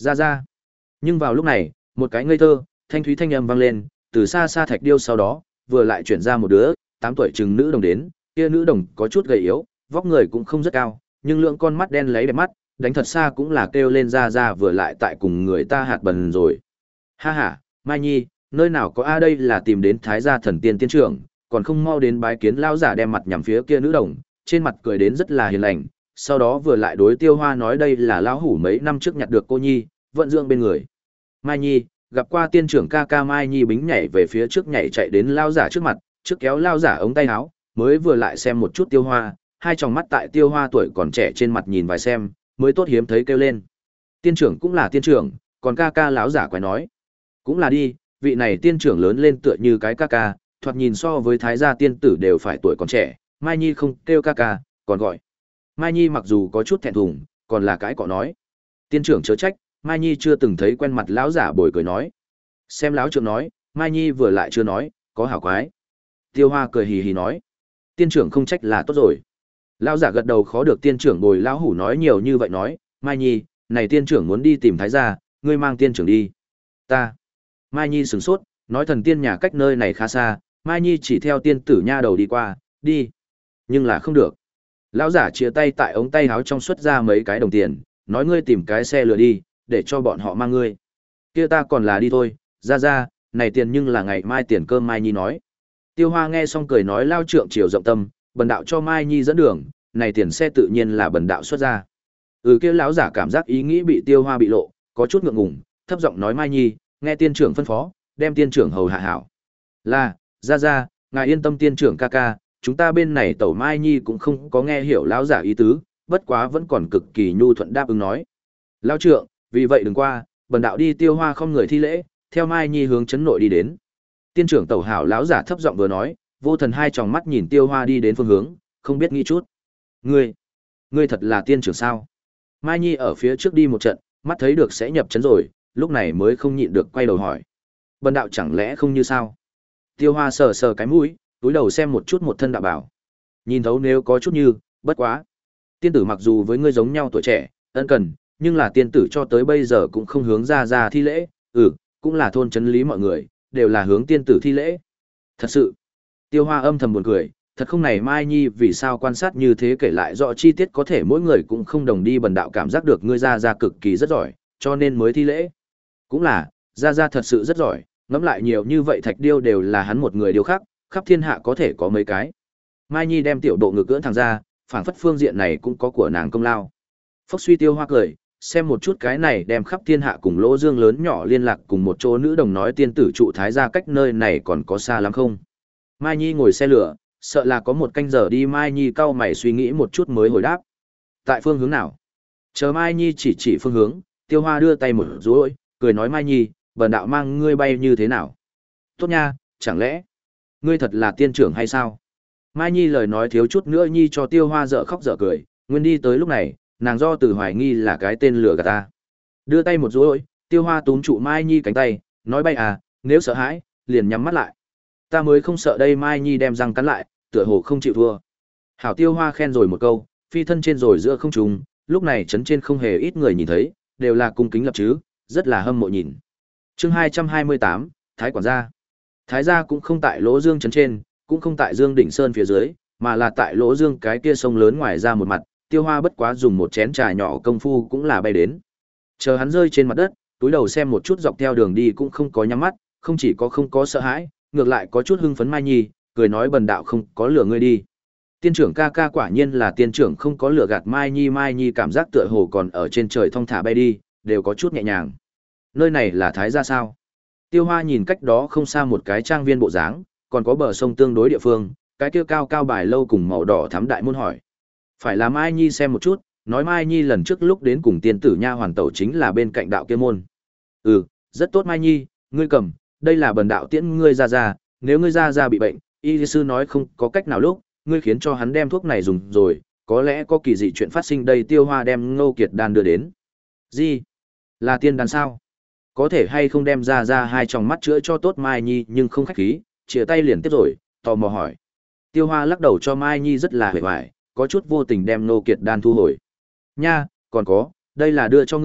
Speaker 1: Ra ra. Nhưng vào lúc này, một cái ngây thơ, thanh thúy thanh âm vang lên, từ xa xa thạch điêu sau đó, vừa lại chuyển ra một đứa, tám tuổi chừng nữ đồng đến, kia nữ đồng có chút gầy yếu, vóc người cũng không rất cao, nhưng lượng con mắt đen lấy đẹp mắt, đánh thật xa cũng là kêu lên ra ra vừa lại tại cùng người ta hạt bần rồi. Ha ha, Mai Nhi, nơi nào có a đây là tìm đến thái gia thần tiên tiên trưởng, còn không mau đến bái kiến lão giả đem mặt nhằm phía kia nữ đồng, trên mặt cười đến rất là hiền lành, sau đó vừa lại đối Tiêu Hoa nói đây là lão hủ mấy năm trước nhặt được cô nhi, vận dưỡng bên người. Mai Nhi, gặp qua tiên trưởng ca ca Mai Nhi bính nhảy về phía trước nhảy chạy đến lão giả trước mặt, trước kéo lão giả ống tay áo, mới vừa lại xem một chút Tiêu Hoa, hai tròng mắt tại Tiêu Hoa tuổi còn trẻ trên mặt nhìn vài xem, mới tốt hiếm thấy kêu lên. Tiên trưởng cũng là tiên trưởng, còn ca ca lão giả quái nói, cũng là đi, vị này tiên trưởng lớn lên tựa như cái ca ca, thoạt nhìn so với thái gia tiên tử đều phải tuổi còn trẻ, Mai Nhi không kêu ca ca, còn gọi. Mai Nhi mặc dù có chút thẹn thùng, còn là cái cọ nói. Tiên trưởng chớ trách, Mai Nhi chưa từng thấy quen mặt lão giả bồi cười nói. Xem lão trưởng nói, Mai Nhi vừa lại chưa nói, có hảo quái. Tiêu Hoa cười hì hì nói. Tiên trưởng không trách là tốt rồi. Lão giả gật đầu khó được tiên trưởng bồi lão hủ nói nhiều như vậy nói, Mai Nhi, này tiên trưởng muốn đi tìm thái gia, ngươi mang tiên trưởng đi. Ta. Mai Nhi sửng sốt, nói thần tiên nhà cách nơi này khá xa, Mai Nhi chỉ theo tiên tử nha đầu đi qua, đi. Nhưng là không được. Lão giả chia tay tại ống tay áo trong xuất ra mấy cái đồng tiền, nói ngươi tìm cái xe lừa đi, để cho bọn họ mang ngươi. Kia ta còn là đi thôi, ra ra, này tiền nhưng là ngày mai tiền cơm Mai Nhi nói. Tiêu Hoa nghe xong cười nói lao trượng chiều rộng tâm, bần đạo cho Mai Nhi dẫn đường, này tiền xe tự nhiên là bần đạo xuất ra. Ừ kia lão giả cảm giác ý nghĩ bị Tiêu Hoa bị lộ, có chút ngượng ngùng, thấp giọng nói Mai Nhi, nghe tiên trưởng phân phó, đem tiên trưởng hầu hạ hảo. Là, ra ra, ngài yên tâm tiên trưởng ca ca, chúng ta bên này tẩu Mai Nhi cũng không có nghe hiểu lão giả ý tứ, bất quá vẫn còn cực kỳ nhu thuận đáp ứng nói. Lão trượng, vì vậy đừng qua, bần đạo đi Tiêu Hoa không người thi lễ, theo Mai Nhi hướng trấn nội đi đến. Tiên trưởng tẩu hảo lão giả thấp giọng vừa nói, vô thần hai tròng mắt nhìn Tiêu Hoa đi đến phương hướng, không biết nghĩ chút. Ngươi, ngươi thật là tiên trưởng sao? Mai Nhi ở phía trước đi một trận, mắt thấy được sẽ nhập trấn rồi, lúc này mới không nhịn được quay đầu hỏi. Bần đạo chẳng lẽ không như sao? Tiêu Hoa sờ sờ cái mũi, túi đầu xem một chút một thân đạo bảo. Nhìn thấu nếu có chút như, bất quá. Tiên tử mặc dù với ngươi giống nhau tuổi trẻ, ân cần, nhưng là tiên tử cho tới bây giờ cũng không hướng ra ra thi lễ, ừ, cũng là thôn chấn lý mọi người, đều là hướng tiên tử thi lễ. Thật sự, Tiêu Hoa âm thầm buồn cười, thật không này Mai Nhi vì sao quan sát như thế kể lại rõ chi tiết có thể mỗi người cũng không đồng đi bần đạo cảm giác được ngươi ra ra cực kỳ rất giỏi, cho nên mới thi lễ. Cũng là, ra ra thật sự rất giỏi, ngẫm lại nhiều như vậy thạch điêu đều là hắn một người điêu khắc, khắp thiên hạ có thể có mấy cái. Mai Nhi đem tiểu độ ngực cưỡn thẳng ra, phảng phất phương diện này cũng có của nàng công lao. Phốc suy Tiêu Hoa cười, xem một chút cái này đem khắp thiên hạ cùng Lỗ Dương lớn nhỏ liên lạc cùng một chỗ nữ đồng nói tiên tử trụ thái gia cách nơi này còn có xa lắm không. Mai Nhi ngồi xe lửa, sợ là có một canh giờ đi. Mai Nhi cau mày suy nghĩ một chút mới hồi đáp. Tại phương hướng nào? Chờ Mai Nhi chỉ chỉ phương hướng, Tiêu Hoa đưa tay một rối, cười nói Mai Nhi, bần đạo mang ngươi bay như thế nào? Tốt nha, chẳng lẽ ngươi thật là tiên trưởng hay sao? Mai Nhi lời nói thiếu chút nữa Nhi cho Tiêu Hoa dở khóc dở cười, nguyên đi tới lúc này, nàng do từ hoài nghi là cái tên lừa gạt ta. Đưa tay một rối, Tiêu Hoa túm trụ Mai Nhi cánh tay, nói bay à, nếu sợ hãi, liền nhắm mắt lại. Ta mới không sợ đây. Mai Nhi đem răng cắn lại, tựa hồ không chịu thua. Hảo Tiêu Hoa khen rồi một câu, phi thân trên rồi giữa không trung, lúc này trấn trên không hề ít người nhìn thấy, đều là cung kính lập chứ, rất là hâm mộ nhìn. Chương hai trăm hai mươi tám, Thái quản gia. Thái gia cũng không tại Lỗ Dương trấn trên, cũng không tại Dương đỉnh sơn phía dưới, mà là tại Lỗ Dương cái kia sông lớn ngoài ra một mặt, Tiêu Hoa bất quá dùng một chén trà nhỏ công phu cũng là bay đến. Chờ hắn rơi trên mặt đất, túi đầu xem một chút dọc theo đường đi cũng không có nhắm mắt, không chỉ có không có sợ hãi, ngược lại có chút hưng phấn. Mai Nhi, cười nói bần đạo không có lừa ngươi đi. Tiên trưởng ca ca quả nhiên là tiên trưởng không có lừa gạt Mai Nhi. Mai Nhi cảm giác tựa hồ còn ở trên trời thong thả bay đi, đều có chút nhẹ nhàng. Nơi này là Thái gia sao? Tiêu Hoa nhìn cách đó không xa một cái trang viên bộ dáng, còn có bờ sông tương đối địa phương, cái kia cao cao bài lâu cùng màu đỏ thắm đại môn hỏi. Phải là Mai Nhi xem một chút, nói Mai Nhi lần trước lúc đến cùng tiên tử nha hoàn tẩu chính là bên cạnh đạo kia môn. Ừ, rất tốt Mai Nhi, ngươi cầm, đây là bần đạo tiễn ngươi ra ra, nếu ngươi ra ra bị bệnh, y sư nói không có cách nào lúc, ngươi khiến cho hắn đem thuốc này dùng rồi, có lẽ có kỳ dị chuyện phát sinh đây. Tiêu Hoa đem Ngô Kiệt đan đưa đến. Gì? Là tiên đan sao? Có thể hay không đem ra ra hai tròng mắt chữa cho tốt Mai Nhi nhưng không khách khí, chìa tay liền tiếp rồi, tò mò hỏi. Tiêu Hoa lắc đầu cho Mai Nhi rất là hề hoài, có chút vô tình đem Ngô Kiệt đan thu hồi. Nha, còn có, đây là đưa cho ngươi,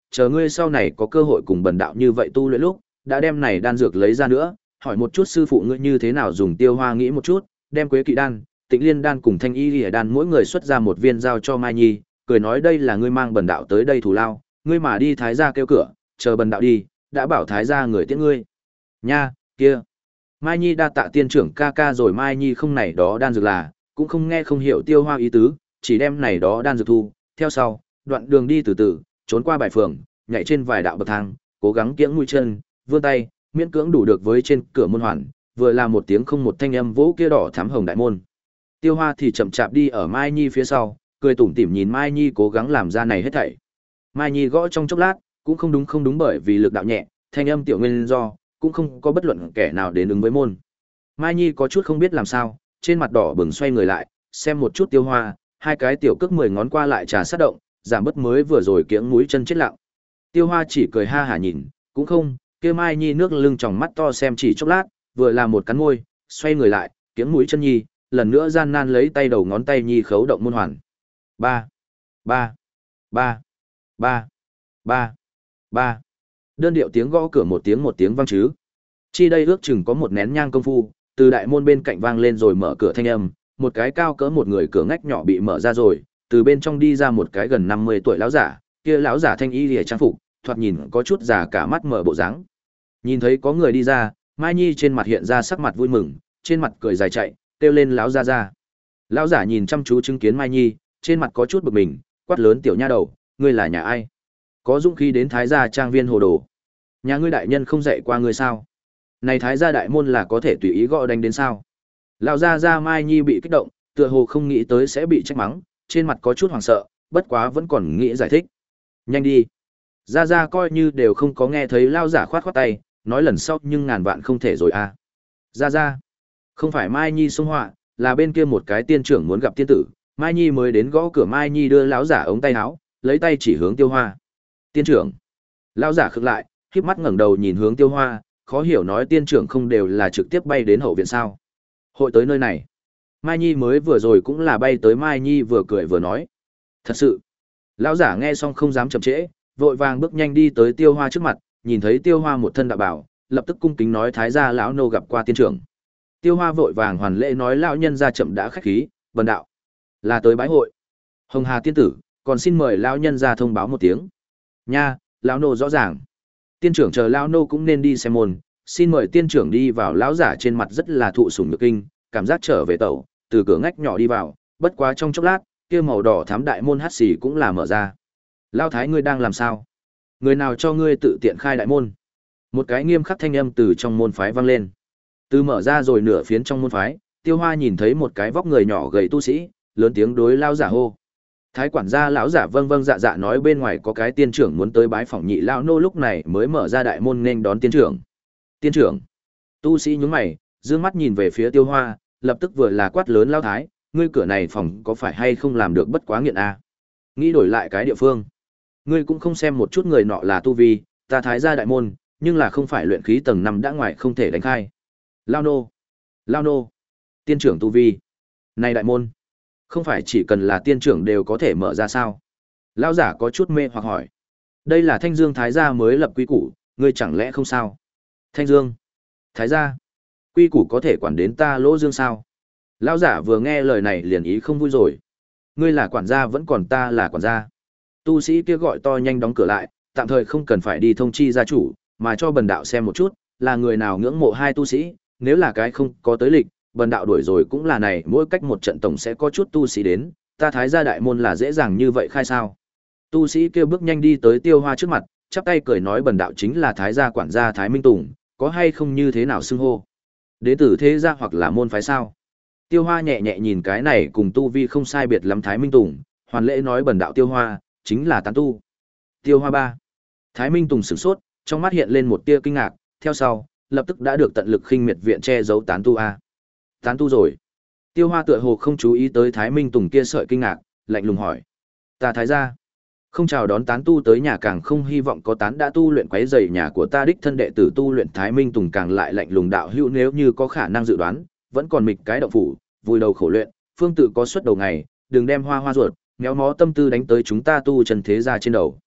Speaker 1: chờ ngươi sau này có cơ hội cùng bần đạo như vậy tu luyện lúc, đã đem này đan dược lấy ra nữa, hỏi một chút sư phụ ngươi như thế nào dùng. Tiêu Hoa nghĩ một chút, đem Quế Kỵ đan, Tịnh Liên đan cùng Thanh Y Liễu đan mỗi người xuất ra một viên giao cho Mai Nhi, cười nói đây là ngươi mang bần đạo tới đây thù lao, ngươi mà đi thái gia kêu cửa, chờ bần đạo đi, đã bảo thái gia người tiễn ngươi. Nha, kia. Mai Nhi đa tạ tiên trưởng ca ca rồi. Mai Nhi không này đó đan dược là, cũng không nghe không hiểu Tiêu Hoa ý tứ, chỉ đem này đó đan dược thu, theo sau, đoạn đường đi từ từ, trốn qua bài phường, nhảy trên vài đạo bậc thang, cố gắng kiễng mũi chân, vươn tay, miễn cưỡng đủ được với trên cửa môn hoàn, vừa là một tiếng không một thanh âm vỗ kia đỏ thắm hồng đại môn. Tiêu Hoa thì chậm chạp đi ở Mai Nhi phía sau, cười tủm tỉm nhìn Mai Nhi cố gắng làm ra này hết thảy. Mai Nhi gõ trong chốc lát, cũng không đúng không đúng bởi vì lực đạo nhẹ, thanh âm tiểu nguyên do, cũng không có bất luận kẻ nào đến ứng với môn. Mai Nhi có chút không biết làm sao, trên mặt đỏ bừng xoay người lại, xem một chút Tiêu Hoa, hai cái tiểu cước mười ngón qua lại trà sát động, giảm bớt mới vừa rồi kiễng mũi chân chết lặng. Tiêu Hoa chỉ cười ha hả nhìn, cũng không, kia Mai Nhi nước lưng tròng mắt to xem chỉ chốc lát, vừa là một cắn môi, xoay người lại, kiễng mũi chân Nhi, lần nữa gian nan lấy tay đầu ngón tay Nhi khấu động môn hoàn. Ba, ba, ba, ba, ba, ba. Đơn điệu tiếng gõ cửa một tiếng một tiếng vang chứ. Chi đây ước chừng có một nén nhang công phu, từ đại môn bên cạnh vang lên rồi mở cửa thanh âm, một cái cao cỡ một người cửa ngách nhỏ bị mở ra rồi, từ bên trong đi ra một cái gần năm mươi tuổi lão giả, kia lão giả thanh y liễu trang phục, thoạt nhìn có chút già cả mắt mở bộ dáng. Nhìn thấy có người đi ra, Mai Nhi trên mặt hiện ra sắc mặt vui mừng, trên mặt cười dài chạy, kêu lên lão gia gia. Lão giả nhìn chăm chú chứng kiến Mai Nhi, trên mặt có chút bực mình, quát lớn tiểu nha đầu, ngươi là nhà ai? Có dũng khí đến thái gia trang viên hồ đồ. Nhà ngươi đại nhân không dạy qua ngươi sao? Này thái gia đại môn là có thể tùy ý gõ đánh đến sao? Lão gia gia Mai Nhi bị kích động, tựa hồ không nghĩ tới sẽ bị trách mắng, trên mặt có chút hoảng sợ, bất quá vẫn còn nghĩ giải thích. Nhanh đi. Gia gia coi như đều không có nghe thấy lão giả khoát khoát tay, nói lần sau nhưng ngàn vạn không thể rồi à. Gia gia. Không phải Mai Nhi xông họa, là bên kia một cái tiên trưởng muốn gặp tiên tử, Mai Nhi mới đến gõ cửa. Mai Nhi đưa lão giả ống tay áo, lấy tay chỉ hướng Tiêu Hoa. Tiên trưởng. Lão giả khựng lại, khép mắt ngẩng đầu nhìn hướng Tiêu Hoa, khó hiểu nói tiên trưởng không đều là trực tiếp bay đến hậu viện sao? Hội tới nơi này. Mai Nhi mới vừa rồi cũng là bay tới. Mai Nhi vừa cười vừa nói. Thật sự. Lão giả nghe xong không dám chậm trễ, vội vàng bước nhanh đi tới Tiêu Hoa trước mặt, nhìn thấy Tiêu Hoa một thân đạo bảo, lập tức cung kính nói thái gia lão nô gặp qua tiên trưởng. Tiêu Hoa vội vàng hoàn lễ nói lão nhân gia chậm đã khách khí, vần đạo là tới bái hội. Hồng Hà tiên tử, còn xin mời lão nhân gia thông báo một tiếng. Nha, lão nô rõ ràng. Tiên trưởng chờ lão nô cũng nên đi xem môn, xin mời tiên trưởng đi vào. Lão giả trên mặt rất là thụ sủng nhược kinh, cảm giác trở về tẩu, từ cửa ngách nhỏ đi vào, bất quá trong chốc lát, kia màu đỏ thắm đại môn hắt xì cũng là mở ra. Lão thái ngươi đang làm sao? Người nào cho ngươi tự tiện khai đại môn? Một cái nghiêm khắc thanh âm từ trong môn phái vang lên. Từ mở ra rồi nửa phiến trong môn phái, Tiêu Hoa nhìn thấy một cái vóc người nhỏ gầy tu sĩ, lớn tiếng đối lão giả hô. Thái quản gia lão giả vâng vâng dạ dạ nói bên ngoài có cái tiên trưởng muốn tới bái phỏng nhị lão nô, lúc này mới mở ra đại môn nên đón tiên trưởng. Tiên trưởng. Tu sĩ nhướng mày, dương mắt nhìn về phía Tiêu Hoa, lập tức vừa là quát lớn lão thái, ngươi cửa này phòng có phải hay không làm được bất quá nghiện a? À? Nghĩ đổi lại cái địa phương. Ngươi cũng không xem một chút người nọ là tu vi, ta thái gia đại môn, nhưng là không phải luyện khí tầng năm đã ngoài không thể đánh khai. Lao nô. Lao nô. Tiên trưởng tu vi. Này đại môn. Không phải chỉ cần là tiên trưởng đều có thể mở ra sao? Lão giả có chút mê hoặc hỏi. Đây là Thanh Dương thái gia mới lập quy củ, ngươi chẳng lẽ không sao? Thanh Dương. Thái gia. Quy củ có thể quản đến ta Lỗ Dương sao? Lão giả vừa nghe lời này liền ý không vui rồi. Ngươi là quản gia vẫn còn ta là quản gia. Tu sĩ kia gọi to nhanh đóng cửa lại, tạm thời không cần phải đi thông chi gia chủ, mà cho bần đạo xem một chút, là người nào ngưỡng mộ hai tu sĩ, nếu là cái không có tới lịch, bần đạo đuổi rồi cũng là này, mỗi cách một trận tổng sẽ có chút tu sĩ đến, ta thái gia đại môn là dễ dàng như vậy khai sao? Tu sĩ kia bước nhanh đi tới Tiêu Hoa trước mặt, chắp tay cười nói bần đạo chính là thái gia quản gia Thái Minh Tùng, có hay không như thế nào xưng hô? Đế tử thế gia hoặc là môn phái sao? Tiêu Hoa nhẹ nhẹ nhìn cái này cùng tu vi không sai biệt lắm Thái Minh Tùng, hoàn lễ nói bần đạo Tiêu Hoa, chính là tán tu. Tiêu Hoa ba. Thái Minh Tùng sửng sốt, trong mắt hiện lên một tia kinh ngạc, theo sau, lập tức đã được tận lực khinh miệt viện che giấu tán tu a. Tán tu rồi. Tiêu Hoa tựa hồ không chú ý tới Thái Minh Tùng kia sợi kinh ngạc, lạnh lùng hỏi. Ta thái gia. Không chào đón tán tu tới nhà, càng không hy vọng có tán đã tu luyện quấy rầy nhà của ta đích thân đệ tử tu luyện. Thái Minh Tùng càng lại lạnh lùng đạo hữu, nếu như có khả năng dự đoán, vẫn còn mịch cái động phủ, vùi đầu khổ luyện, phương tự có suất đầu ngày, đừng đem hoa hoa ruột, méo mó tâm tư đánh tới chúng ta tu chân thế gia trên đầu.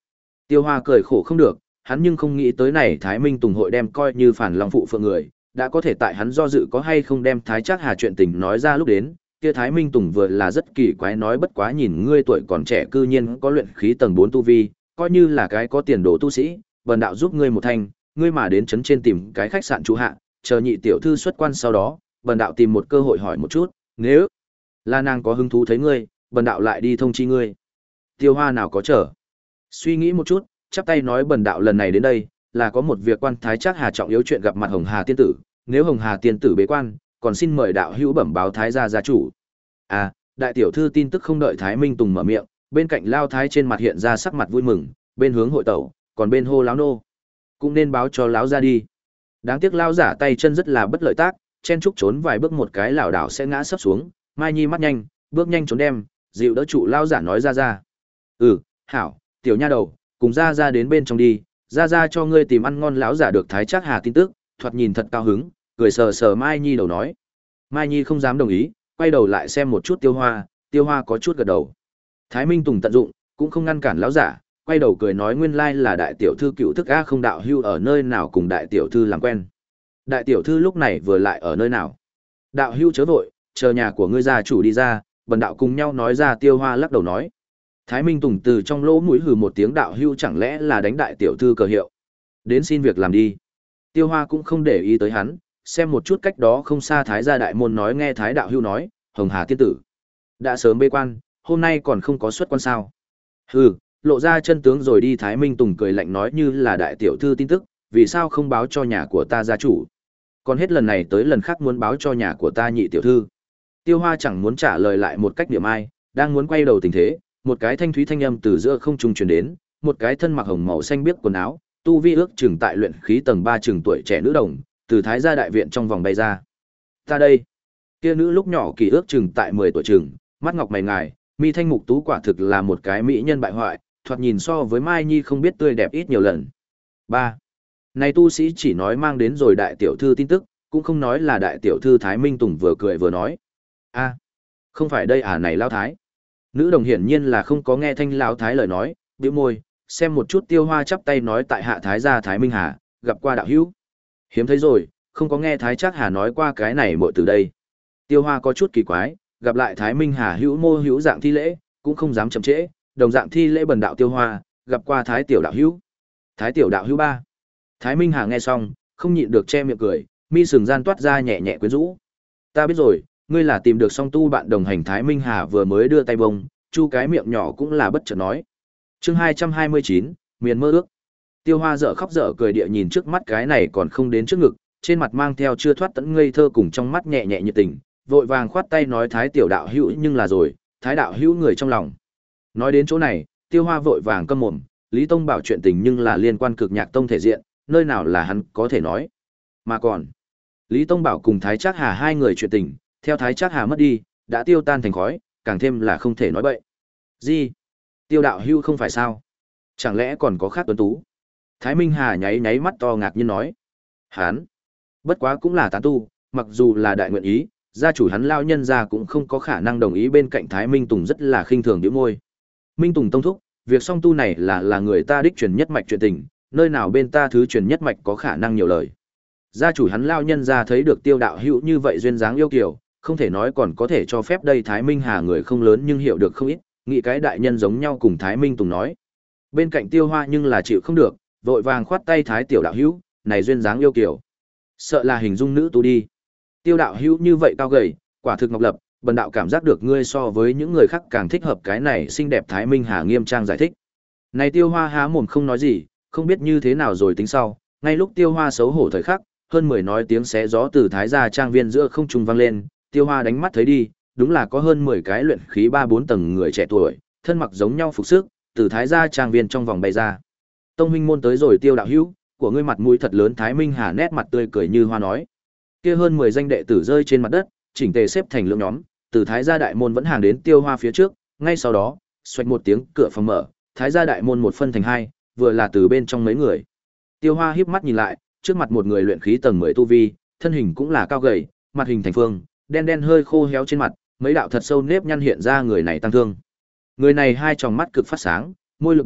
Speaker 1: Tiêu Hoa cười khổ không được, hắn nhưng không nghĩ tới này Thái Minh Tùng hội đem coi như phản lòng phụ phượng người, đã có thể tại hắn do dự có hay không đem Thái Trác Hà chuyện tình nói ra lúc đến, kia Thái Minh Tùng vừa là rất kỳ quái nói bất quá nhìn ngươi tuổi còn trẻ cư nhiên có luyện khí tầng bốn tu vi, coi như là cái có tiền đồ tu sĩ, bần đạo giúp ngươi một thanh, ngươi mà đến trấn trên tìm cái khách sạn trú hạ, chờ nhị tiểu thư xuất quan sau đó, bần đạo tìm một cơ hội hỏi một chút, nếu là nàng có hứng thú thấy ngươi, bần đạo lại đi thông chi ngươi. Tiêu Hoa nào có chờ. Suy nghĩ một chút, chắp tay nói bần đạo lần này đến đây, là có một việc quan Thái Trác Hà trọng yếu chuyện gặp mặt Hồng Hà tiên tử, nếu Hồng Hà tiên tử bế quan, còn xin mời đạo hữu bẩm báo Thái gia gia chủ. À, đại tiểu thư tin tức không đợi Thái Minh Tùng mở miệng, bên cạnh Lao Thái trên mặt hiện ra sắc mặt vui mừng, bên hướng hội tẩu, còn bên hô láo nô. Cũng nên báo cho láo ra đi. Đáng tiếc Lao giả tay chân rất là bất lợi tác, chen trúc trốn vài bước một cái lảo đảo sẽ ngã sấp xuống, Mai Nhi mắt nhanh, bước nhanh trốn đem, dịu đỡ trụ Lao giả nói ra ra. Ừ, hảo, tiểu nha đầu, cùng ra ra đến bên trong đi, ra ra cho ngươi tìm ăn ngon. Lão giả được Thái Trác Hà tin tức, thoạt nhìn thật cao hứng, cười sờ sờ Mai Nhi đầu nói. Mai Nhi không dám đồng ý, quay đầu lại xem một chút Tiêu Hoa, Tiêu Hoa có chút gật đầu. Thái Minh Tùng tận dụng, cũng không ngăn cản lão giả, quay đầu cười nói nguyên lai là đại tiểu thư cựu thức a không đạo hưu ở nơi nào cùng đại tiểu thư làm quen. Đại tiểu thư lúc này vừa lại ở nơi nào? Đạo hưu chớ vội, chờ nhà của ngươi gia chủ đi ra, bần đạo cùng nhau nói ra. Tiêu Hoa lắc đầu nói. Thái Minh Tùng từ trong lỗ mũi hừ một tiếng đạo hưu chẳng lẽ là đánh đại tiểu thư cờ hiệu. Đến xin việc làm đi. Tiêu Hoa cũng không để ý tới hắn, xem một chút cách đó không xa Thái gia đại môn nói nghe Thái đạo hưu nói, Hồng Hà tiên tử đã sớm bế quan, hôm nay còn không có xuất quan sao. Hừ, lộ ra chân tướng rồi đi. Thái Minh Tùng cười lạnh nói như là đại tiểu thư tin tức, vì sao không báo cho nhà của ta gia chủ. Còn hết lần này tới lần khác muốn báo cho nhà của ta nhị tiểu thư. Tiêu Hoa chẳng muốn trả lời lại một cách niệm ai, đang muốn quay đầu tình thế, một cái thanh thúy thanh âm từ giữa không trung truyền đến, một cái thân mặc hồng màu xanh biếc quần áo, tu vi ước chừng tại luyện khí tầng ba chừng tuổi trẻ nữ đồng, từ Thái gia đại viện trong vòng bay ra. Ta đây. Kia nữ lúc nhỏ kỳ ước chừng tại mười tuổi chừng, mắt ngọc mày ngài, mi thanh mục tú quả thực là một cái mỹ nhân bại hoại, thoạt nhìn so với Mai Nhi không biết tươi đẹp ít nhiều lần. ba. Này tu sĩ chỉ nói mang đến rồi đại tiểu thư tin tức, cũng không nói là đại tiểu thư. Thái Minh Tùng vừa cười vừa nói. A, không phải đây à này Lão Thái. Nữ đồng hiển nhiên là không có nghe thanh Lão Thái lời nói, bĩu môi, xem một chút Tiêu Hoa chắp tay nói tại hạ Thái gia Thái Minh Hà, gặp qua đạo hữu. Hiếm thấy rồi, không có nghe Thái Trác Hà nói qua cái này muội từ đây. Tiêu Hoa có chút kỳ quái, gặp lại Thái Minh Hà hữu mô hữu dạng thi lễ, cũng không dám chậm trễ, đồng dạng thi lễ bần đạo Tiêu Hoa, gặp qua Thái tiểu đạo hữu. Thái tiểu đạo hữu ba. Thái Minh Hà nghe xong, không nhịn được che miệng cười, mi sừng gian toát ra nhẹ nhẹ quyến rũ. Ta biết rồi, ngươi là tìm được song tu bạn đồng hành. Thái Minh Hà vừa mới đưa tay bông, chu cái miệng nhỏ cũng là bất chợt nói. Chương hai trăm hai mươi chín, miền mơ ước. Tiêu Hoa dở khóc dở cười địa nhìn trước mắt cái này còn không đến trước ngực, trên mặt mang theo chưa thoát tẫn ngây thơ cùng trong mắt nhẹ nhẹ nhiệt tình, vội vàng khoát tay nói Thái tiểu đạo hữu nhưng là rồi, Thái đạo hữu người trong lòng. Nói đến chỗ này, Tiêu Hoa vội vàng câm mồm, Lý Tông bảo chuyện tình nhưng là liên quan cực nhạc tông thể diện, nơi nào là hắn có thể nói. Mà còn, Lý Tông bảo cùng Thái Trác Hà hai người chuyện tình, theo Thái Trác Hà mất đi, đã tiêu tan thành khói, càng thêm là không thể nói bậy. Gì? Tiêu đạo hữu không phải sao? Chẳng lẽ còn có khác tuấn tú? Thái Minh Hà nháy nháy mắt to ngạc nhiên nói. Hắn, bất quá cũng là tán tu, mặc dù là đại nguyện ý, gia chủ hắn lao nhân gia cũng không có khả năng đồng ý. Bên cạnh Thái Minh Tùng rất là khinh thường nhíu môi. Minh Tùng tông thúc, việc song tu này là là người ta đích truyền nhất mạch chuyện tình, nơi nào bên ta thứ truyền nhất mạch có khả năng nhiều lời. Gia chủ hắn lao nhân gia thấy được Tiêu đạo hữu như vậy duyên dáng yêu kiều, không thể nói còn có thể cho phép đây. Thái Minh Hà người không lớn nhưng hiểu được không ít, nghĩ cái đại nhân giống nhau cùng Thái Minh Tùng nói. Bên cạnh Tiêu Hoa nhưng là chịu không được, vội vàng khoát tay Thái tiểu đạo hữu, này duyên dáng yêu kiều, sợ là hình dung nữ tu đi. Tiêu đạo hữu như vậy cao gầy, quả thực ngọc lập, bần đạo cảm giác được ngươi so với những người khác càng thích hợp cái này xinh đẹp. Thái Minh Hà nghiêm trang giải thích. Này Tiêu Hoa há mồm không nói gì, không biết như thế nào rồi tính sau, ngay lúc Tiêu Hoa xấu hổ thời khắc, hơn mười nói tiếng xé gió từ Thái gia trang viên giữa không trung vang lên, Tiêu Hoa đánh mắt thấy đi, đúng là có hơn mười cái luyện khí ba bốn tầng người trẻ tuổi, thân mặc giống nhau phục sức, từ Thái gia trang viên trong vòng bay ra. Tông huynh môn tới rồi Tiêu đạo hữu, của ngươi mặt mũi thật lớn. Thái Minh Hà nét mặt tươi cười như hoa nói. Kia hơn mười danh đệ tử rơi trên mặt đất, chỉnh tề xếp thành lượng nhóm, từ Thái gia đại môn vẫn hàng đến Tiêu Hoa phía trước, ngay sau đó, xoạch một tiếng, cửa phòng mở, Thái gia đại môn một phân thành hai, vừa là từ bên trong mấy người. Tiêu Hoa híp mắt nhìn lại, trước mặt một người luyện khí tầng mười tu vi, thân hình cũng là cao gầy, mặt hình thành phương, đen đen hơi khô héo trên mặt, mấy đạo thật sâu nếp nhăn hiện ra người này tăng thương. Người này hai tròng mắt cực phát sáng, môi lược bạc,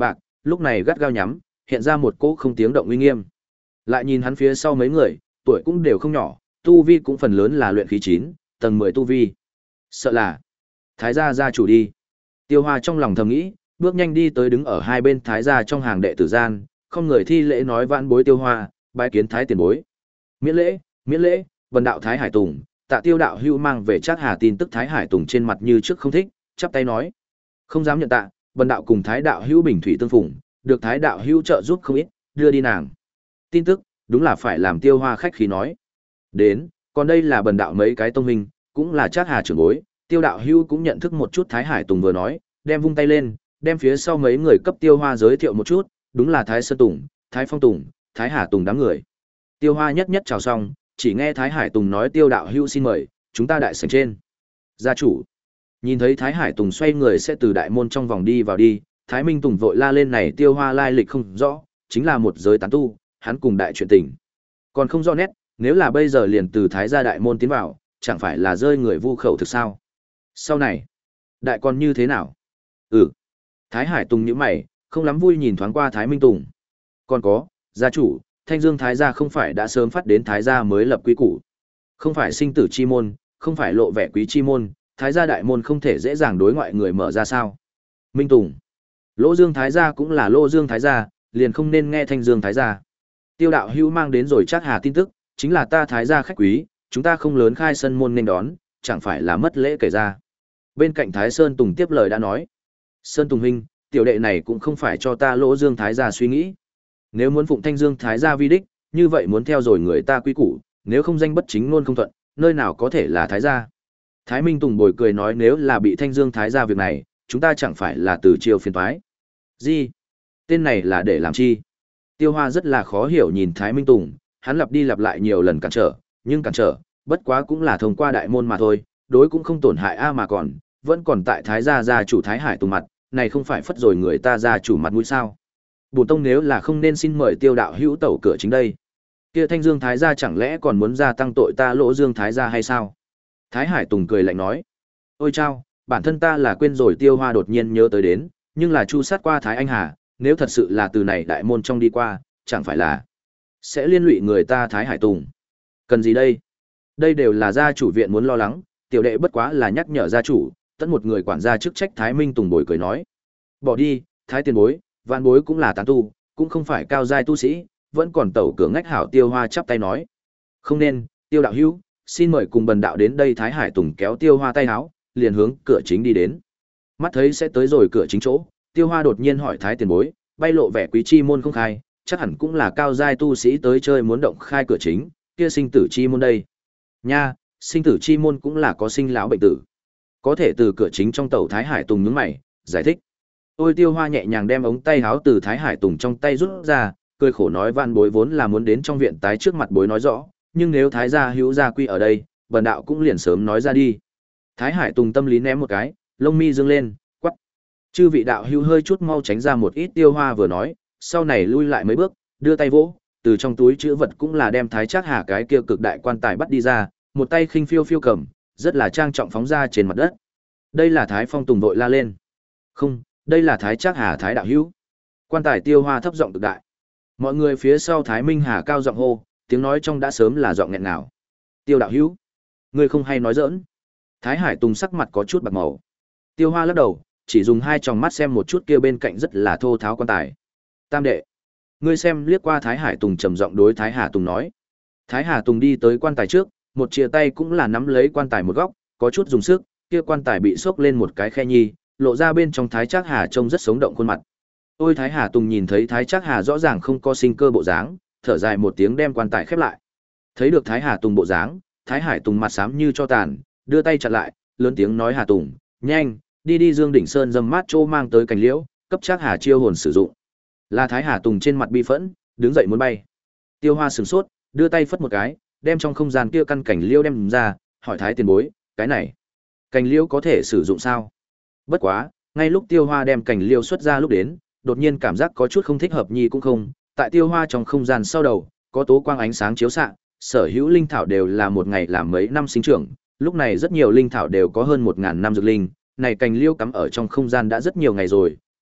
Speaker 1: lúc này gắt gao nhắm, hiện ra một cỗ không tiếng động uy nghiêm. Lại nhìn hắn phía sau mấy người, tuổi cũng đều không nhỏ, tu vi cũng phần lớn là luyện khí chín, tầng mười tu vi. Sợ là Thái gia gia chủ đi. Tiêu Hoa trong lòng thầm nghĩ, bước nhanh đi tới đứng ở hai bên Thái gia trong hàng đệ tử gian, không người thi lễ nói vãn bối Tiêu Hoa, bái kiến Thái tiền bối. Miễn lễ, miễn lễ, Vân đạo Thái Hải Tùng, Tạ Tiêu đạo hữu mang về Trác Hà tin tức. Thái Hải Tùng trên mặt như trước không thích, chắp tay nói: "Không dám nhận tạ, Vân đạo cùng Thái đạo hữu bình thủy tương phùng, được Thái đạo hữu trợ giúp không ít, đưa đi nàng." Tin tức, đúng là phải làm Tiêu Hoa khách khí nói. Đến, còn đây là Bần đạo mấy cái tông huynh, cũng là Trác Hà trưởng bối, Tiêu đạo hữu cũng nhận thức một chút. Thái Hải Tùng vừa nói, đem vung tay lên, đem phía sau mấy người cấp Tiêu Hoa giới thiệu một chút, đúng là Thái Sơn Tùng, Thái Phong Tùng, Thái Hà Tùng đám người. Tiêu Hoa nhất nhất chào xong, chỉ nghe Thái Hải Tùng nói: "Tiêu đạo hữu xin mời, chúng ta đại sảnh trên." Gia chủ. Nhìn thấy Thái Hải Tùng xoay người sẽ từ đại môn trong vòng đi vào đi, Thái Minh Tùng vội la lên: "Này Tiêu Hoa lai lịch không rõ, chính là một giới tán tu, hắn cùng đại chuyện tình còn không rõ nét, nếu là bây giờ liền từ Thái gia đại môn tiến vào, chẳng phải là rơi người vu khẩu thực sao? Sau này, đại còn như thế nào?" Ừ. Thái Hải Tùng nhíu mày, không lắm vui nhìn thoáng qua Thái Minh Tùng. "Còn có, gia chủ, Thanh Dương Thái gia không phải đã sớm phát đến Thái gia mới lập quy củ, không phải sinh tử chi môn, không phải lộ vẻ quý chi môn, Thái gia đại môn không thể dễ dàng đối ngoại người mở ra sao?" Minh Tùng: "Lỗ Dương Thái gia cũng là Lỗ Dương Thái gia, liền không nên nghe Thanh Dương Thái gia. Tiêu đạo hữu mang đến rồi Trác Hà tin tức, chính là ta Thái gia khách quý, chúng ta không lớn khai sân môn nên đón, chẳng phải là mất lễ kể ra." Bên cạnh Thái Sơn Tùng tiếp lời đã nói: "Sơn Tùng huynh, tiểu đệ này cũng không phải cho ta Lỗ Dương Thái gia suy nghĩ. Nếu muốn phụng Thanh Dương Thái gia vi đích, như vậy muốn theo rồi người ta quy củ, nếu không danh bất chính luôn không thuận, nơi nào có thể là Thái gia." Thái Minh Tùng bồi cười nói: "Nếu là bị Thanh Dương Thái gia việc này, chúng ta chẳng phải là từ chiều phiền toái. Gì? Tên này là để làm chi?" Tiêu Hoa rất là khó hiểu nhìn Thái Minh Tùng, hắn lặp đi lặp lại nhiều lần cản trở, nhưng cản trở, bất quá cũng là thông qua đại môn mà thôi, đối cũng không tổn hại a mà còn, vẫn còn tại Thái gia gia chủ Thái Hải Tùng mặt, này không phải phất rồi người ta gia chủ mặt mũi sao? Bổn tông nếu là không nên xin mời Tiêu đạo hữu tẩu cửa chính đây, kia Thanh Dương Thái gia chẳng lẽ còn muốn gia tăng tội ta Lỗ Dương Thái gia hay sao? Thái Hải Tùng cười lạnh nói: "Ôi chao, bản thân ta là quên rồi." Tiêu Hoa đột nhiên nhớ tới đến, nhưng là chu sát qua Thái Anh Hà, nếu thật sự là từ này đại môn trong đi qua, chẳng phải là sẽ liên lụy người ta Thái Hải Tùng. Cần gì đây? Đây đều là gia chủ viện muốn lo lắng, tiểu đệ bất quá là nhắc nhở gia chủ, tận một người quản gia chức trách. Thái Minh Tùng bồi cười nói: "Bỏ đi, Thái tiền bối, vạn bối cũng là tán tu, cũng không phải cao giai tu sĩ, vẫn còn tẩu cửa ngách hảo." Tiêu Hoa chắp tay nói: "Không nên, Tiêu đạo hữu, xin mời cùng bần đạo đến đây." Thái Hải Tùng kéo Tiêu Hoa tay áo, liền hướng cửa chính đi đến. Mắt thấy sẽ tới rồi cửa chính chỗ, Tiêu Hoa đột nhiên hỏi: "Thái tiền bối, bay lộ vẻ quý chi môn không khai, chắc hẳn cũng là cao giai tu sĩ tới chơi muốn động khai cửa chính, kia sinh tử chi môn đây?" "Nha, sinh tử chi môn cũng là có sinh lão bệnh tử, có thể từ cửa chính trong tẩu." Thái Hải Tùng nhướng mày, giải thích. Ôi Tiêu Hoa nhẹ nhàng đem ống tay áo từ Thái Hải Tùng trong tay rút ra, cười khổ nói: "Vạn bối vốn là muốn đến trong viện tái trước mặt bối nói rõ, nhưng nếu Thái gia hữu gia quy ở đây, bần đạo cũng liền sớm nói ra đi." Thái Hải Tùng tâm lý ném một cái, lông mi dương lên, quắc: "Chư vị đạo hữu hơi chút mau tránh ra một ít." Tiêu Hoa vừa nói, sau này lui lại mấy bước, đưa tay vỗ, từ trong túi chữ vật cũng là đem Thái Trác Hà cái kia cực đại quan tài bắt đi ra, một tay khinh phiêu phiêu cầm, rất là trang trọng phóng ra trên mặt đất. Đây là Thái Phong Tùng vội la lên: "Không, đây là Thái Trác Hà Thái đạo hữu." Quan tài Tiêu Hoa thấp giọng cực đại. Mọi người phía sau Thái Minh Hà cao giọng hô, tiếng nói trong đã sớm là giọng nghẹn ngào: "Tiêu đạo hữu, ngươi không hay nói giỡn." Thái Hải Tùng sắc mặt có chút bạc màu. Tiêu Hoa lắc đầu, chỉ dùng hai tròng mắt xem một chút kia bên cạnh rất là thô tháo quan tài. "Tam đệ." Ngươi xem liếc qua. Thái Hải Tùng trầm giọng đối Thái Hà Tùng nói. Thái Hà Tùng đi tới quan tài trước, một chia tay cũng là nắm lấy quan tài một góc, có chút dùng sức, kia quan tài bị xốc lên một cái khe nhi, lộ ra bên trong Thái Trác Hà trông rất sống động khuôn mặt. Ôi Thái Hà Tùng nhìn thấy Thái Trác Hà rõ ràng không có sinh cơ bộ dáng, thở dài một tiếng đem quan tài khép lại. Thấy được Thái Hà Tùng bộ dáng, Thái Hải Tùng mặt xám như cho tàn, đưa tay chặn lại, lớn tiếng nói: "Hà Tùng, nhanh, đi đi Dương Đỉnh Sơn dâm mát chỗ mang tới cành liễu, cấp Trác Hà chiêu hồn sử dụng." Là Thái Hà Tùng trên mặt bi phẫn, đứng dậy muốn bay. Tiêu Hoa sửng sốt, đưa tay phất một cái, đem trong không gian kia căn cành liễu đem ra, hỏi Thái tiền bối: "Cái này, cành liễu có thể sử dụng sao?" Bất quá, ngay lúc Tiêu Hoa đem cành liễu xuất ra lúc đến, đột nhiên cảm giác có chút không thích hợp nhi cũng không, tại Tiêu Hoa trong không gian sau đầu, có tố quang ánh sáng chiếu xạ, sở hữu linh thảo đều là một ngày làm mấy năm sinh trưởng, lúc này rất nhiều linh thảo đều có hơn một ngàn năm dược linh, này cành liễu cắm ở trong không gian đã rất nhiều ngày rồi,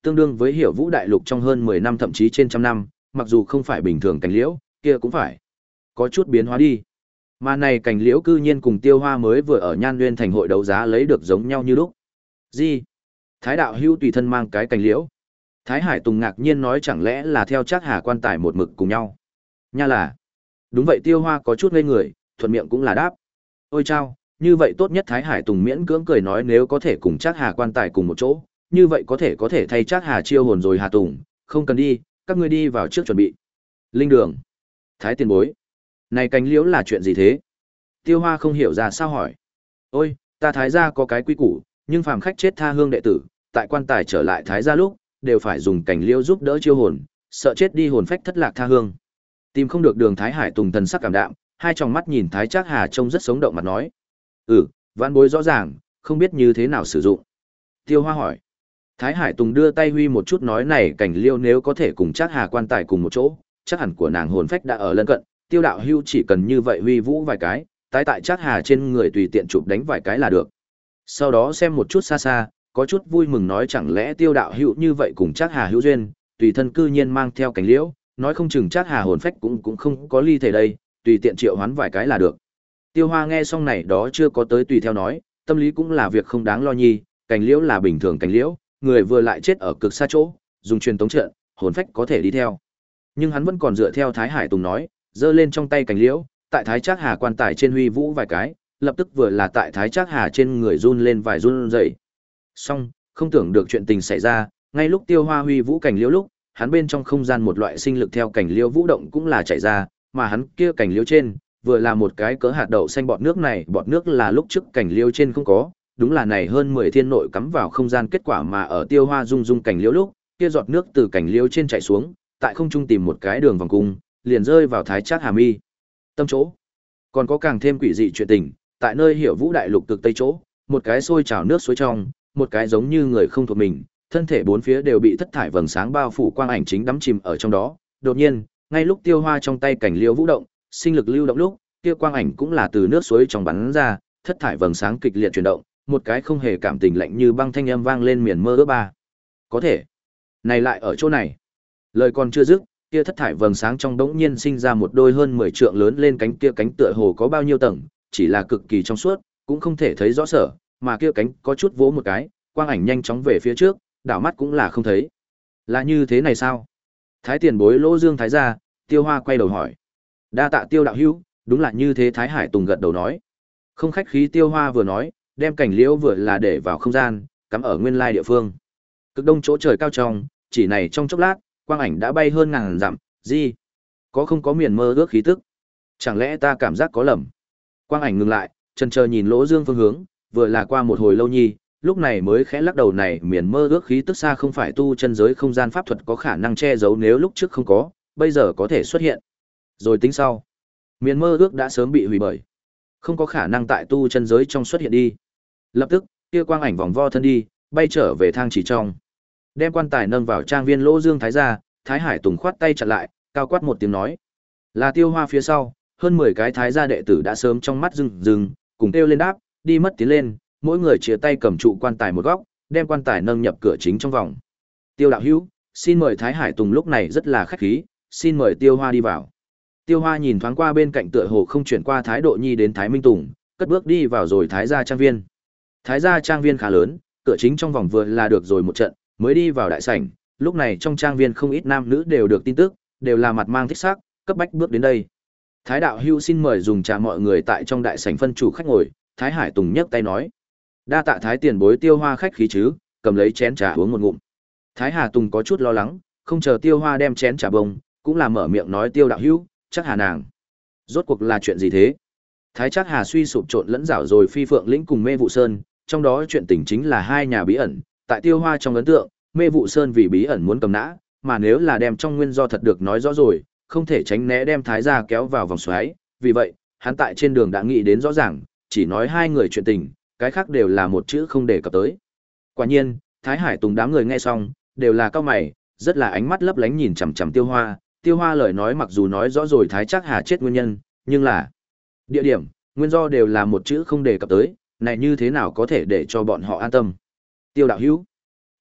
Speaker 1: tương đương với Hiểu Vũ đại lục trong hơn mười năm thậm chí trên trăm năm, mặc dù không phải bình thường cành liễu, kia cũng phải có chút biến hóa đi. Mà này cành liễu cư nhiên cùng Tiêu Hoa mới vừa ở Nhan Nguyên thành hội đấu giá lấy được giống nhau như lúc. Gì? Thái đạo hữu tùy thân mang cái cành liễu? Thái Hải Tùng ngạc nhiên nói, chẳng lẽ là theo Trác Hà quan tài một mực cùng nhau? Nha là. Đúng vậy, Tiêu Hoa có chút ngây người, thuận miệng cũng là đáp. Ôi chao, như vậy tốt nhất. Thái Hải Tùng miễn cưỡng cười nói, nếu có thể cùng Trác Hà quan tài cùng một chỗ, như vậy có thể có thể thay Trác Hà chiêu hồn rồi. Hà Tùng, không cần đi, các ngươi đi vào trước chuẩn bị. Linh đường. Thái tiền bối. Này cành liễu là chuyện gì thế? Tiêu Hoa không hiểu ra sao hỏi. Ôi, ta Thái gia có cái quy củ, nhưng phàm khách chết tha hương đệ tử, tại quan tài trở lại Thái gia lúc, đều phải dùng cành liễu giúp đỡ chiêu hồn, sợ chết đi hồn phách thất lạc tha hương. Tìm không được đường. Thái Hải Tùng thần sắc cảm đạm, hai tròng mắt nhìn Thái Trác Hà trông rất sống động mặt nói. Ừ, vãn bối rõ ràng, không biết như thế nào sử dụng. Tiêu Hoa hỏi. Thái Hải Tùng đưa tay huy một chút nói, này cảnh liêu nếu có thể cùng Trác Hà quan tài cùng một chỗ, chắc hẳn của nàng hồn phách đã ở lân cận, Tiêu đạo hưu chỉ cần như vậy huy vũ vài cái, tái tại Trác Hà trên người tùy tiện chụp đánh vài cái là được. Sau đó xem một chút xa xa, có chút vui mừng nói, chẳng lẽ Tiêu đạo hữu như vậy cùng Trác Hà hữu duyên, tùy thân cư nhiên mang theo cảnh liễu, nói không chừng Trác Hà hồn phách cũng cũng không có ly thể đây, tùy tiện triệu hoán vài cái là được. Tiêu Hoa nghe xong này đó chưa có tới tùy theo nói, tâm lý cũng là việc không đáng lo nhi, cảnh liễu là bình thường cảnh liễu, người vừa lại chết ở cực xa chỗ, dùng truyền tống trận, hồn phách có thể đi theo. Nhưng hắn vẫn còn dựa theo Thái Hải Tùng nói, giơ lên trong tay cảnh liễu, tại Thái Trác Hà quan tài trên huy vũ vài cái, lập tức vừa là tại Thái Trác Hà trên người run lên vài run rẩy. Xong, không tưởng được chuyện tình xảy ra, ngay lúc Tiêu Hoa huy vũ cảnh liễu lúc, hắn bên trong không gian một loại sinh lực theo cảnh liễu vũ động cũng là chạy ra, mà hắn kia cảnh liễu trên, vừa là một cái cỡ hạt đậu xanh bọt nước, này bọt nước là lúc trước cảnh liễu trên không có, đúng là này hơn mười thiên nội cắm vào không gian kết quả, mà ở Tiêu Hoa rung rung cảnh liễu lúc, kia giọt nước từ cảnh liễu trên chảy xuống, tại không trung tìm một cái đường vòng cung, liền rơi vào Thái Trác Hà mi tâm chỗ. Còn có càng thêm quỷ dị chuyện tình, tại nơi Hiểu Vũ đại lục cực tây chỗ, một cái sôi trào nước suối trong, một cái giống như người không thuộc mình, thân thể bốn phía đều bị thất thải vầng sáng bao phủ, quang ảnh chính đắm chìm ở trong đó. Đột nhiên, ngay lúc Tiêu Hoa trong tay cảnh liễu vũ động, sinh lực lưu động lúc, kia quang ảnh cũng là từ nước suối trong bắn ra, thất thải vầng sáng kịch liệt chuyển động, một cái không hề cảm tình lạnh như băng thanh âm vang lên miền mơ ước ba. Có thể, này lại ở chỗ này. Lời còn chưa dứt, kia thất thải vầng sáng trong đống nhiên sinh ra một đôi hơn mười trượng lớn lên cánh, kia cánh tựa hồ có bao nhiêu tầng, chỉ là cực kỳ trong suốt, cũng không thể thấy rõ sở, mà kia cánh có chút vỗ một cái, quang ảnh nhanh chóng về phía trước, đảo mắt cũng là không thấy. Là như thế này sao? Thái tiền bối Lỗ Dương Thái gia, Tiêu Hoa quay đầu hỏi. Đa tạ Tiêu đạo hữu, đúng là như thế. Thái Hải Tùng gật đầu nói. Không khách khí. Tiêu Hoa vừa nói, đem cảnh liễu vừa là để vào không gian, cắm ở nguyên lai địa phương. Cực đông chỗ trời cao trong, chỉ này trong chốc lát, quang ảnh đã bay hơn ngàn dặm. Gì? Có không có miền mơ ước khí tức? Chẳng lẽ ta cảm giác có lầm? Quang ảnh ngừng lại, chần chờ nhìn Lỗ Dương phương hướng, vừa là qua một hồi lâu nhi, lúc này mới khẽ lắc đầu, này miền mơ ước khí tức xa không phải tu chân giới không gian pháp thuật có khả năng che giấu, nếu lúc trước không có, bây giờ có thể xuất hiện. Rồi tính sau. Miền mơ ước đã sớm bị hủy bởi, không có khả năng tại tu chân giới trong xuất hiện đi. Lập tức, kia quang ảnh vòng vo thân đi, bay trở về thang chỉ trong. Đem quan tài nâng vào trang viên Lỗ Dương Thái gia, Thái Hải Tùng khoát tay chặn lại, cao quát một tiếng nói. Là Tiêu Hoa phía sau, hơn mười cái Thái gia đệ tử đã sớm trong mắt rừng rừng, cùng kêu lên đáp, đi mất tiến lên, mỗi người chia tay cầm trụ quan tài một góc, đem quan tài nâng nhập cửa chính trong vòng. Tiêu đạo hữu, xin mời. Thái Hải Tùng lúc này rất là khách khí, xin mời Tiêu Hoa đi vào. Tiêu Hoa nhìn thoáng qua bên cạnh tựa hồ không chuyển qua thái độ nhi đến Thái Minh Tùng, cất bước đi vào rồi Thái gia trang viên. Thái gia trang viên khá lớn, cửa chính trong vòng vừa là được rồi một trận, mới đi vào đại sảnh. Lúc này trong trang viên không ít nam nữ đều được tin tức, đều là mặt mang thích sắc, cấp bách bước đến đây. Thái đạo hữu xin mời dùng trà. Mọi người tại trong đại sảnh phân chủ khách ngồi. Thái Hải Tùng nhấc tay nói. Đa tạ Thái tiền bối. Tiêu Hoa khách khí chứ, cầm lấy chén trà uống một ngụm. Thái Hà Tùng có chút lo lắng, không chờ Tiêu Hoa đem chén trà bông, cũng là mở miệng nói, Tiêu đạo hữu, chắc Hà nàng rốt cuộc là chuyện gì thế? Thái Trác Hà suy sụp trộn lẫn rảo rồi Phi Phượng lĩnh cùng Mê Vụ Sơn, trong đó chuyện tình chính là hai nhà bí ẩn, tại Tiêu Hoa trong ấn tượng, Mê Vụ Sơn vì bí ẩn muốn cầm nã, mà nếu là đem trong nguyên do thật được nói rõ rồi, không thể tránh né đem Thái gia kéo vào vòng xoáy, vì vậy, hắn tại trên đường đã nghĩ đến rõ ràng, chỉ nói hai người chuyện tình, cái khác đều là một chữ không đề cập tới. Quả nhiên, Thái Hải Tùng đám người nghe xong, đều là cao mày, rất là ánh mắt lấp lánh nhìn chằm chằm Tiêu Hoa. Tiêu Hoa lời nói mặc dù nói rõ rồi Thái Trác Hà chết nguyên nhân, nhưng là địa điểm, nguyên do đều là một chữ không đề cập tới, này như thế nào có thể để cho bọn họ an tâm. Tiêu đạo hữu,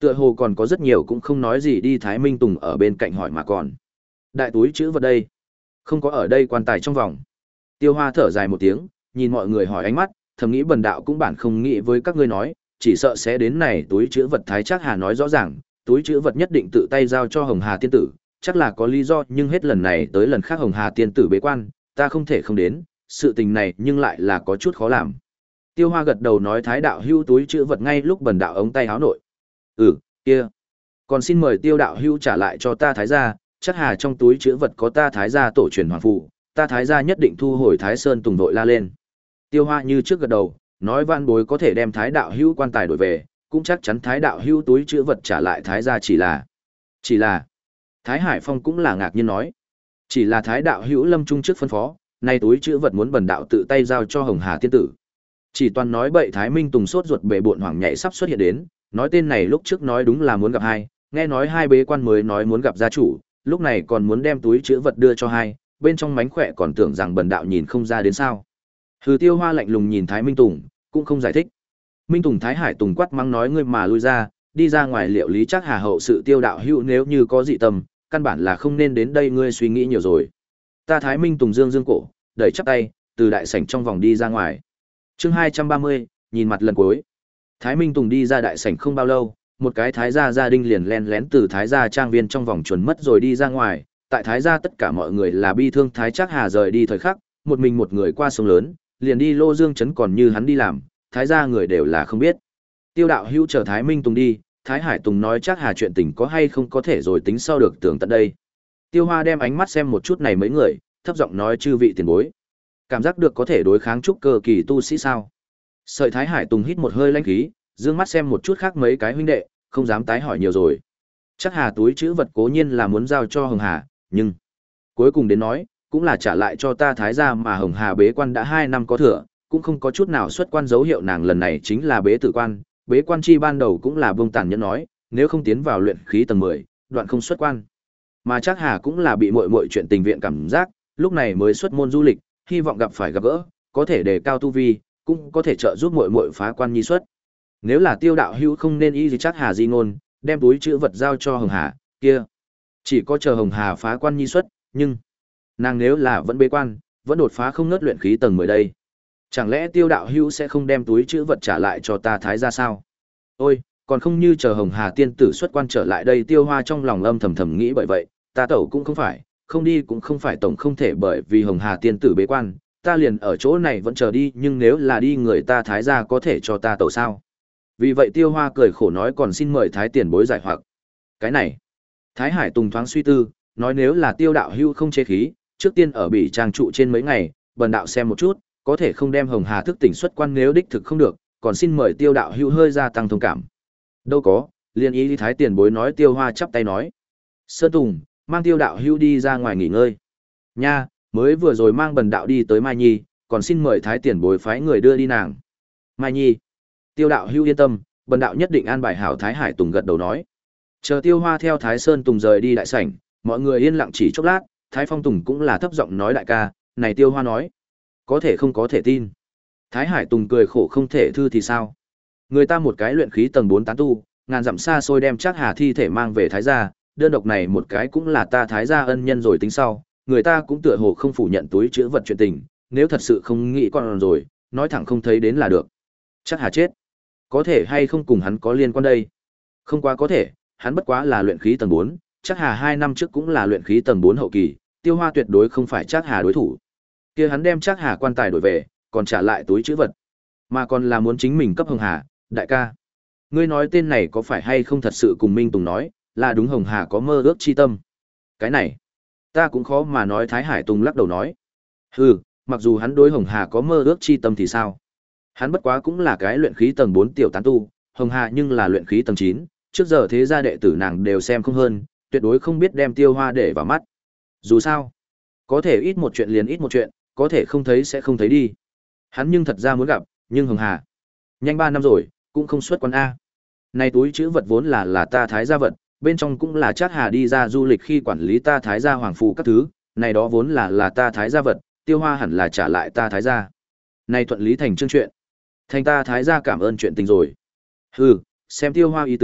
Speaker 1: Tựa hồ còn có rất nhiều cũng không nói gì đi Thái Minh Tùng ở bên cạnh hỏi mà còn. Đại túi chữ vật đây. Không có ở đây quan tài trong vòng. Tiêu Hoa thở dài một tiếng, nhìn mọi người hỏi ánh mắt, thầm nghĩ bần đạo cũng bản không nghĩ với các ngươi nói, chỉ sợ sẽ đến này túi chữ vật Thái Trác Hà nói rõ ràng, túi chữ vật nhất định tự tay giao cho Hồng Hà tiên tử, chắc là có lý do, nhưng hết lần này tới lần khác Hồng Hà tiên tử bế quan, ta không thể không đến, sự tình này nhưng lại là có chút khó làm. Tiêu Hoa gật đầu nói Thái đạo hưu túi chữ vật ngay lúc bần đạo ống tay áo nội. Ừ, kia. Còn xin mời Tiêu đạo hưu trả lại cho ta Thái gia, chắc Hà trong túi chữ vật có ta Thái gia tổ truyền hoàng phù, ta Thái gia nhất định thu hồi. Thái Sơn Tùng đội la lên. Tiêu Hoa như trước gật đầu, nói van bối có thể đem Thái đạo hưu quan tài đổi về, cũng chắc chắn Thái đạo hưu túi chữ vật trả lại Thái gia chỉ là. Chỉ là. Thái Hải Phong cũng là ngạc nhiên nói. Chỉ là Thái đạo hữu lâm trung trước phân phó, nay túi chữ vật muốn bần đạo tự tay giao cho Hồng Hà tiên tử. Chỉ toàn nói bậy. Thái Minh Tùng sốt ruột bệ bộn hoảng nhảy sắp xuất hiện đến, nói tên này lúc trước nói đúng là muốn gặp hai, nghe nói hai bế quan mới nói muốn gặp gia chủ, lúc này còn muốn đem túi chữ vật đưa cho hai, bên trong mánh khỏe còn tưởng rằng bần đạo nhìn không ra đến sao. Hừ. Tiêu Hoa lạnh lùng nhìn Thái Minh Tùng, cũng không giải thích. Minh Tùng Thái Hải Tùng quát mắng nói ngươi mà lui ra, đi ra ngoài liệu lý chắc Hà hậu sự. Tiêu đạo hữu nếu như có dị tâm, căn bản là không nên đến đây, ngươi suy nghĩ nhiều rồi. Ta Thái Minh Tùng dương dương cổ, đẩy chắp tay, từ đại sảnh trong vòng đi ra ngoài. Chương hai trăm ba mươi, nhìn mặt lần cuối. Thái Minh Tùng đi ra đại sảnh không bao lâu, một cái thái gia gia đình liền len lén từ thái gia trang viên trong vòng chuẩn mất rồi đi ra ngoài. Tại thái gia tất cả mọi người là bi thương Thái Trác Hà rời đi thời khắc, một mình một người qua sông lớn, liền đi Lô Dương trấn còn như hắn đi làm, thái gia người đều là không biết. Tiêu đạo hữu chờ Thái Minh Tùng đi, Thái Hải Tùng nói Trác Hà chuyện tình có hay không có thể rồi tính sau được tưởng tận đây. Tiêu Hoa đem ánh mắt xem một chút này mấy người, thấp giọng nói chư vị tiền bối, cảm giác được có thể đối kháng trúc cơ kỳ tu sĩ sao? Sợi Thái Hải Tùng hít một hơi lãnh khí, dương mắt xem một chút khác mấy cái huynh đệ, không dám tái hỏi nhiều rồi. Chắc Hà túi chữ vật cố nhiên là muốn giao cho Hồng Hà, nhưng cuối cùng đến nói, cũng là trả lại cho ta Thái gia, mà Hồng Hà bế quan đã hai năm có thừa, cũng không có chút nào xuất quan dấu hiệu, nàng lần này chính là bế tử quan, bế quan chi ban đầu cũng là bông tàn nhẫn nói, nếu không tiến vào luyện khí tầng mười, đoạn không xuất quan. Mà chắc Hà cũng là bị muội muội chuyện tình viện cảm giác, lúc này mới xuất môn du lịch, hy vọng gặp phải gặp gỡ, có thể đề cao tu vi, cũng có thể trợ giúp muội muội phá quan nhi xuất. Nếu là Tiêu đạo hữu không nên y gì chắc Hà di ngôn, đem túi chữ vật giao cho Hồng Hà, kia chỉ có chờ Hồng Hà phá quan nhi xuất, nhưng nàng nếu là vẫn bế quan, vẫn đột phá không ngớt luyện khí tầng mười đây. Chẳng lẽ Tiêu đạo hữu sẽ không đem túi chữ vật trả lại cho ta Thái gia sao? Ôi, còn không như chờ Hồng Hà tiên tử xuất quan trở lại đây. Tiêu Hoa trong lòng âm thầm thầm nghĩ, bởi vậy, ta tẩu cũng không phải, không đi cũng không phải, tổng không thể bởi vì Hồng Hà tiên tử bế quan, ta liền ở chỗ này vẫn chờ đi, nhưng nếu là đi người ta Thái gia có thể cho ta tẩu sao? Vì vậy Tiêu Hoa cười khổ nói còn xin mời Thái tiền bối giải hoặc. Cái này, Thái Hải Tùng thoáng suy tư, nói nếu là Tiêu đạo hữu không chế khí, trước tiên ở Bỉ Trang trụ trên mấy ngày, bần đạo xem một chút, có thể không đem Hồng Hà thức tỉnh xuất quan, nếu đích thực không được, còn xin mời Tiêu đạo hữu hơi gia tăng thông cảm. Đâu có, liên ý Thái tiền bối nói. Tiêu Hoa chắp tay nói. Sơn Tùng, mang Tiêu đạo hữu đi ra ngoài nghỉ ngơi. Nha, mới vừa rồi mang bần đạo đi tới Mai Nhi, còn xin mời Thái tiền bối phái người đưa đi nàng. Mai Nhi. Tiêu đạo hữu yên tâm, bần đạo nhất định an bài hảo. Thái Hải Tùng gật đầu nói. Chờ Tiêu Hoa theo Thái Sơn Tùng rời đi đại sảnh, mọi người yên lặng chỉ chốc lát, Thái Phong Tùng cũng là thấp giọng nói đại ca, này Tiêu Hoa nói, có thể không có thể tin. Thái Hải Tùng cười khổ không thể thư thì sao? Người ta một cái luyện khí tầng bốn tán tu, ngàn dặm xa xôi đem Trác Hà thi thể mang về Thái gia, đơn độc này một cái cũng là ta Thái gia ân nhân rồi tính sau, người ta cũng tựa hồ không phủ nhận túi chứa vật chuyện tình, nếu thật sự không nghĩ con rồi, nói thẳng không thấy đến là được. Trác Hà chết, có thể hay không cùng hắn có liên quan đây? Không quá có thể, hắn bất quá là luyện khí tầng bốn, Trác Hà hai năm trước cũng là luyện khí tầng bốn hậu kỳ, Tiêu Hoa tuyệt đối không phải Trác Hà đối thủ. Kia hắn đem Trác Hà quan tài đổi về, còn trả lại túi trữ vật, mà còn là muốn chính mình cấp Hồng Hà. Đại ca, ngươi nói tên này có phải hay không thật sự cùng Minh Tùng nói, là đúng Hồng Hà có mơ ước chi tâm? Cái này, ta cũng khó mà nói. Thái Hải Tùng lắc đầu nói. Hừ, mặc dù hắn đối Hồng Hà có mơ ước chi tâm thì sao? Hắn bất quá cũng là cái luyện khí tầng bốn tiểu tán tu, Hồng Hà nhưng là luyện khí tầng chín, trước giờ thế gia đệ tử nàng đều xem không hơn, tuyệt đối không biết đem Tiêu Hoa để vào mắt. Dù sao, có thể ít một chuyện liền ít một chuyện, có thể không thấy sẽ không thấy đi. Hắn nhưng thật ra muốn gặp, nhưng Hồng Hà, nhanh ba năm rồi, cũng không xuất quan a. Này túi chữ vật vốn là là ta Thái gia vật, bên trong cũng là Trác Hà đi ra du lịch khi quản lý ta Thái gia hoàng phù các thứ, này đó vốn là là ta Thái gia vật, Tiêu Hoa hẳn là trả lại ta Thái gia. Này thuận lý thành chương chuyện, thành ta Thái gia cảm ơn chuyện tình rồi. Hừ, xem Tiêu Hoa ý tứ,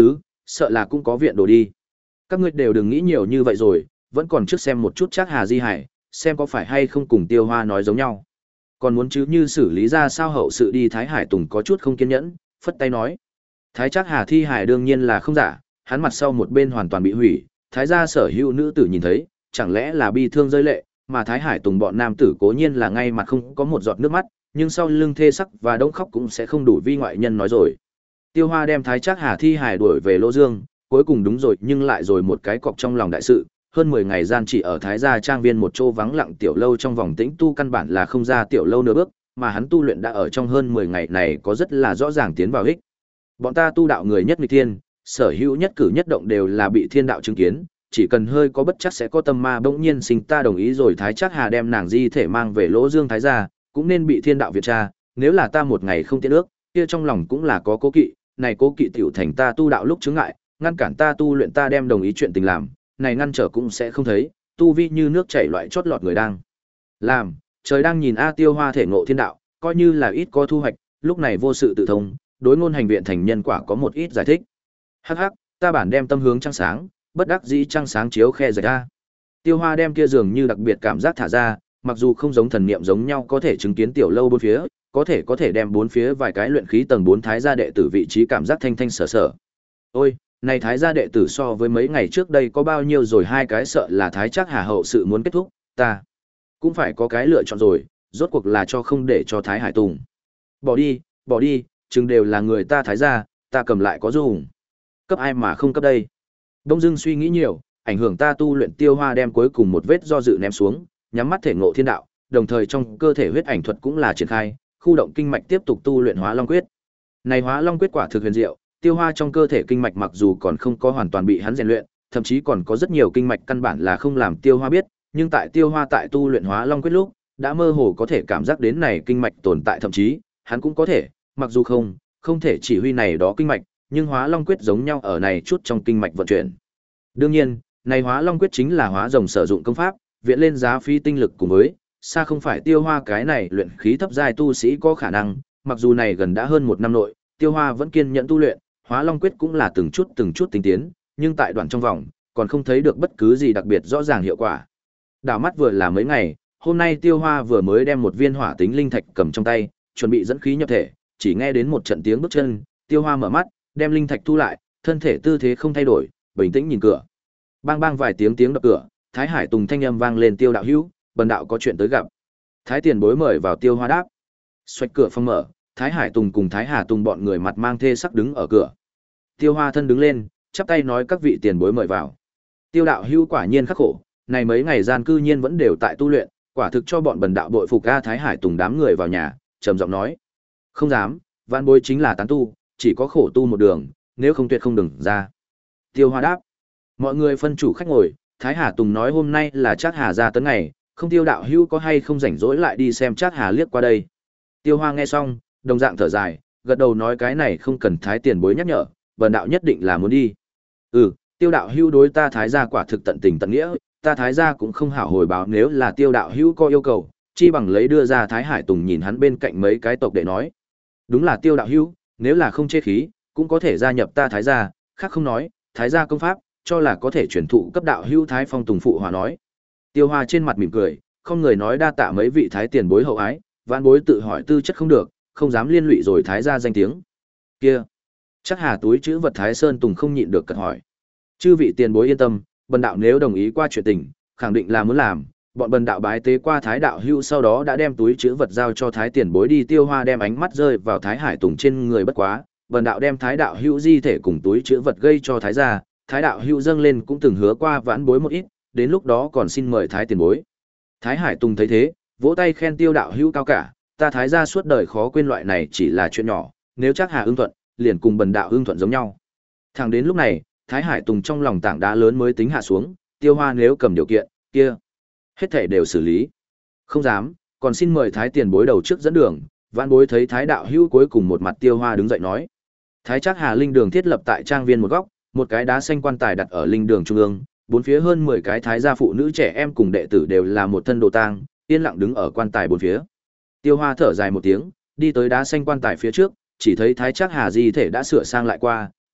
Speaker 1: sợ là cũng có viện đồ đi. Các ngươi đều đừng nghĩ nhiều như vậy rồi, vẫn còn trước xem một chút Trác Hà di hải, xem có phải hay không cùng Tiêu Hoa nói giống nhau. Còn muốn chứ như xử lý ra sao hậu sự đi. Thái Hải Tùng có chút không kiên nhẫn, phất tay nói. Thái Trác Hà thi hải đương nhiên là không giả, hắn mặt sau một bên hoàn toàn bị hủy, thái gia sở hữu nữ tử nhìn thấy, chẳng lẽ là bi thương rơi lệ, mà Thái Hải Tùng bọn nam tử cố nhiên là ngay mặt không có một giọt nước mắt, nhưng sau lưng thê sắc và đông khóc cũng sẽ không đủ vi ngoại nhân nói rồi. Tiêu Hoa đem Thái Trác Hà thi hải đuổi về Lô Dương, cuối cùng đúng rồi nhưng lại rồi một cái cọc trong lòng đại sự, hơn mười ngày gian chỉ ở Thái gia trang viên một chỗ vắng lặng tiểu lâu trong vòng tĩnh tu căn bản là không ra tiểu lâu nửa bước, mà hắn tu luyện đã ở trong hơn mười ngày này có rất là rõ ràng tiến vào ích. Bọn ta tu đạo người nhất nghịch thiên, sở hữu nhất cử nhất động đều là bị thiên đạo chứng kiến, chỉ cần hơi có bất chắc sẽ có tâm ma bỗng nhiên sinh. Ta đồng ý rồi. Thái Trác Hà đem nàng di thể mang về Lỗ Dương Thái gia, cũng nên bị thiên đạo việt tra, nếu là ta một ngày không tiến ước, kia trong lòng cũng là có cố kỵ, này cố kỵ tiểu thành ta tu đạo lúc chướng ngại, ngăn cản ta tu luyện. Ta đem đồng ý chuyện tình làm, này ngăn trở cũng sẽ không thấy, tu vi như nước chảy loại chót lọt người đang làm, trời đang nhìn. A Tiêu Hoa thể ngộ thiên đạo, coi như là ít có thu hoạch, lúc này vô sự tự thông, đối ngôn hành viện thành nhân quả có một ít giải thích. Hắc hắc, ta bản đem tâm hướng trăng sáng, bất đắc dĩ trăng sáng chiếu khe rạch ra. Tiêu Hoa đem kia dường như đặc biệt cảm giác thả ra, mặc dù không giống thần niệm giống nhau có thể chứng kiến tiểu lâu bốn phía, có thể có thể đem bốn phía vài cái luyện khí tầng bốn thái gia đệ tử vị trí cảm giác thanh thanh sở sở. Ôi, này thái gia đệ tử so với mấy ngày trước đây có bao nhiêu rồi. Hai cái sợ là Thái Trác Hà hậu sự muốn kết thúc, ta cũng phải có cái lựa chọn rồi, rốt cuộc là cho không để cho Thái Hải Tùng. Bỏ đi, bỏ đi, chừng đều là người ta Thái gia, ta cầm lại có dùng. Cấp ai mà không cấp đây. Đông Dương suy nghĩ nhiều, ảnh hưởng ta tu luyện. Tiêu Hoa đem cuối cùng một vết do dự ném xuống, nhắm mắt thể ngộ thiên đạo, đồng thời trong cơ thể huyết ảnh thuật cũng là triển khai, khu động kinh mạch tiếp tục tu luyện Hóa Long Quyết. Này Hóa Long Quyết quả thực huyền diệu, Tiêu Hoa trong cơ thể kinh mạch mặc dù còn không có hoàn toàn bị hắn rèn luyện, thậm chí còn có rất nhiều kinh mạch căn bản là không làm Tiêu Hoa biết, nhưng tại Tiêu Hoa tại tu luyện Hóa Long Quyết lúc, đã mơ hồ có thể cảm giác đến này kinh mạch tồn tại, thậm chí, hắn cũng có thể, mặc dù không, không thể chỉ huy này đó kinh mạch, nhưng Hóa Long Quyết giống nhau ở này chút trong kinh mạch vận chuyển. Đương nhiên, này Hóa Long Quyết chính là hóa rồng sử dụng công pháp, viện lên giá phí tinh lực cùng với, xa không phải Tiêu Hoa cái này luyện khí thấp giai tu sĩ có khả năng, mặc dù này gần đã hơn một năm nội, Tiêu Hoa vẫn kiên nhẫn tu luyện, Hóa Long Quyết cũng là từng chút từng chút tinh tiến, nhưng tại đoạn trong vòng, còn không thấy được bất cứ gì đặc biệt rõ ràng hiệu quả. Đảo mắt vừa là mấy ngày, hôm nay Tiêu Hoa vừa mới đem một viên hỏa tính linh thạch cầm trong tay, chuẩn bị dẫn khí nhập thể, chỉ nghe đến một trận tiếng bước chân, Tiêu Hoa mở mắt, đem linh thạch thu lại, thân thể tư thế không thay đổi, bình tĩnh nhìn cửa. Bang bang vài tiếng tiếng đập cửa, Thái Hải Tùng thanh âm vang lên. Tiêu đạo hữu, bần đạo có chuyện tới gặp. Thái Tiền Bối mời vào. Tiêu Hoa đáp. Xoạch cửa phòng mở, Thái Hải Tùng cùng Thái Hà Tùng bọn người mặt mang thê sắc đứng ở cửa. Tiêu Hoa thân đứng lên, chắp tay nói các vị tiền bối mời vào. Tiêu đạo hữu quả nhiên khắc khổ, này mấy ngày gian cư nhiên vẫn đều tại tu luyện, quả thực cho bọn bần đạo bội phục. A Thái Hải Tùng đám người vào nhà, trầm giọng nói. Không dám, vạn bối chính là tán tu, chỉ có khổ tu một đường, nếu không tuyệt không đừng ra. Tiêu Hoa đáp. Mọi người phân chủ khách ngồi, Thái Hà Tùng nói hôm nay là Trác Hà ra tấn ngày, không Tiêu đạo hữu có hay không rảnh rỗi lại đi xem Trác Hà liếc qua đây. Tiêu Hoa nghe xong, đồng dạng thở dài, gật đầu nói cái này không cần Thái tiền bối nhắc nhở, bần đạo nhất định là muốn đi. Ừ, Tiêu đạo hữu đối ta Thái gia quả thực tận tình tận nghĩa, ta Thái gia cũng không hảo hồi báo, nếu là Tiêu đạo hữu có yêu cầu, chi bằng lấy đưa ra. Thái Hải Tùng nhìn hắn bên cạnh mấy cái tộc để nói. Đúng là Tiêu đạo hữu, nếu là không chê khí, cũng có thể gia nhập ta Thái gia, khác không nói, Thái gia công pháp, cho là có thể truyền thụ cấp đạo hữu. Thái Phong Tùng phụ hòa nói. Tiêu Hoa trên mặt mỉm cười, không người nói đa tạ mấy vị Thái tiền bối hậu ái, vãn bối tự hỏi tư chất không được, không dám liên lụy rồi Thái gia danh tiếng. Kia, chắc Hà túi chữ vật Thái Sơn Tùng không nhịn được cật hỏi. Chư vị tiền bối yên tâm, bần đạo nếu đồng ý qua chuyện tình, khẳng định là muốn làm, bọn bần đạo bái tế qua Thái đạo hữu sau đó đã đem túi chữ vật giao cho Thái tiền bối đi. Tiêu Hoa đem ánh mắt rơi vào Thái Hải Tùng trên người, bất quá, bần đạo đem Thái đạo hữu di thể cùng túi chữ vật gây cho Thái gia, Thái đạo hữu dâng lên cũng từng hứa qua vãn bối một ít, đến lúc đó còn xin mời Thái tiền bối. Thái Hải Tùng thấy thế, vỗ tay khen Tiêu đạo hữu cao cả, ta Thái gia suốt đời khó quên loại này chỉ là chuyện nhỏ, nếu Trác Hà ưng thuận, liền cùng bần đạo ưng thuận giống nhau. Thẳng đến lúc này, Thái Hải Tùng trong lòng tảng đá lớn mới tính hạ xuống, Tiêu Hoa nếu cầm điều kiện, kia hết thảy đều xử lý. Không dám, còn xin mời Thái tiền bối đầu trước dẫn đường. Vãn bối thấy Thái đạo hữu cuối cùng một mặt. Tiêu Hoa đứng dậy nói. Thái Trác Hà linh đường thiết lập tại trang viên một góc, một cái đá xanh quan tài đặt ở linh đường trung ương, bốn phía hơn mười cái thái gia phụ nữ trẻ em cùng đệ tử đều là một thân đồ tang, yên lặng đứng ở quan tài bốn phía. Tiêu Hoa thở dài một tiếng, đi tới đá xanh quan tài phía trước, chỉ thấy Thái Trác Hà di thể đã sửa sang lại qua,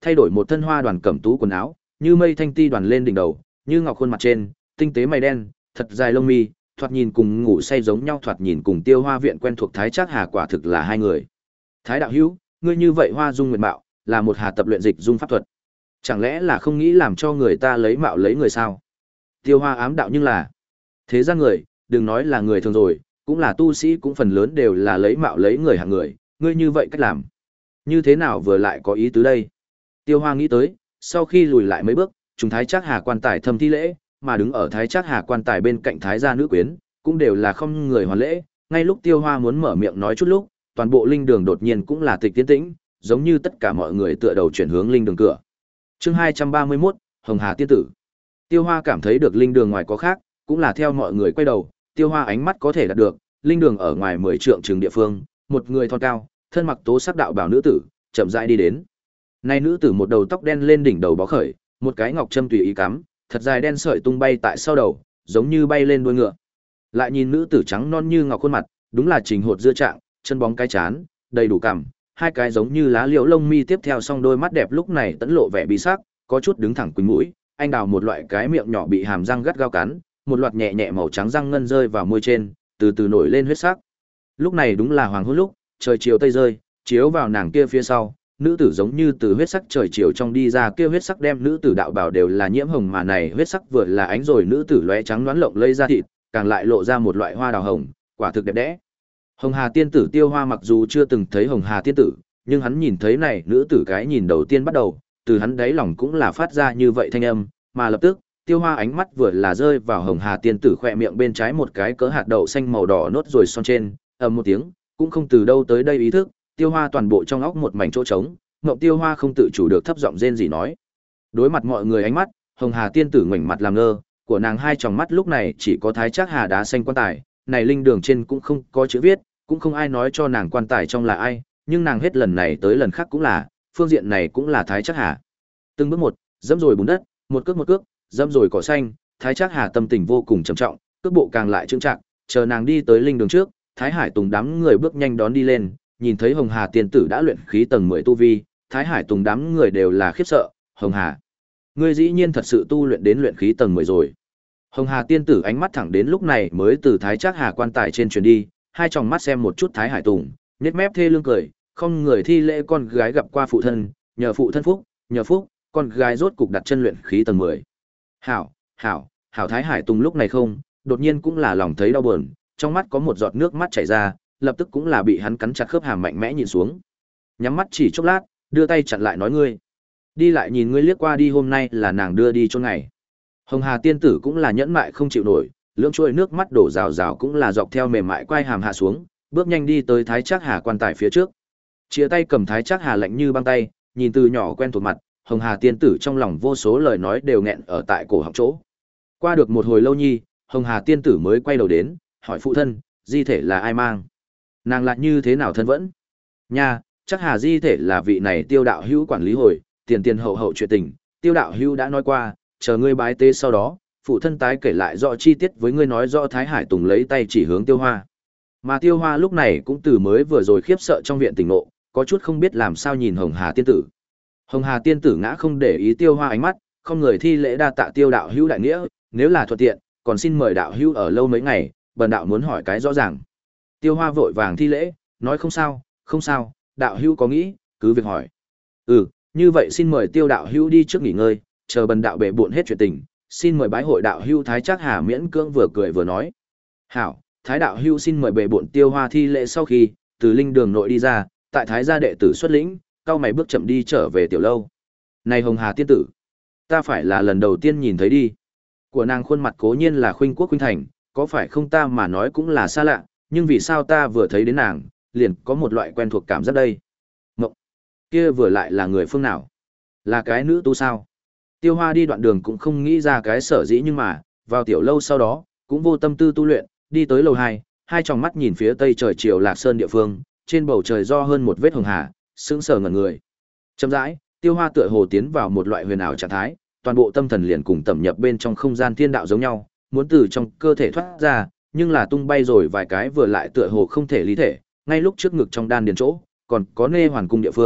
Speaker 1: thay đổi một thân hoa đoàn cẩm tú quần áo, như mây thanh ti đoàn lên đỉnh đầu, như ngọc khuôn mặt trên, tinh tế mày đen, thật dài lông mi, thoạt nhìn cùng ngủ say giống nhau, thoạt nhìn cùng Tiêu Hoa viện quen thuộc Thái Trác Hà quả thực là hai người. Thái đạo hữu, ngươi như vậy hoa dung nguyệt mạo, là một hà tập luyện dịch dung pháp thuật. Chẳng lẽ là không nghĩ làm cho người ta lấy mạo lấy người sao? Tiêu Hoa ám đạo, nhưng là thế gian người, đừng nói là người thường rồi, cũng là tu sĩ cũng phần lớn đều là lấy mạo lấy người hạng người, ngươi như vậy cách làm, như thế nào vừa lại có ý tứ đây? Tiêu Hoa nghĩ tới, sau khi lùi lại mấy bước, chúng Thái Trác Hà quan tài thâm thi lễ, mà đứng ở Thái Trác Hà quan tài bên cạnh Thái gia nữ quyến, cũng đều là không người hoàn lễ. Ngay lúc Tiêu Hoa muốn mở miệng nói chút lúc, toàn bộ linh đường đột nhiên cũng là tịch tiến tĩnh, giống như tất cả mọi người tựa đầu chuyển hướng linh đường cửa. Chương hai trăm ba mươi mốt, Hồng Hà tiên tử. Tiêu Hoa cảm thấy được linh đường ngoài có khác, cũng là theo mọi người quay đầu, Tiêu Hoa ánh mắt có thể đạt được, linh đường ở ngoài mười trượng trường địa phương, một người thon cao, thân mặc tố sắc đạo bào nữ tử, chậm rãi đi đến. Nay nữ tử một đầu tóc đen lên đỉnh đầu bó khởi, một cái ngọc châm tùy ý cắm, thật dài đen sợi tung bay tại sau đầu, giống như bay lên đuôi ngựa. Lại nhìn nữ tử trắng non như ngọc khuôn mặt, đúng là trình hột dưa trạng, chân bóng cái chán, đầy đủ cằm, hai cái giống như lá liễu lông mi, tiếp theo song đôi mắt đẹp lúc này tẫn lộ vẻ bi sắc, có chút đứng thẳng quỳnh mũi, anh đào một loại cái miệng nhỏ bị hàm răng gắt gao cắn, một loạt nhẹ nhẹ màu trắng răng ngân rơi vào môi trên, từ từ nổi lên huyết sắc. Lúc này đúng là hoàng hôn lúc, trời chiều tây rơi, chiếu vào nàng kia phía sau, nữ tử giống như từ huyết sắc trời chiều trong đi ra, kia huyết sắc đem nữ tử đạo bào đều là nhiễm hồng, mà này huyết sắc vừa là ánh rồi nữ tử lóe trắng loáng lộng lây ra thịt, càng lại lộ ra một loại hoa đào hồng, quả thực đẹp đẽ. Hồng Hà tiên tử Tiêu Hoa mặc dù chưa từng thấy Hồng Hà tiên tử, nhưng hắn nhìn thấy này nữ tử cái nhìn đầu tiên bắt đầu, từ hắn đáy lòng cũng là phát ra như vậy thanh âm, mà lập tức, Tiêu Hoa ánh mắt vừa là rơi vào Hồng Hà tiên tử khỏe miệng bên trái một cái cỡ hạt đậu xanh màu đỏ nốt rồi son trên, ầm một tiếng, cũng không từ đâu tới đây ý thức, Tiêu Hoa toàn bộ trong óc một mảnh chỗ trống, ngậm Tiêu Hoa không tự chủ được thấp giọng rên rỉ nói. Đối mặt mọi người ánh mắt, Hồng Hà tiên tử ngoảnh mặt làm ngơ, của nàng hai tròng mắt lúc này chỉ có Thái Trác Hà đá xanh quan tài, này linh đường trên cũng không có chữ viết, cũng không ai nói cho nàng quan tài trong là ai, nhưng nàng hết lần này tới lần khác cũng là, phương diện này cũng là Thái Trác Hà. Từng bước một, dẫm rồi bùn đất, một cước một cước, dẫm rồi cỏ xanh, Thái Trác Hà tâm tình vô cùng trầm trọng, cước bộ càng lại chững chạc, chờ nàng đi tới linh đường trước, Thái Hải Tùng đám người bước nhanh đón đi lên, nhìn thấy Hồng Hà tiên tử đã luyện khí tầng mười tu vi, Thái Hải Tùng đám người đều là khiếp sợ, "Hồng Hà, ngươi dĩ nhiên thật sự tu luyện đến luyện khí tầng mười rồi." Hồng Hà tiên tử ánh mắt thẳng đến lúc này mới từ Thái Trác Hà quan tài trên truyền đi, hai tròng mắt xem một chút Thái Hải Tùng, nhếch mép thê lương cười, không người thi lễ con gái gặp qua phụ thân, nhờ phụ thân phúc, nhờ phúc, con gái rốt cục đặt chân luyện khí tầng mười. Hảo, hảo, hảo. Thái Hải Tùng lúc này không, đột nhiên cũng là lòng thấy đau buồn, trong mắt có một giọt nước mắt chảy ra, lập tức cũng là bị hắn cắn chặt khớp hàm mạnh mẽ nhìn xuống. Nhắm mắt chỉ chốc lát, đưa tay chặn lại nói, "Ngươi đi lại nhìn ngươi liếc qua đi, hôm nay là nàng đưa đi chôn ngày." Hồng Hà tiên tử cũng là nhẫn mại không chịu nổi, lưỡng trôi nước mắt đổ rào rào cũng là dọc theo mềm mại quai hàm hạ xuống, bước nhanh đi tới Thái Trác Hà quan tài phía trước. Chia tay cầm Thái Trác Hà lạnh như băng tay, nhìn từ nhỏ quen thuộc mặt, Hồng Hà tiên tử trong lòng vô số lời nói đều nghẹn ở tại cổ họng chỗ. Qua được một hồi lâu nhi, Hồng Hà tiên tử mới quay đầu đến, hỏi phụ thân, di thể là ai mang? Nàng lại như thế nào thân vẫn? Nha, chắc Hà di thể là vị này Tiêu đạo hữu quản lý hồi, tiền tiền hậu hậu chuyện tình, Tiêu đạo hữu đã nói qua, chờ ngươi bái tế sau đó, phụ thân tái kể lại rõ chi tiết với ngươi, nói rõ. Thái Hải Tùng lấy tay chỉ hướng Tiêu Hoa. Mà Tiêu Hoa lúc này cũng từ mới vừa rồi khiếp sợ trong viện tỉnh ngộ, có chút không biết làm sao nhìn Hồng Hà tiên tử. Hồng Hà tiên tử ngã không để ý Tiêu Hoa ánh mắt, không người thi lễ đa tạ Tiêu đạo hữu đại nghĩa, nếu là thuận tiện, còn xin mời đạo hữu ở lâu mấy ngày, bần đạo muốn hỏi cái rõ ràng. Tiêu Hoa vội vàng thi lễ, nói không sao, không sao, đạo hữu có nghĩ, cứ việc hỏi. Ừ, như vậy xin mời Tiêu đạo hữu đi trước nghỉ ngơi, chờ bần đạo bệ bộn hết chuyện tình, xin mời bái hội đạo hữu. Thái Trác Hà miễn cưỡng vừa cười vừa nói. Hảo, Thái đạo hữu xin mời bệ bộn. Tiêu Hoa thi lễ sau khi từ linh đường nội đi ra, tại Thái gia đệ tử xuất lĩnh, cao mày bước chậm đi trở về tiểu lâu. Này Hồng Hà tiên tử, ta phải là lần đầu tiên nhìn thấy đi. Của nàng khuôn mặt cố nhiên là khuynh quốc khuynh thành, có phải không ta mà nói cũng là xa lạ, nhưng vì sao ta vừa thấy đến nàng, liền có một loại quen thuộc cảm giác đây? Ngộng, kia vừa lại là người phương nào? Là cái nữ tu sao? Tiêu Hoa đi đoạn đường cũng không nghĩ ra cái sở dĩ, nhưng mà, vào tiểu lâu sau đó, cũng vô tâm tư tu luyện, đi tới lầu hai, hai tròng mắt nhìn phía tây trời chiều Lạc Sơn địa phương, trên bầu trời do hơn một vết hồng hà, sững sờ ngẩn người. Chậm rãi, Tiêu Hoa tựa hồ tiến vào một loại huyền ảo trạng thái, toàn bộ tâm thần liền cùng tẩm nhập bên trong không gian thiên đạo giống nhau, muốn từ trong cơ thể thoát ra, nhưng là tung bay rồi vài cái vừa lại tựa hồ không thể lý thể, ngay lúc trước ngực trong đan điền chỗ, còn có nê hoàn cung địa phương,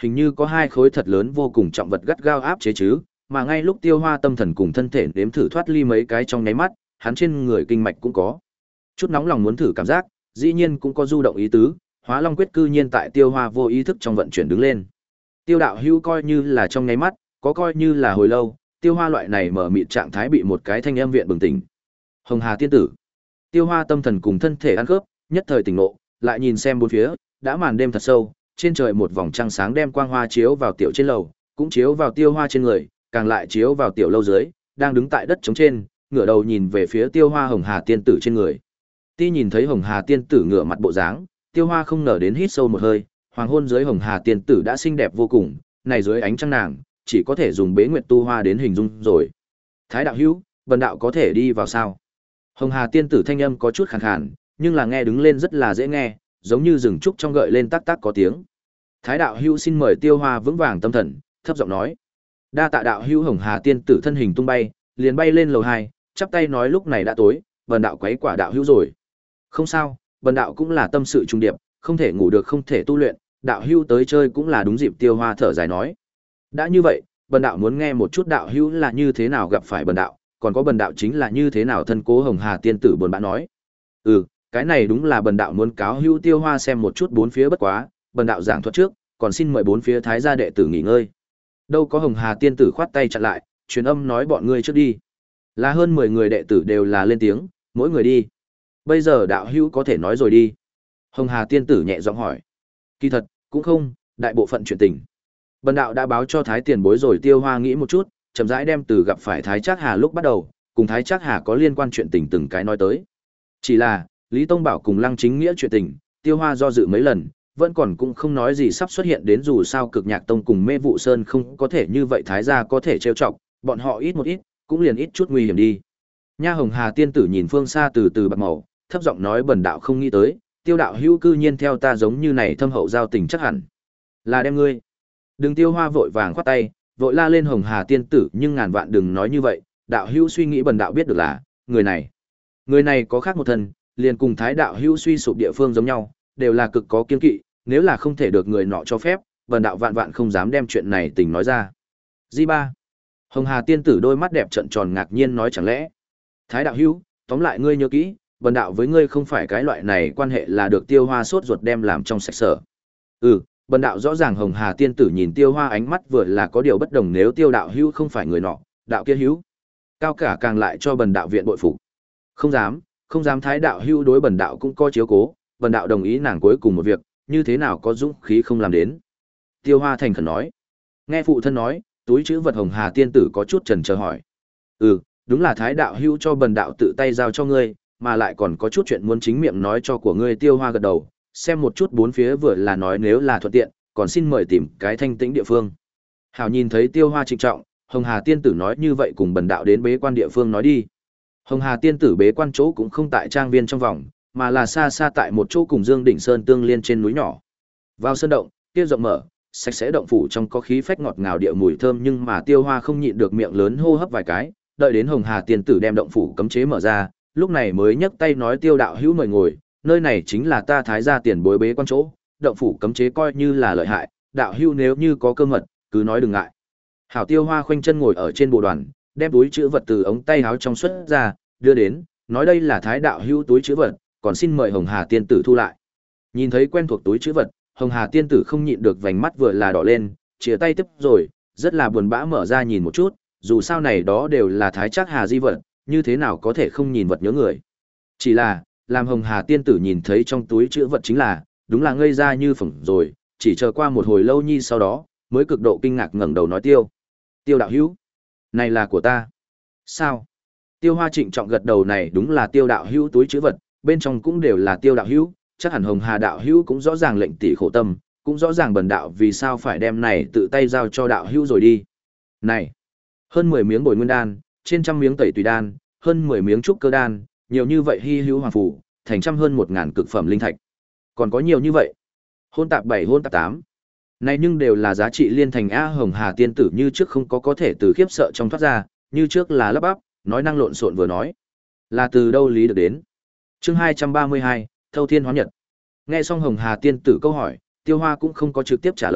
Speaker 1: hình như có hai khối thật lớn vô cùng trọng vật gắt gao áp chế chứ, mà ngay lúc Tiêu Hoa tâm thần cùng thân thể nếm thử thoát ly mấy cái trong nháy mắt, hắn trên người kinh mạch cũng có chút nóng lòng muốn thử cảm giác, dĩ nhiên cũng có du động ý tứ, Hóa Long quyết cư nhiên tại Tiêu Hoa vô ý thức trong vận chuyển đứng lên. Tiêu đạo hữu coi như là trong nháy mắt, có coi như là hồi lâu, Tiêu Hoa loại này mở mịt trạng thái bị một cái thanh âm viện bừng tỉnh. Hồng Hà tiên tử. Tiêu Hoa tâm thần cùng thân thể ăn khớp, nhất thời tỉnh ngộ, lại nhìn xem bốn phía, đã màn đêm thật sâu, trên trời một vòng trăng sáng đem quang hoa chiếu vào tiểu trên lầu, cũng chiếu vào Tiêu Hoa trên người, càng lại chiếu vào tiểu lâu dưới, đang đứng tại đất trống trên, ngửa đầu nhìn về phía Tiêu Hoa Hồng Hà tiên tử trên người. Ti nhìn thấy Hồng Hà tiên tử ngửa mặt bộ dáng, Tiêu Hoa không ngờ đến hít sâu một hơi, hoàng hôn dưới Hồng Hà tiên tử đã xinh đẹp vô cùng, này dưới ánh trăng nàng, chỉ có thể dùng Bế Nguyệt tu hoa đến hình dung rồi. Thái đạo hữu, bần đạo có thể đi vào sao? Hồng Hà tiên tử thanh âm có chút khàn khàn, nhưng là nghe đứng lên rất là dễ nghe, giống như rừng trúc trong gợi lên tắc tắc có tiếng. Thái đạo hữu xin mời Tiêu Hoa vững vàng tâm thần, thấp giọng nói. Đa tạ đạo hữu. Hồng Hà tiên tử thân hình tung bay, liền bay lên lầu hai, chắp tay nói lúc này đã tối, bần đạo quấy quả đạo hữu rồi. Không sao, bần đạo cũng là tâm sự trung điệp, không thể ngủ được không thể tu luyện, đạo hữu tới chơi cũng là đúng dịp. Tiêu Hoa thở dài nói. Đã như vậy, bần đạo muốn nghe một chút đạo hữu là như thế nào gặp phải bần đạo, còn có bần đạo chính là như thế nào thân cố. Hồng Hà tiên tử buồn bã nói. Ừ, cái này đúng là bần đạo muốn cáo hữu. Tiêu Hoa xem một chút bốn phía, bất quá, bần đạo giảng thuật trước, còn xin mời bốn phía thái gia đệ tử nghỉ ngơi. Đâu có. Hồng Hà tiên tử khoát tay chặn lại, truyền âm nói bọn ngươi trước đi. Là hơn mười người đệ tử đều là lên tiếng, mỗi người đi. Bây giờ đạo hữu có thể nói rồi đi. Hồng Hà tiên tử nhẹ giọng hỏi. Kỳ thật, cũng không, đại bộ phận chuyện tình. Bần đạo đã báo cho Thái tiền bối rồi. Tiêu Hoa nghĩ một chút, chậm rãi đem từ gặp phải Thái Trác Hà lúc bắt đầu, cùng Thái Trác Hà có liên quan chuyện tình từng cái nói tới. Chỉ là, Lý Tông Bảo cùng Lăng Chính Nghĩa chuyện tình, Tiêu Hoa do dự mấy lần, vẫn còn cũng không nói gì sắp xuất hiện đến, dù sao Cực Nhạc Tông cùng Mê Vụ Sơn không có thể như vậy Thái gia có thể trêu chọc, bọn họ ít một ít, cũng liền ít chút nguy hiểm đi. Nha. Hồng Hà tiên tử nhìn phương xa từ từ bạc màu, thấp giọng nói bần đạo không nghĩ tới, Tiêu đạo hữu cư nhiên theo ta giống như này thâm hậu giao tình chắc hẳn là đem ngươi. Đừng. Tiêu Hoa vội vàng khoát tay, vội la lên Hồng Hà tiên tử, nhưng ngàn vạn đừng nói như vậy, đạo hữu suy nghĩ bần đạo biết được là, người này, người này có khác một thân, liền cùng Thái đạo hữu suy sụp địa phương giống nhau, đều là cực có kiên kỵ, nếu là không thể được người nọ cho phép, bần đạo vạn vạn không dám đem chuyện này tình nói ra. Di ba. Hồng Hà tiên tử đôi mắt đẹp trợn tròn ngạc nhiên nói chẳng lẽ. Thái đạo hữu, tóm lại ngươi nhớ kỹ, bần đạo với ngươi không phải cái loại này quan hệ là được. Tiêu Hoa sốt ruột đem làm trong sạch sở. Ừ, bần đạo rõ ràng. Hồng Hà tiên tử nhìn Tiêu Hoa ánh mắt vừa là có điều bất đồng, nếu Tiêu đạo hữu không phải người nọ, đạo kia hữu cao cả càng lại cho bần đạo viện bội phục. Không dám, không dám. Thái đạo hữu đối bần đạo cũng có chiếu cố, bần đạo đồng ý nàng cuối cùng một việc, như thế nào có dũng khí không làm đến. Tiêu Hoa thành khẩn nói. Nghe phụ thân nói, túi chữ vật. Hồng Hà tiên tử có chút chần chờ hỏi. Ừ, đúng là Thái đạo hữu cho bần đạo tự tay giao cho ngươi, mà lại còn có chút chuyện muốn chính miệng nói cho của ngươi. Tiêu Hoa gật đầu, xem một chút bốn phía vừa là nói nếu là thuận tiện, còn xin mời tìm cái thanh tĩnh địa phương. Hảo. Nhìn thấy Tiêu Hoa trịnh trọng, Hồng Hà tiên tử nói như vậy cùng bần đạo đến bế quan địa phương nói đi. Hồng Hà tiên tử bế quan chỗ cũng không tại trang viên trong vòng, mà là xa xa tại một chỗ cùng Dương Đỉnh Sơn tương liên trên núi nhỏ. Vào sơn động, kia rộng mở, sạch sẽ động phủ trong có khí phách ngọt ngào địa mùi thơm, nhưng mà Tiêu Hoa không nhịn được miệng lớn hô hấp vài cái, đợi đến Hồng Hà tiên tử đem động phủ cấm chế mở ra, lúc này mới nhấc tay nói Tiêu đạo hữu mời ngồi, nơi này chính là ta Thái gia tiền bối bế quan chỗ, động phủ cấm chế coi như là lợi hại, đạo hữu nếu như có cơ mật, cứ nói đừng ngại. Hảo. Tiêu Hoa khoanh chân ngồi ở trên bộ đoàn, đem túi chữ vật từ ống tay áo trong xuất ra, đưa đến, nói đây là Thái đạo hữu túi chữ vật, còn xin mời Hồng Hà tiên tử thu lại. Nhìn thấy quen thuộc túi chữ vật, Hồng Hà tiên tử không nhịn được vành mắt vừa là đỏ lên, chìa tay tiếp rồi, rất là buồn bã mở ra nhìn một chút, dù sao này đó đều là Thái Trác Hà di vật, như thế nào có thể không nhìn vật nhớ người. Chỉ là, làm Hồng Hà tiên tử nhìn thấy trong túi chữ vật chính là, đúng là ngây ra như phỏng rồi, chỉ chờ qua một hồi lâu nhi sau đó, mới cực độ kinh ngạc ngẩng đầu nói Tiêu. Tiêu đạo hữu, này là của ta. Sao? Tiêu Hoa trịnh trọng gật đầu, này đúng là Tiêu đạo hữu túi chữ vật, bên trong cũng đều là Tiêu đạo hữu, chắc hẳn Hồng Hà đạo hữu cũng rõ ràng lệnh tỷ khổ tâm, cũng rõ ràng bần đạo vì sao phải đem này tự tay giao cho đạo hữu rồi đi. Này, hơn mười miếng bồi nguyên đan, trên trăm miếng tẩy tùy đan, hơn mười miếng trúc cơ đan, nhiều như vậy hy hữu hoàng phủ, thành trăm hơn một ngàn cực phẩm linh thạch. Còn có nhiều như vậy. Hôn tạp bảy hôn tạp tám. Này nhưng đều là giá trị liên thành a. Hồng Hà tiên tử như trước không có có thể từ khiếp sợ trong thoát ra, như trước là lắp bắp, nói năng lộn xộn vừa nói. Là từ đâu lý được đến? Chương hai trăm ba mươi hai, Thâu Thiên Hóa Nhật. Nghe xong Hồng Hà tiên tử câu hỏi, Tiêu Hoa cũng không có trực tiếp trả lời,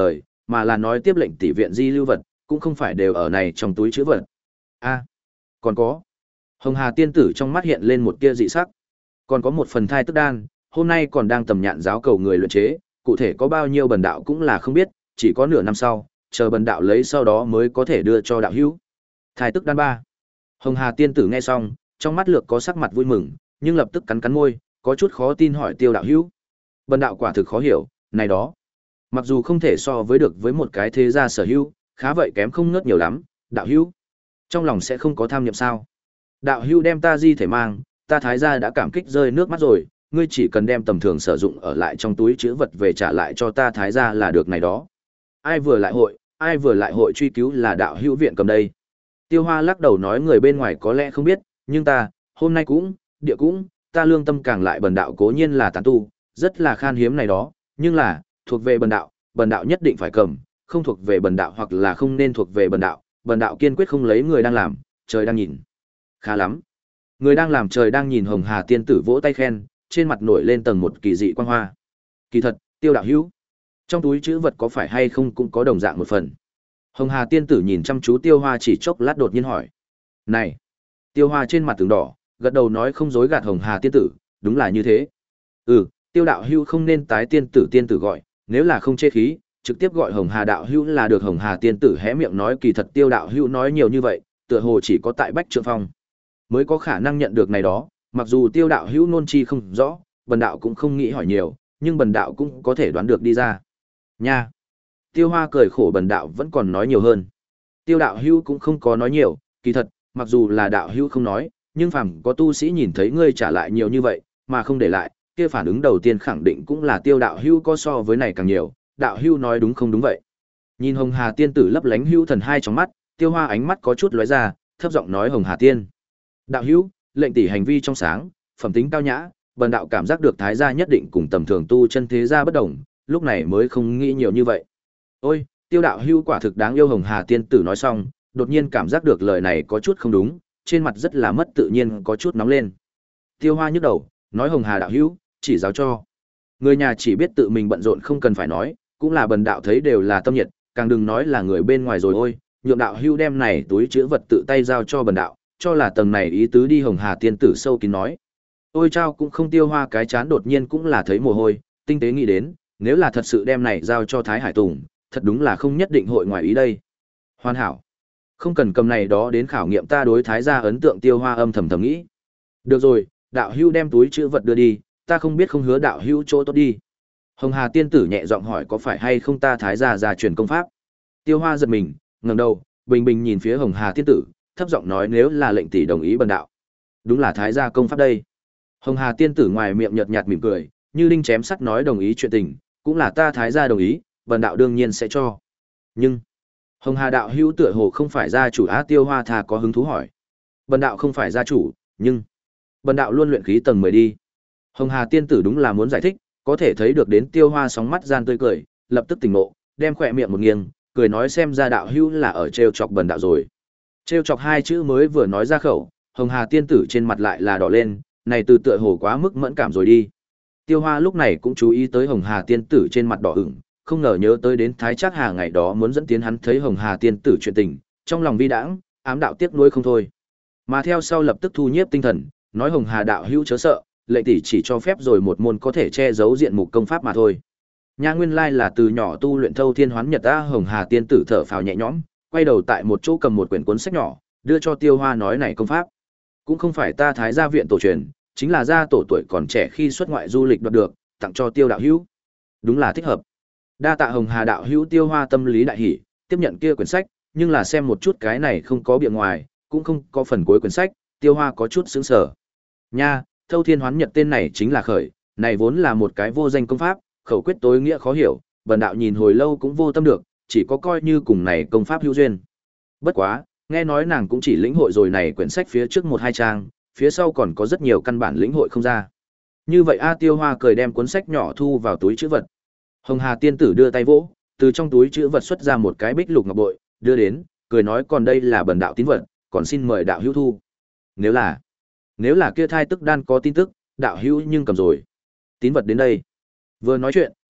Speaker 1: mà là nói tiếp lệnh tỷ viện di lưu vật, cũng không phải đều ở này trong túi chữ vật. A, còn có. Hồng Hà tiên tử trong mắt hiện lên một tia dị sắc. Còn có một phần thai tức đan, hôm nay còn đang tầm nhạn giáo cầu người luyện chế, cụ thể có bao nhiêu bần đạo cũng là không biết, chỉ có nửa năm sau, chờ bần đạo lấy sau đó mới có thể đưa cho đạo hữu. Thai tức đan ba. Hồng Hà tiên tử nghe xong, trong mắt lược có sắc mặt vui mừng, nhưng lập tức cắn cắn môi, có chút khó tin hỏi Tiêu đạo hữu. Bần đạo quả thực khó hiểu, này đó, mặc dù không thể so với được với một cái thế gia sở hữu, khá vậy kém không ngớt nhiều lắm, đạo hữu. Trong lòng sẽ không có tham niệm sao? Đạo hữu đem ta di thể mang, ta thái gia đã cảm kích rơi nước mắt rồi, ngươi chỉ cần đem tầm thường sử dụng ở lại trong túi chữ vật về trả lại cho ta thái gia là được này đó. Ai vừa lại hội, ai vừa lại hội truy cứu là đạo hữu viện cầm đây. Tiêu Hoa lắc đầu nói người bên ngoài có lẽ không biết, nhưng ta, hôm nay cũng, địa cũng, ta lương tâm càng lại bần đạo cố nhiên là tán tu, rất là khan hiếm này đó, nhưng là, thuộc về bần đạo, bần đạo nhất định phải cầm, không thuộc về bần đạo hoặc là không nên thuộc về bần đạo, bần đạo kiên quyết không lấy người đang làm, trời đang nhìn. Khá lắm. Người đang làm trời đang nhìn. Hồng Hà tiên tử vỗ tay khen, trên mặt nổi lên tầng một kỳ dị quang hoa. Kỳ thật, Tiêu đạo hữu, trong túi chữ vật có phải hay không cũng có đồng dạng một phần. Hồng Hà tiên tử nhìn chăm chú Tiêu Hoa chỉ chốc lát đột nhiên hỏi. Này! Tiêu Hoa trên mặt tường đỏ, gật đầu nói không dối gạt Hồng Hà tiên tử, đúng là như thế. Ừ, Tiêu đạo hữu không nên tái tiên tử tiên tử gọi, nếu là không chê khí, trực tiếp gọi Hồng Hà đạo hữu là được. Hồng Hà tiên tử hé miệng nói kỳ thật Tiêu đạo hữu nói nhiều như vậy, tựa hồ chỉ có tại Bách Trượng Phong mới có khả năng nhận được này đó, mặc dù Tiêu đạo hữu nôn chi không rõ, bần đạo cũng không nghĩ hỏi nhiều, nhưng bần đạo cũng có thể đoán được đi ra. Nha. Tiêu Hoa cười khổ bần đạo vẫn còn nói nhiều hơn. Tiêu đạo hữu cũng không có nói nhiều, kỳ thật, mặc dù là đạo hữu không nói, nhưng phàm có tu sĩ nhìn thấy ngươi trả lại nhiều như vậy, mà không để lại, kia phản ứng đầu tiên khẳng định cũng là Tiêu đạo hữu có so với này càng nhiều, đạo hữu nói đúng không đúng vậy. Nhìn Hồng Hà tiên tử lấp lánh hữu thần hai trong mắt, Tiêu Hoa ánh mắt có chút lóe ra, thấp giọng nói Hồng Hà tiên đạo hữu, lệnh tỷ hành vi trong sáng, phẩm tính cao nhã, bần đạo cảm giác được thái gia nhất định cùng tầm thường tu chân thế gia bất đồng, lúc này mới không nghĩ nhiều như vậy. Ôi, Tiêu đạo hữu quả thực đáng yêu. Hồng Hà tiên tử nói xong, đột nhiên cảm giác được lời này có chút không đúng, trên mặt rất là mất tự nhiên có chút nóng lên. Tiêu Hoa nhức đầu, nói Hồng Hà đạo hữu, chỉ giáo cho. Người nhà chỉ biết tự mình bận rộn không cần phải nói, cũng là bần đạo thấy đều là tâm nhiệt, càng đừng nói là người bên ngoài rồi. Ôi, nhượng đạo hữu đem này túi chứa vật tự tay giao cho bần đạo, cho là tầng này ý tứ đi. Hồng Hà tiên tử sâu kín nói. Ôi chao cũng không. Tiêu Hoa cái chán đột nhiên cũng là thấy mồ hôi, tinh tế nghĩ đến, nếu là thật sự đem này giao cho Thái Hải Tùng, thật đúng là không nhất định hội ngoài ý đây. Hoàn hảo. Không cần cầm này đó đến khảo nghiệm ta đối thái gia ấn tượng. Tiêu Hoa âm thầm thầm nghĩ. Được rồi, đạo hữu đem túi chữ vật đưa đi, ta không biết không hứa đạo hữu chỗ tốt đi. Hồng Hà tiên tử nhẹ giọng hỏi có phải hay không ta thái gia gia truyền công pháp. Tiêu Hoa giật mình, ngẩng đầu, bình bình nhìn phía Hồng Hà tiên tử, thấp giọng nói nếu là lệnh tỷ đồng ý bần đạo. Đúng là thái gia công pháp đây. Hồng Hà tiên tử ngoài miệng nhợt nhạt mỉm cười, như đinh chém sắt nói đồng ý chuyện tình, cũng là ta thái gia đồng ý, bần đạo đương nhiên sẽ cho. Nhưng Hồng Hà đạo hữu tựa hồ không phải gia chủ á. Tiêu Hoa thà có hứng thú hỏi. Bần đạo không phải gia chủ, nhưng bần đạo luôn luyện khí tầng mười đi. Hồng Hà tiên tử đúng là muốn giải thích, có thể thấy được đến Tiêu Hoa sóng mắt gian tươi cười, lập tức tỉnh ngộ, đem khỏe miệng một nghiêng, cười nói xem ra đạo hữu là ở trêu chọc bần đạo rồi. Trêu chọc hai chữ mới vừa nói ra khẩu, Hồng Hà tiên tử trên mặt lại là đỏ lên, này từ tựa hồ quá mức mẫn cảm rồi đi. Tiêu Hoa lúc này cũng chú ý tới Hồng Hà tiên tử trên mặt đỏ ửng, không ngờ nhớ tới đến Thái Trác Hà ngày đó muốn dẫn tiến hắn thấy Hồng Hà tiên tử chuyện tình, trong lòng vi đãng, ám đạo tiếc nuối không thôi. Mà theo sau lập tức thu nhiếp tinh thần, nói Hồng Hà đạo hữu chớ sợ, lệnh tỷ chỉ cho phép rồi một môn có thể che giấu diện mục công pháp mà thôi. Nha nguyên lai là từ nhỏ tu luyện Thâu Thiên Hoán Nhật ta. Hồng Hà tiên tử thở phào nhẹ nhõm, quay đầu tại một chỗ cầm một quyển cuốn sách nhỏ, đưa cho Tiêu Hoa nói này công pháp, cũng không phải ta Thái gia viện tổ truyền, chính là gia tổ tuổi còn trẻ khi xuất ngoại du lịch đoạt được, tặng cho Tiêu đạo hữu. Đúng là thích hợp. Đa tạ Hồng Hà đạo hữu. Tiêu Hoa tâm lý đại hỉ, tiếp nhận kia quyển sách, nhưng là xem một chút cái này không có bìa ngoài, cũng không có phần cuối quyển sách, Tiêu Hoa có chút sững sờ. Nha, Thâu Thiên Hoán Nhật tên này chính là khởi, này vốn là một cái vô danh công pháp, khẩu quyết tối nghĩa khó hiểu, bần đạo nhìn hồi lâu cũng vô tâm được, chỉ có coi như cùng này công pháp hữu duyên. Bất quá, nghe nói nàng cũng chỉ lĩnh hội rồi này quyển sách phía trước một hai trang, phía sau còn có rất nhiều căn bản lĩnh hội không ra. Như vậy a. Tiêu Hoa cười đem cuốn sách nhỏ thu vào túi trữ vật. Hồng Hà tiên tử đưa tay vỗ, từ trong túi trữ vật xuất ra một cái bích lục ngọc bội, đưa đến, cười nói còn đây là bần đạo tín vật, còn xin mời đạo hữu thu. Nếu là, nếu là kia thai tức đan có tin tức, đạo hữu nhưng cầm rồi. Tín vật đến đây. Vừa nói chuyện,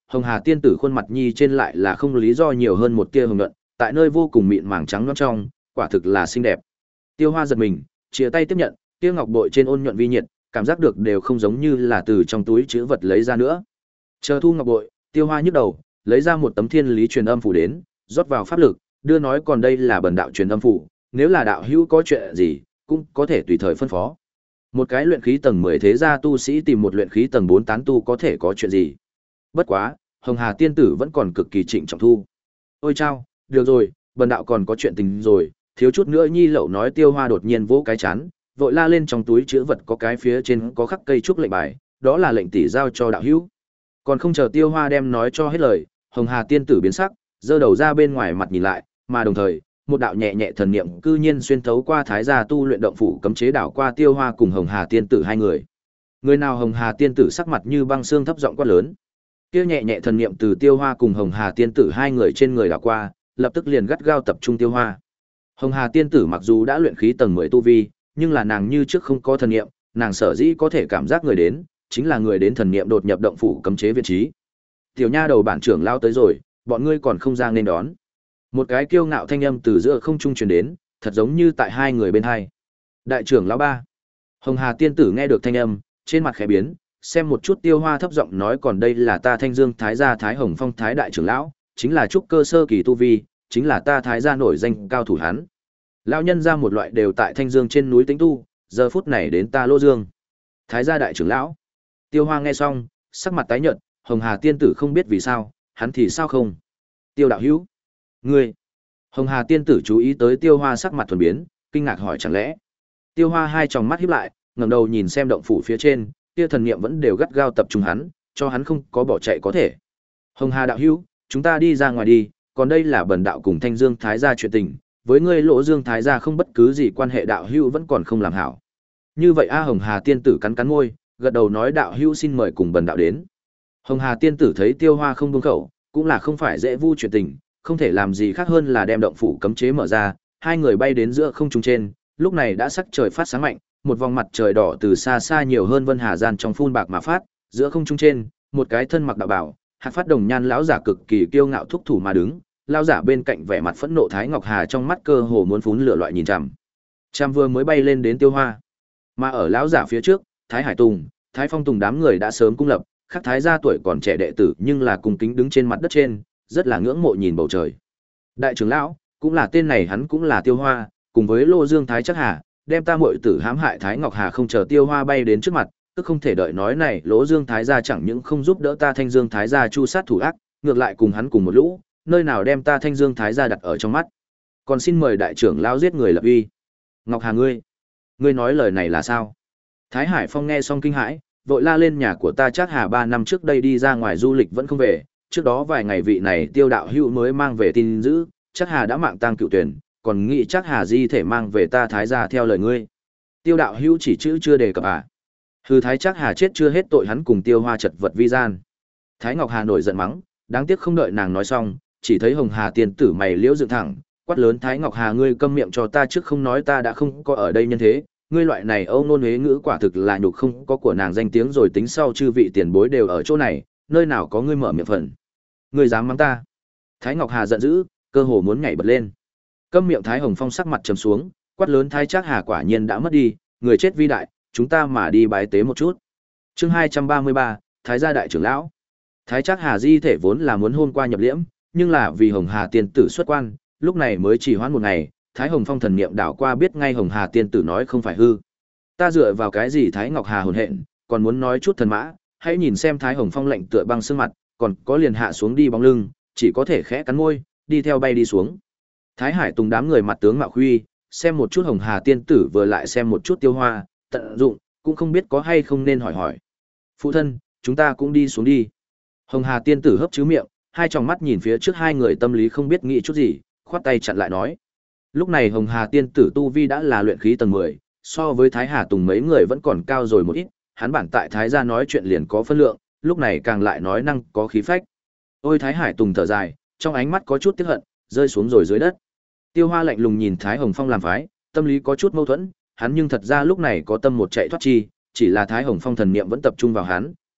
Speaker 1: Hồng Hà tiên tử khuôn mặt nhi trên lại là không lý do nhiều hơn một tia hồng nhuận, tại nơi vô cùng mịn màng trắng nõn trong, quả thực là xinh đẹp. Tiêu Hoa giật mình, chia tay tiếp nhận, kia ngọc bội trên ôn nhuận vi nhiệt, cảm giác được đều không giống như là từ trong túi trữ vật lấy ra nữa. Chờ thu ngọc bội, Tiêu Hoa nhức đầu, lấy ra một tấm thiên lý truyền âm phủ đến, rót vào pháp lực, đưa nói còn đây là bần đạo truyền âm phủ, nếu là đạo hữu có chuyện gì, cũng có thể tùy thời phân phó. Một cái luyện khí tầng mười thế gia tu sĩ tìm một luyện khí tầng bốn tán tu có thể có chuyện gì? Bất quá, Hồng Hà tiên tử vẫn còn cực kỳ trịnh trọng thu. Ôi chao, được rồi, bần đạo còn có chuyện tình rồi, thiếu chút nữa nhi lậu nói. Tiêu Hoa đột nhiên vỗ cái chán, vội la lên trong túi chứa vật có cái phía trên có khắc cây trúc lệnh bài, đó là lệnh tỷ giao cho đạo hữu. Còn không chờ Tiêu Hoa đem nói cho hết lời, Hồng Hà tiên tử biến sắc, giơ đầu ra bên ngoài mặt nhìn lại, mà đồng thời, một đạo nhẹ nhẹ thần niệm cư nhiên xuyên thấu qua thái gia tu luyện động phủ cấm chế đảo qua Tiêu Hoa cùng Hồng Hà tiên tử hai người. Người nào? Hồng Hà tiên tử sắc mặt như băng xương thấp giọng quát lớn. Kia nhẹ nhẹ thần niệm từ Tiêu Hoa cùng Hồng Hà tiên tử hai người trên người đảo qua, lập tức liền gắt gao tập trung Tiêu Hoa. Hồng Hà tiên tử mặc dù đã luyện khí tầng mười tu vi, nhưng là nàng như trước không có thần niệm, nàng sở dĩ có thể cảm giác người đến, chính là người đến thần niệm đột nhập động phủ cấm chế vị trí. Tiểu nha đầu bản trưởng lao tới rồi, bọn ngươi còn không ra nên đón. Một cái kiêu ngạo thanh âm từ giữa không trung truyền đến, thật giống như tại hai người bên hai. Đại trưởng lão ba. Hồng Hà tiên tử nghe được thanh âm, trên mặt khẽ biến, xem một chút Tiêu Hoa thấp giọng nói còn đây là ta Thanh Dương Thái gia Thái Hồng Phong Thái đại trưởng lão, chính là trúc cơ sơ kỳ tu vi, chính là ta Thái gia nổi danh cao thủ hắn. Lão nhân ra một loại đều tại Thanh Dương trên núi tĩnh tu, giờ phút này đến ta Lô Dương. Thái gia đại trưởng lão. Tiêu Hoa nghe xong, sắc mặt tái nhợt, Hồng Hà tiên tử không biết vì sao, hắn thì sao không? Tiêu đạo hữu, ngươi. Hồng Hà tiên tử chú ý tới Tiêu Hoa sắc mặt thuần biến, kinh ngạc hỏi chẳng lẽ. Tiêu Hoa hai tròng mắt híp lại, ngẩng đầu nhìn xem động phủ phía trên, kia thần niệm vẫn đều gắt gao tập trung hắn, cho hắn không có bỏ chạy có thể. Hồng Hà đạo hữu, chúng ta đi ra ngoài đi, còn đây là bần đạo cùng Thanh Dương Thái gia chuyện tình, với ngươi Lỗ Dương Thái gia không bất cứ gì quan hệ, đạo hữu vẫn còn không làm hảo. Như vậy a Hồng Hà tiên tử cắn cắn môi, gật đầu nói đạo hữu xin mời cùng bần đạo đến. Hồng Hà tiên tử thấy Tiêu Hoa không buông khẩu, cũng là không phải dễ vu chuyện tình, không thể làm gì khác hơn là đem động phủ cấm chế mở ra, hai người bay đến giữa không trung trên, lúc này đã sắc trời phát sáng mạnh, một vòng mặt trời đỏ từ xa xa nhiều hơn vân hà gian trong phun bạc mà phát, giữa không trung trên, một cái thân mặc đạo bào, hạc phát đồng nhan lão giả cực kỳ kiêu ngạo thúc thủ mà đứng, lão giả bên cạnh vẻ mặt phẫn nộ Thái Ngọc Hà trong mắt cơ hồ muốn phún lửa loại nhìn chằm. Chằm vừa mới bay lên đến Tiêu Hoa, mà ở lão giả phía trước, Thái Hải Tùng, Thái Phong Tùng đám người đã sớm cung lập, khắc thái gia tuổi còn trẻ đệ tử nhưng là cùng kính đứng trên mặt đất trên, rất là ngưỡng mộ nhìn bầu trời. Đại trưởng lão, cũng là tên này hắn cũng là Tiêu Hoa, cùng với Lô Dương Thái Chắc Hà, đem ta muội tử hãm hại Thái Ngọc Hà không chờ Tiêu Hoa bay đến trước mặt, tức không thể đợi nói này, Lỗ Dương Thái gia chẳng những không giúp đỡ ta Thanh Dương Thái gia chu sát thủ ác, ngược lại cùng hắn cùng một lũ, nơi nào đem ta Thanh Dương Thái gia đặt ở trong mắt. Còn xin mời đại trưởng lão giết người lập uy. Ngọc Hà ngươi, ngươi nói lời này là sao? Thái Hải Phong nghe xong kinh hãi, vội la lên nhà của ta Chắc Hà ba năm trước đây đi ra ngoài du lịch vẫn không về, trước đó vài ngày vị này Tiêu đạo hữu mới mang về tin dữ, Chắc Hà đã mạng tang cựu tuyển, còn nghĩ Chắc Hà di thể mang về ta Thái gia theo lời ngươi. Tiêu đạo hữu chỉ chữ chưa đề cập à? Hừ, Thái Chắc Hà chết chưa hết tội, hắn cùng Tiêu Hoa chật vật vi gian. Thái Ngọc Hà nổi giận mắng, đáng tiếc không đợi nàng nói xong, chỉ thấy Hồng Hà tiên tử mày liễu dựng thẳng, quát lớn Thái Ngọc Hà ngươi câm miệng cho ta, trước không nói ta đã không có ở đây nhân thế, ngươi loại này âu nôn huế ngữ quả thực là nhục không có của nàng danh tiếng rồi, tính sau chư vị tiền bối đều ở chỗ này, nơi nào có ngươi mở miệng phần. Ngươi dám mắng ta? Thái Ngọc Hà giận dữ, cơ hồ muốn nhảy bật lên. Câm miệng. Thái Hồng Phong sắc mặt trầm xuống, quát lớn Thái Trác Hà quả nhiên đã mất đi, người chết vi đại, chúng ta mà đi bái tế một chút. Chương hai trăm ba mươi ba, Thái gia đại trưởng lão. Thái Trác Hà di thể vốn là muốn hôm qua nhập liễm, nhưng là vì Hồng Hà tiên tử xuất quan, lúc này mới chỉ hoãn một ngày. Thái Hồng Phong thần niệm đảo qua biết ngay Hồng Hà tiên tử nói không phải hư. Ta dựa vào cái gì? Thái Ngọc Hà hồn hện, còn muốn nói chút thần mã, hãy nhìn xem Thái Hồng Phong lạnh tựa băng sương mặt, còn có liền hạ xuống đi bóng lưng, chỉ có thể khẽ cắn môi, đi theo bay đi xuống. Thái Hải Tùng đám người mặt tướng mạo khuy, xem một chút Hồng Hà tiên tử vừa lại xem một chút Tiêu Hoa, tận dụng, cũng không biết có hay không nên hỏi hỏi. Phụ thân, chúng ta cũng đi xuống đi. Hồng Hà tiên tử hấp chứ miệng, hai tròng mắt nhìn phía trước hai người tâm lý không biết nghĩ chút gì, khoát tay chặn lại nói. Lúc này Hồng Hà tiên tử tu vi đã là luyện khí tầng mười, so với Thái Hà Tùng mấy người vẫn còn cao rồi một ít, hắn bản tại Thái gia nói chuyện liền có phân lượng, lúc này càng lại nói năng có khí phách. Ôi Thái Hải Tùng thở dài, trong ánh mắt có chút tiếc hận, rơi xuống rồi dưới đất. Tiêu Hoa lạnh lùng nhìn Thái Hồng Phong làm phái, tâm lý có chút mâu thuẫn, hắn nhưng thật ra lúc này có tâm một chạy thoát chi, chỉ là Thái Hồng Phong thần niệm vẫn tập trung vào hắn,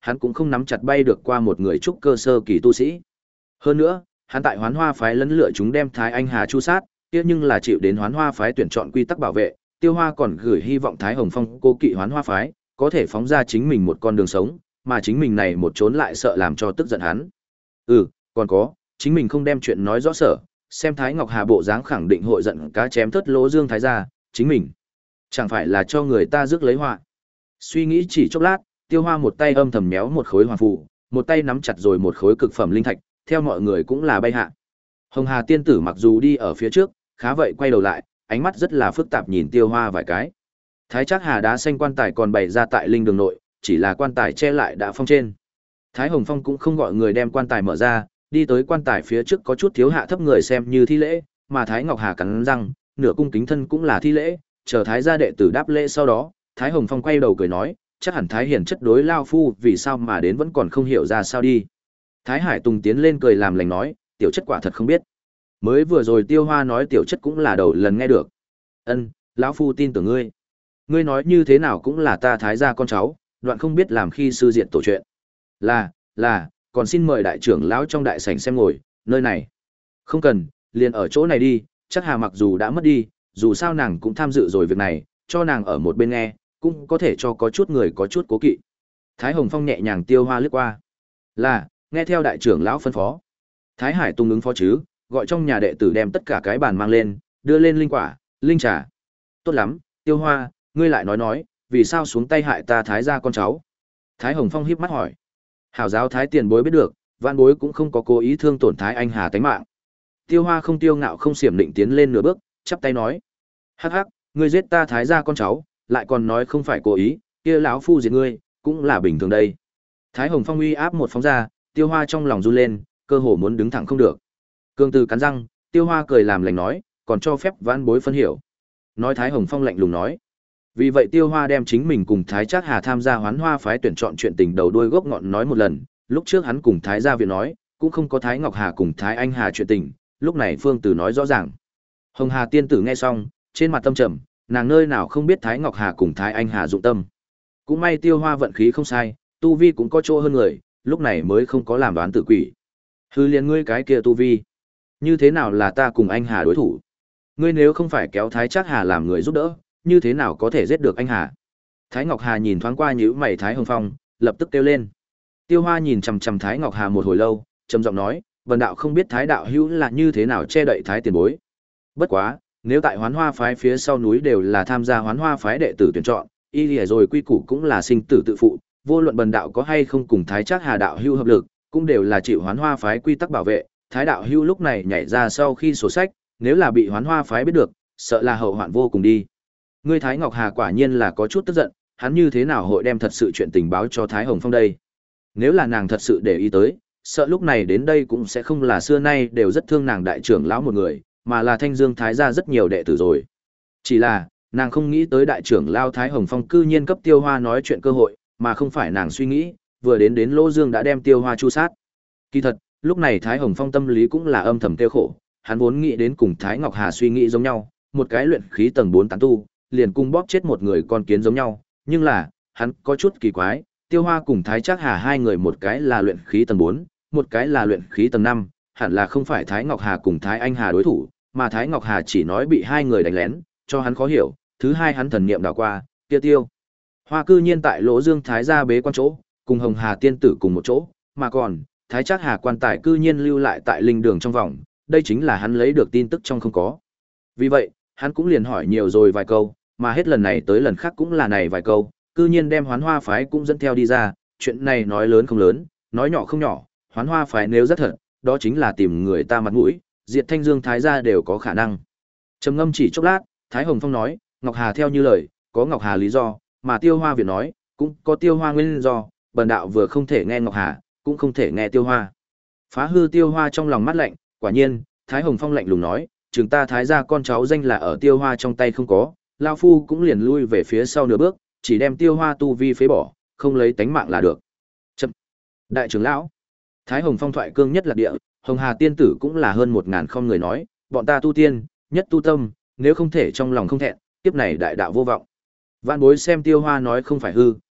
Speaker 1: hắn cũng không nắm chặt bay được qua một người trúc cơ sơ kỳ tu sĩ. Hơn nữa, hắn tại Hoán Hoa phái lấn lựa chúng đem Thái Anh Hà chu sát, kia nhưng là chịu đến Hoán Hoa phái tuyển chọn quy tắc bảo vệ, Tiêu Hoa còn gửi hy vọng Thái Hồng Phong cố kỵ Hoán Hoa phái, có thể phóng ra chính mình một con đường sống, mà chính mình này một trốn lại sợ làm cho tức giận hắn. Ừ, còn có, chính mình không đem chuyện nói rõ sở, xem Thái Ngọc Hà bộ dáng khẳng định hội giận cá chém thất lỗ Dương Thái gia, chính mình chẳng phải là cho người ta rước lấy họa. Suy nghĩ chỉ chốc lát, Tiêu Hoa một tay âm thầm méo một khối hoàng phù, một tay nắm chặt rồi một khối cực phẩm linh thạch, theo mọi người cũng là bay hạ. Hồng Hà tiên tử mặc dù đi ở phía trước, khá vậy quay đầu lại, ánh mắt rất là phức tạp nhìn Tiêu Hoa vài cái. Thái Trác Hà đá xanh quan tài còn bày ra tại linh đường nội, chỉ là quan tài che lại đã phong trên. Thái Hồng Phong cũng không gọi người đem quan tài mở ra, đi tới quan tài phía trước có chút thiếu hạ thấp người xem như thi lễ, mà Thái Ngọc Hà cắn răng, nửa cung kính thân cũng là thi lễ, chờ Thái gia đệ tử đáp lễ sau đó, Thái Hồng Phong quay đầu cười nói, chắc hẳn Thái Hiển chất đối lao phu vì sao mà đến vẫn còn không hiểu ra sao đi. Thái Hải Tùng tiến lên cười làm lành nói, tiểu chất quả thật không biết. Mới vừa rồi Tiêu Hoa nói tiểu chất cũng là đầu lần nghe được. Ân, lão phu tin tưởng ngươi. Ngươi nói như thế nào cũng là ta Thái gia con cháu, đoạn không biết làm khi sư diện tổ chuyện. Là, là, còn xin mời đại trưởng lão trong đại sảnh xem ngồi, nơi này. Không cần, liền ở chỗ này đi, chắc Hà mặc dù đã mất đi, dù sao nàng cũng tham dự rồi việc này, cho nàng ở một bên nghe, cũng có thể cho có chút người có chút cố kỵ. Thái Hồng Phong nhẹ nhàng Tiêu Hoa lướt qua. Là, nghe theo đại trưởng lão phân phó. Thái Hải tung ứng phó chứ, gọi trong nhà đệ tử đem tất cả cái bàn mang lên, đưa lên linh quả, linh trà. Tốt lắm, Tiêu Hoa, ngươi lại nói nói, vì sao xuống tay hại ta Thái gia con cháu? Thái Hồng Phong híp mắt hỏi. Hảo giáo Thái tiền bối biết được, vạn bối cũng không có cố ý thương tổn Thái Anh Hà tánh mạng. Tiêu Hoa không tiêu ngạo không xiểm định tiến lên nửa bước, chắp tay nói: "Hắc hắc, ngươi giết ta Thái gia con cháu, lại còn nói không phải cố ý, kia lão phu giết ngươi, cũng là bình thường đây." Thái Hồng Phong uy áp một phóng ra, Tiêu Hoa trong lòng run lên, cơ hồ muốn đứng thẳng không được. Cương Từ cắn răng, Tiêu Hoa cười làm lành nói, còn cho phép vãn bối phân hiểu. Nói Thái Hồng Phong lạnh lùng nói. Vì vậy Tiêu Hoa đem chính mình cùng Thái Trác Hà tham gia Hoán Hoa phái tuyển chọn chuyện tình đầu đuôi gốc ngọn nói một lần, lúc trước hắn cùng Thái gia viện nói, cũng không có Thái Ngọc Hà cùng Thái Anh Hà chuyện tình, lúc này Phương Từ nói rõ ràng. Hồng Hà tiên tử nghe xong, trên mặt tâm trầm, nàng nơi nào không biết Thái Ngọc Hà cùng Thái Anh Hà dụng tâm. Cũng may Tiêu Hoa vận khí không sai, tu vi cũng có chỗ hơn người, lúc này mới không có làm đoán tự quỷ. Hư liền ngươi cái kia tu vi, như thế nào là ta cùng anh Hà đối thủ? Ngươi nếu không phải kéo Thái Trác Hà làm người giúp đỡ, như thế nào có thể giết được anh Hà? Thái Ngọc Hà nhìn thoáng qua nhíu mày Thái Hồng Phong, lập tức kêu lên. Tiêu Hoa nhìn chằm chằm Thái Ngọc Hà một hồi lâu, trầm giọng nói, "Vân đạo không biết Thái đạo hữu là như thế nào che đậy Thái tiền bối. Bất quá, nếu tại Hoán Hoa phái phía sau núi đều là tham gia Hoán Hoa phái đệ tử tuyển chọn, y lìa rồi quy củ cũng là sinh tử tự phụ, vô luận bần đạo có hay không cùng Thái Trác Hà đạo hữu hợp lực, cũng đều là chịu Hoán Hoa phái quy tắc bảo vệ, Thái đạo hữu lúc này nhảy ra sau khi sổ sách, nếu là bị Hoán Hoa phái biết được, sợ là hậu hoạn vô cùng đi." Ngươi Thái Ngọc Hà quả nhiên là có chút tức giận, hắn như thế nào hội đem thật sự chuyện tình báo cho Thái Hồng Phong đây? Nếu là nàng thật sự để ý tới, sợ lúc này đến đây cũng sẽ không là xưa nay đều rất thương nàng đại trưởng lão một người, mà là Thanh Dương Thái gia rất nhiều đệ tử rồi. Chỉ là, nàng không nghĩ tới đại trưởng lão Thái Hồng Phong cư nhiên cấp Tiêu Hoa nói chuyện cơ hội, mà không phải nàng suy nghĩ, vừa đến đến Lỗ Dương đã đem Tiêu Hoa chu sát. Kỳ thật, lúc này Thái Hồng Phong tâm lý cũng là âm thầm tiêu khổ, hắn vốn nghĩ đến cùng Thái Ngọc Hà suy nghĩ giống nhau, một cái luyện khí tầng bốn tán tu, liền cung bóp chết một người con kiến giống nhau, nhưng là, hắn có chút kỳ quái, Tiêu Hoa cùng Thái Trác Hà hai người một cái là luyện khí tầng bốn, một cái là luyện khí tầng năm, hẳn là không phải Thái Ngọc Hà cùng Thái Anh Hà đối thủ, mà Thái Ngọc Hà chỉ nói bị hai người đánh lén, cho hắn khó hiểu, thứ hai hắn thần niệm đảo qua, kia Tiêu Hoa cư nhiên tại Lỗ Dương Thái gia bế quan chỗ, cùng Hồng Hà tiên tử cùng một chỗ, mà còn, Thái Trác Hà quan tài cư nhiên lưu lại tại linh đường trong vòng, đây chính là hắn lấy được tin tức trong không có. Vì vậy, hắn cũng liền hỏi nhiều rồi vài câu, mà hết lần này tới lần khác cũng là này vài câu, cư nhiên đem Hoán Hoa phái cũng dẫn theo đi ra, chuyện này nói lớn không lớn, nói nhỏ không nhỏ, Hoán Hoa phái nếu rất thật, đó chính là tìm người ta mặt mũi, diệt Thanh Dương Thái gia đều có khả năng. Trầm ngâm chỉ chốc lát, Thái Hồng Phong nói, Ngọc Hà theo như lời, có Ngọc Hà lý do, mà Tiêu Hoa viện nói, cũng có Tiêu Hoa nguyên do, bần đạo vừa không thể nghe Ngọc Hà, cũng không thể nghe Tiêu Hoa. Phá hư Tiêu Hoa trong lòng mắt lạnh, quả nhiên, Thái Hồng Phong lạnh lùng nói, chúng ta Thái gia con cháu danh là ở Tiêu Hoa trong tay không có, lão phu cũng liền lui về phía sau nửa bước, chỉ đem Tiêu Hoa tu vi phế bỏ, không lấy tánh mạng là được. Chậm. Đại trưởng lão. Thái Hồng Phong thoại cương nhất là địa, Hồng Hà tiên tử cũng là hơn một ngàn không người nói, bọn ta tu tiên, nhất tu tâm, nếu không thể trong lòng không thẹn, tiếp này đại đạo vô vọng. Vạn bối xem Tiêu Hoa nói không phải hư,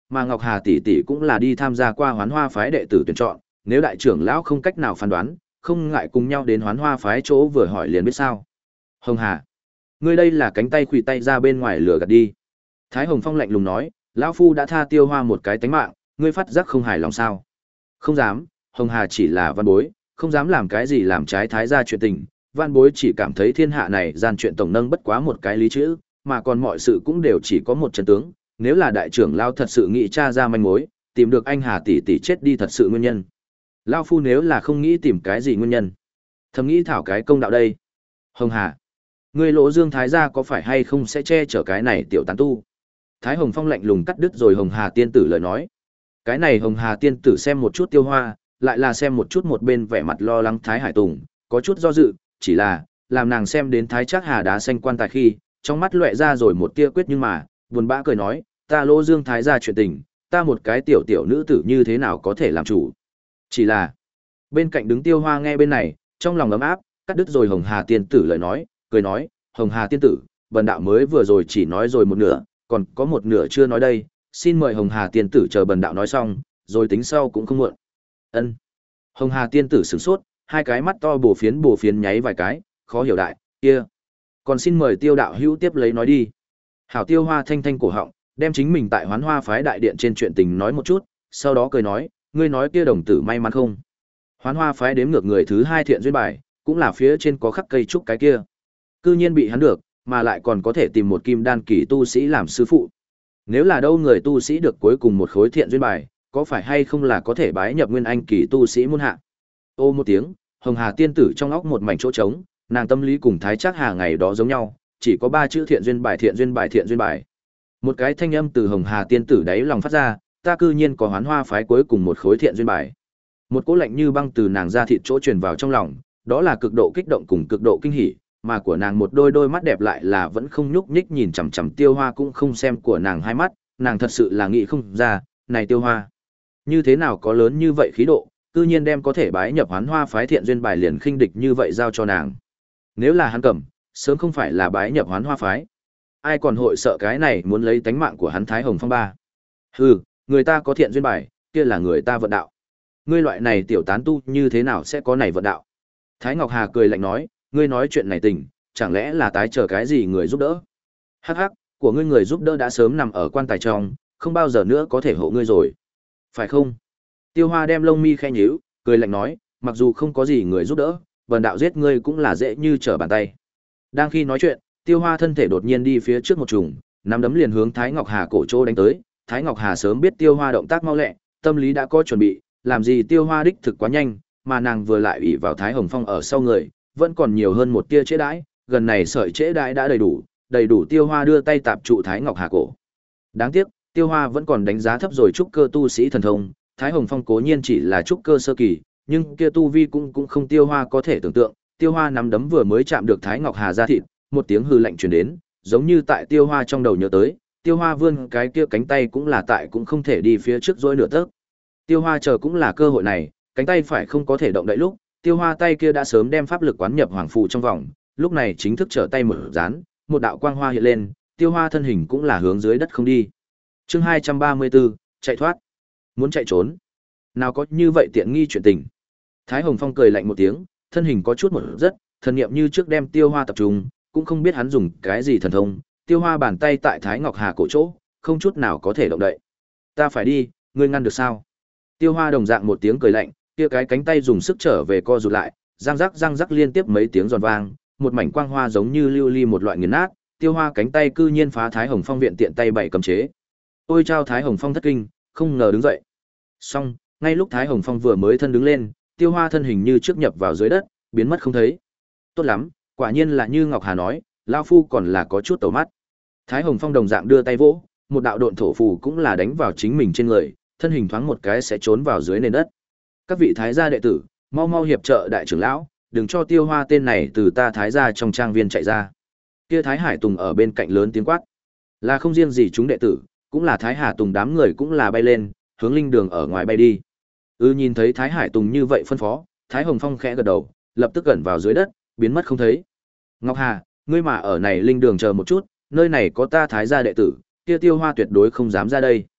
Speaker 1: mà Ngọc Hà tỷ tỷ cũng là đi tham gia qua Hoán Hoa phái đệ tử tuyển chọn, nếu đại trưởng lão không cách nào phán đoán, không ngại cùng nhau đến Hoán Hoa phái chỗ vừa hỏi liền biết sao. Hồng Hà, ngươi đây là cánh tay khuỵu tay ra bên ngoài lửa gạt đi. Thái Hồng Phong lạnh lùng nói, lão phu đã tha Tiêu Hoa một cái tánh mạng, ngươi phát giác không hài lòng sao? Không dám, Hồng Hà chỉ là văn bối, không dám làm cái gì làm trái thái gia chuyện tình, văn bối chỉ cảm thấy thiên hạ này gian chuyện tổng nâng bất quá một cái lý chữ, mà còn mọi sự cũng đều chỉ có một chân tướng, nếu là đại trưởng lão thật sự nghĩ tra ra manh mối, tìm được anh Hà tỷ tỷ chết đi thật sự nguyên nhân. Lão phu nếu là không nghĩ tìm cái gì nguyên nhân, thầm nghĩ thảo cái công đạo đây. Hồng Hà, ngươi Lỗ Dương thái gia có phải hay không sẽ che chở cái này tiểu tán tu? Thái Hồng Phong lạnh lùng cắt đứt rồi Hồng Hà tiên tử lời nói. Cái này Hồng Hà tiên tử xem một chút Tiêu Hoa, lại là xem một chút một bên vẻ mặt lo lắng Thái Hải Tùng, có chút do dự, chỉ là làm nàng xem đến Thái Trác Hà đá xanh quan tài khi, trong mắt lóe ra rồi một tia quyết nhưng mà, buồn bã cười nói, ta Lỗ Dương thái gia chuyện tình, ta một cái tiểu tiểu nữ tử như thế nào có thể làm chủ? Chỉ là, bên cạnh đứng Tiêu Hoa nghe bên này, trong lòng ấm áp, cắt đứt rồi Hồng Hà tiên tử lời nói, cười nói, Hồng Hà tiên tử, bần đạo mới vừa rồi chỉ nói rồi một nửa, còn có một nửa chưa nói đây, xin mời Hồng Hà tiên tử chờ bần đạo nói xong, rồi tính sau cũng không muộn. Ân. Hồng Hà tiên tử sửng sốt, hai cái mắt to bổ phiến bổ phiến nháy vài cái, khó hiểu đại, kia. Còn xin mời Tiêu đạo hữu tiếp lấy nói đi. Hảo Tiêu Hoa thanh thanh cổ họng, đem chính mình tại Hoán Hoa phái đại điện trên chuyện tình nói một chút, sau đó cười nói, ngươi nói kia đồng tử may mắn không? Hoán Hoa phái đếm ngược người thứ hai thiện duyên bài, cũng là phía trên có khắc cây trúc cái kia. Cư nhiên bị hắn được, mà lại còn có thể tìm một kim đan kỳ tu sĩ làm sư phụ. Nếu là đâu người tu sĩ được cuối cùng một khối thiện duyên bài, có phải hay không là có thể bái nhập nguyên anh kỳ tu sĩ môn hạ? Ô một tiếng, Hồng Hà tiên tử trong óc một mảnh chỗ trống, nàng tâm lý cùng Thái Trác Hà ngày đó giống nhau, chỉ có ba chữ thiện duyên bài thiện duyên bài thiện duyên bài. Một cái thanh âm từ Hồng Hà tiên tử đáy lòng phát ra, ta cư nhiên có Hoán Hoa phái cuối cùng một khối thiện duyên bài. Một cỗ lạnh như băng từ nàng ra thịt chỗ truyền vào trong lòng, đó là cực độ kích động cùng cực độ kinh hỉ, mà của nàng một đôi đôi mắt đẹp lại là vẫn không nhúc nhích nhìn chằm chằm Tiêu Hoa cũng không xem của nàng hai mắt, nàng thật sự là nghĩ không ra, này Tiêu Hoa, như thế nào có lớn như vậy khí độ, cư nhiên đem có thể bái nhập Hoán Hoa phái thiện duyên bài liền khinh địch như vậy giao cho nàng. Nếu là hắn cầm, sớm không phải là bái nhập Hoán Hoa phái, ai còn hội sợ cái này muốn lấy tánh mạng của hắn Thái Hồng Phong ba. Hừ, người ta có thiện duyên bài, kia là người ta vận đạo. Ngươi loại này tiểu tán tu như thế nào sẽ có này vận đạo? Thái Ngọc Hà cười lạnh nói, ngươi nói chuyện này tình, chẳng lẽ là tái chờ cái gì người giúp đỡ? Hắc hắc, của ngươi người giúp đỡ đã sớm nằm ở quan tài trong, không bao giờ nữa có thể hộ ngươi rồi. Phải không? Tiêu Hoa đem lông mi khẽ nhíu, cười lạnh nói, mặc dù không có gì người giúp đỡ, bần đạo giết ngươi cũng là dễ như trở bàn tay. Đang khi nói chuyện, Tiêu Hoa thân thể đột nhiên đi phía trước một trùng, nắm đấm liền hướng Thái Ngọc Hà cổ chỗ đánh tới. Thái Ngọc Hà sớm biết Tiêu Hoa động tác mau lẹ, tâm lý đã có chuẩn bị, làm gì Tiêu Hoa đích thực quá nhanh, mà nàng vừa lại ủy vào Thái Hồng Phong ở sau người, vẫn còn nhiều hơn một tia trễ đãi, gần này sợi trễ đãi đã đầy đủ, đầy đủ Tiêu Hoa đưa tay tạm trụ Thái Ngọc Hà cổ. Đáng tiếc, Tiêu Hoa vẫn còn đánh giá thấp rồi trúc cơ tu sĩ thần thông, Thái Hồng Phong cố nhiên chỉ là trúc cơ sơ kỳ, nhưng kia tu vi cũng cũng không Tiêu Hoa có thể tưởng tượng. Tiêu Hoa nắm đấm vừa mới chạm được Thái Ngọc Hà ra thịt, một tiếng hư lạnh truyền đến, giống như tại Tiêu Hoa trong đầu nhớ tới, Tiêu Hoa vươn cái kia cánh tay cũng là tại cũng không thể đi phía trước dỗi nửa tấc. Tiêu Hoa chờ cũng là cơ hội này, cánh tay phải không có thể động đậy lúc, Tiêu Hoa tay kia đã sớm đem pháp lực quán nhập hoàng phù trong vòng, lúc này chính thức trở tay mở dán, một đạo quang hoa hiện lên, Tiêu Hoa thân hình cũng là hướng dưới đất không đi. Chương hai trăm ba mươi tư, chạy thoát. Muốn chạy trốn? Nào có như vậy tiện nghi chuyện tình. Thái Hồng Phong cười lạnh một tiếng, thân hình có chút một rất, thần niệm như trước đem Tiêu Hoa tập trung, cũng không biết hắn dùng cái gì thần thông, Tiêu Hoa bàn tay tại Thái Ngọc Hà cổ chỗ, không chút nào có thể động đậy. Ta phải đi, ngươi ngăn được sao? Tiêu Hoa đồng dạng một tiếng cười lạnh, kia cái cánh tay dùng sức trở về co rụt lại, răng rắc răng rắc liên tiếp mấy tiếng giòn vang, một mảnh quang hoa giống như lưu ly một loại nghiền nát, Tiêu Hoa cánh tay cư nhiên phá Thái Hồng Phong viện tiện tay bảy cấm chế. Ôi chao, Thái Hồng Phong thất kinh, không ngờ đứng dậy. Xong, ngay lúc Thái Hồng Phong vừa mới thân đứng lên, Tiêu Hoa thân hình như trước nhập vào dưới đất, biến mất không thấy. Tốt lắm, quả nhiên là như Ngọc Hà nói, lão phu còn là có chút tẩu mắt. Thái Hồng Phong đồng dạng đưa tay vỗ, một đạo độn thổ phù cũng là đánh vào chính mình trên người, thân hình thoáng một cái sẽ trốn vào dưới nền đất. Các vị thái gia đệ tử, mau mau hiệp trợ đại trưởng lão, đừng cho Tiêu Hoa tên này từ ta thái gia trong trang viên chạy ra. Kia Thái Hải Tùng ở bên cạnh lớn tiếng quát. Là không riêng gì chúng đệ tử, cũng là Thái Hà Tùng đám người cũng là bay lên, hướng linh đường ở ngoài bay đi. Ư ừ, nhìn thấy Thái Hải Tùng như vậy phân phó, Thái Hồng Phong khẽ gật đầu, lập tức gần vào dưới đất, biến mất không thấy. Ngọc Hà, ngươi mà ở này linh đường chờ một chút, nơi này có ta thái gia đệ tử, kia Tiêu Hoa tuyệt đối không dám ra đây.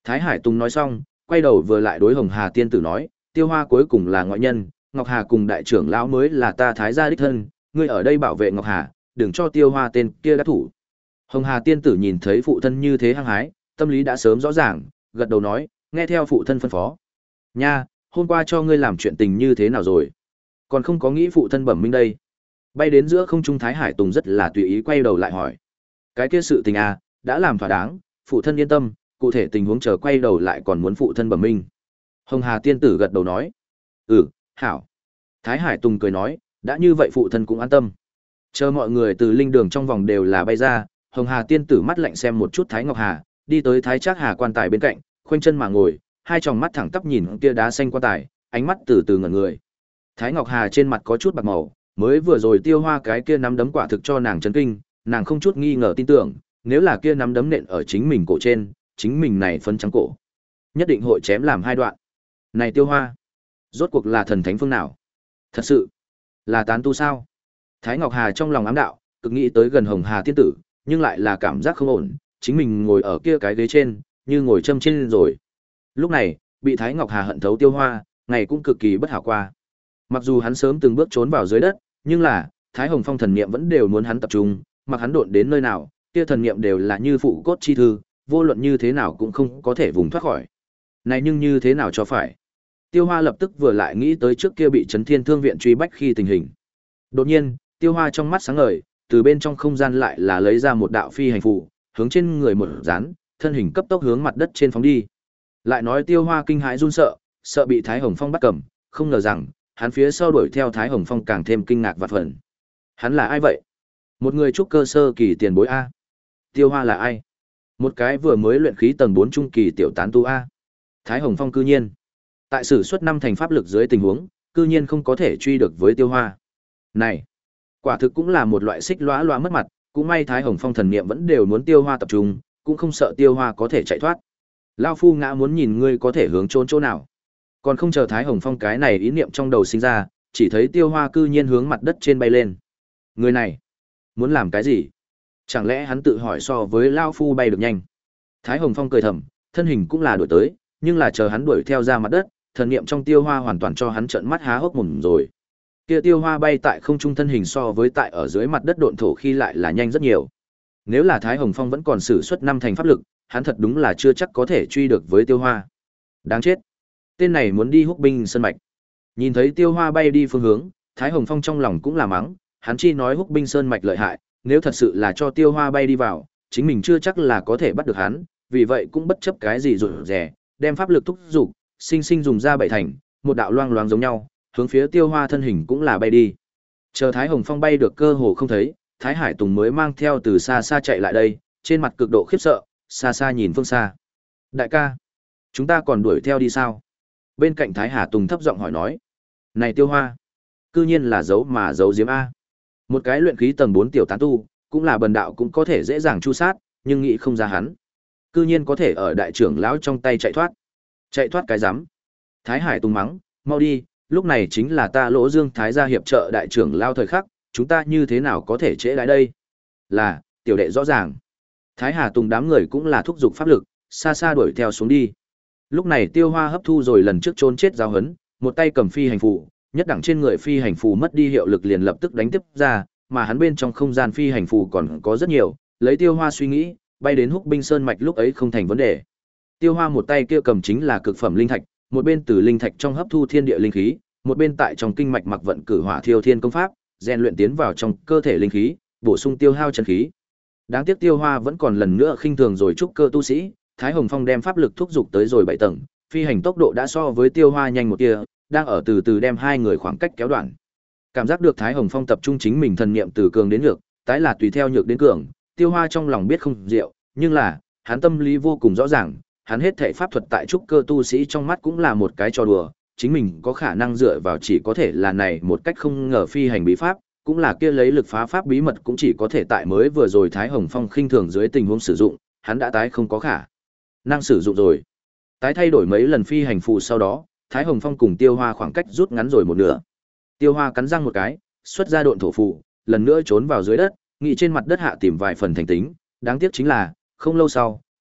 Speaker 1: Thái Hải Tùng nói xong, quay đầu vừa lại đối Hồng Hà tiên tử nói, Tiêu Hoa cuối cùng là ngoại nhân, Ngọc Hà cùng đại trưởng lão mới là ta Thái gia đích thân, ngươi ở đây bảo vệ Ngọc Hà, đừng cho Tiêu Hoa tên kia đắc thủ. Hồng Hà tiên tử nhìn thấy phụ thân như thế hăng hái, tâm lý đã sớm rõ ràng, gật đầu nói, nghe theo phụ thân phân phó. Nha, hôm qua cho ngươi làm chuyện tình như thế nào rồi? Còn không có nghĩ phụ thân bẩm minh đây. Bay đến giữa không trung Thái Hải Tùng rất là tùy ý quay đầu lại hỏi. Cái kia sự tình à, đã làm thỏa đáng, phụ thân yên tâm, cụ thể tình huống chờ quay đầu lại còn muốn phụ thân bẩm minh. Hồng Hà tiên tử gật đầu nói. Ừ, hảo. Thái Hải Tùng cười nói, đã như vậy phụ thân cũng an tâm. Chờ mọi người từ linh đường trong vòng đều là bay ra, Hồng Hà tiên tử mắt lạnh xem một chút Thái Ngọc Hà, đi tới Thái Trác Hà quan tài bên cạnh, khoanh chân mà ngồi, hai tròng mắt thẳng tắp nhìn kia đá xanh quan tài, ánh mắt từ từ ngẩn người. Thái Ngọc Hà trên mặt có chút bạc màu, mới vừa rồi Tiêu Hoa cái kia nắm đấm quả thực cho nàng chấn kinh, nàng không chút nghi ngờ tin tưởng, nếu là kia nắm đấm nện ở chính mình cổ trên, chính mình này phấn trắng cổ, nhất định hội chém làm hai đoạn. Này Tiêu Hoa, rốt cuộc là thần thánh phương nào? Thật sự là tán tu sao? Thái Ngọc Hà trong lòng ám đạo, cực nghĩ tới gần Hồng Hà tiên tử, nhưng lại là cảm giác không ổn, chính mình ngồi ở kia cái ghế trên, như ngồi châm trên rồi. Lúc này, bị Thái Ngọc Hà hận thấu Tiêu Hoa, ngày cũng cực kỳ bất hảo qua. Mặc dù hắn sớm từng bước trốn vào dưới đất, nhưng là, Thái Hồng Phong thần niệm vẫn đều muốn hắn tập trung, mặc hắn độn đến nơi nào, kia thần niệm đều là như phụ cốt chi thư, vô luận như thế nào cũng không có thể vùng thoát khỏi. Này nhưng như thế nào cho phải? Tiêu Hoa lập tức vừa lại nghĩ tới trước kia bị Trấn Thiên Thương viện truy bách khi tình hình. Đột nhiên, Tiêu Hoa trong mắt sáng ngời, từ bên trong không gian lại là lấy ra một đạo phi hành phù, hướng trên người một dán, thân hình cấp tốc hướng mặt đất trên phóng đi. Lại nói Tiêu Hoa kinh hãi run sợ, sợ bị Thái Hồng Phong bắt cầm, không ngờ rằng, hắn phía sau đuổi theo Thái Hồng Phong càng thêm kinh ngạc vạn phần. Hắn là ai vậy? Một người trúc cơ sơ kỳ tiền bối a. Tiêu Hoa là ai? Một cái vừa mới luyện khí tầng bốn trung kỳ tiểu tán tu a. Thái Hồng Phong cư nhiên, tại sử xuất năm thành pháp lực dưới tình huống, cư nhiên không có thể truy được với Tiêu Hoa. Này, quả thực cũng là một loại xích lóa loa mất mặt, cũng may Thái Hồng Phong thần niệm vẫn đều muốn Tiêu Hoa tập trung, cũng không sợ Tiêu Hoa có thể chạy thoát. Lão phu ngã muốn nhìn ngươi có thể hướng trốn chỗ nào. Còn không chờ Thái Hồng Phong cái này ý niệm trong đầu sinh ra, chỉ thấy Tiêu Hoa cư nhiên hướng mặt đất trên bay lên. Người này, muốn làm cái gì? Chẳng lẽ hắn tự hỏi so với Lão phu bay được nhanh? Thái Hồng Phong cười thầm, thân hình cũng là đuổi tới, nhưng là chờ hắn đuổi theo ra mặt đất, thần niệm trong Tiêu Hoa hoàn toàn cho hắn trợn mắt há hốc mồm rồi. Kia Tiêu Hoa bay tại không trung thân hình so với tại ở dưới mặt đất độn thổ khi lại là nhanh rất nhiều. Nếu là Thái Hồng Phong vẫn còn sử xuất năm thành pháp lực, hắn thật đúng là chưa chắc có thể truy được với Tiêu Hoa. Đáng chết. Tên này muốn đi Húc Binh Sơn mạch. Nhìn thấy Tiêu Hoa bay đi phương hướng, Thái Hồng Phong trong lòng cũng là mắng, hắn chi nói Húc Binh Sơn mạch lợi hại, nếu thật sự là cho Tiêu Hoa bay đi vào, chính mình chưa chắc là có thể bắt được hắn, vì vậy cũng bất chấp cái gì rụt rè, đem pháp lực thúc dục, sinh sinh dùng ra bảy thành, một đạo loang loáng giống nhau, hướng phía Tiêu Hoa thân hình cũng là bay đi. Chờ Thái Hồng Phong bay được cơ hồ không thấy, Thái Hải Tùng mới mang theo từ xa xa chạy lại đây, trên mặt cực độ khiếp sợ, xa xa nhìn phương xa. Đại ca, chúng ta còn đuổi theo đi sao? Bên cạnh Thái Hà Tùng thấp giọng hỏi nói. Này Tiêu Hoa, cư nhiên là giấu mà giấu giếm A. Một cái luyện khí tầng bốn tiểu tán tu, cũng là bần đạo cũng có thể dễ dàng chu sát, nhưng nghĩ không ra hắn. Cư nhiên có thể ở đại trưởng lão trong tay chạy thoát. Chạy thoát cái rắm. Thái Hải Tùng mắng, mau đi, lúc này chính là ta Lỗ Dương Thái gia hiệp trợ đại trưởng lão thời khắc, chúng ta như thế nào có thể trễ lại đây? Là, tiểu đệ rõ ràng. Thái Hà Tùng đám người cũng là thúc giục pháp lực, xa xa đuổi theo xuống đi. Lúc này Tiêu Hoa hấp thu rồi lần trước trốn chết giáo hấn, một tay cầm phi hành phù, nhất đẳng trên người phi hành phù mất đi hiệu lực liền lập tức đánh tiếp ra, mà hắn bên trong không gian phi hành phù còn có rất nhiều, lấy Tiêu Hoa suy nghĩ, bay đến Húc Binh Sơn mạch lúc ấy không thành vấn đề. Tiêu Hoa một tay kia cầm chính là cực phẩm linh thạch, một bên từ linh thạch trong hấp thu thiên địa linh khí, một bên tại trong kinh mạch mặc vận cử hỏa thiêu thiên công pháp, rèn luyện tiến vào trong cơ thể linh khí, bổ sung tiêu hao chân khí. Đáng tiếc Tiêu Hoa vẫn còn lần nữa khinh thường rồi trúc cơ tu sĩ, Thái Hồng Phong đem pháp lực thúc dục tới rồi bảy tầng, phi hành tốc độ đã so với Tiêu Hoa nhanh một tia, đang ở từ từ đem hai người khoảng cách kéo đoạn. Cảm giác được Thái Hồng Phong tập trung chính mình thần niệm từ cường đến nhược, tái là tùy theo nhược đến cường, Tiêu Hoa trong lòng biết không diệu, nhưng là, hắn tâm lý vô cùng rõ ràng, hắn hết thảy pháp thuật tại trúc cơ tu sĩ trong mắt cũng là một cái trò đùa, chính mình có khả năng dựa vào chỉ có thể là này một cách không ngờ phi hành bí pháp, cũng là kia lấy lực phá pháp bí mật cũng chỉ có thể tại mới vừa rồi Thái Hồng Phong khinh thường dưới tình huống sử dụng, hắn đã tái không có khả năng sử dụng rồi. Tái thay đổi mấy lần phi hành phù sau đó, Thái Hồng Phong cùng Tiêu Hoa khoảng cách rút ngắn rồi một nửa. Tiêu Hoa cắn răng một cái, xuất ra độn thổ phù, lần nữa trốn vào dưới đất, nghĩ trên mặt đất hạ tìm vài phần thành tính, đáng tiếc chính là, không lâu sau,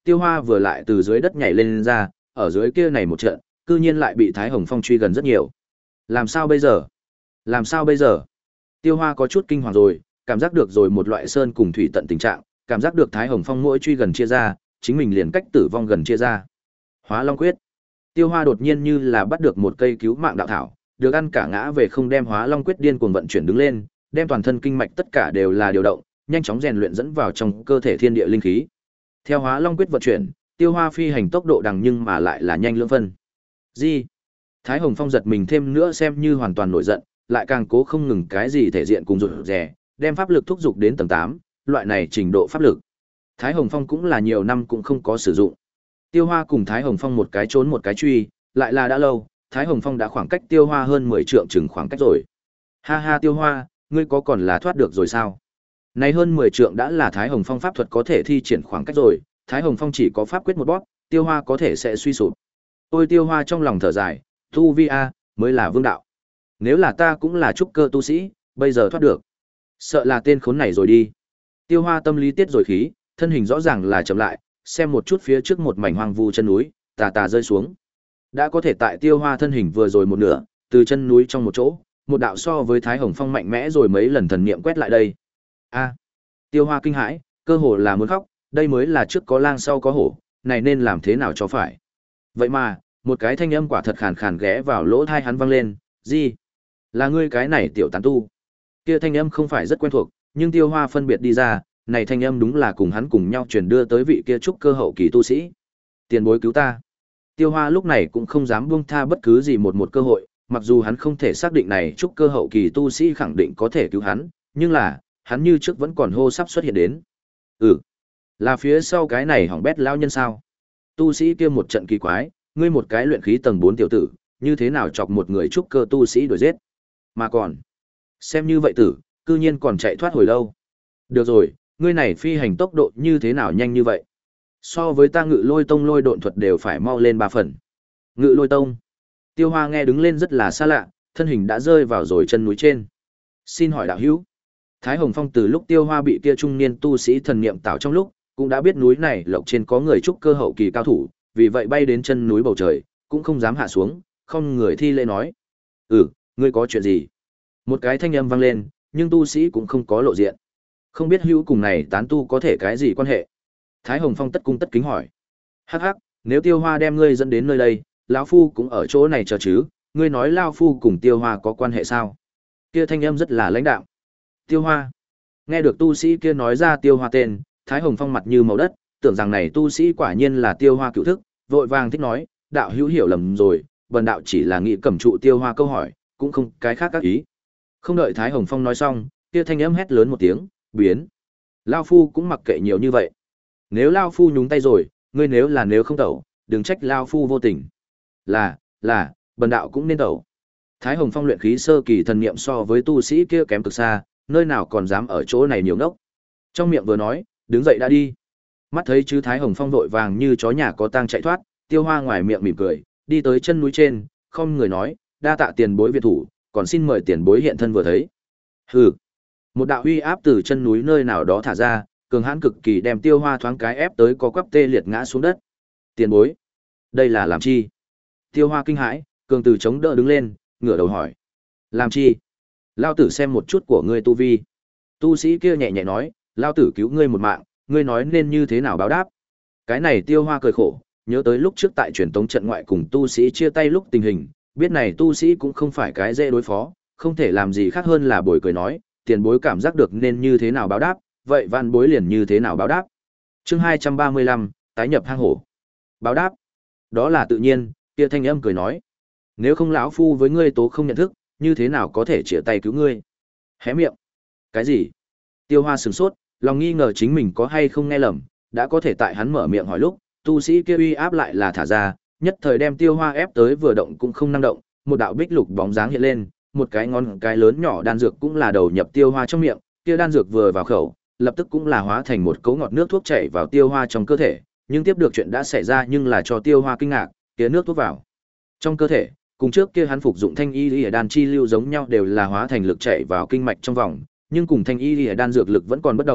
Speaker 1: Tiêu Hoa vừa lại từ dưới đất nhảy lên, lên ra, ở dưới kia này một trận, cư nhiên lại bị Thái Hồng Phong truy gần rất nhiều. Làm sao bây giờ? Làm sao bây giờ? Tiêu Hoa có chút kinh hoàng rồi, cảm giác được rồi một loại sơn cùng thủy tận tình trạng, cảm giác được Thái Hồng Phong mỗi truy gần chia ra, chính mình liền cách tử vong gần chia ra. Hóa Long Quyết. Tiêu Hoa đột nhiên như là bắt được một cây cứu mạng đạo thảo, được ăn cả ngã về không, đem Hóa Long Quyết điên cuồng vận chuyển đứng lên, đem toàn thân kinh mạch tất cả đều là điều động, nhanh chóng rèn luyện dẫn vào trong cơ thể thiên địa linh khí. Theo Hóa Long Quyết vận chuyển, Tiêu Hoa phi hành tốc độ đằng nhưng mà lại là nhanh lưỡng phân. Gì? Thái Hồng Phong giật mình thêm nữa, xem như hoàn toàn nổi giận, lại càng cố không ngừng cái gì thể diện cùng rụt rè, đem pháp lực thúc dục đến tầng tám, loại này trình độ pháp lực. Thái Hồng Phong cũng là nhiều năm cũng không có sử dụng. Tiêu Hoa cùng Thái Hồng Phong một cái trốn một cái truy, lại là đã lâu, Thái Hồng Phong đã khoảng cách Tiêu Hoa hơn mười trượng chừng khoảng cách rồi. Ha ha Tiêu Hoa, ngươi có còn là thoát được rồi sao? Này hơn mười trượng đã là Thái Hồng Phong pháp thuật có thể thi triển khoảng cách rồi, Thái Hồng Phong chỉ có pháp quyết một bóp, Tiêu Hoa có thể sẽ suy sụp. Ôi Tiêu Hoa trong lòng thở dài, tu vi a mới là vương đạo. Nếu là ta cũng là trúc cơ tu sĩ, bây giờ thoát được. Sợ là tên khốn này rồi đi. Tiêu Hoa tâm lý tiết rồi khí, thân hình rõ ràng là chậm lại, xem một chút phía trước một mảnh hoang vu chân núi, tà tà rơi xuống. Đã có thể tại Tiêu Hoa thân hình vừa rồi một nửa, từ chân núi trong một chỗ, một đạo so với Thái Hồng Phong mạnh mẽ rồi mấy lần thần niệm quét lại đây. A. Tiêu Hoa kinh hãi, cơ hồ là muốn khóc, đây mới là trước có lang sau có hổ, này nên làm thế nào cho phải. Vậy mà, một cái thanh âm quả thật khàn khàn ghé vào lỗ tai hắn vang lên, "Gì? Là ngươi cái này tiểu tán tu?" Kia thanh âm không phải rất quen thuộc, nhưng Tiêu Hoa phân biệt đi ra, này thanh âm đúng là cùng hắn cùng nhau truyền đưa tới vị kia trúc cơ hậu kỳ tu sĩ. "Tiền bối cứu ta." Tiêu Hoa lúc này cũng không dám buông tha bất cứ gì một một cơ hội, mặc dù hắn không thể xác định này trúc cơ hậu kỳ tu sĩ khẳng định có thể cứu hắn, nhưng là, hắn như trước vẫn còn hô sắp xuất hiện đến. "Ừ, là phía sau cái này hỏng bét lão nhân sao?" Tu sĩ kia một trận kỳ quái, ngươi một cái luyện khí tầng bốn tiểu tử, như thế nào chọc một người trúc cơ tu sĩ đuổi giết? Mà còn, xem như vậy tử, cư nhiên còn chạy thoát hồi lâu. Được rồi, ngươi này phi hành tốc độ như thế nào nhanh như vậy? So với ta Ngự Lôi Tông lôi độn thuật đều phải mau lên ba phần. Ngự Lôi Tông. Tiêu Hoa nghe đứng lên rất là xa lạ, thân hình đã rơi vào rồi chân núi trên. Xin hỏi đạo hữu. Thái Hồng Phong từ lúc Tiêu Hoa bị kia trung niên tu sĩ thần niệm tạo trong lúc, cũng đã biết núi này lộc trên có người trúc cơ hậu kỳ cao thủ, vì vậy bay đến chân núi bầu trời, cũng không dám hạ xuống, không người thi lễ nói. "Ừ, ngươi có chuyện gì?" Một cái thanh âm vang lên, nhưng tu sĩ cũng không có lộ diện. Không biết hữu cùng này tán tu có thể cái gì quan hệ? Thái Hồng Phong tất cung tất kính hỏi. "Hắc hắc, nếu Tiêu Hoa đem ngươi dẫn đến nơi đây, lão phu cũng ở chỗ này chờ chứ, ngươi nói lão phu cùng Tiêu Hoa có quan hệ sao?" Kia thanh âm rất là lãnh đạm. "Tiêu Hoa?" Nghe được tu sĩ kia nói ra Tiêu Hoa tên, Thái Hồng Phong mặt như màu đất, tưởng rằng này tu sĩ quả nhiên là Tiêu Hoa cựu thức, vội vàng thích nói, "Đạo hữu hiểu lầm rồi, bần đạo chỉ là nghĩ cẩm trụ Tiêu Hoa câu hỏi, cũng không cái khác các ý." Không đợi Thái Hồng Phong nói xong, kia thanh âm hét lớn một tiếng, "Biến!" Lao phu cũng mặc kệ nhiều như vậy. Nếu Lao phu nhúng tay rồi, ngươi nếu là nếu không tẩu, đừng trách Lao phu vô tình. Là, là, bần đạo cũng nên tẩu. Thái Hồng Phong luyện khí sơ kỳ thần niệm so với tu sĩ kia kém cực xa, nơi nào còn dám ở chỗ này nhiều ngốc. Trong miệng vừa nói, đứng dậy đã đi. Mắt thấy chứ Thái Hồng Phong vội vàng như chó nhà có tang chạy thoát, Tiêu Hoa ngoài miệng mỉm cười, đi tới chân núi trên, không người nói, "Đa tạ tiền bối việt thủ, còn xin mời tiền bối hiện thân vừa thấy." Hừ. Một đạo uy áp từ chân núi nơi nào đó thả ra, cường hãn cực kỳ đem Tiêu Hoa thoáng cái ép tới có quắp tê liệt ngã xuống đất. "Tiền bối, đây là làm chi?" Tiêu Hoa kinh hãi, cường từ chống đỡ đứng lên, ngửa đầu hỏi. "Làm chi? Lao tử xem một chút của ngươi tu vi." Tu sĩ kia nhẹ nhẹ nói, "Lao tử cứu ngươi một mạng, ngươi nói nên như thế nào báo đáp?" Cái này Tiêu Hoa cười khổ, nhớ tới lúc trước tại truyền tống trận ngoại cùng tu sĩ chia tay lúc tình hình, biết này tu sĩ cũng không phải cái dễ đối phó, không thể làm gì khác hơn là bồi cười nói, tiền bối cảm giác được nên như thế nào báo đáp, vậy văn bối liền như thế nào báo đáp. Chương hai trăm ba mươi lăm, tái nhập hang hổ. Báo đáp? Đó là tự nhiên, kia thanh âm cười nói. Nếu không lão phu với ngươi tố không nhận thức, như thế nào có thể chĩa tay cứu ngươi? Hé miệng. Cái gì? Tiêu Hoa sửng sốt, lòng nghi ngờ chính mình có hay không nghe lầm, đã có thể tại hắn mở miệng hỏi lúc, tu sĩ kia uy áp lại là thả ra, nhất thời đem Tiêu Hoa ép tới vừa động cũng không năng động, một đạo bích lục bóng dáng hiện lên, một cái ngón cái lớn nhỏ đan dược cũng là đầu nhập Tiêu Hoa trong miệng, kia đan dược vừa vào khẩu, lập tức cũng là hóa thành một cấu ngọt nước thuốc chảy vào Tiêu Hoa trong cơ thể, nhưng tiếp được chuyện đã xảy ra nhưng là cho Tiêu Hoa kinh ngạc, kia nước thuốc vào trong cơ thể, cùng trước kia hắn phục dụng thanh y liễu đan chi lưu giống nhau đều là hóa thành lực chảy vào kinh mạch trong vòng, nhưng cùng thanh y liễu đan dược lực vẫn còn bất đồng,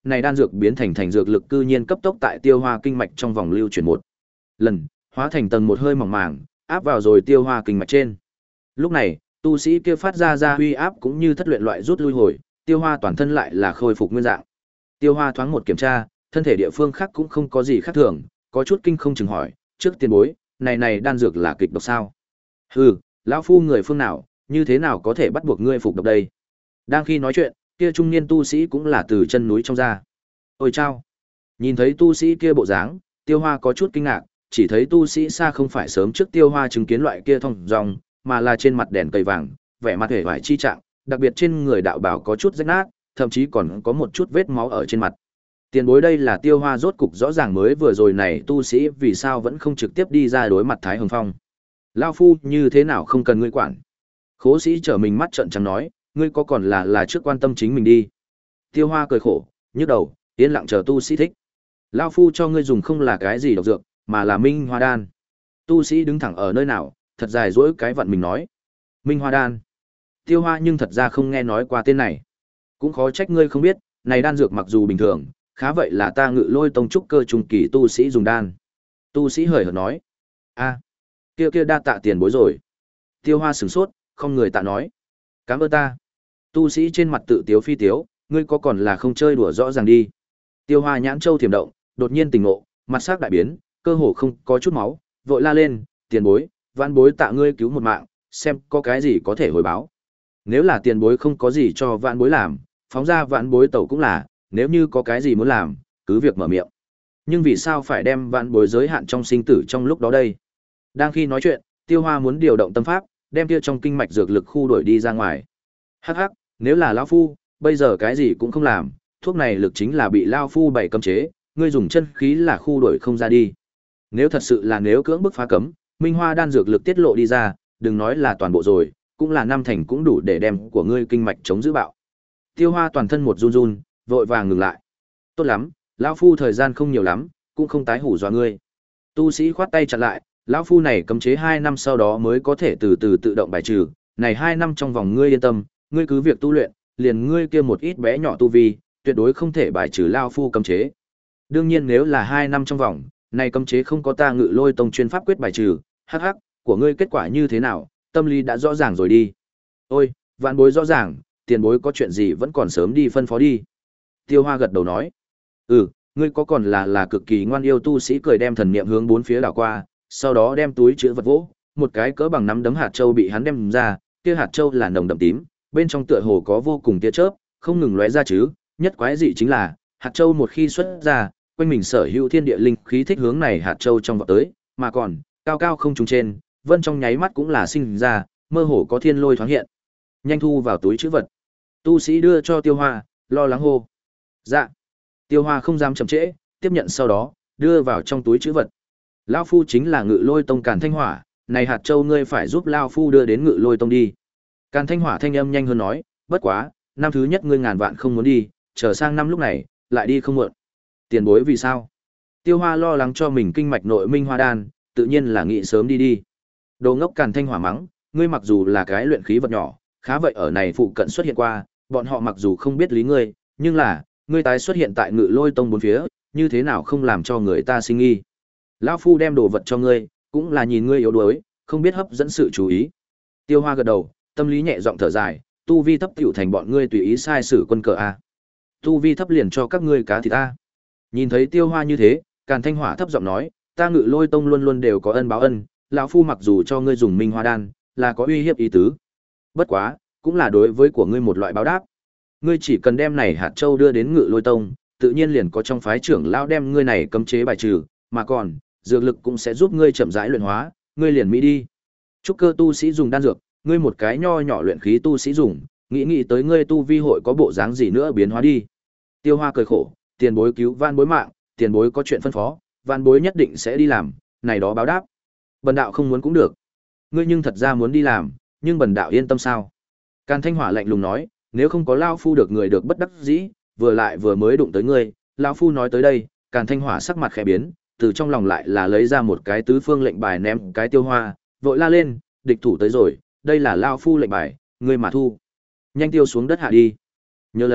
Speaker 1: này đan dược biến thành thành dược lực cư nhiên cấp tốc tại tiêu hoa kinh mạch trong vòng lưu chuyển một lần, hóa thành tầng một hơi mỏng màng, áp vào rồi tiêu hoa kinh mạch trên. Lúc này, tu sĩ kia phát ra ra uy áp cũng như thất luyện loại rút lui hồi, tiêu hoa toàn thân lại là khôi phục nguyên dạng. Tiêu hoa thoáng một kiểm tra, thân thể địa phương khác cũng không có gì khác thường, có chút kinh không chừng hỏi, trước tiền bối, này này đan dược là kịch độc sao? Hừ, lão phu người phương nào, như thế nào có thể bắt buộc ngươi phục độc đây? Đang khi nói chuyện, kia trung niên tu sĩ cũng là từ chân núi trong ra. Ôi chao! Nhìn thấy tu sĩ kia bộ dáng, tiêu hoa có chút kinh ngạc, chỉ thấy tu sĩ xa không phải sớm trước tiêu hoa chứng kiến loại kia thông dòng, mà là trên mặt đèn cây vàng, vẻ mặt hề vải chi trạng, đặc biệt trên người đạo bảo có chút rách nát, thậm chí còn có một chút vết máu ở trên mặt. Tiền bối đây là tiêu hoa rốt cục rõ ràng mới vừa rồi này tu sĩ vì sao vẫn không trực tiếp đi ra đối mặt Thái Hồng Phong. Lao phu như thế nào không cần ngươi quản. Khố sĩ trở mình mắt trợn trắng nói, ngươi có còn là là trước quan tâm chính mình đi. Tiêu hoa cười khổ, nhức đầu, yên lặng chờ tu sĩ thích. Lao phu cho ngươi dùng không là cái gì độc dược, mà là Minh Hoa Đan. Tu sĩ đứng thẳng ở nơi nào, thật dài dỗi cái vận mình nói. Minh Hoa Đan. Tiêu hoa nhưng thật ra không nghe nói qua tên này. Cũng khó trách ngươi không biết, này đan dược mặc dù bình thường, khá vậy là ta Ngự Lôi tông trúc cơ trung kỳ tu sĩ dùng đan. Tu sĩ hời hợt nói. A, kia kia đa tạ tiền bối rồi. Tiêu hoa sửng sốt, không người tạ nói. Cảm ơn ta. Tu sĩ trên mặt tự tiếu phi tiếu, ngươi có còn là không chơi đùa rõ ràng đi. Tiêu hoa nhãn châu thiểm động, đột nhiên tỉnh ngộ, mặt sắc đại biến, cơ hồ không có chút máu, vội la lên, tiền bối, vãn bối tạ ngươi cứu một mạng, xem có cái gì có thể hồi báo. Nếu là tiền bối không có gì cho vãn bối làm, phóng ra vãn bối tẩu cũng là, nếu như có cái gì muốn làm, cứ việc mở miệng. Nhưng vì sao phải đem vãn bối giới hạn trong sinh tử trong lúc đó đây? Đang khi nói chuyện, Tiêu Hoa muốn điều động tâm pháp, đem kia trong kinh mạch dược lực khu đuổi đi ra ngoài. Hắc hắc, nếu là lão phu, bây giờ cái gì cũng không làm, thuốc này lực chính là bị lão phu bày cấm chế, ngươi dùng chân khí là khu đuổi không ra đi. Nếu thật sự là nếu cưỡng bức phá cấm, Minh Hoa đan dược lực tiết lộ đi ra, đừng nói là toàn bộ rồi, cũng là năm thành cũng đủ để đem của ngươi kinh mạch chống giữ bạo. Tiêu Hoa toàn thân một run run, vội vàng ngừng lại. Tốt lắm, lão phu thời gian không nhiều lắm, cũng không tái hủ dọa ngươi. Tu sĩ khoát tay chặn lại, lão phu này cấm chế hai năm sau đó mới có thể từ từ tự động bài trừ, này hai năm trong vòng ngươi yên tâm, ngươi cứ việc tu luyện, liền ngươi kia một ít bé nhỏ tu vi, tuyệt đối không thể bài trừ lão phu cấm chế. Đương nhiên nếu là hai năm trong vòng, này cấm chế không có ta Ngự Lôi tông chuyên pháp quyết bài trừ, hắc hắc, của ngươi kết quả như thế nào, tâm lý đã rõ ràng rồi đi. Ôi, vạn bối rõ ràng, tiền bối có chuyện gì vẫn còn sớm đi phân phó đi. Tiêu Hoa gật đầu nói, ừ, ngươi có còn là là cực kỳ ngoan yêu tu sĩ cười đem thần niệm hướng bốn phía đảo qua, sau đó đem túi chứa vật vỗ, một cái cỡ bằng nắm đấm hạt châu bị hắn đem ra, kia hạt châu là nồng đậm tím, bên trong tựa hồ có vô cùng tia chớp, không ngừng lóe ra chứ, nhất quái dị chính là, hạt châu một khi xuất ra, quanh mình sở hữu thiên địa linh khí thích hướng này hạt châu trong vọt tới, mà còn, cao cao không trung trên, vân trong nháy mắt cũng là sinh ra, mơ hồ có thiên lôi thoáng hiện. Nhanh thu vào túi trữ vật. Tu sĩ đưa cho Tiêu Hoa, lo lắng hô. Dạ. Tiêu Hoa không dám chậm trễ, tiếp nhận sau đó, đưa vào trong túi trữ vật. Lão phu chính là Ngự Lôi tông Càn Thanh Hỏa, này hạt châu ngươi phải giúp lão phu đưa đến Ngự Lôi tông đi. Càn Thanh Hỏa thanh âm nhanh hơn nói, bất quá, năm thứ nhất ngươi ngàn vạn không muốn đi, chờ sang năm lúc này, lại đi không muộn. Tiền bối vì sao? Tiêu Hoa lo lắng cho mình kinh mạch nội minh hoa đan, tự nhiên là nghĩ sớm đi đi. Đồ ngốc Càn Thanh Hỏa mắng, ngươi mặc dù là cái luyện khí vật nhỏ, khá vậy ở này phụ cận xuất hiện qua, bọn họ mặc dù không biết lý ngươi, nhưng là, ngươi tái xuất hiện tại Ngự Lôi tông bốn phía, như thế nào không làm cho người ta sinh nghi. Lão phu đem đồ vật cho ngươi, cũng là nhìn ngươi yếu đuối, không biết hấp dẫn sự chú ý. Tiêu Hoa gật đầu, tâm lý nhẹ giọng thở dài, tu vi thấp tiểu thành bọn ngươi tùy ý sai sử quân cờ a. Tu vi thấp liền cho các ngươi cá thịt a. Nhìn thấy Tiêu Hoa như thế, Càn Thanh Hỏa thấp giọng nói, ta Ngự Lôi tông luôn luôn đều có ân báo ân, lão phu mặc dù cho ngươi dùng Minh Hoa đan, là có uy hiếp ý tứ. Bất quá, cũng là đối với của ngươi một loại báo đáp. Ngươi chỉ cần đem này hạt châu đưa đến Ngự Lôi tông, tự nhiên liền có trong phái trưởng lão đem ngươi này cấm chế bài trừ, mà còn, dược lực cũng sẽ giúp ngươi chậm rãi luyện hóa, ngươi liền mỹ đi. Trúc cơ tu sĩ dùng đan dược, ngươi một cái nho nhỏ luyện khí tu sĩ dùng, nghĩ nghĩ tới ngươi tu vi hội có bộ dáng gì nữa biến hóa đi. Tiêu Hoa cười khổ, tiền bối cứu van bối mạng, tiền bối có chuyện phân phó, van bối nhất định sẽ đi làm, này đó báo đáp. Bần đạo không muốn cũng được. Ngươi nhưng thật ra muốn đi làm, nhưng bần đạo yên tâm sao? Càn Thanh Hỏa lạnh lùng nói, nếu không có lão phu được người được bất đắc dĩ, vừa lại vừa mới đụng tới ngươi, lão phu nói tới đây, Càn Thanh Hỏa sắc mặt khẽ biến, từ trong lòng lại là lấy ra một cái tứ phương lệnh bài ném cái Tiêu Hoa, vội la lên, địch thủ tới rồi, đây là lão phu lệnh bài, ngươi mà thu. Nhanh tiêu xuống đất hạ đi. Nhớ lấy,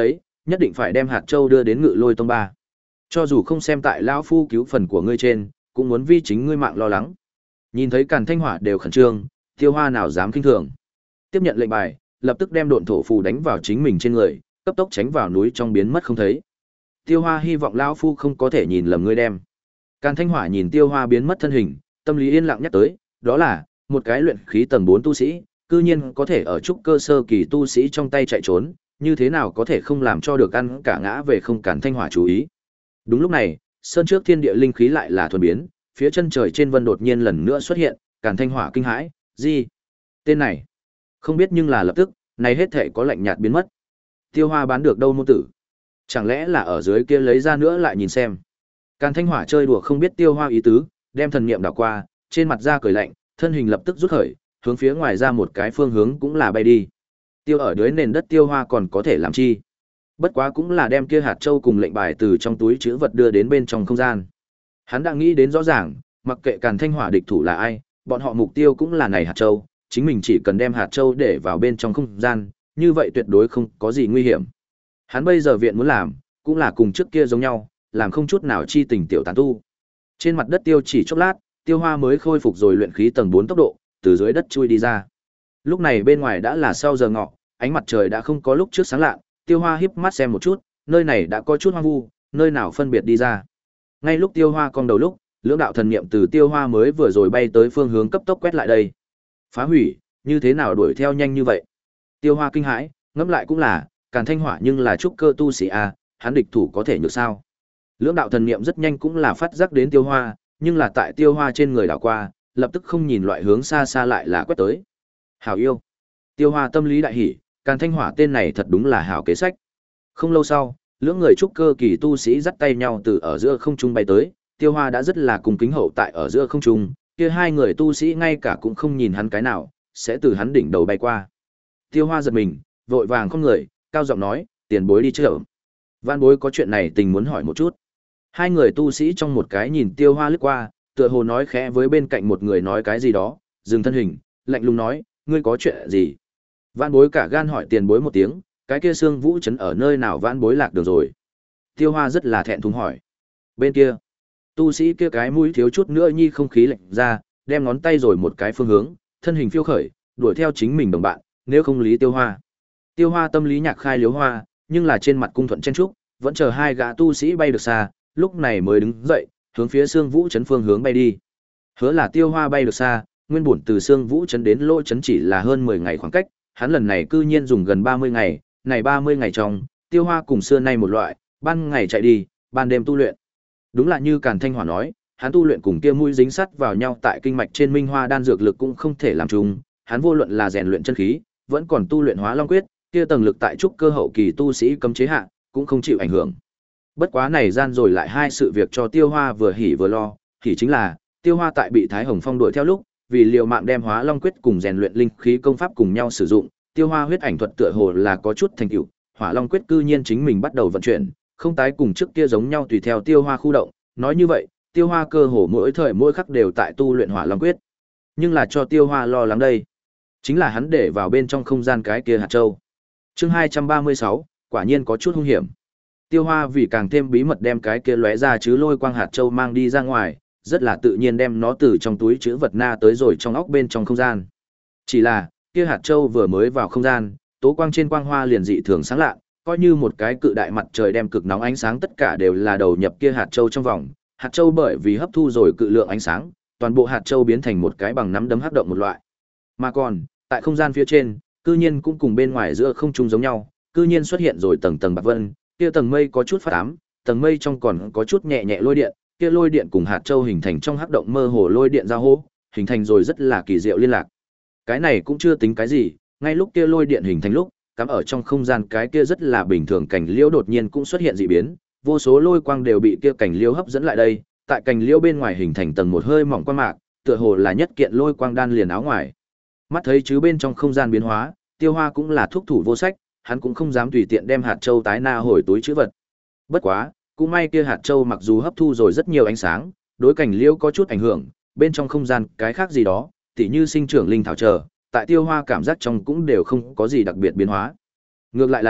Speaker 1: nhất định phải đem hạt châu đưa đến Ngự Lôi Tông ba. Cho dù không xem tại lão phu cứu phần của ngươi trên, cũng muốn vì chính ngươi mạng lo lắng. Nhìn thấy Càn Thanh Hỏa đều khẩn trương, Tiêu Hoa nào dám kinh thường. Tiếp nhận lệnh bài, lập tức đem độn thổ phù đánh vào chính mình trên người, cấp tốc tránh vào núi trong biến mất không thấy. Tiêu Hoa hy vọng lão phu không có thể nhìn lầm ngươi đem. Càn Thanh Hỏa nhìn Tiêu Hoa biến mất thân hình, tâm lý yên lặng nhắc tới, đó là một cái luyện khí tầng bốn tu sĩ, cư nhiên có thể ở trúc cơ sơ kỳ tu sĩ trong tay chạy trốn, như thế nào có thể không làm cho được ăn cả ngã về không Càn Thanh Hỏa chú ý. Đúng lúc này, sơn trước thiên địa linh khí lại là thuần biến, phía chân trời trên vân đột nhiên lần nữa xuất hiện, Càn Thanh Hỏa kinh hãi, gì? Tên này, không biết nhưng là lập tức, này hết thể có lạnh nhạt biến mất. Tiêu Hoa bán được đâu môn tử? Chẳng lẽ là ở dưới kia lấy ra nữa lại nhìn xem. Càn Thanh Hỏa chơi đùa không biết Tiêu Hoa ý tứ, đem thần niệm đảo qua, trên mặt ra cười lạnh, thân hình lập tức rút khởi, hướng phía ngoài ra một cái phương hướng cũng là bay đi. Tiêu ở dưới nền đất Tiêu Hoa còn có thể làm chi? Bất quá cũng là đem kia hạt châu cùng lệnh bài từ trong túi trữ vật đưa đến bên trong không gian. Hắn đã nghĩ đến rõ ràng, mặc kệ Càn Thanh Hỏa địch thủ là ai, bọn họ mục tiêu cũng là này hạt châu, chính mình chỉ cần đem hạt châu để vào bên trong không gian, như vậy tuyệt đối không có gì nguy hiểm. Hắn bây giờ viện muốn làm, cũng là cùng trước kia giống nhau, làm không chút nào chi tình tiểu tán tu. Trên mặt đất Tiêu chỉ chốc lát, Tiêu Hoa mới khôi phục rồi luyện khí tầng bốn tốc độ, từ dưới đất chui đi ra. Lúc này bên ngoài đã là sau giờ ngọ, ánh mặt trời đã không có lúc trước sáng lạ, Tiêu Hoa híp mắt xem một chút, nơi này đã có chút hoang vu, nơi nào phân biệt đi ra. Ngay lúc Tiêu Hoa cong đầu lúc, lưỡng đạo thần niệm từ Tiêu Hoa mới vừa rồi bay tới phương hướng cấp tốc quét lại đây. Phá hủy, như thế nào đuổi theo nhanh như vậy? Tiêu Hoa kinh hãi, ngẫm lại cũng là, Càn Thanh Hỏa nhưng là trúc cơ tu sĩ a, hắn địch thủ có thể nhược sao? Lưỡng đạo thần niệm rất nhanh cũng là phát giác đến Tiêu Hoa, nhưng là tại Tiêu Hoa trên người đảo qua, lập tức không nhìn loại hướng xa xa lại là quét tới. Hảo yêu. Tiêu Hoa tâm lý đại hỉ, Càn Thanh Hỏa tên này thật đúng là hảo kế sách. Không lâu sau, lưỡng người trúc cơ kỳ tu sĩ dắt tay nhau từ ở giữa không trung bay tới, Tiêu Hoa đã rất là cung kính hậu tại ở giữa không trung, kia hai người tu sĩ ngay cả cũng không nhìn hắn cái nào, sẽ từ hắn đỉnh đầu bay qua. Tiêu Hoa giật mình, vội vàng không người, cao giọng nói, tiền bối đi chợ. Vạn bối có chuyện này tình muốn hỏi một chút. Hai người tu sĩ trong một cái nhìn Tiêu Hoa lướt qua, tựa hồ nói khẽ với bên cạnh một người nói cái gì đó, dừng thân hình, lạnh lùng nói, ngươi có chuyện gì? Vạn bối cả gan hỏi tiền bối một tiếng, cái kia xương vũ trấn ở nơi nào vạn bối lạc được rồi? Tiêu Hoa rất là thẹn thùng hỏi. Bên kia, tu sĩ kia cái mũi thiếu chút nữa nhi không khí lạnh ra, đem ngón tay rồi một cái phương hướng, thân hình phiêu khởi, đuổi theo chính mình đồng bạn, nếu không lý Tiêu Hoa. Tiêu Hoa tâm lý nhạc khai liếu hoa, nhưng là trên mặt cung thuận chen trúc, vẫn chờ hai gã tu sĩ bay được xa, lúc này mới đứng dậy, hướng phía xương vũ trấn phương hướng bay đi. Hứa là Tiêu Hoa bay được xa, nguyên bổn từ xương vũ trấn đến lỗ trấn chỉ là hơn mười ngày khoảng cách, hắn lần này cư nhiên dùng gần ba mươi ngày, này ba mươi ngày trong, Tiêu Hoa cùng xưa nay một loại, ban ngày chạy đi, ban đêm tu luyện. Đúng là như Càn Thanh Hỏa nói, hắn tu luyện cùng kia mũi dính sắt vào nhau tại kinh mạch trên Minh Hoa đan dược lực cũng không thể làm chung, hắn vô luận là rèn luyện chân khí, vẫn còn tu luyện Hóa Long quyết, kia tầng lực tại trúc cơ hậu kỳ tu sĩ cấm chế hạ, cũng không chịu ảnh hưởng. Bất quá này gian rồi lại hai sự việc cho Tiêu Hoa vừa hỉ vừa lo, hỉ chính là, Tiêu Hoa tại bị Thái Hồng Phong đuổi theo lúc, vì liều mạng đem Hóa Long quyết cùng rèn luyện linh khí công pháp cùng nhau sử dụng, Tiêu Hoa huyết ảnh thuật tựa hồ là có chút thành tựu, Hỏa Long quyết cư nhiên chính mình bắt đầu vận chuyển, không tái cùng trước kia giống nhau tùy theo Tiêu Hoa khu động, nói như vậy, Tiêu Hoa cơ hồ mỗi thời mỗi khắc đều tại tu luyện Hỏa Long quyết. Nhưng là cho Tiêu Hoa lo lắng đây, chính là hắn để vào bên trong không gian cái kia hạt châu. Chương hai trăm ba mươi sáu, quả nhiên có chút hung hiểm. Tiêu Hoa vì càng thêm bí mật đem cái kia lóe ra chứ lôi quang hạt châu mang đi ra ngoài, rất là tự nhiên đem nó từ trong túi trữ vật na tới rồi trong óc bên trong không gian. Chỉ là, kia hạt châu vừa mới vào không gian, tố quang trên quang hoa liền dị thường sáng lạ, coi như một cái cự đại mặt trời đem cực nóng ánh sáng tất cả đều là đầu nhập kia hạt châu trong vòng. Hạt châu bởi vì hấp thu rồi cự lượng ánh sáng, toàn bộ hạt châu biến thành một cái bằng nắm đấm hắc động một loại. Mà còn, tại không gian phía trên, cư nhiên cũng cùng bên ngoài giữa không trung giống nhau, cư nhiên xuất hiện rồi tầng tầng bạc vân, kia tầng mây có chút phát ám, tầng mây trong còn có chút nhẹ nhẹ lôi điện, kia lôi điện cùng hạt châu hình thành trong hắc động mơ hồ lôi điện giao hô, hình thành rồi rất là kỳ diệu liên lạc. Cái này cũng chưa tính cái gì, ngay lúc kia lôi điện hình thành lúc, cắm ở trong không gian cái kia rất là bình thường cảnh liễu đột nhiên cũng xuất hiện dị biến, vô số lôi quang đều bị kia cảnh liễu hấp dẫn lại đây, tại cảnh liễu bên ngoài hình thành tầng một hơi mỏng quang mạc, tựa hồ là nhất kiện lôi quang đan liền áo ngoài. Mắt thấy chứ bên trong không gian biến hóa, Tiêu Hoa cũng là thuốc thủ vô sách, hắn cũng không dám tùy tiện đem hạt châu tái na hồi túi trữ vật. Bất quá, cũng may kia hạt châu mặc dù hấp thu rồi rất nhiều ánh sáng, đối cảnh liễu có chút ảnh hưởng, bên trong không gian cái khác gì đó, tỉ như sinh trưởng linh thảo chờ, tại Tiêu Hoa cảm giác trong cũng đều không có gì đặc biệt biến hóa. Ngược lại là,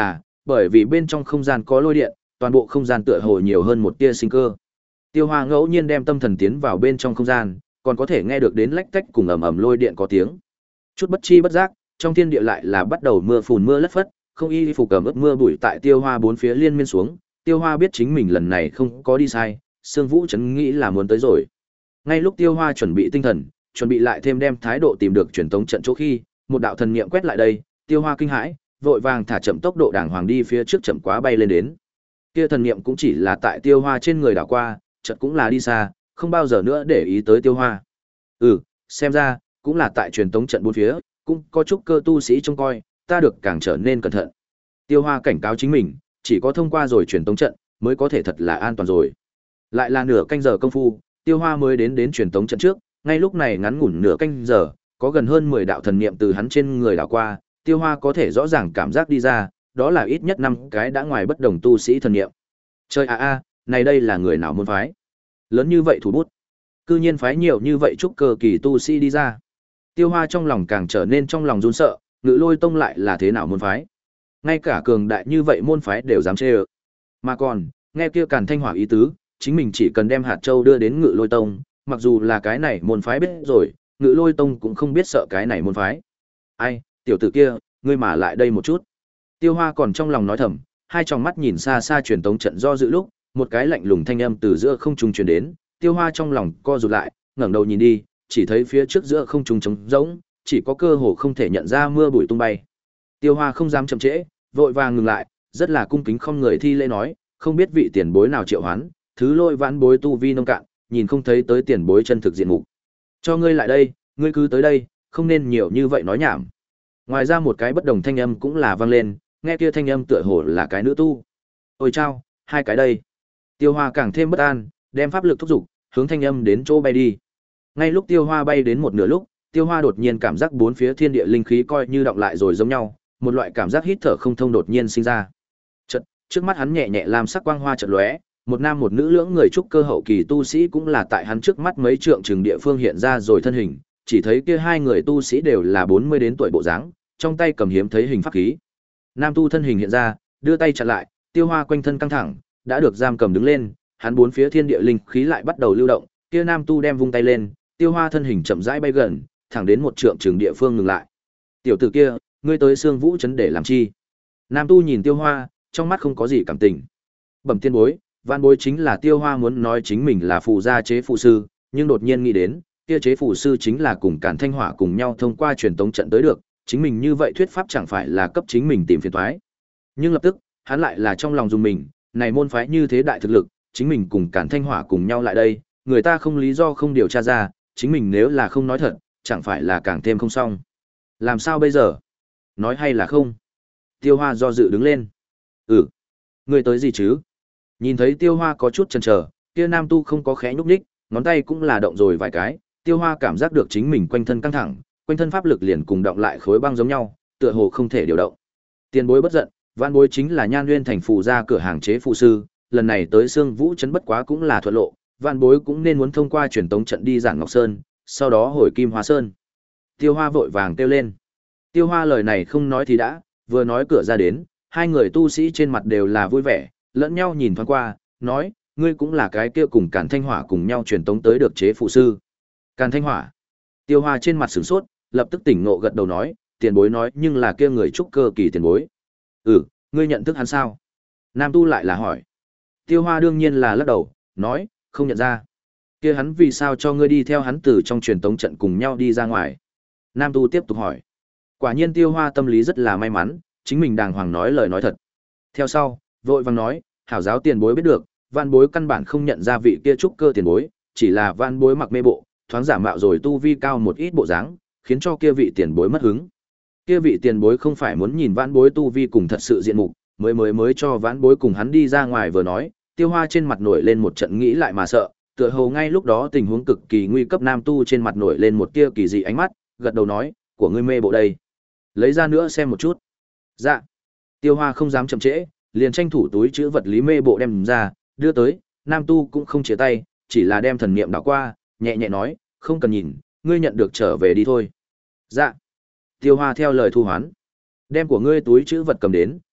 Speaker 1: bởi vì bên trong không gian có lôi điện, toàn bộ không gian tựa hồ nhiều hơn một tia sinh cơ. Tiêu Hoa ngẫu nhiên đem tâm thần tiến vào bên trong không gian, còn có thể nghe được đến lách tách cùng ầm ầm lôi điện có tiếng. Chút bất chi bất giác, trong thiên địa lại là bắt đầu mưa phùn mưa lất phất, không y phục cầm ướt mưa bụi tại Tiêu Hoa bốn phía liên miên xuống. Tiêu Hoa biết chính mình lần này không có đi sai, Sương Vũ Trấn nghĩ là muốn tới rồi. Ngay lúc Tiêu Hoa chuẩn bị tinh thần, chuẩn bị lại thêm đem thái độ tìm được truyền tống trận chỗ khi, một đạo thần niệm quét lại đây, Tiêu Hoa kinh hãi, vội vàng thả chậm tốc độ đàng hoàng đi phía trước chậm quá bay lên đến. Kia thần niệm cũng chỉ là tại Tiêu Hoa trên người đảo qua, chợt cũng là đi xa, không bao giờ nữa để ý tới Tiêu Hoa. Ừ, xem ra cũng là tại truyền tống trận bốn phía, cũng có chút cơ tu sĩ trông coi, ta được càng trở nên cẩn thận. Tiêu Hoa cảnh cáo chính mình, chỉ có thông qua rồi truyền tống trận mới có thể thật là an toàn rồi. Lại là nửa canh giờ công phu, Tiêu Hoa mới đến đến truyền tống trận trước, ngay lúc này ngắn ngủn nửa canh giờ, có gần hơn mười đạo thần niệm từ hắn trên người đảo qua, Tiêu Hoa có thể rõ ràng cảm giác đi ra, đó là ít nhất năm cái đã ngoài bất đồng tu sĩ thần niệm. Chơi a a, này đây là người nào môn phái? Lớn như vậy thủ bút, cư nhiên phái nhiều như vậy trúc cơ kỳ tu sĩ đi ra. Tiêu Hoa trong lòng càng trở nên trong lòng run sợ, Ngự Lôi Tông lại là thế nào môn phái? Ngay cả cường đại như vậy môn phái đều dám chê ơ. Mà còn, nghe kia Càn Thanh Hỏa ý tứ, chính mình chỉ cần đem hạt châu đưa đến Ngự Lôi Tông, mặc dù là cái này môn phái biết rồi, Ngự Lôi Tông cũng không biết sợ cái này môn phái. Ai, tiểu tử kia, ngươi mà lại đây một chút. Tiêu Hoa còn trong lòng nói thầm, hai tròng mắt nhìn xa xa truyền tống trận do dự lúc, một cái lạnh lùng thanh âm từ giữa không trung truyền đến, Tiêu Hoa trong lòng co rụt lại, ngẩng đầu nhìn đi, chỉ thấy phía trước giữa không trung trống rỗng, chỉ có cơ hồ không thể nhận ra mưa bụi tung bay. Tiêu Hoa không dám chậm trễ, vội vàng ngừng lại, rất là cung kính không người thi lễ nói, không biết vị tiền bối nào triệu hoán, thứ lôi vãn bối tu vi nông cạn, nhìn không thấy tới tiền bối chân thực diện mục. Cho ngươi lại đây, ngươi cứ tới đây, không nên nhiều như vậy nói nhảm. Ngoài ra một cái bất đồng thanh âm cũng là vang lên, nghe kia thanh âm tựa hồ là cái nữ tu. Ôi chao, hai cái đây. Tiêu Hoa càng thêm bất an, đem pháp lực thúc giục, hướng thanh âm đến chỗ bay đi. Ngay lúc Tiêu Hoa bay đến một nửa lúc, Tiêu Hoa đột nhiên cảm giác bốn phía thiên địa linh khí coi như đọng lại rồi giống nhau, một loại cảm giác hít thở không thông đột nhiên sinh ra. Chợt, trước mắt hắn nhẹ nhẹ làm sắc quang hoa chợt lóe, một nam một nữ lưỡng người trúc cơ hậu kỳ tu sĩ cũng là tại hắn trước mắt mấy trượng chừng địa phương hiện ra rồi thân hình, chỉ thấy kia hai người tu sĩ đều là bốn mươi đến tuổi bộ dáng, trong tay cầm hiếm thấy hình pháp khí. Nam tu thân hình hiện ra, đưa tay chặn lại, Tiêu Hoa quanh thân căng thẳng, đã được giam cầm đứng lên, hắn bốn phía thiên địa linh khí lại bắt đầu lưu động, kia nam tu đem vung tay lên, Tiêu Hoa thân hình chậm rãi bay gần, thẳng đến một trượng trường địa phương ngừng lại. Tiểu tử kia, ngươi tới Sương Vũ trấn để làm chi? Nam tu nhìn Tiêu Hoa, trong mắt không có gì cảm tình. Bẩm tiên bối, Vạn bối chính là Tiêu Hoa muốn nói chính mình là phù gia chế phù sư, nhưng đột nhiên nghĩ đến, kia chế phù sư chính là cùng Càn Thanh Hỏa cùng nhau thông qua truyền tống trận tới được, chính mình như vậy thuyết pháp chẳng phải là cấp chính mình tìm phiền toái. Nhưng lập tức, hắn lại là trong lòng dùng mình, này môn phái như thế đại thực lực, chính mình cùng Càn Thanh Hỏa cùng nhau lại đây, người ta không lý do không điều tra ra, chính mình nếu là không nói thật, chẳng phải là càng thêm không xong. Làm sao bây giờ? Nói hay là không? Tiêu Hoa do dự đứng lên. Ừ, người tới gì chứ? Nhìn thấy Tiêu Hoa có chút chần chờ, kia nam tu không có khẽ nhúc nhích, ngón tay cũng là động rồi vài cái, Tiêu Hoa cảm giác được chính mình quanh thân căng thẳng, quanh thân pháp lực liền cùng động lại khối băng giống nhau, tựa hồ không thể điều động. Tiền bối bất giận, Vạn bối chính là Nhan Nguyên thành phù gia cửa hàng chế phù sư, lần này tới Sương Vũ trấn bất quá cũng là thuận lộ, Vạn bối cũng nên muốn thông qua truyền tống trận đi Giản Ngọc Sơn, sau đó hồi Kim Hoa Sơn. Tiêu Hoa vội vàng kêu lên. Tiêu Hoa lời này không nói thì đã, vừa nói cửa ra đến, hai người tu sĩ trên mặt đều là vui vẻ, lẫn nhau nhìn thoáng qua, nói, ngươi cũng là cái kia cùng Càn Thanh Hỏa cùng nhau truyền tống tới được chế phù sư. Càn Thanh Hỏa. Tiêu Hoa trên mặt sửng sốt, lập tức tỉnh ngộ gật đầu nói, tiền bối nói nhưng là kia người trúc cơ kỳ tiền bối. Ừ, ngươi nhận thức hắn sao? Nam tu lại là hỏi. Tiêu Hoa đương nhiên là lắc đầu, nói, không nhận ra. Kia hắn vì sao cho ngươi đi theo hắn từ trong truyền tống trận cùng nhau đi ra ngoài? Nam tu tiếp tục hỏi. Quả nhiên Tiêu Hoa tâm lý rất là may mắn, chính mình đàng hoàng nói lời nói thật. Theo sau, vội vàng nói, hảo giáo tiền bối biết được, Vạn bối căn bản không nhận ra vị kia trúc cơ tiền bối, chỉ là Vạn bối mặc mê bộ, thoáng giả mạo rồi tu vi cao một ít bộ dáng, khiến cho kia vị tiền bối mất hứng. Kia vị tiền bối không phải muốn nhìn Vãn bối tu vi cùng thật sự diện mục, mới mới mới cho Vãn bối cùng hắn đi ra ngoài vừa nói, Tiêu Hoa trên mặt nổi lên một trận nghĩ lại mà sợ, tựa hồ ngay lúc đó tình huống cực kỳ nguy cấp, nam tu trên mặt nổi lên một tia kỳ dị ánh mắt, gật đầu nói, của ngươi mê bộ đây, lấy ra nữa xem một chút. Dạ. Tiêu Hoa không dám chậm trễ, liền tranh thủ túi chữ vật lý mê bộ đem ra, đưa tới, nam tu cũng không chia tay, chỉ là đem thần niệm đảo qua, nhẹ nhẹ nói, không cần nhìn, ngươi nhận được trở về đi thôi. Dạ. Tiêu Hoa theo lời thu hoán, đem của ngươi túi chữ vật cầm đến,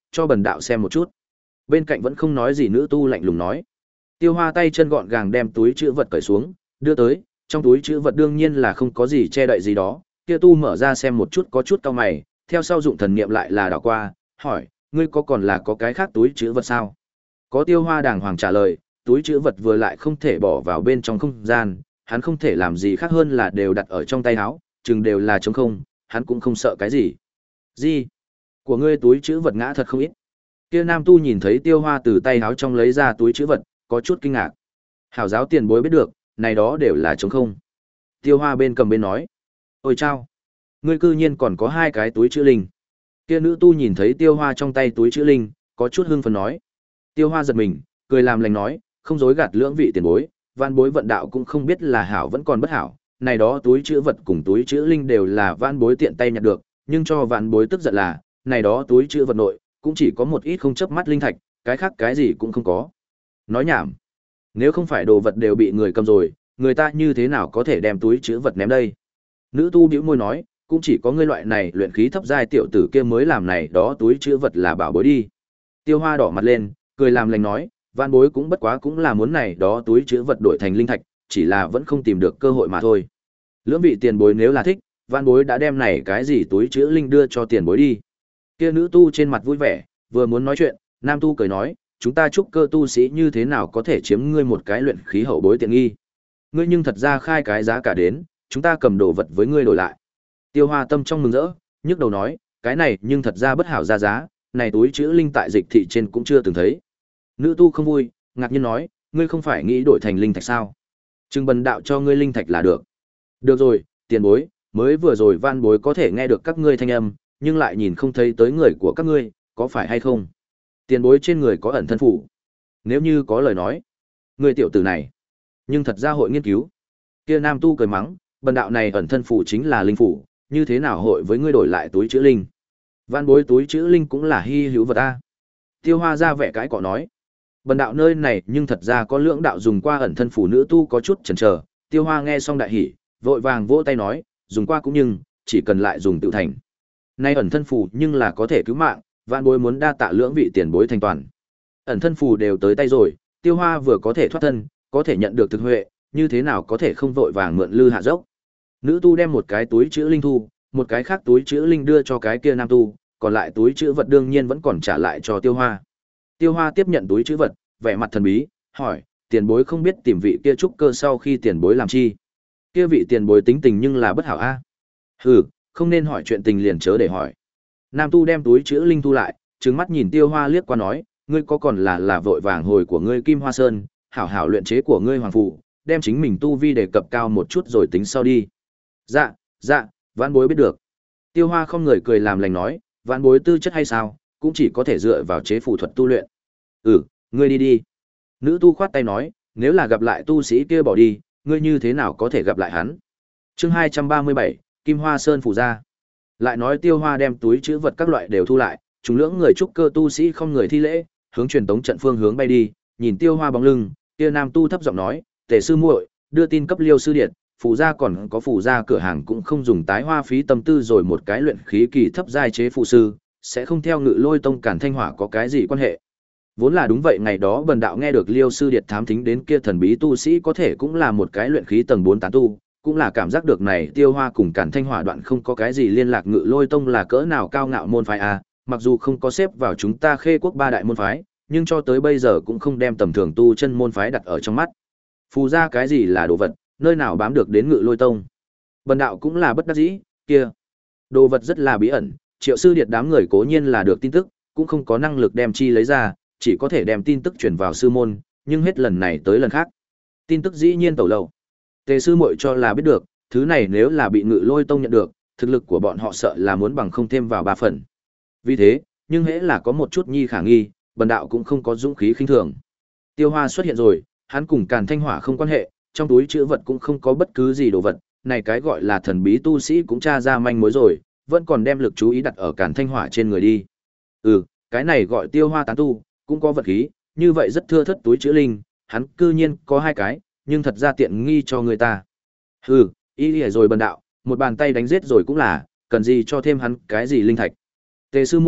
Speaker 1: cho bần đạo xem một chút. Bên cạnh vẫn không nói gì nữ tu lạnh lùng nói. Tiêu Hoa tay chân gọn gàng đem túi chữ vật cởi xuống, đưa tới, trong túi chữ vật đương nhiên là không có gì che đậy gì đó, kia tu mở ra xem một chút có chút cau mày, theo sau dụng thần niệm lại là đảo qua, hỏi, ngươi có còn là có cái khác túi chữ vật sao? Có Tiêu Hoa đàng hoàng trả lời, túi chữ vật vừa lại không thể bỏ vào bên trong không gian, hắn không thể làm gì khác hơn là đều đặt ở trong tay áo, chừng đều là trống không, hắn cũng không sợ cái gì. Gì? Của ngươi túi chữ vật ngã thật không ít. Kia nam tu nhìn thấy Tiêu Hoa từ tay áo trong lấy ra túi chữ vật, có chút kinh ngạc. Hảo giáo tiền bối biết được, này đó đều là trống không. Tiêu Hoa bên cầm bên nói. Ôi chao! Ngươi cư nhiên còn có hai cái túi chữ linh. Kia nữ tu nhìn thấy Tiêu Hoa trong tay túi chữ linh, có chút hưng phấn nói. Tiêu Hoa giật mình, cười làm lành nói, không dối gạt lưỡng vị tiền bối, van bối vận đạo cũng không biết là hảo vẫn còn bất hảo. Này đó túi chữ vật cùng túi chữ linh đều là van bối tiện tay nhặt được, nhưng cho van bối tức giận là, này đó túi chữ vật nội, cũng chỉ có một ít không chớp mắt linh thạch, cái khác cái gì cũng không có. Nói nhảm. Nếu không phải đồ vật đều bị người cầm rồi, người ta như thế nào có thể đem túi chữ vật ném đây? Nữ tu bĩu môi nói, cũng chỉ có ngươi loại này luyện khí thấp giai tiểu tử kia mới làm này đó túi chữ vật là bảo bối đi. Tiêu Hoa đỏ mặt lên, cười làm lành nói, van bối cũng bất quá cũng là muốn này đó túi chữ vật đổi thành linh thạch, chỉ là vẫn không tìm được cơ hội mà thôi. Lưỡng vị tiền bối nếu là thích, van bối đã đem này cái gì túi chữ linh đưa cho tiền bối đi. Kia nữ tu trên mặt vui vẻ, vừa muốn nói chuyện, nam tu cười nói, chúng ta trúc cơ tu sĩ như thế nào có thể chiếm ngươi một cái luyện khí hậu bối tiện nghi. Ngươi nhưng thật ra khai cái giá cả đến, chúng ta cầm đồ vật với ngươi đổi lại. Tiêu Hoa tâm trong mừng rỡ, nhức đầu nói, cái này nhưng thật ra bất hảo ra giá, này túi chữ linh tại dịch thị trên cũng chưa từng thấy. Nữ tu không vui, ngạc nhiên nói, ngươi không phải nghĩ đổi thành linh thạch sao? Trừng bần đạo cho ngươi linh thạch là được. Được rồi, tiền bối, mới vừa rồi van bối có thể nghe được các ngươi thanh âm, nhưng lại nhìn không thấy tới người của các ngươi, có phải hay không? Tiền bối trên người có ẩn thân phủ. Nếu như có lời nói, người tiểu tử này, nhưng thật ra hội nghiên cứu. Kia nam tu cười mắng, bần đạo này ẩn thân phủ chính là linh phủ, như thế nào hội với ngươi đổi lại túi chữ linh? Van bối túi chữ linh cũng là hy hữu vật a. Tiêu Hoa ra vẻ cái cọ nói, bần đạo nơi này nhưng thật ra có lưỡng đạo dùng qua ẩn thân phủ. Nữ tu có chút chần chờ. Tiêu Hoa nghe xong đại hỉ, vội vàng vỗ tay nói, dùng qua cũng nhưng, chỉ cần lại dùng tự thành. Nay ẩn thân phù nhưng là có thể cứu mạng, vạn bối muốn đa tạ lưỡng vị tiền bối thành toàn. Ẩn thân phù đều tới tay rồi, Tiêu Hoa vừa có thể thoát thân, có thể nhận được thực huệ, như thế nào có thể không vội vàng mượn lư hạ dốc. Nữ tu đem một cái túi chữ linh thu, một cái khác túi chữ linh đưa cho cái kia nam tu, còn lại túi chữ vật đương nhiên vẫn còn trả lại cho Tiêu Hoa. Tiêu Hoa tiếp nhận túi chữ vật, vẻ mặt thần bí, hỏi, tiền bối không biết tìm vị kia trúc cơ sau khi tiền bối làm chi? Kia vị tiền bối tính tình nhưng là bất hảo a. Hừ, không nên hỏi chuyện tình liền chớ để hỏi. Nam tu đem túi chữ linh thu lại, trừng mắt nhìn Tiêu Hoa liếc qua nói, ngươi có còn là là vội vàng hồi của ngươi Kim Hoa Sơn, hảo hảo luyện chế của ngươi hoàng phụ, đem chính mình tu vi đề cập cao một chút rồi tính sau đi. Dạ, dạ, vãn bối biết được. Tiêu Hoa không người cười làm lành nói, vãn bối tư chất hay sao, cũng chỉ có thể dựa vào chế phù thuật tu luyện. Ừ, ngươi đi đi. Nữ tu khoát tay nói, nếu là gặp lại tu sĩ kia bỏ đi, ngươi như thế nào có thể gặp lại hắn? Chương hai trăm ba mươi bảy, Kim Hoa Sơn phủ ra. Lại nói Tiêu Hoa đem túi trữ vật các loại đều thu lại, chúng lưỡng người trúc cơ tu sĩ không người thi lễ, hướng truyền tống trận phương hướng bay đi, nhìn Tiêu Hoa bóng lưng, kia nam tu thấp giọng nói, "Tề sư muội, đưa tin cấp Liêu sư điện, phủ gia còn có phủ gia cửa hàng cũng không dùng tái hoa phí tâm tư rồi một cái luyện khí kỳ thấp giai chế phụ sư, sẽ không theo Ngự Lôi tông Cản Thanh Hỏa có cái gì quan hệ." Vốn là đúng vậy, ngày đó bần đạo nghe được Liêu sư điệt thám thính đến kia thần bí tu sĩ có thể cũng là một cái luyện khí tầng bốn tán tu, cũng là cảm giác được này Tiêu Hoa cùng Cản Thanh Hỏa đoạn không có cái gì liên lạc. Ngự Lôi tông là cỡ nào cao ngạo môn phái a, mặc dù không có xếp vào chúng ta Khê quốc ba đại môn phái, nhưng cho tới bây giờ cũng không đem tầm thường tu chân môn phái đặt ở trong mắt. Phù ra cái gì là đồ vật, nơi nào bám được đến Ngự Lôi tông. Bần đạo cũng là bất đắc dĩ, kia đồ vật rất là bí ẩn, Triệu sư điệt đám người cố nhiên là được tin tức, cũng không có năng lực đem chi lấy ra, chỉ có thể đem tin tức truyền vào sư môn, nhưng hết lần này tới lần khác, tin tức dĩ nhiên tẩu lậu. Tề sư muội cho là biết được, thứ này nếu là bị Ngự Lôi tông nhận được, thực lực của bọn họ sợ là muốn bằng không thêm vào ba phần. Vì thế, nhưng hễ là có một chút nhi khả nghi, bần đạo cũng không có dũng khí khinh thường. Tiêu Hoa xuất hiện rồi, hắn cùng Càn Thanh Hỏa không quan hệ, trong túi trữ vật cũng không có bất cứ gì đồ vật, này cái gọi là thần bí tu sĩ cũng tra ra manh mối rồi, vẫn còn đem lực chú ý đặt ở Càn Thanh Hỏa trên người đi. Ừ, cái này gọi Tiêu Hoa tán tu, cũng có vật khí, như vậy rất thưa thất túi chữ linh, hắn cư nhiên có hai cái, nhưng thật ra tiện nghi cho người ta. Hừ, ý lìa rồi bần đạo, một bàn tay đánh giết rồi cũng là, cần gì cho thêm hắn cái gì linh thạch. Tề sư muội,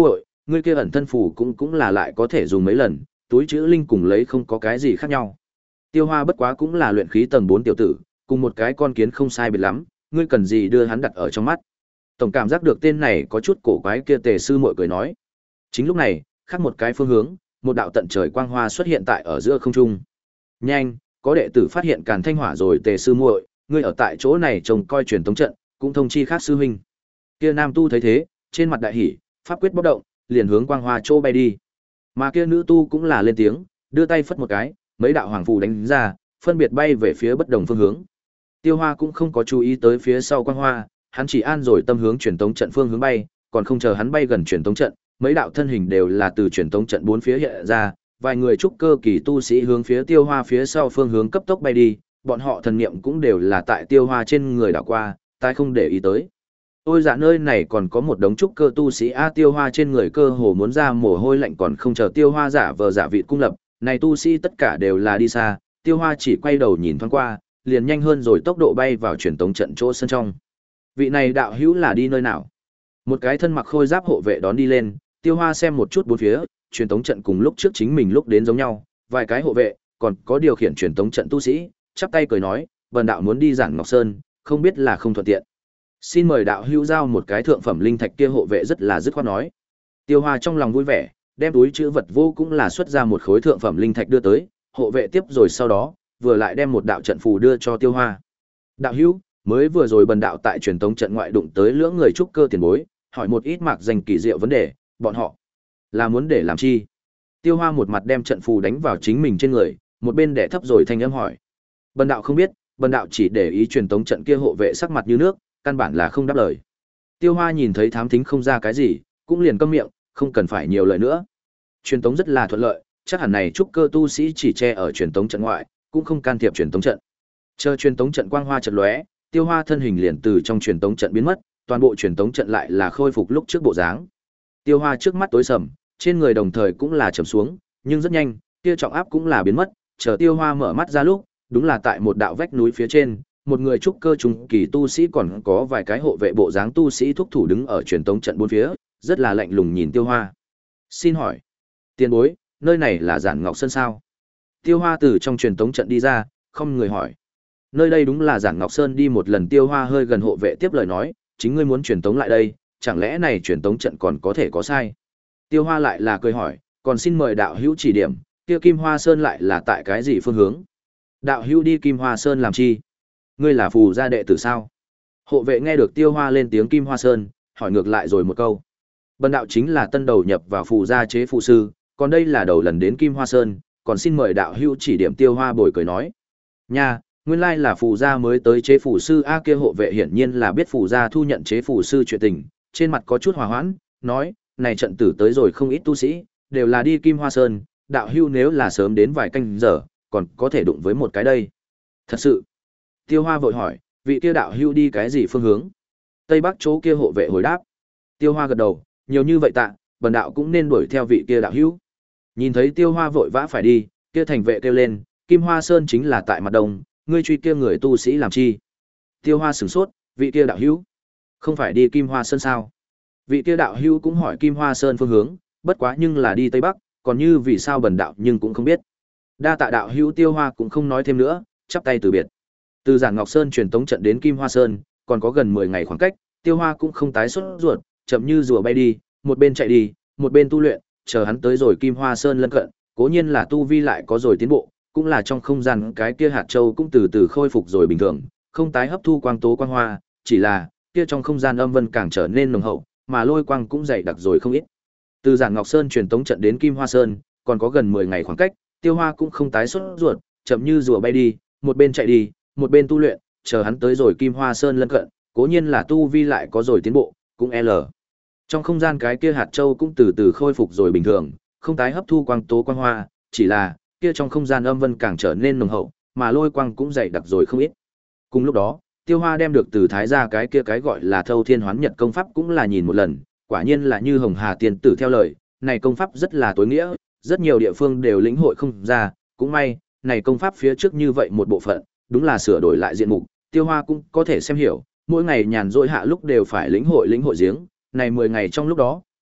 Speaker 1: ngươi kia ẩn thân phù cũng cũng là lại có thể dùng mấy lần, túi chữ linh cùng lấy không có cái gì khác nhau. Tiêu Hoa bất quá cũng là luyện khí tầng bốn tiểu tử, cùng một cái con kiến không sai biệt lắm, ngươi cần gì đưa hắn đặt ở trong mắt. Tổng cảm giác được tên này có chút cổ quái kia Tề sư muội cười nói. Chính lúc này, khác một cái phương hướng, một đạo tận trời quang hoa xuất hiện tại ở giữa không trung. Nhanh, có đệ tử phát hiện Càn Thanh Hỏa rồi Tề sư muội, ngươi ở tại chỗ này trông coi truyền tống trận, cũng thông chi khác sư huynh. Kia nam tu thấy thế, trên mặt đại hỉ, pháp quyết bốc động, liền hướng quang hoa chỗ bay đi. Mà kia nữ tu cũng là lên tiếng, đưa tay phất một cái, mấy đạo hoàng phù đánh ra, phân biệt bay về phía bất đồng phương hướng. Tiêu Hoa cũng không có chú ý tới phía sau quang hoa, hắn chỉ an rồi tâm hướng truyền tống trận phương hướng bay, còn không chờ hắn bay gần truyền tống trận, mấy đạo thân hình đều là từ truyền tống trận bốn phía hiện ra, vài người trúc cơ kỳ tu sĩ hướng phía Tiêu Hoa phía sau phương hướng cấp tốc bay đi, bọn họ thần niệm cũng đều là tại Tiêu Hoa trên người đảo qua, tai không để ý tới. Ôi dạ, nơi này còn có một đống trúc cơ tu sĩ a. Tiêu Hoa trên người cơ hồ muốn ra mồ hôi lạnh, còn không chờ Tiêu Hoa giả vờ giả vị cung lập, này tu sĩ tất cả đều là đi xa, Tiêu Hoa chỉ quay đầu nhìn thoáng qua, liền nhanh hơn rồi tốc độ bay vào truyền tống trận chỗ sân trong. Vị này đạo hữu là đi nơi nào? Một cái thân mặc khôi giáp hộ vệ đón đi lên, Tiêu Hoa xem một chút bốn phía, truyền tống trận cùng lúc trước chính mình lúc đến giống nhau, vài cái hộ vệ, còn có điều khiển truyền tống trận tu sĩ, chắp tay cười nói, "Bần đạo muốn đi Giản Ngọc Sơn, không biết là không thuận tiện. Xin mời đạo hữu giao một cái thượng phẩm linh thạch." Kia hộ vệ rất là dứt khoát nói. Tiêu Hoa trong lòng vui vẻ, đem túi chữ vật vô cũng là xuất ra một khối thượng phẩm linh thạch đưa tới, hộ vệ tiếp rồi sau đó, vừa lại đem một đạo trận phù đưa cho Tiêu Hoa. "Đạo hữu, mới vừa rồi bần đạo tại truyền tống trận ngoại đụng tới lưỡng người trúc cơ tiền bối, hỏi một ít mạc danh kỳ diệu vấn đề, bọn họ là muốn để làm chi?" Tiêu Hoa một mặt đem trận phù đánh vào chính mình trên người, một bên đè thấp rồi thanh âm hỏi. "Bần đạo không biết, bần đạo chỉ để ý truyền tống trận." Kia hộ vệ sắc mặt như nước, căn bản là không đáp lời. Tiêu Hoa nhìn thấy thám thính không ra cái gì, cũng liền câm miệng, không cần phải nhiều lời nữa. Truyền tống rất là thuận lợi, chắc hẳn này trúc cơ tu sĩ chỉ che ở truyền tống trận ngoại, cũng không can thiệp truyền tống trận. Chờ truyền tống trận quang hoa chợt lóe, Tiêu Hoa thân hình liền từ trong truyền tống trận biến mất, toàn bộ truyền tống trận lại là khôi phục lúc trước bộ dáng. Tiêu Hoa trước mắt tối sầm, trên người đồng thời cũng là trầm xuống, nhưng rất nhanh, kia trọng áp cũng là biến mất, chờ Tiêu Hoa mở mắt ra lúc, đúng là tại một đạo vách núi phía trên, một người trúc cơ trung kỳ tu sĩ còn có vài cái hộ vệ bộ dáng tu sĩ thúc thủ đứng ở truyền tống trận bốn phía, rất là lạnh lùng nhìn Tiêu Hoa. "Xin hỏi, tiền bối, nơi này là Giản Ngọc Sơn sao?" Tiêu Hoa từ trong truyền tống trận đi ra, không người hỏi. "Nơi đây đúng là Giản Ngọc Sơn." Đi một lần Tiêu Hoa hơi gần hộ vệ tiếp lời nói, "Chính ngươi muốn truyền tống lại đây, chẳng lẽ này truyền tống trận còn có thể có sai?" Tiêu Hoa lại là cười hỏi, "Còn xin mời đạo hữu chỉ điểm, kia Kim Hoa Sơn lại là tại cái gì phương hướng? Đạo hữu đi Kim Hoa Sơn làm chi? Ngươi là phù gia đệ tử sao?" Hộ vệ nghe được Tiêu Hoa lên tiếng Kim Hoa Sơn, hỏi ngược lại rồi một câu. "Bần đạo chính là tân đầu nhập vào phù gia chế phù sư, còn đây là đầu lần đến Kim Hoa Sơn, còn xin mời đạo hữu chỉ điểm." Tiêu Hoa bồi cười nói. "Nha, nguyên lai là phù gia mới tới chế phù sư a." Kia hộ vệ hiển nhiên là biết phù gia thu nhận chế phù sư chuyện tình, trên mặt có chút hòa hoãn, nói, "Này trận tử tới rồi không ít tu sĩ, đều là đi Kim Hoa Sơn, đạo hữu nếu là sớm đến vài canh giờ, còn có thể đụng với một cái đây." "Thật sự?" Tiêu Hoa vội hỏi, "Vị kia đạo hữu đi cái gì phương hướng?" "Tây Bắc chỗ." Kia hộ vệ hồi đáp. Tiêu Hoa gật đầu, "Nhiều như vậy tạ, bần đạo cũng nên đuổi theo vị kia đạo hữu." Nhìn thấy Tiêu Hoa vội vã phải đi, kia thành vệ kêu lên, "Kim Hoa Sơn chính là tại mặt đông, ngươi truy kia người tu sĩ làm chi?" Tiêu Hoa sửng sốt, "Vị kia đạo hữu không phải đi Kim Hoa Sơn sao?" Vị kia đạo hữu cũng hỏi Kim Hoa Sơn phương hướng, bất quá nhưng là đi Tây Bắc, còn như vì sao bần đạo nhưng cũng không biết. "Đa tạ đạo hữu." Tiêu Hoa cũng không nói thêm nữa, chắp tay từ biệt. Từ Giản Ngọc Sơn truyền tống trận đến Kim Hoa Sơn, còn có gần mười ngày khoảng cách, Tiêu Hoa cũng không tái xuất ruột, chậm như rùa bay đi, một bên chạy đi, một bên tu luyện, chờ hắn tới rồi Kim Hoa Sơn lân cận, cố nhiên là tu vi lại có rồi tiến bộ, cũng là trong không gian cái kia hạt châu cũng từ từ khôi phục rồi bình thường, không tái hấp thu quang tố quang hoa, chỉ là kia trong không gian âm vân càng trở nên nồng hậu, mà lôi quang cũng dày đặc rồi không ít. Từ Giản Ngọc Sơn truyền tống trận đến Kim Hoa Sơn, còn có gần mười ngày khoảng cách, Tiêu Hoa cũng không tái xuất ruột, chậm như rùa bay đi, một bên chạy đi, một bên tu luyện, chờ hắn tới rồi Kim Hoa Sơn lân cận, cố nhiên là tu vi lại có rồi tiến bộ, cũng L. Trong không gian cái kia hạt châu cũng từ từ khôi phục rồi bình thường, không tái hấp thu quang tố quang hoa, chỉ là kia trong không gian âm vân càng trở nên nồng hậu, mà lôi quang cũng dày đặc rồi không ít. Cùng lúc đó, Tiêu Hoa đem được từ thái gia cái kia cái gọi là Thâu Thiên Hoán Nhật công pháp cũng là nhìn một lần, quả nhiên là như Hồng Hà tiên tử theo lời, này công pháp rất là tối nghĩa, rất nhiều địa phương đều lĩnh hội không ra, cũng may, này công pháp phía trước như vậy một bộ phận, đúng là sửa đổi lại diện mục, Tiêu Hoa cũng có thể xem hiểu, mỗi ngày nhàn rỗi hạ lúc đều phải lĩnh hội lĩnh hội giếng, này mười ngày trong lúc đó,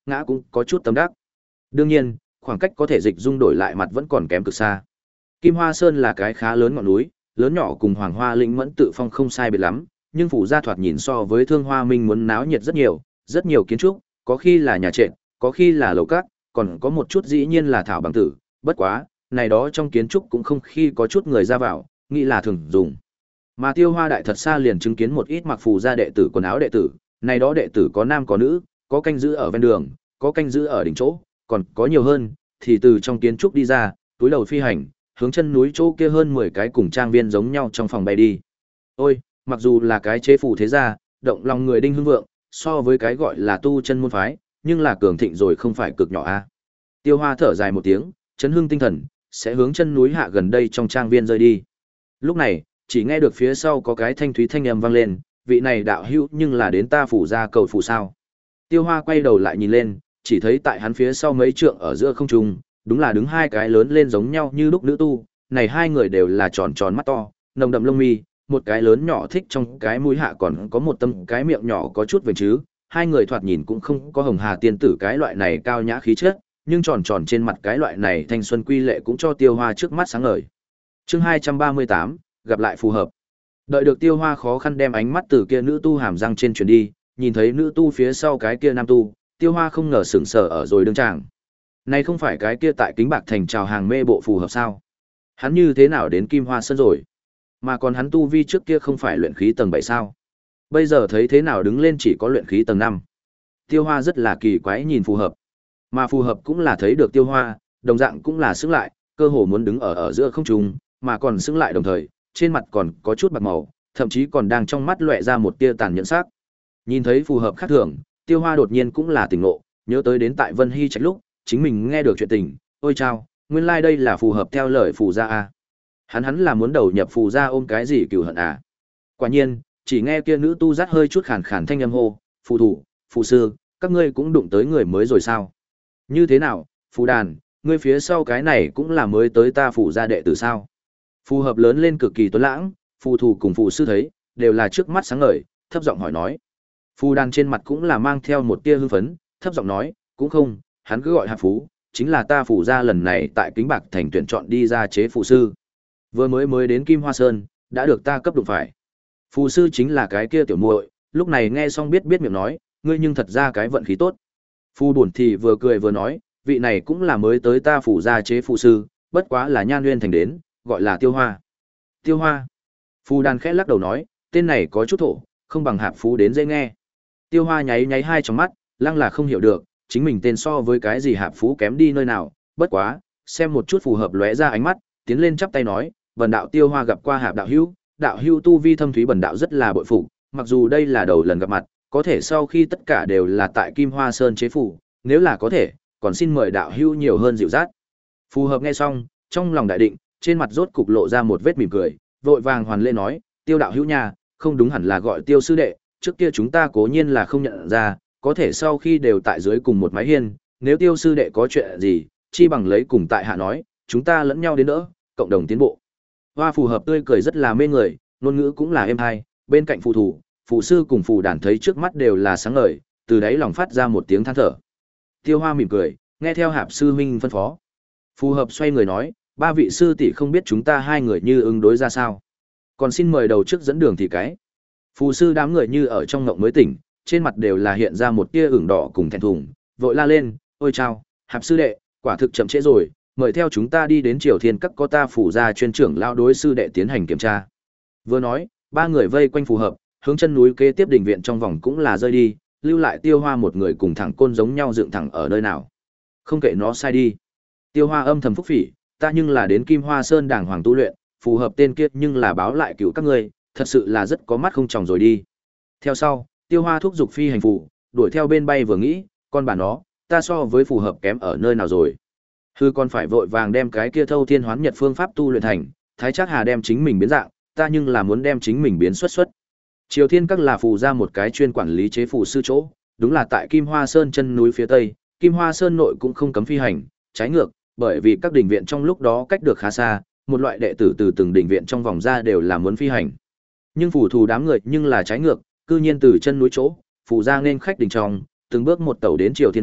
Speaker 1: ngã cũng có chút tâm đắc. Đương nhiên, khoảng cách có thể dịch dung đổi lại mặt vẫn còn kém cực xa. Kim Hoa Sơn là cái khá lớn ngọn núi, lớn nhỏ cùng Hoàng Hoa Lĩnh Mẫn Tự Phong không sai biệt lắm, nhưng phủ gia thoạt nhìn so với Thương Hoa Minh muốn náo nhiệt rất nhiều, rất nhiều kiến trúc, có khi là nhà trệt, có khi là lầu các, còn có một chút dĩ nhiên là thảo bằng tử, bất quá, này đó trong kiến trúc cũng không khi có chút người ra vào, nghĩ là thường dùng. Mà Tiêu Hoa Đại thật xa liền chứng kiến một ít mặc phù gia đệ tử quần áo đệ tử, này đó đệ tử có nam có nữ, có canh giữ ở ven đường, có canh giữ ở đỉnh chỗ, còn có nhiều hơn, thì từ trong kiến trúc đi ra, túi đầu phi hành, hướng chân núi chỗ kia hơn mười cái cùng trang viên giống nhau trong phòng bay đi. Ôi, mặc dù là cái chế phù thế gia, động lòng người đinh hưng vượng, so với cái gọi là tu chân môn phái, nhưng là cường thịnh rồi không phải cực nhỏ a. Tiêu Hoa thở dài một tiếng, chấn hưng tinh thần, sẽ hướng chân núi hạ gần đây trong trang viên rơi đi. Lúc này, chỉ nghe được phía sau có cái thanh thúy thanh âm vang lên, vị này đạo hữu nhưng là đến ta phủ ra cầu phủ sao. Tiêu Hoa quay đầu lại nhìn lên, chỉ thấy tại hắn phía sau mấy trượng ở giữa không trung, đúng là đứng hai cái lớn lên giống nhau như lúc nữ tu, này hai người đều là tròn tròn mắt to, nồng đậm lông mi, một cái lớn nhỏ thích trong cái mũi hạ còn có một tâm cái miệng nhỏ có chút vểnh chứ, hai người thoạt nhìn cũng không có hồng hà tiên tử cái loại này cao nhã khí chất, nhưng tròn tròn trên mặt cái loại này thanh xuân quy lệ cũng cho Tiêu Hoa trước mắt sáng ngời. Chương hai trăm ba mươi tám, gặp lại phù hợp. Đợi được Tiêu Hoa khó khăn đem ánh mắt từ kia nữ tu hàm răng trên chuyển đi, nhìn thấy nữ tu phía sau cái kia nam tu, Tiêu Hoa không ngờ sững sờ ở rồi đương tràng. Này không phải cái kia tại Kính Bạc thành chào hàng mê bộ phù hợp sao? Hắn như thế nào đến Kim Hoa Sơn rồi? Mà còn hắn tu vi trước kia không phải luyện khí tầng bảy sao? Bây giờ thấy thế nào đứng lên chỉ có luyện khí tầng năm. Tiêu Hoa rất là kỳ quái nhìn phù hợp. Mà phù hợp cũng là thấy được Tiêu Hoa, đồng dạng cũng là sững lại, cơ hồ muốn đứng ở ở giữa không trung, mà còn sững lại đồng thời, trên mặt còn có chút bạc màu, thậm chí còn đang trong mắt lóe ra một tia tàn nhẫn sắc. Nhìn thấy phù hợp khác thường, Tiêu Hoa đột nhiên cũng là tỉnh ngộ, nhớ tới đến tại Vân Hy Trạch lúc, chính mình nghe được chuyện tình, ôi chao, nguyên lai like đây là phù hợp theo lời phù gia a. Hắn hắn là muốn đầu nhập phù gia ôm cái gì cừu hận à? Quả nhiên, chỉ nghe kia nữ tu rát hơi chút khàn khàn thanh âm hô, "Phù thủ, phù sư, các ngươi cũng đụng tới người mới rồi sao? Như thế nào, phù đàn, ngươi phía sau cái này cũng là mới tới ta phù gia đệ tử sao?" Phù hợp lớn lên cực kỳ tuấn lãng, phù thủ cùng phù sư thấy, đều là trước mắt sáng ngời, thấp giọng hỏi nói. Phù đàn trên mặt cũng là mang theo một tia hưng phấn, thấp giọng nói, "Cũng không, hắn cứ gọi Hạp Phú, chính là ta phù gia lần này tại Kính Bạc thành tuyển chọn đi ra chế phù sư. Vừa mới mới đến Kim Hoa Sơn, đã được ta cấp đụng phải." Phù sư chính là cái kia tiểu muội, lúc này nghe xong biết biết miệng nói, "Ngươi nhưng thật ra cái vận khí tốt." Phù bổn thì vừa cười vừa nói, "Vị này cũng là mới tới ta phù gia chế phù sư, bất quá là Nhan Nguyên thành đến, gọi là Tiêu Hoa." Tiêu Hoa. Phù đàn khẽ lắc đầu nói, tên này có chút thổ, không bằng Hạp Phú đến dễ nghe. Tiêu Hoa nháy nháy hai trong mắt, lăng là không hiểu được, chính mình tên so với cái gì Hạp Phú kém đi nơi nào, bất quá, xem một chút phù hợp lóe ra ánh mắt, tiến lên chắp tay nói, "Bần đạo Tiêu Hoa gặp qua Hạp đạo hữu, đạo hữu tu vi thâm thúy bần đạo rất là bội phục, mặc dù đây là đầu lần gặp mặt, có thể sau khi tất cả đều là tại Kim Hoa Sơn chế phủ, nếu là có thể, còn xin mời đạo hữu nhiều hơn dịu dắt." Phù hợp nghe xong, trong lòng đại định, trên mặt rốt cục lộ ra một vết mỉm cười, vội vàng hoàn lễ nói, "Tiêu đạo hữu nhà, không đúng hẳn là gọi Tiêu sư đệ, trước kia chúng ta cố nhiên là không nhận ra, có thể sau khi đều tại dưới cùng một mái hiên, nếu Tiêu sư đệ có chuyện gì, chi bằng lấy cùng tại hạ nói, chúng ta lẫn nhau đến đỡ, cộng đồng tiến bộ." Hoa phù hợp tươi cười rất là mê người, ngôn ngữ cũng là êm hay, bên cạnh phù thủ, phù sư cùng phù đàn thấy trước mắt đều là sáng ngời, từ đáy lòng phát ra một tiếng than thở. Tiêu Hoa mỉm cười, nghe theo Hạp sư huynh phân phó. Phù hợp xoay người nói, "Ba vị sư tỷ không biết chúng ta hai người như ứng đối ra sao, còn xin mời đầu trước dẫn đường thì cái." Phù sư đám người như ở trong ngộng mới tỉnh, trên mặt đều là hiện ra một tia ửng đỏ cùng thẹn thùng, vội la lên, "Ôi chao, Hạp sư đệ, quả thực chậm trễ rồi, mời theo chúng ta đi đến Triều Thiên Các có ta phủ gia chuyên trưởng lao đối sư đệ tiến hành kiểm tra." Vừa nói, ba người vây quanh phù hợp, hướng chân núi kế tiếp đình viện trong vòng cũng là rơi đi, lưu lại Tiêu Hoa một người cùng thẳng côn giống nhau dựng thẳng ở nơi nào. Không kệ nó sai đi. Tiêu Hoa âm thầm phúc phỉ, "Ta nhưng là đến Kim Hoa Sơn đàng hoàng tu luyện, phù hợp tên kia nhưng là báo lại cứu các ngươi, thật sự là rất có mắt không tròng rồi đi." Theo sau, Tiêu Hoa thúc giục phi hành phù, đuổi theo bên bay vừa nghĩ, con bà nó, ta so với phù hợp kém ở nơi nào rồi? Hư còn phải vội vàng đem cái kia thâu thiên hoán nhật phương pháp tu luyện thành, Thái Trác Hà đem chính mình biến dạng, ta nhưng là muốn đem chính mình biến xuất xuất. Triều Thiên Các là phù ra một cái chuyên quản lý chế phù sư chỗ, đúng là tại Kim Hoa Sơn chân núi phía tây, Kim Hoa Sơn nội cũng không cấm phi hành, trái ngược, bởi vì các đình viện trong lúc đó cách được khá xa, một loại đệ tử từ từng đình viện trong vòng ra đều là muốn phi hành. Nhưng phù thù đám người nhưng là trái ngược, cư nhiên từ chân núi chỗ, phù ra nên khách đình trong, từng bước một tàu đến Triều Thiên Các,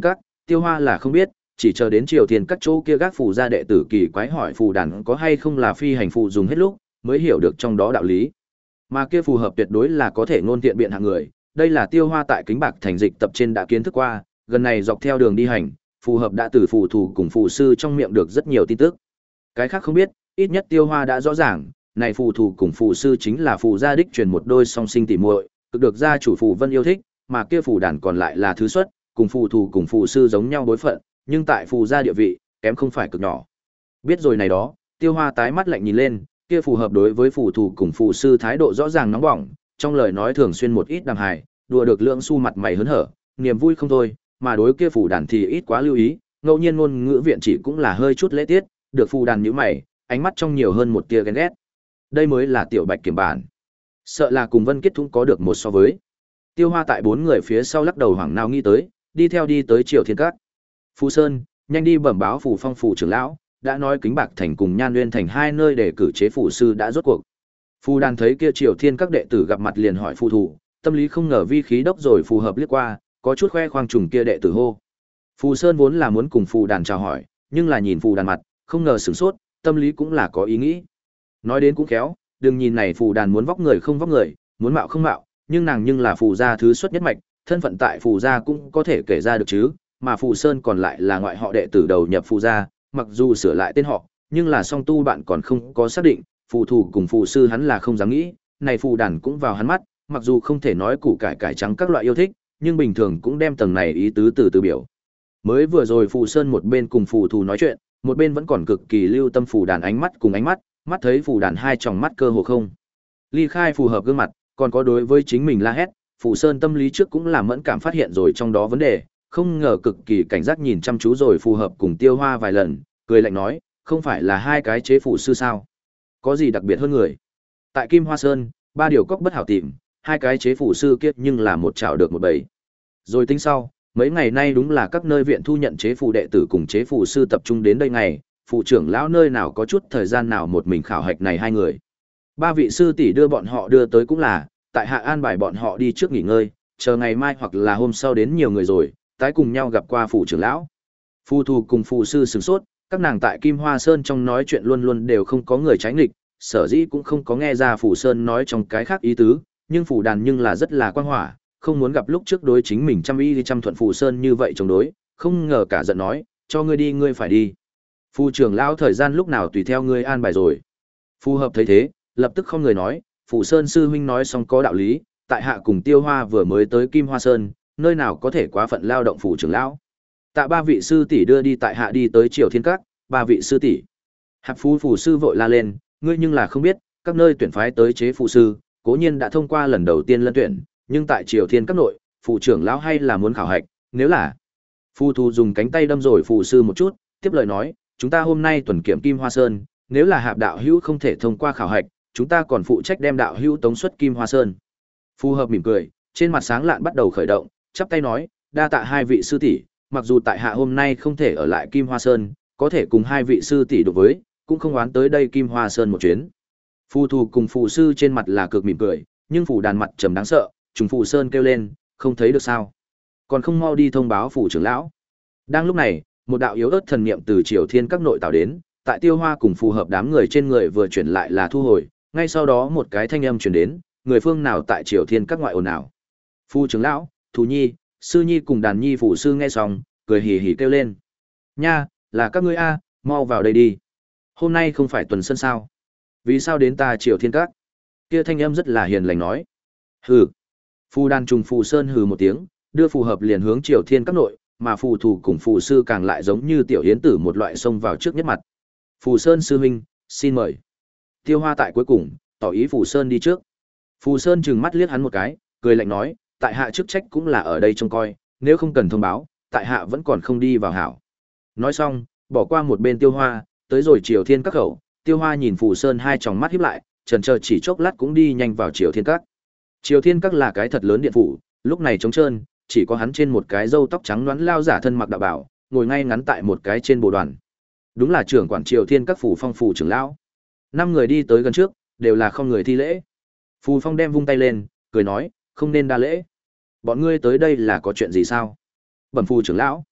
Speaker 1: Tiêu Hoa là không biết, chỉ chờ đến Triều Thiên các chỗ kia gác phù gia đệ tử kỳ quái hỏi phù đàn có hay không là phi hành phù dùng hết lúc, mới hiểu được trong đó đạo lý. Mà kia phù hợp tuyệt đối là có thể ngôn tiện biện hạng người, đây là Tiêu Hoa tại Kính Bạc thành dịch tập trên đã kiến thức qua, gần này dọc theo đường đi hành, phù hợp đã từ phù thủ cùng phù sư trong miệng được rất nhiều tin tức. Cái khác không biết, ít nhất Tiêu Hoa đã rõ ràng, này phù thủ cùng phù sư chính là phù gia đích truyền một đôi song sinh tỉ muội, cực được gia chủ phù Vân yêu thích, mà kia phù đàn còn lại là thứ xuất, cùng phù thủ cùng phù sư giống nhau đối phận, nhưng tại phù gia địa vị, kém không phải cực nhỏ. Biết rồi này đó, Tiêu Hoa tái mắt lạnh nhìn lên, kia phù hợp đối với phù thủ cùng phù sư thái độ rõ ràng nóng bỏng, trong lời nói thường xuyên một ít đàm hài, đùa được lượng su mặt mày hớn hở, niềm vui không thôi, mà đối kia phù đàn thì ít quá lưu ý, ngẫu nhiên ngôn ngữ viện chỉ cũng là hơi chút lễ tiết, được phù đàn nhíu mày, ánh mắt trong nhiều hơn một tia ghen ghét. Đây mới là tiểu Bạch kiểm bản. Sợ là cùng Vân Kết Thung có được một so với. Tiêu Hoa tại bốn người phía sau lắc đầu hoảng nào nghĩ tới, đi theo đi tới Triều Thiên Các. Phù Sơn, nhanh đi bẩm báo phù phong phù trưởng lão, đã nói Kính Bạc thành cùng Nhan Nguyên thành hai nơi để cử chế phù sư đã rốt cuộc. Phù đàn thấy kia Triều Thiên Các đệ tử gặp mặt liền hỏi phù thủ, tâm lý không ngờ vi khí đốc rồi phù hợp liếc qua, có chút khoe khoang trùng kia đệ tử hô. Phù Sơn vốn là muốn cùng phù đàn chào hỏi, nhưng là nhìn phù đàn mặt, không ngờ sửng sốt, tâm lý cũng là có ý nghĩ. Nói đến cũng khéo, đừng nhìn này phù đàn muốn vóc người không vóc người, muốn mạo không mạo, nhưng nàng nhưng là phù gia thứ xuất nhất mạch, thân phận tại phù gia cũng có thể kể ra được chứ, mà phù Sơn còn lại là ngoại họ đệ tử đầu nhập phù gia, mặc dù sửa lại tên họ, nhưng là song tu bạn còn không có xác định, phù thủ cùng phù sư hắn là không dám nghĩ, này phù đàn cũng vào hắn mắt, mặc dù không thể nói củ cải cải trắng các loại yêu thích, nhưng bình thường cũng đem tầng này ý tứ từ từ biểu. Mới vừa rồi phù Sơn một bên cùng phù thủ nói chuyện, một bên vẫn còn cực kỳ lưu tâm phù đàn ánh mắt cùng ánh mắt, mắt thấy phù đàn hai tròng mắt cơ hồ không ly khai phù hợp gương mặt, còn có đối với chính mình la hét, phù Sơn tâm lý trước cũng là mẫn cảm phát hiện rồi trong đó vấn đề, không ngờ cực kỳ cảnh giác nhìn chăm chú rồi phù hợp cùng Tiêu Hoa vài lần, cười lạnh nói, không phải là hai cái chế phù sư sao? Có gì đặc biệt hơn người? Tại Kim Hoa Sơn, ba điều cóc bất hảo tìm, hai cái chế phù sư kiếp nhưng là một chảo được một bầy. Rồi tính sau, mấy ngày nay đúng là các nơi viện thu nhận chế phù đệ tử cùng chế phù sư tập trung đến đây ngày, phụ trưởng lão nơi nào có chút thời gian nào một mình khảo hạch này hai người. Ba vị sư tỷ đưa bọn họ đưa tới cũng là, tại hạ an bài bọn họ đi trước nghỉ ngơi, chờ ngày mai hoặc là hôm sau đến nhiều người rồi, tái cùng nhau gặp qua phụ trưởng lão. Phù thù cùng phù sư sửng sốt, các nàng tại Kim Hoa Sơn trong nói chuyện luôn luôn đều không có người trái nghịch, sở dĩ cũng không có nghe ra phù Sơn nói trong cái khác ý tứ, nhưng phù đàn nhưng là rất là quan hỏa, không muốn gặp lúc trước đối chính mình chăm y chăm thuận phù Sơn như vậy chống đối, không ngờ cả giận nói, cho ngươi đi ngươi phải đi. Phù trưởng lão thời gian lúc nào tùy theo ngươi an bài rồi. Phù hợp thấy thế, lập tức không người nói, phù Sơn sư huynh nói xong có đạo lý, tại hạ cùng Tiêu Hoa vừa mới tới Kim Hoa Sơn, nơi nào có thể quá phận lao động phù trưởng lão. Tạ ba vị sư tỷ đưa đi tại hạ đi tới Triều Thiên Các, ba vị sư tỷ. Hạp phù phù sư vội la lên, ngươi nhưng là không biết, các nơi tuyển phái tới chế phù sư, cố nhiên đã thông qua lần đầu tiên lân tuyển, nhưng tại Triều Thiên Các nội, phù trưởng lão hay là muốn khảo hạch, nếu là phù thù dùng cánh tay đâm rồi phù sư một chút, tiếp lời nói, chúng ta hôm nay tuần kiểm Kim Hoa Sơn, nếu là Hạp đạo hữu không thể thông qua khảo hạch, chúng ta còn phụ trách đem đạo hữu tống xuất Kim Hoa Sơn. Phù hợp mỉm cười, trên mặt sáng lạn bắt đầu khởi động, chắp tay nói, đa tạ hai vị sư tỷ, mặc dù tại hạ hôm nay không thể ở lại Kim Hoa Sơn, có thể cùng hai vị sư tỷ đối với, cũng không oán tới đây Kim Hoa Sơn một chuyến. Phù thù cùng phù sư trên mặt là cực mỉm cười, nhưng phù đàn mặt trầm đáng sợ, trùng phù Sơn kêu lên, không thấy được sao? Còn không mau đi thông báo phù trưởng lão. Đang lúc này, một đạo yếu ớt thần niệm từ Triều Thiên Các nội tạo đến, tại Tiêu Hoa cùng phù hợp đám người trên người vừa chuyển lại là thu hồi, ngay sau đó một cái thanh âm truyền đến, người phương nào tại Triều Thiên Các ngoại ồn nào? Phù trưởng lão, Thù Nhi, Sư Nhi cùng Đàn Nhi phù sư nghe xong, cười hì hì kêu lên. Nha, là các ngươi a, mau vào đây đi. Hôm nay không phải tuần sân sao? Vì sao đến ta Triều Thiên Các? Kia thanh âm rất là hiền lành nói. Hừ. Phù đàn trùng phù sơn hừ một tiếng, đưa phù hợp liền hướng Triều Thiên Các nội, mà phù thủ cùng phù sư càng lại giống như tiểu yến tử một loại xông vào trước nhất mặt. Phù Sơn sư huynh, xin mời. Tiêu Hoa tại cuối cùng, tỏ ý phù Sơn đi trước. Phù Sơn trừng mắt liếc hắn một cái, cười lạnh nói, tại hạ chức trách cũng là ở đây trông coi, nếu không cần thông báo, tại hạ vẫn còn không đi vào hảo. Nói xong, bỏ qua một bên Tiêu Hoa, tới rồi Triều Thiên Các khẩu, Tiêu Hoa nhìn phù Sơn hai tròng mắt híp lại, chần chờ chỉ chốc lát cũng đi nhanh vào Triều Thiên Các. Triều Thiên Các là cái thật lớn điện phủ, lúc này trống trơn, chỉ có hắn trên một cái râu tóc trắng nõn lao giả thân mặc đạo bảo, ngồi ngay ngắn tại một cái trên bồ đoàn. Đúng là trưởng quản Triều Thiên Các phủ Phong phủ trưởng lão. Năm người đi tới gần trước, đều là không người thi lễ. Phù Phong đem vung tay lên, cười nói, không nên đa lễ. Bọn ngươi tới đây là có chuyện gì sao? Bẩm phù trưởng lão.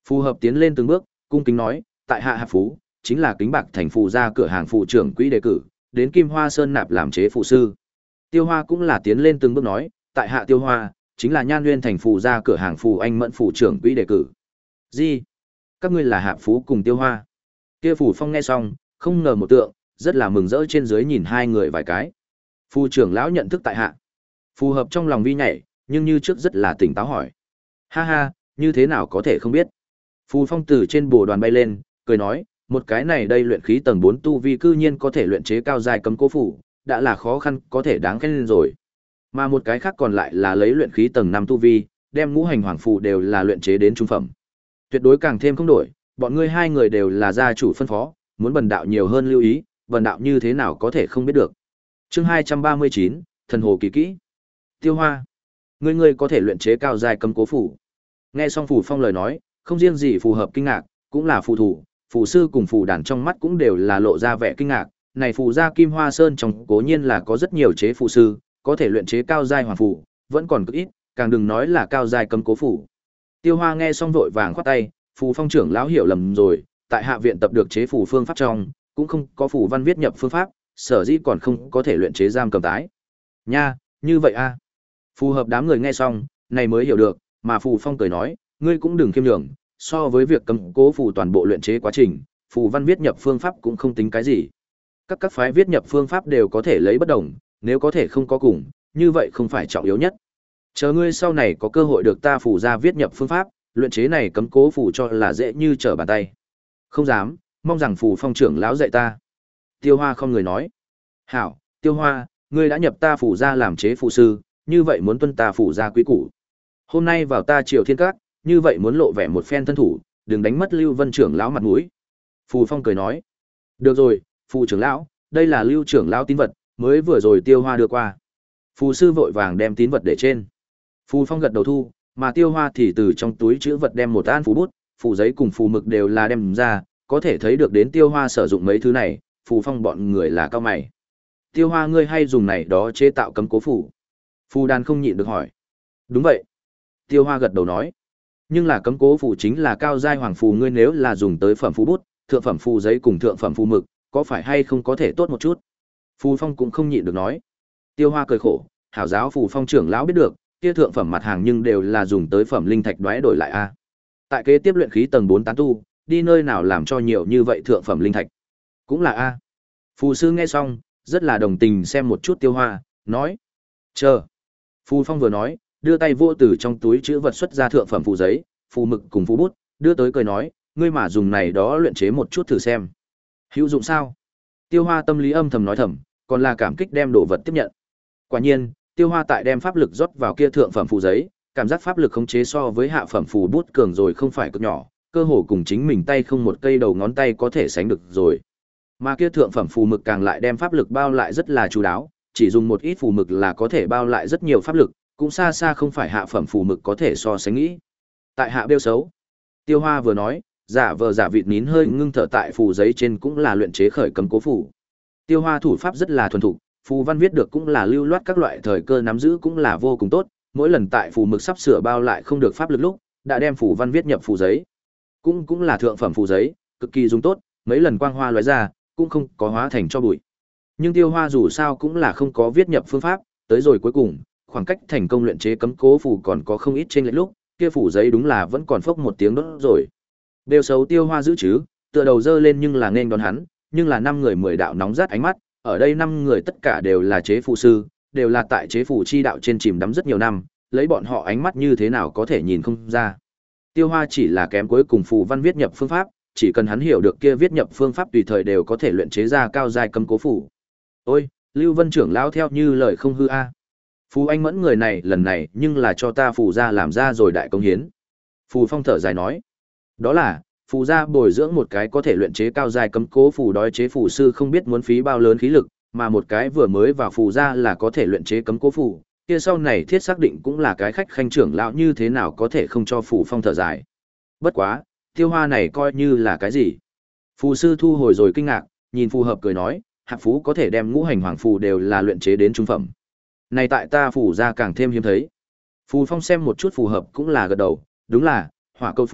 Speaker 1: Phù hợp tiến lên từng bước, cung kính nói, tại hạ Hạp Phú, chính là Kính Bạc thành phù gia cửa hàng phụ trưởng quỹ đề cử, đến Kim Hoa Sơn nạp làm chế phụ sư. Tiêu Hoa cũng là tiến lên từng bước nói, tại hạ Tiêu Hoa, chính là Nhan Nguyên thành phù gia cửa hàng phù anh mẫn phụ trưởng quỹ đề cử. Gì? Các ngươi là Hạp Phú cùng Tiêu Hoa? Kia Phù Phong nghe xong, không ngờ một tượng, rất là mừng rỡ trên dưới nhìn hai người vài cái. Phù trưởng lão nhận thức tại hạ. Phù hợp trong lòng vi nhảy, nhưng như trước rất là tỉnh táo hỏi. Ha ha, như thế nào có thể không biết? Phù Phong từ trên bồ đoàn bay lên, cười nói, một cái này đây luyện khí tầng bốn tu vi cư nhiên có thể luyện chế cao giai cấm cố phủ, đã là khó khăn có thể đáng khen lên rồi. Mà một cái khác còn lại là lấy luyện khí tầng năm tu vi, đem ngũ hành hoàng phù đều là luyện chế đến trung phẩm. Tuyệt đối càng thêm không đổi, bọn ngươi hai người đều là gia chủ phân phó, muốn bần đạo nhiều hơn lưu ý, bần đạo như thế nào có thể không biết được. Chương hai trăm ba mươi chín, Thần hồ kỳ kỹ. Tiêu Hoa, ngươi ngươi có thể luyện chế cao giai cấm cố phủ. Nghe xong Phù Phong lời nói, không riêng gì phù hợp kinh ngạc, cũng là phù thủ, phù sư cùng phù đàn trong mắt cũng đều là lộ ra vẻ kinh ngạc. Này phù gia Kim Hoa Sơn trong cố nhiên là có rất nhiều chế phù sư, có thể luyện chế cao giai hoàng phù, vẫn còn cực ít, càng đừng nói là cao giai cấm cố phủ. Tiêu Hoa nghe xong vội vàng khoát tay, Phù Phong trưởng lão hiểu lầm rồi, tại hạ viện tập được chế phù phương pháp trong, cũng không có phù văn viết nhập phương pháp, sở dĩ còn không có thể luyện chế giam cầm tái. Nha, như vậy a. Phù hợp đám người nghe xong, này mới hiểu được, mà Phù Phong cười nói, ngươi cũng đừng khiêm nhường, so với việc cấm cố phù toàn bộ luyện chế quá trình, phù văn viết nhập phương pháp cũng không tính cái gì. Các các phái viết nhập phương pháp đều có thể lấy bất đồng, nếu có thể không có cùng, như vậy không phải trọng yếu nhất. Chờ ngươi sau này có cơ hội được ta phù ra viết nhập phương pháp, luyện chế này cấm cố phù cho là dễ như trở bàn tay. Không dám, mong rằng Phù Phong trưởng lão dạy ta. Tiêu Hoa không người nói. Hảo, Tiêu Hoa, ngươi đã nhập ta phù ra làm chế phù sư, như vậy muốn tuân ta phù ra quý củ. Hôm nay vào ta Triều Thiên Các, như vậy muốn lộ vẻ một phen thân thủ, đừng đánh mất Lưu Vân trưởng lão mặt mũi. Phù Phong cười nói. Được rồi, Phù trưởng lão, đây là Lưu trưởng lão tín vật, mới vừa rồi Tiêu Hoa đưa qua. Phù sư vội vàng đem tín vật để trên. Phù Phong gật đầu thu, mà Tiêu Hoa thì từ trong túi chữ vật đem một an phù bút, phù giấy cùng phù mực đều là đem ra, có thể thấy được đến Tiêu Hoa sử dụng mấy thứ này, Phù Phong bọn người là cao mày. Tiêu Hoa ngươi hay dùng này đó chế tạo cấm cố phù? Phù Đàn không nhịn được hỏi. Đúng vậy. Tiêu Hoa gật đầu nói. Nhưng là cấm cố phù chính là cao giai hoàng phù, ngươi nếu là dùng tới phẩm phù bút, thượng phẩm phù giấy cùng thượng phẩm phù mực, có phải hay không có thể tốt một chút? Phù Phong cũng không nhịn được nói. Tiêu Hoa cười khổ, hảo giáo Phù Phong trưởng lão biết được, kia thượng phẩm mặt hàng nhưng đều là dùng tới phẩm linh thạch đoái đổi lại a. Tại kế tiếp luyện khí tầng bốn tán tu, đi nơi nào làm cho nhiều như vậy thượng phẩm linh thạch? Cũng là a. Phù sư nghe xong, rất là đồng tình xem một chút Tiêu Hoa, nói: "Chờ." Phù Phong vừa nói, đưa tay vô từ trong túi chữ vật xuất ra thượng phẩm phù giấy, phù mực cùng phù bút, đưa tới cười nói: "Ngươi mà dùng này đó luyện chế một chút thử xem." Hữu dụng sao? Tiêu Hoa tâm lý âm thầm nói thầm, còn là cảm kích đem đồ vật tiếp nhận. Quả nhiên, Tiêu Hoa tại đem pháp lực rót vào kia thượng phẩm phù giấy, cảm giác pháp lực khống chế so với hạ phẩm phù bút cường rồi không phải cực nhỏ, cơ hồ cùng chính mình tay không một cây đầu ngón tay có thể sánh được rồi. Mà kia thượng phẩm phù mực càng lại đem pháp lực bao lại rất là chu đáo, chỉ dùng một ít phù mực là có thể bao lại rất nhiều pháp lực, cũng xa xa không phải hạ phẩm phù mực có thể so sánh nghĩ. Tại hạ bêu xấu. Tiêu Hoa vừa nói, giả vờ giả vịt nín hơi ngưng thở tại phù giấy trên cũng là luyện chế khởi cấm cố phù. Tiêu Hoa thủ pháp rất là thuần thục, phù văn viết được cũng là lưu loát, các loại thời cơ nắm giữ cũng là vô cùng tốt, mỗi lần tại phù mực sắp sửa bao lại không được pháp lực lúc, đã đem phù văn viết nhập phù giấy. Cũng cũng là thượng phẩm phù giấy, cực kỳ dùng tốt, mấy lần quang hoa lóe ra, cũng không có hóa thành cho bụi. Nhưng Tiêu Hoa dù sao cũng là không có viết nhập phương pháp, tới rồi cuối cùng, khoảng cách thành công luyện chế cấm cố phù còn có không ít trên lệch lúc, kia phù giấy đúng là vẫn còn phốc một tiếng đốt rồi. Đều xấu Tiêu Hoa giữ chứ, tựa đầu dơ lên nhưng là nên đón hắn, nhưng là năm người mười đạo nóng rát ánh mắt, ở đây năm người tất cả đều là chế phù sư, đều là tại chế phù chi đạo trên chìm đắm rất nhiều năm, lấy bọn họ ánh mắt như thế nào có thể nhìn không ra. Tiêu Hoa chỉ là kém cuối cùng phù văn viết nhập phương pháp, chỉ cần hắn hiểu được kia viết nhập phương pháp tùy thời đều có thể luyện chế ra cao giai cấm cố phù. Ôi, Lưu Vân trưởng lão theo như lời không hư a. Phù anh mẫn người này lần này nhưng là cho ta phù ra làm ra rồi đại công hiến. Phù Phong thở dài nói, đó là phù gia bồi dưỡng một cái có thể luyện chế cao giai cấm cố phù đói chế phù sư không biết muốn phí bao lớn khí lực, mà một cái vừa mới vào phù gia là có thể luyện chế cấm cố phù, kia sau này thiết xác định cũng là cái khách khanh trưởng lão, như thế nào có thể không cho Phù Phong thở dài. Bất quá, Tiêu Hoa này coi như là cái gì? Phù sư thu hồi rồi kinh ngạc, nhìn phù hợp cười nói, Hạp Phú có thể đem ngũ hành hoàng phù đều là luyện chế đến trung phẩm. Này tại ta phù gia càng thêm hiếm thấy. Phù Phong xem một chút phù hợp cũng là gật đầu, đúng là hỏa câu phù,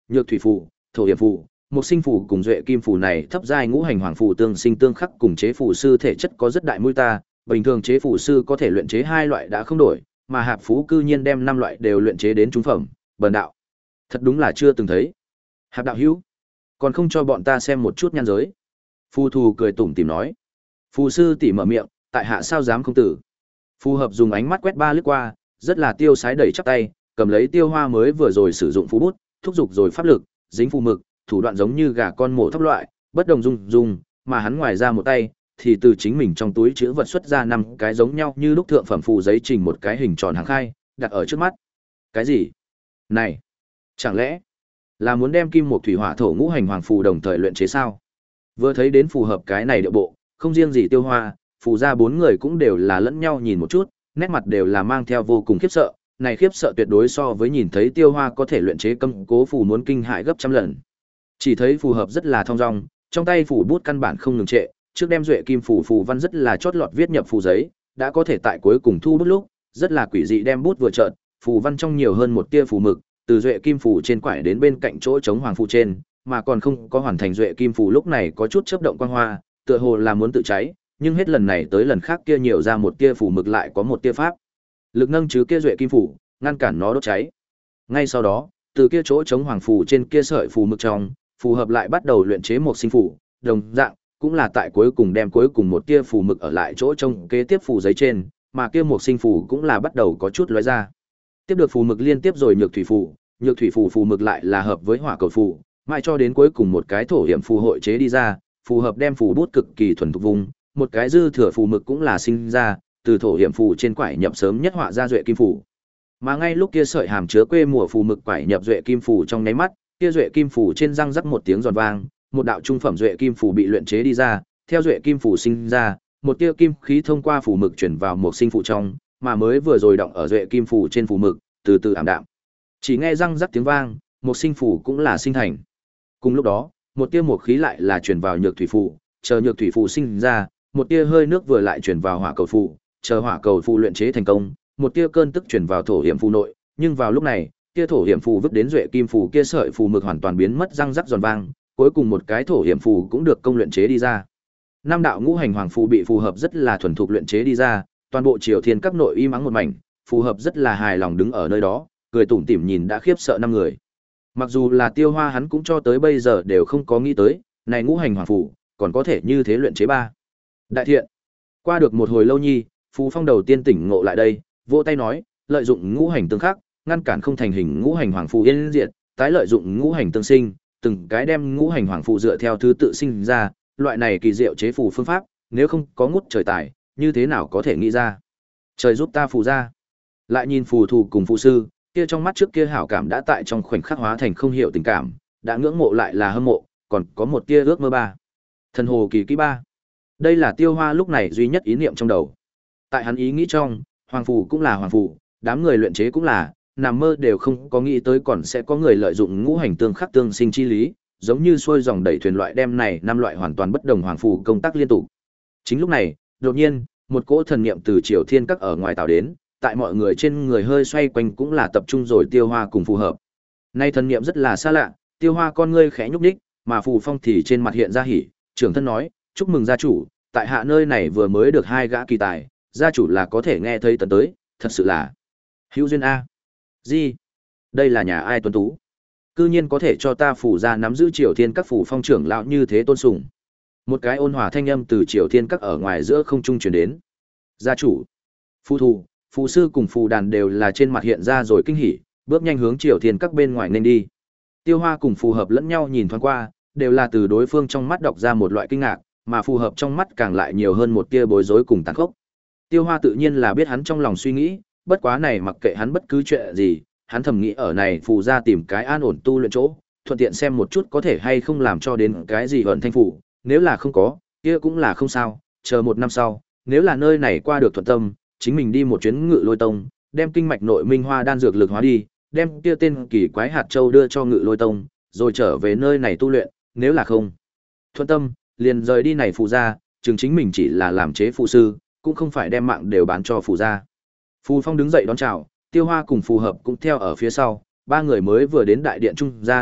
Speaker 1: nhược thủy phù, thổ hiểm phù, một sinh phù cùng duệ kim phù này thấp giai ngũ hành hoàng phù tương sinh tương khắc cùng chế phù sư thể chất có rất đại mũi ta, bình thường chế phù sư có thể luyện chế hai loại đã không đổi, mà Hạp Phú cư nhiên đem năm loại đều luyện chế đến trung phẩm, bần đạo. Thật đúng là chưa từng thấy. Hạp đạo hữu, còn không cho bọn ta xem một chút nhan giới. Phù thù cười tủm tỉm nói. Phù sư tỉ mở miệng, tại hạ sao dám không tử. Phù hợp dùng ánh mắt quét ba lướt qua, rất là tiêu sái đẩy chắp tay, cầm lấy tiêu hoa mới vừa rồi sử dụng phù bút, thúc giục rồi pháp lực, dính phù mực, thủ đoạn giống như gà con mổ thóc loại, bất đồng dung dung, mà hắn ngoài ra một tay, thì từ chính mình trong túi chứa vật xuất ra năm cái giống nhau như lúc thượng phẩm phù giấy trình một cái hình tròn hàng khai, đặt ở trước mắt. Cái gì? Này, chẳng lẽ là muốn đem kim một thủy hỏa thổ ngũ hành hoàng phù đồng thời luyện chế sao? Vừa thấy đến phù hợp cái này địa bộ, không riêng gì tiêu hoa, phù ra bốn người cũng đều là lẫn nhau nhìn một chút, nét mặt đều là mang theo vô cùng khiếp sợ, này khiếp sợ tuyệt đối so với nhìn thấy tiêu hoa có thể luyện chế cấm cố phù muốn kinh hại gấp trăm lần. Chỉ thấy phù hợp rất là thong dong, trong tay phù bút căn bản không ngừng trệ, trước đem duệ kim phù phù văn rất là chót lọt viết nhập phù giấy, đã có thể tại cuối cùng thu bút lúc, rất là quỷ dị đem bút vừa chợt, phù văn trong nhiều hơn một tia phù mực, từ duệ kim phù trên quải đến bên cạnh chỗ chống hoàng phù trên, mà còn không có hoàn thành duệ kim phù lúc này có chút chớp động quang hoa, tựa hồ là muốn tự cháy, nhưng hết lần này tới lần khác kia nhiều ra một tia phù mực lại có một tia pháp lực nâng chứ kia duệ kim phù, ngăn cản nó đốt cháy. Ngay sau đó, từ kia chỗ chống hoàng phù trên kia sợi phù mực trong, phù hợp lại bắt đầu luyện chế một sinh phù, đồng dạng cũng là tại cuối cùng đem cuối cùng một tia phù mực ở lại chỗ trông kế tiếp phù giấy trên, mà kia một sinh phù cũng là bắt đầu có chút lóe ra. Tiếp được phù mực liên tiếp rồi nhược thủy phù, nhược thủy phù phù mực lại là hợp với hỏa cầu phù, mãi cho đến cuối cùng một cái thổ hiểm phù hội chế đi ra, phù hợp đem phù bút cực kỳ thuần thục vùng, một cái dư thừa phù mực cũng là sinh ra, từ thổ hiểm phù trên quải nhập sớm nhất họa ra duệ kim phù. Mà ngay lúc kia sợi hàm chứa quê mùa phù mực quải nhập duệ kim phù trong nháy mắt, kia duệ kim phù trên răng rắc một tiếng giòn vang, một đạo trung phẩm duệ kim phù bị luyện chế đi ra, theo duệ kim phù sinh ra, một tia kim khí thông qua phù mực chuyển vào một sinh phù trong, mà mới vừa rồi động ở duệ kim phù trên phù mực, từ từ ảm đạm. Chỉ nghe răng rắc tiếng vang, một sinh phù cũng là sinh thành. Cùng lúc đó, một tia một khí lại là chuyển vào nhược thủy phù, chờ nhược thủy phù sinh ra, một tia hơi nước vừa lại chuyển vào hỏa cầu phù, chờ hỏa cầu phù luyện chế thành công, một tia cơn tức chuyển vào thổ hiểm phù nội, nhưng vào lúc này, tia thổ hiểm phù vứt đến duệ kim phù kia sợi phù mực hoàn toàn biến mất răng rắc giòn vang, cuối cùng một cái thổ hiểm phù cũng được công luyện chế đi ra. Năm đạo ngũ hành hoàng phù bị phù hợp rất là thuần thục luyện chế đi ra, toàn bộ Triều Thiên các nội y mắng một mảnh, phù hợp rất là hài lòng đứng ở nơi đó, cười tủm tỉm nhìn đã khiếp sợ năm người. Mặc dù là Tiêu Hoa hắn cũng cho tới bây giờ đều không có nghĩ tới, này ngũ hành hoàng phù còn có thể như thế luyện chế ba. Đại thiện. Qua được một hồi lâu nhi, Phù Phong đầu tiên tỉnh ngộ lại đây, vỗ tay nói, lợi dụng ngũ hành tương khắc, ngăn cản không thành hình ngũ hành hoàng phù yên diệt, tái lợi dụng ngũ hành tương sinh, từng cái đem ngũ hành hoàng phù dựa theo thứ tự sinh ra, loại này kỳ diệu chế phù phương pháp, nếu không có ngút trời tài, như thế nào có thể nghĩ ra. Trời giúp ta phù ra. Lại nhìn phù thù cùng phù sư, kia trong mắt trước kia hảo cảm đã tại trong khoảnh khắc hóa thành không hiểu tình cảm, đã ngưỡng mộ lại là hâm mộ, còn có một tia ước mơ ba. Thần hồ kỳ kỹ ba. Đây là Tiêu Hoa lúc này duy nhất ý niệm trong đầu. Tại hắn ý nghĩ trong, hoàng phù cũng là hoàng phù, đám người luyện chế cũng là, nằm mơ đều không có nghĩ tới còn sẽ có người lợi dụng ngũ hành tương khắc tương sinh chi lý, giống như xuôi dòng đẩy thuyền loại đem này năm loại hoàn toàn bất đồng hoàng phù công tác liên tục. Chính lúc này, đột nhiên, một cỗ thần niệm từ Triều Thiên các ở ngoài tạo đến, tại mọi người trên người hơi xoay quanh cũng là tập trung rồi Tiêu Hoa cùng phù hợp. Nay thần niệm rất là xa lạ, Tiêu Hoa con ngươi khẽ nhúc nhích, mà Phù Phong thì trên mặt hiện ra hỉ, trưởng thân nói, chúc mừng gia chủ, tại hạ nơi này vừa mới được hai gã kỳ tài, gia chủ là có thể nghe thấy tấn tới, thật sự là hữu duyên a. Gì? Đây là nhà ai tuấn tú? Cư nhiên có thể cho ta phủ ra nắm giữ Triều Thiên các phủ phong trưởng lão như thế tôn sùng. Một cái ôn hòa thanh âm từ Triều Thiên các ở ngoài giữa không trung truyền đến. Gia chủ, phù thù, phù sư cùng phù đàn đều là trên mặt hiện ra rồi kinh hỉ, bước nhanh hướng Triều Thiên các bên ngoài nên đi. Tiêu Hoa cùng phù hợp lẫn nhau nhìn thoáng qua, đều là từ đối phương trong mắt đọc ra một loại kinh ngạc, mà phù hợp trong mắt càng lại nhiều hơn một tia bối rối cùng tàn khốc. Tiêu Hoa tự nhiên là biết hắn trong lòng suy nghĩ, bất quá này mặc kệ hắn bất cứ chuyện gì, hắn thầm nghĩ ở này phù ra tìm cái an ổn tu luyện chỗ, thuận tiện xem một chút có thể hay không làm cho đến cái gì ẩn thanh phủ, nếu là không có, kia cũng là không sao, chờ một năm sau, nếu là nơi này qua được thuận tâm, chính mình đi một chuyến Ngự Lôi Tông, đem kinh mạch nội minh hoa đan dược lực hóa đi, đem kia tên kỳ quái hạt châu đưa cho Ngự Lôi Tông, rồi trở về nơi này tu luyện, nếu là không thuận tâm, liền rời đi này phù ra, chừng chính mình chỉ là làm chế phụ sư, cũng không phải đem mạng đều bán cho phù ra. Phù Phong đứng dậy đón chào, Tiêu Hoa cùng phù hợp cũng theo ở phía sau, ba người mới vừa đến đại điện trung gian,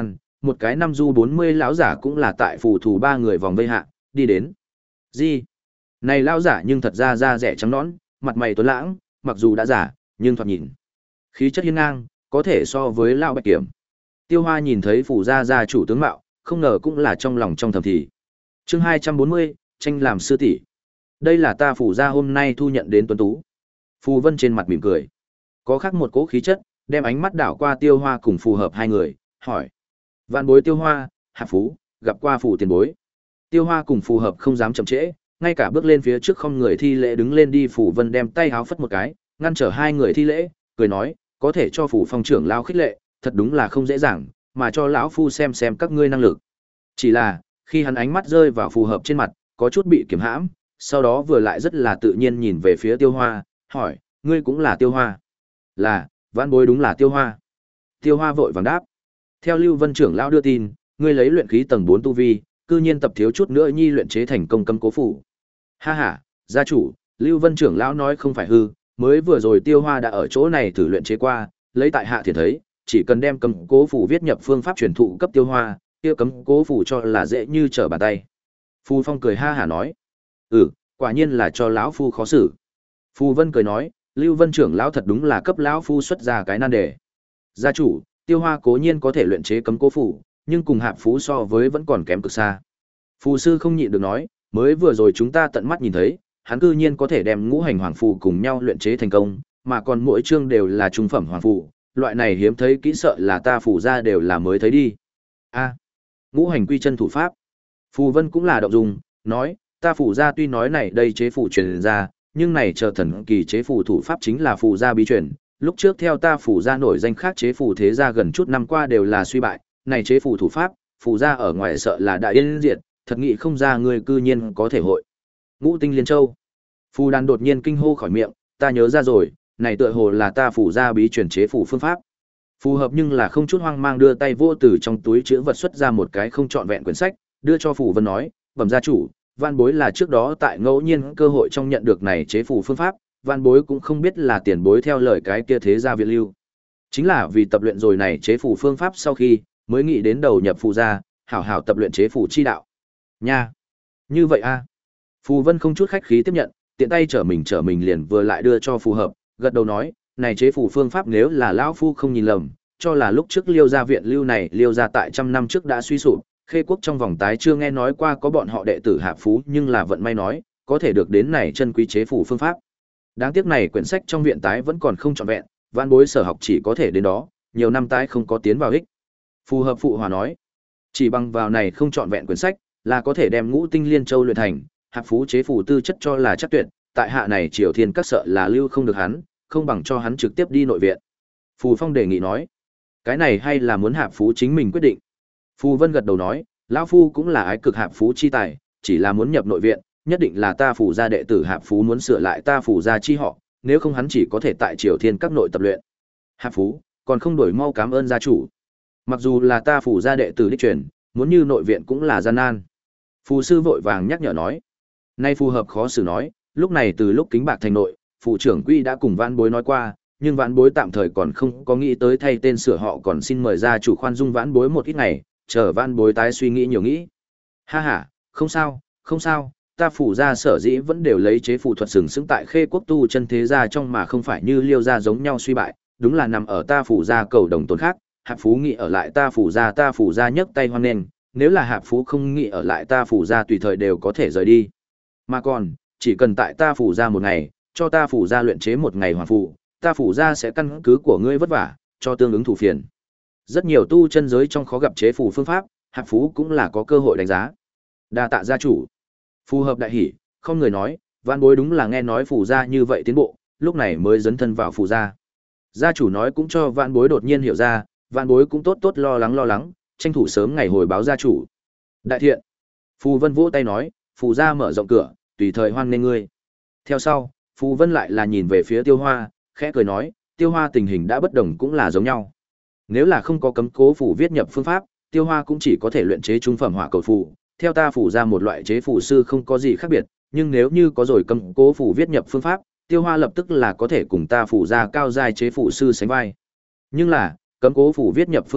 Speaker 1: một cái năm du bốn mươi lão giả cũng là tại phù thủ ba người vòng vây hạ, đi đến. Gì? Này lão giả nhưng thật ra da rẻ trắng nõn, mặt mày tuấn lãng, mặc dù đã giả, nhưng thoạt nhìn khí chất hiên ngang, có thể so với lão Bạch Kiểm. Tiêu Hoa nhìn thấy phủ gia gia chủ tướng mạo, không ngờ cũng là trong lòng trong thầm thì. Chương hai trăm bốn mươi, tranh làm sư tỷ. Đây là ta phủ gia hôm nay thu nhận đến tuấn tú. Phù Vân trên mặt mỉm cười, có khác một cỗ khí chất, đem ánh mắt đảo qua Tiêu Hoa cùng phù hợp hai người, hỏi: "Vạn bối Tiêu Hoa, Hạp Phú, gặp qua phủ tiền bối." Tiêu Hoa cùng phù hợp không dám chậm trễ, ngay cả bước lên phía trước không người thi lễ đứng lên đi. Phù Vân đem tay háo phất một cái, ngăn trở hai người thi lễ, cười nói: "Có thể cho phủ phong trưởng lao khích lệ, thật đúng là không dễ dàng, mà cho lão phu xem xem các ngươi năng lực." Chỉ là, khi hắn ánh mắt rơi vào phù hợp trên mặt, có chút bị kiềm hãm, sau đó vừa lại rất là tự nhiên nhìn về phía Tiêu Hoa, hỏi: "Ngươi cũng là Tiêu Hoa?" "Là, vãn bối đúng là Tiêu Hoa." Tiêu Hoa vội vàng đáp. "Theo Lưu Vân trưởng lão đưa tin, ngươi lấy luyện khí tầng bốn tu vi, cư nhiên tập thiếu chút nữa nhi luyện chế thành công cấm cố phủ." "Ha ha, gia chủ, Lưu Vân trưởng lão nói không phải hư, mới vừa rồi Tiêu Hoa đã ở chỗ này thử luyện chế qua, lấy tại hạ thiền thấy, chỉ cần đem cấm cố phủ viết nhập phương pháp truyền thụ cấp Tiêu Hoa, kia cấm cố phủ cho là dễ như trở bàn tay." Phù Phong cười ha hả nói: "Ừ, quả nhiên là cho lão phu khó xử." Phù Vân cười nói: "Lưu Vân trưởng lão thật đúng là cấp lão phu xuất ra cái nan đề. Gia chủ, Tiêu Hoa cố nhiên có thể luyện chế cấm cố phủ, nhưng cùng Hạp Phú so với vẫn còn kém cực xa." Phù sư không nhịn được nói: "Mới vừa rồi chúng ta tận mắt nhìn thấy, hắn cư nhiên có thể đem ngũ hành hoàng phù cùng nhau luyện chế thành công, mà còn mỗi chương đều là trung phẩm hoàng phù, loại này hiếm thấy kỹ sợ là ta phủ ra đều là mới thấy đi." A, ngũ hành quy chân thủ pháp. Phù Vân cũng là động dung, nói: "Ta phủ ra tuy nói này đây chế phủ truyền ra, nhưng này chờ thần kỳ chế phủ thủ pháp chính là phủ gia bí truyền, lúc trước theo ta phủ ra nổi danh khác chế phủ thế gia gần chút năm qua đều là suy bại, này chế phủ thủ pháp, phủ ra ở ngoài sợ là đại yên diệt, thật nghĩ không ra người cư nhiên có thể hội." Ngũ tinh liên châu. Phù Đan đột nhiên kinh hô khỏi miệng: "Ta nhớ ra rồi, này tựa hồ là ta phủ ra bí truyền chế phủ phương pháp." Phù hợp nhưng là không chút hoang mang đưa tay vô từ trong túi chứa vật xuất ra một cái không trọn vẹn quyển sách, đưa cho Phù Vân nói: "Bẩm gia chủ, Vạn bối là trước đó tại ngẫu nhiên cơ hội trong nhận được này chế phủ phương pháp, Vạn bối cũng không biết là tiền bối theo lời cái kia thế gia viện lưu. Chính là vì tập luyện rồi này chế phủ phương pháp sau khi, mới nghĩ đến đầu nhập phù gia, hảo hảo tập luyện chế phủ chi đạo." Nha. Như vậy a. Phù Vân không chút khách khí tiếp nhận, tiện tay trở mình trở mình liền vừa lại đưa cho phù hợp, gật đầu nói: "Này chế phủ phương pháp nếu là lão phu không nhìn lầm, cho là lúc trước Liêu gia viện lưu này, Liêu gia tại trăm năm trước đã suy sụp, Khê quốc trong vòng tái chưa nghe nói qua có bọn họ đệ tử Hạp Phú, nhưng là vận may nói, có thể được đến này chân quý chế phủ phương pháp. Đáng tiếc này quyển sách trong viện tái vẫn còn không trọn vẹn, vạn bối sở học chỉ có thể đến đó, nhiều năm tái không có tiến vào ích." Phù hợp phụ hòa nói: "Chỉ bằng vào này không trọn vẹn quyển sách, là có thể đem ngũ tinh liên châu luyện thành, Hạp Phú chế phủ tư chất cho là chắc tuyệt, tại hạ này Triều Thiên các sợ là lưu không được hắn, không bằng cho hắn trực tiếp đi nội viện." Phù Phong đề nghị nói: "Cái này hay là muốn Hạp Phú chính mình quyết định." Phù Vân gật đầu nói: "Lão phu cũng là ái cực Hạp Phú chi tài, chỉ là muốn nhập nội viện, nhất định là ta phủ gia đệ tử Hạp Phú muốn sửa lại ta phủ gia chi họ, nếu không hắn chỉ có thể tại Triều Thiên các nội tập luyện." "Hạp Phú, còn không đổi mau cảm ơn gia chủ. Mặc dù là ta phủ gia đệ tử đích truyền, muốn như nội viện cũng là gian nan." Phù sư vội vàng nhắc nhở nói. Nay phù hợp khó xử nói: "Lúc này từ lúc Kính Bạc thành nội, phủ trưởng quy đã cùng vãn bối nói qua, nhưng vãn bối tạm thời còn không có nghĩ tới thay tên sửa họ, còn xin mời gia chủ khoan dung vãn bối một ít ngày, chờ vãn bối tái suy nghĩ nhiều nghĩ." "Ha ha, không sao, không sao, ta phủ gia sở dĩ vẫn đều lấy chế phù thuật sừng sững tại Khê quốc tu chân thế gia trong, mà không phải như Liêu gia giống nhau suy bại, đúng là nằm ở ta phủ gia cầu đồng tồn khác. Hạp Phú nghĩ ở lại ta phủ gia, ta phủ gia nhấc tay hoan nghênh, nếu là Hạp Phú không nghĩ ở lại ta phủ gia, tùy thời đều có thể rời đi. Mà còn, chỉ cần tại ta phủ gia một ngày, cho ta phủ gia luyện chế một ngày hoàng phù, ta phủ gia sẽ căn cứ của ngươi vất vả, cho tương ứng thủ phiền." Rất nhiều tu chân giới trong khó gặp chế phù phương pháp, Hạp Phú cũng là có cơ hội đánh giá. Đa tạ gia chủ. Phù hợp đại hỉ, không người nói: "Vạn bối đúng là nghe nói phủ gia như vậy tiến bộ, lúc này mới dấn thân vào phủ gia." Gia chủ nói cũng cho vạn bối đột nhiên hiểu ra, vạn bối cũng tốt tốt lo lắng lo lắng, tranh thủ sớm ngày hồi báo gia chủ. "Đại thiện." Phù Vân vỗ tay nói: "Phủ gia mở rộng cửa, tùy thời hoan nghênh ngươi." Theo sau, Phù Vân lại là nhìn về phía Tiêu Hoa, khẽ cười nói: "Tiêu Hoa tình hình đã bất đồng cũng là giống nhau. Nếu là không có cấm cố phủ viết nhập phương pháp, Tiêu Hoa cũng chỉ có thể luyện chế trung phẩm hỏa cầu phù, theo ta phủ ra một loại chế phù sư không có gì khác biệt, nhưng nếu như có rồi cấm cố phủ viết nhập phương pháp, Tiêu Hoa lập tức là có thể cùng ta phủ ra cao giai chế phù sư sánh vai. Nhưng là, cấm cố phủ viết nhập phương pháp,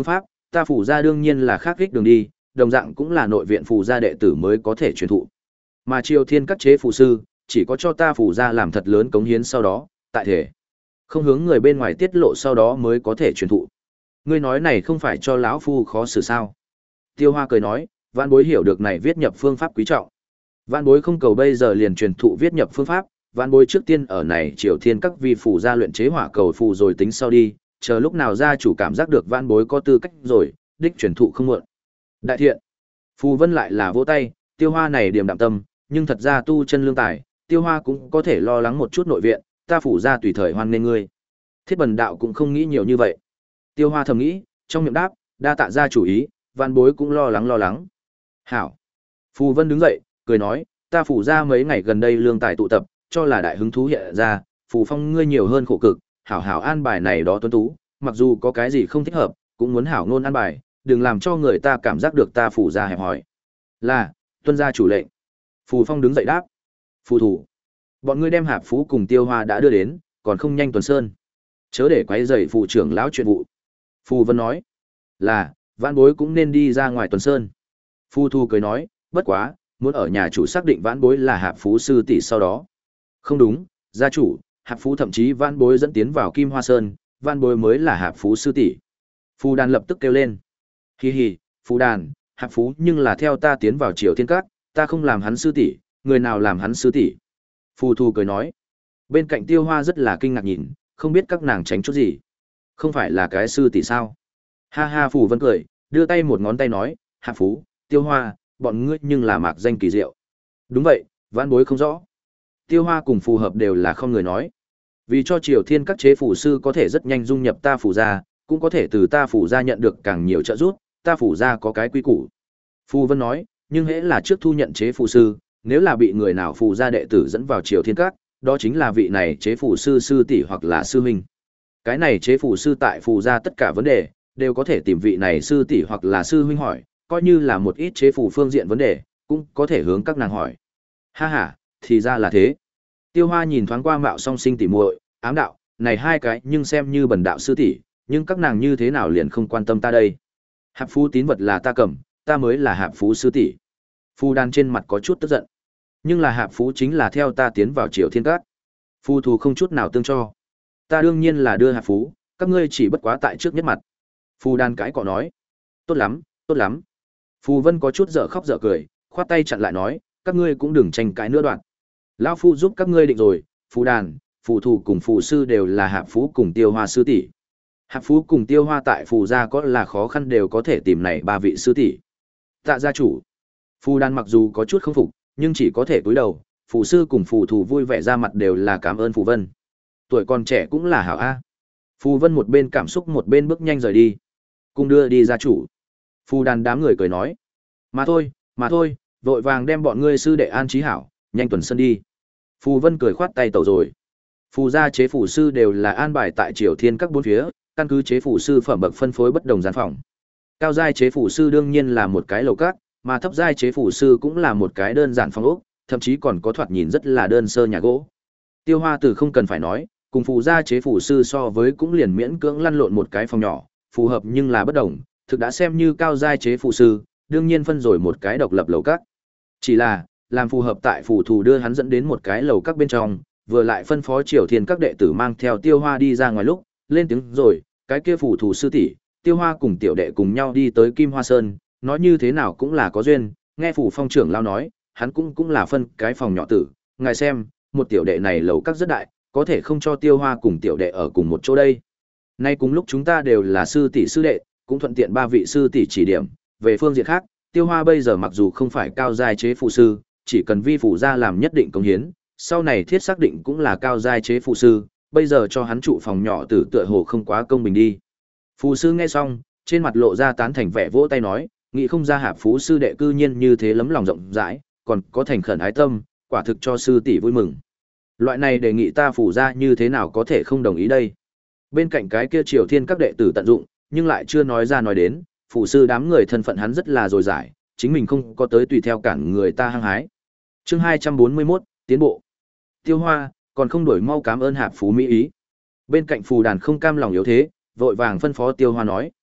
Speaker 1: ta phủ gia đương nhiên là khác ích đường đi, đồng dạng cũng là nội viện phủ gia đệ tử mới có thể truyền thụ. Mà Triều Thiên các chế phù sư, chỉ có cho ta phủ gia làm thật lớn cống hiến sau đó, tại thể không hướng người bên ngoài tiết lộ sau đó mới có thể truyền thụ. Ngươi nói này không phải cho lão phu khó xử sao? Tiêu Hoa cười nói, vạn bối hiểu được này viết nhập phương pháp quý trọng. Vạn bối không cầu bây giờ liền truyền thụ viết nhập phương pháp, vạn bối trước tiên ở này Triều Thiên các vi phủ gia luyện chế hỏa cầu phù rồi tính sau đi, chờ lúc nào gia chủ cảm giác được vạn bối có tư cách rồi, đích truyền thụ không muộn. Đại thiện. Phù Vân lại là vỗ tay, Tiêu Hoa này điềm đạm tâm, nhưng thật ra tu chân lương tài, Tiêu Hoa cũng có thể lo lắng một chút nội viện, ta phủ gia tùy thời hoan nên ngươi. Thiết Bần đạo cũng không nghĩ nhiều như vậy. Tiêu Hoa thầm nghĩ, trong miệng đáp, đa tạ gia chủ ý, vạn bối cũng lo lắng lo lắng. Hảo. Phù Vân đứng dậy, cười nói, ta phủ gia mấy ngày gần đây lương tài tụ tập, cho là đại hứng thú hiện ra, phù phong ngươi nhiều hơn khổ cực, hảo hảo an bài này đó tuấn tú, mặc dù có cái gì không thích hợp, cũng muốn hảo ngôn an bài, đừng làm cho người ta cảm giác được ta phủ gia hẹp hòi. Là, tuân gia chủ lệnh. Phù Phong đứng dậy đáp. Phù thủ. Bọn ngươi đem Hạp Phú cùng Tiêu Hoa đã đưa đến, còn không nhanh tuần sơn. Chớ để quấy rầy phụ trưởng lão chuyện vụ. Phù Vân nói. Là, vãn bối cũng nên đi ra ngoài tuần sơn. Phù Thu cười nói, bất quá, muốn ở nhà chủ xác định vãn bối là Hạp Phú sư tỷ sau đó. Không đúng, gia chủ, Hạp Phú thậm chí vãn bối dẫn tiến vào Kim Hoa Sơn, vãn bối mới là Hạp Phú sư tỷ. Phù Đàn lập tức kêu lên. Hi hi, Phù Đàn, Hạp Phú nhưng là theo ta tiến vào Triều Thiên Các, ta không làm hắn sư tỷ, người nào làm hắn sư tỷ? Phù Thu cười nói. Bên cạnh Tiêu Hoa rất là kinh ngạc nhìn, không biết các nàng tránh chút gì. Không phải là cái sư tỷ sao? Ha ha, Phù Vân cười, đưa tay một ngón tay nói, Hạp Phú, Tiêu Hoa, bọn ngươi nhưng là mạc danh kỳ diệu. Đúng vậy, vãn bối không rõ. Tiêu Hoa cùng phù hợp đều là không người nói. Vì cho Triều Thiên các chế phủ sư có thể rất nhanh dung nhập ta phủ gia, cũng có thể từ ta phủ gia nhận được càng nhiều trợ giúp, ta phủ gia có cái quy củ. Phù Vân nói, nhưng hễ là trước thu nhận chế phủ sư, nếu là bị người nào phủ gia đệ tử dẫn vào Triều Thiên các, đó chính là vị này chế phủ sư sư tỷ hoặc là sư huynh. Cái này chế phủ sư tại phủ gia tất cả vấn đề đều có thể tìm vị này sư tỷ hoặc là sư huynh hỏi, coi như là một ít chế phủ phương diện vấn đề, cũng có thể hướng các nàng hỏi. Ha ha, thì ra là thế. Tiêu Hoa nhìn thoáng qua Mạo Song Sinh tỷ muội, ám đạo, này hai cái nhưng xem như bần đạo sư tỷ, nhưng các nàng như thế nào liền không quan tâm ta đây. Hạp Phú tín vật là ta cầm, ta mới là Hạp Phú sư tỷ. Phu Đan trên mặt có chút tức giận. Nhưng là Hạp Phú chính là theo ta tiến vào Triều Thiên Các. Phu Thù không chút nào tương cho. Ta đương nhiên là đưa Hạp Phú, các ngươi chỉ bất quá tại trước nhất mặt. Phu Đan cãi cọ nói. Tốt lắm, tốt lắm. Phù Vân có chút dở khóc dở cười, khoát tay chặn lại nói, các ngươi cũng đừng tranh cãi nữa đoạn. Lão phu giúp các ngươi định rồi, Phù Đàn, Phù Thủ cùng Phù Sư đều là Hạp Phú cùng Tiêu Hoa sư tỷ. Hạp Phú cùng Tiêu Hoa tại Phù gia có là khó khăn đều có thể tìm này ba vị sư tỷ. Tạ gia chủ. Phù Đàn mặc dù có chút không phục, nhưng chỉ có thể cúi đầu, Phù Sư cùng Phù Thủ vui vẻ ra mặt đều là cảm ơn Phù Vân. Tuổi còn trẻ cũng là hảo a. Phù Vân một bên cảm xúc một bên bước nhanh rời đi. Cùng đưa đi gia chủ. Phù Đàn đám người cười nói, mà thôi, mà thôi, vội vàng đem bọn ngươi sư đệ an trí hảo, nhanh tuần sân đi. Phù Vân cười khoát tay tẩu rồi. Phù gia chế phủ sư đều là an bài tại Triều Thiên các bốn phía, căn cứ chế phủ sư phẩm bậc phân phối bất đồng gian phòng. Cao giai chế phủ sư đương nhiên là một cái lầu các, mà thấp giai chế phủ sư cũng là một cái đơn giản phòng ốc, thậm chí còn có thoạt nhìn rất là đơn sơ nhà gỗ. Tiêu Hoa Tử không cần phải nói, cùng phù gia chế phủ sư so với cũng liền miễn cưỡng lăn lộn một cái phòng nhỏ, phù hợp nhưng là bất đồng, thực đã xem như cao giai chế phủ sư, đương nhiên phân rồi một cái độc lập lầu các. Chỉ là, làm phù hợp tại phù thủ đưa hắn dẫn đến một cái lầu các bên trong, vừa lại phân phó Triều Thiên các đệ tử mang theo Tiêu Hoa đi ra ngoài lúc, lên tiếng rồi, cái kia phù thủ sư tỷ, Tiêu Hoa cùng tiểu đệ cùng nhau đi tới Kim Hoa Sơn, nói như thế nào cũng là có duyên, nghe phủ phong trưởng lao nói, hắn cũng cũng là phân cái phòng nhỏ tử, ngài xem, một tiểu đệ này lầu các rất đại, có thể không cho Tiêu Hoa cùng tiểu đệ ở cùng một chỗ đây. Nay cùng lúc chúng ta đều là sư tỷ sư đệ, cũng thuận tiện ba vị sư tỷ chỉ điểm, về phương diện khác, Tiêu Hoa bây giờ mặc dù không phải cao giai chế phụ sư, chỉ cần vi phủ gia làm nhất định công hiến, sau này thiết xác định cũng là cao giai chế phụ sư, bây giờ cho hắn trụ phòng nhỏ tử tựa hồ không quá công bình đi. Phù sư nghe xong, trên mặt lộ ra tán thành vẻ vỗ tay nói, nghĩ không ra Hạp Phú sư đệ cư nhiên như thế lấm lòng rộng rãi, còn có thành khẩn ái tâm, quả thực cho sư tỷ vui mừng. Loại này đề nghị ta phủ gia như thế nào có thể không đồng ý đây. Bên cạnh cái kia Triều Thiên các đệ tử tận dụng, nhưng lại chưa nói ra nói đến, phủ sư đám người thân phận hắn rất là dồi dải, chính mình không có tới tùy theo cản người ta hăng hái. Chương hai trăm bốn mươi mốt, tiến bộ. Tiêu Hoa, còn không đổi mau cảm ơn Hạp Phú mỹ ý. Bên cạnh Phù Đàn không cam lòng yếu thế, vội vàng phân phó Tiêu Hoa nói.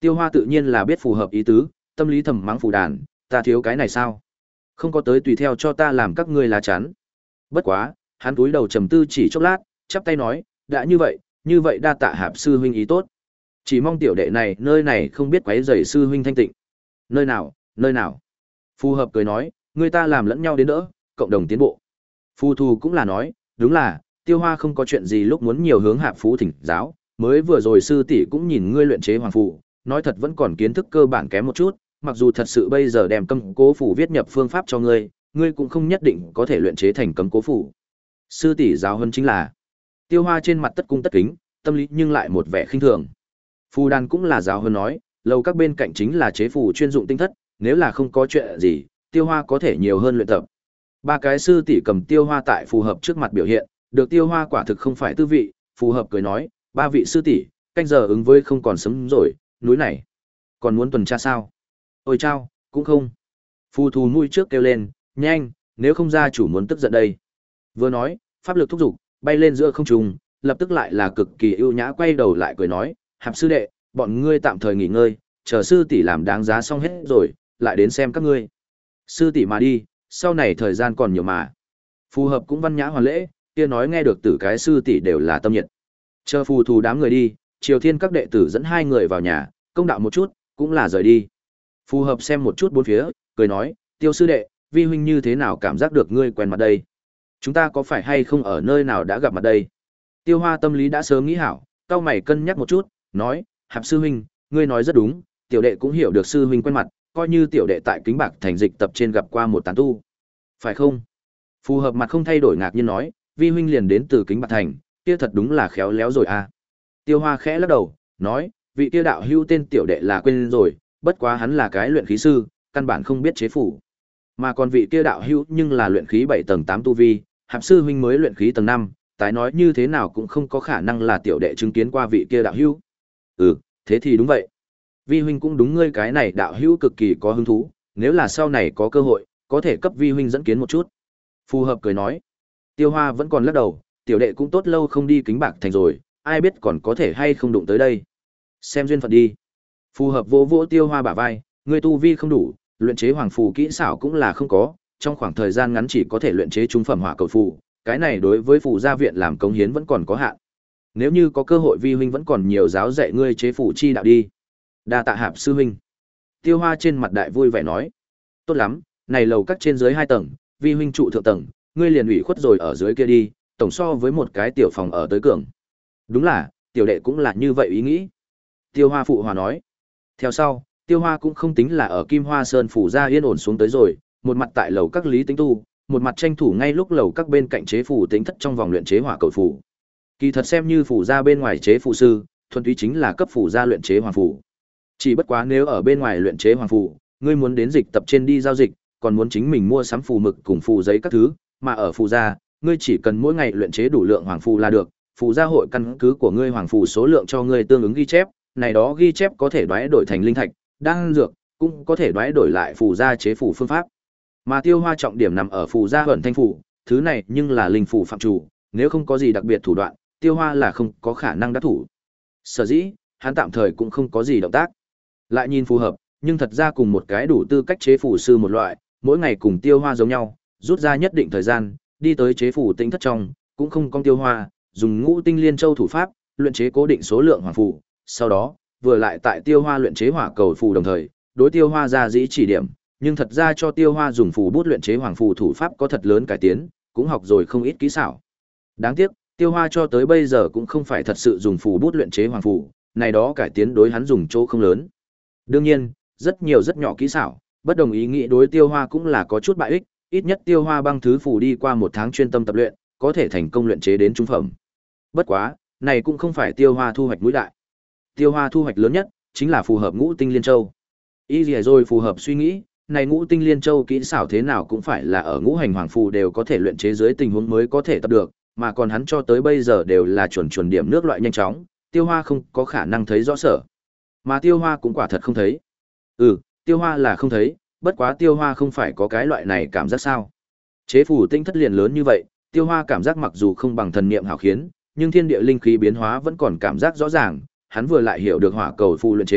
Speaker 1: Tiêu Hoa tự nhiên là biết phù hợp ý tứ, tâm lý thầm mắng phù đàn, ta thiếu cái này sao? Không có tới tùy theo cho ta làm các ngươi lá chắn. Bất quá, hắn túi đầu trầm tư chỉ chốc lát, chắp tay nói, đã như vậy, như vậy đa tạ Hạp sư huynh ý tốt. Chỉ mong tiểu đệ này, nơi này không biết quấy rầy sư huynh thanh tịnh. Nơi nào, nơi nào? Phù hợp cười nói, người ta làm lẫn nhau đến đỡ, cộng đồng tiến bộ. Phù Thù cũng là nói, đúng là, Tiêu Hoa không có chuyện gì lúc muốn nhiều hướng Hạp Phú thỉnh giáo, mới vừa rồi sư tỷ cũng nhìn ngươi luyện chế hoàng phù, nói thật vẫn còn kiến thức cơ bản kém một chút, mặc dù thật sự bây giờ đem cấm cố phủ viết nhập phương pháp cho ngươi, ngươi cũng không nhất định có thể luyện chế thành cấm cố phủ. Sư tỷ giáo hơn chính là. Tiêu Hoa trên mặt tất cung tất kính, tâm lý nhưng lại một vẻ khinh thường. Phù đàn cũng là giáo hơn nói, lầu các bên cạnh chính là chế phù chuyên dụng tinh thất, nếu là không có chuyện gì, Tiêu Hoa có thể nhiều hơn luyện tập. Ba cái sư tỷ cầm Tiêu Hoa tại phù hợp trước mặt biểu hiện, được Tiêu Hoa quả thực không phải tư vị, phù hợp cười nói, ba vị sư tỷ, canh giờ ứng với không còn sớm rồi, núi này còn muốn tuần tra sao? Ôi chao, cũng không. Phù Thù nuôi trước kêu lên, nhanh, nếu không gia chủ muốn tức giận đây. Vừa nói, pháp lực thúc giục, bay lên giữa không trung, lập tức lại là cực kỳ ưu nhã quay đầu lại cười nói, Hạp sư đệ, bọn ngươi tạm thời nghỉ ngơi, chờ sư tỷ làm đáng giá xong hết rồi, lại đến xem các ngươi. Sư tỷ mà đi, sau này thời gian còn nhiều mà. Phù hợp cũng văn nhã hoàn lễ, kia nói nghe được tử cái sư tỷ đều là tâm nhiệt. Chờ Phù Thù đám người đi, Triều Thiên các đệ tử dẫn hai người vào nhà, công đạo một chút, cũng là rời đi. Phù hợp xem một chút bốn phía, cười nói, Tiêu sư đệ, vi huynh như thế nào cảm giác được ngươi quen mặt đây? Chúng ta có phải hay không ở nơi nào đã gặp mặt đây? Tiêu Hoa tâm lý đã sớm nghĩ hảo, cao mày cân nhắc một chút, nói, Hạp sư huynh, ngươi nói rất đúng, tiểu đệ cũng hiểu được sư huynh quen mặt, coi như tiểu đệ tại Kính Bạc thành dịch tập trên gặp qua một tán tu. Phải không? Phù hợp mặt không thay đổi ngạc nhiên nói, vi huynh liền đến từ Kính Bạc thành, kia thật đúng là khéo léo rồi à. Tiêu Hoa khẽ lắc đầu, nói, vị kia đạo hữu tên tiểu đệ là quên rồi, bất quá hắn là cái luyện khí sư, căn bản không biết chế phủ. Mà còn vị kia đạo hữu nhưng là luyện khí bảy tầng tám tu vi, Hạp sư huynh mới luyện khí tầng năm, tái nói như thế nào cũng không có khả năng là tiểu đệ chứng kiến qua vị kia đạo hữu. Ừ, thế thì đúng vậy. Vi huynh cũng đúng, ngươi cái này đạo hữu cực kỳ có hứng thú, nếu là sau này có cơ hội, có thể cấp vi huynh dẫn kiến một chút. Phù hợp cười nói. Tiêu Hoa vẫn còn lắc đầu, tiểu đệ cũng tốt lâu không đi Kính Bạc thành rồi, ai biết còn có thể hay không đụng tới đây. Xem duyên phận đi. Phù hợp vỗ vỗ Tiêu Hoa bả vai, ngươi tu vi không đủ, luyện chế hoàng phù kỹ xảo cũng là không có, trong khoảng thời gian ngắn chỉ có thể luyện chế trung phẩm hỏa cầu phù, cái này đối với phù gia viện làm cống hiến vẫn còn có hạn. Nếu như có cơ hội vi huynh vẫn còn nhiều giáo dạy ngươi chế phù chi đạo đi. Đa tạ Hạp sư huynh. Tiêu Hoa trên mặt đại vui vẻ nói, tốt lắm, này lầu các trên dưới hai tầng, vi huynh trụ thượng tầng, ngươi liền ủy khuất rồi ở dưới kia đi, tổng so với một cái tiểu phòng ở tới cường. Đúng là, tiểu đệ cũng là như vậy ý nghĩ. Tiêu Hoa phụ hòa nói. Theo sau, Tiêu Hoa cũng không tính là ở Kim Hoa Sơn phủ ra yên ổn xuống tới rồi, một mặt tại lầu các Lý Tính Tu, một mặt tranh thủ ngay lúc lầu các bên cạnh chế phù tính thất trong vòng luyện chế hỏa cầu phù. Kỳ thật xem như phủ ra bên ngoài chế phù sư, thuần túy chính là cấp phủ ra luyện chế hoàng phù. Chỉ bất quá nếu ở bên ngoài luyện chế hoàng phù, ngươi muốn đến dịch tập trên đi giao dịch, còn muốn chính mình mua sắm phù mực cùng phù giấy các thứ, mà ở phù gia, ngươi chỉ cần mỗi ngày luyện chế đủ lượng hoàng phù là được, phù gia hội căn cứ của ngươi hoàng phù số lượng cho ngươi tương ứng ghi chép, này đó ghi chép có thể đoái đổi thành linh thạch, đan dược, cũng có thể đoái đổi lại phù gia chế phù phương pháp. Mà Tiêu Hoa trọng điểm nằm ở phù gia vận thanh phù, thứ này nhưng là linh phù phạm chủ, nếu không có gì đặc biệt thủ đoạn, Tiêu Hoa là không có khả năng đắc thủ. Sở dĩ, hắn tạm thời cũng không có gì động tác. Lại nhìn phù hợp, nhưng thật ra cùng một cái đủ tư cách chế phù sư một loại, mỗi ngày cùng Tiêu Hoa giống nhau, rút ra nhất định thời gian, đi tới chế phù tinh thất trong, cũng không con Tiêu Hoa, dùng Ngũ Tinh Liên Châu thủ pháp, luyện chế cố định số lượng hoàng phù, sau đó, vừa lại tại Tiêu Hoa luyện chế hỏa cầu phù đồng thời, đối Tiêu Hoa ra dĩ chỉ điểm, nhưng thật ra cho Tiêu Hoa dùng phù bút luyện chế hoàng phù thủ pháp có thật lớn cải tiến, cũng học rồi không ít kỹ xảo. Đáng tiếc, Tiêu Hoa cho tới bây giờ cũng không phải thật sự dùng phù bút luyện chế hoàng phù, này đó cải tiến đối hắn dùng chỗ không lớn. Đương nhiên, rất nhiều rất nhỏ kỹ xảo, bất đồng ý nghĩ đối Tiêu Hoa cũng là có chút bại ích, ít nhất Tiêu Hoa băng thứ phù đi qua một tháng chuyên tâm tập luyện, có thể thành công luyện chế đến trung phẩm. Bất quá, này cũng không phải Tiêu Hoa thu hoạch mũi đại. Tiêu Hoa thu hoạch lớn nhất chính là phù hợp Ngũ Tinh Liên Châu. Ý gì rồi phù hợp suy nghĩ, này Ngũ Tinh Liên Châu kỹ xảo thế nào cũng phải là ở ngũ hành hoàng phù đều có thể luyện chế dưới tình huống mới có thể tập được, mà còn hắn cho tới bây giờ đều là chuẩn chuẩn điểm nước loại nhanh chóng, Tiêu Hoa không có khả năng thấy rõ sở. Mà Tiêu Hoa cũng quả thật không thấy. Ừ, Tiêu Hoa là không thấy, bất quá Tiêu Hoa không phải có cái loại này cảm giác sao? Chế phù tinh thất liền lớn như vậy, Tiêu Hoa cảm giác mặc dù không bằng thần niệm hảo khiến, nhưng thiên địa linh khí biến hóa vẫn còn cảm giác rõ ràng, hắn vừa lại hiểu được hỏa cầu phù luyện chế,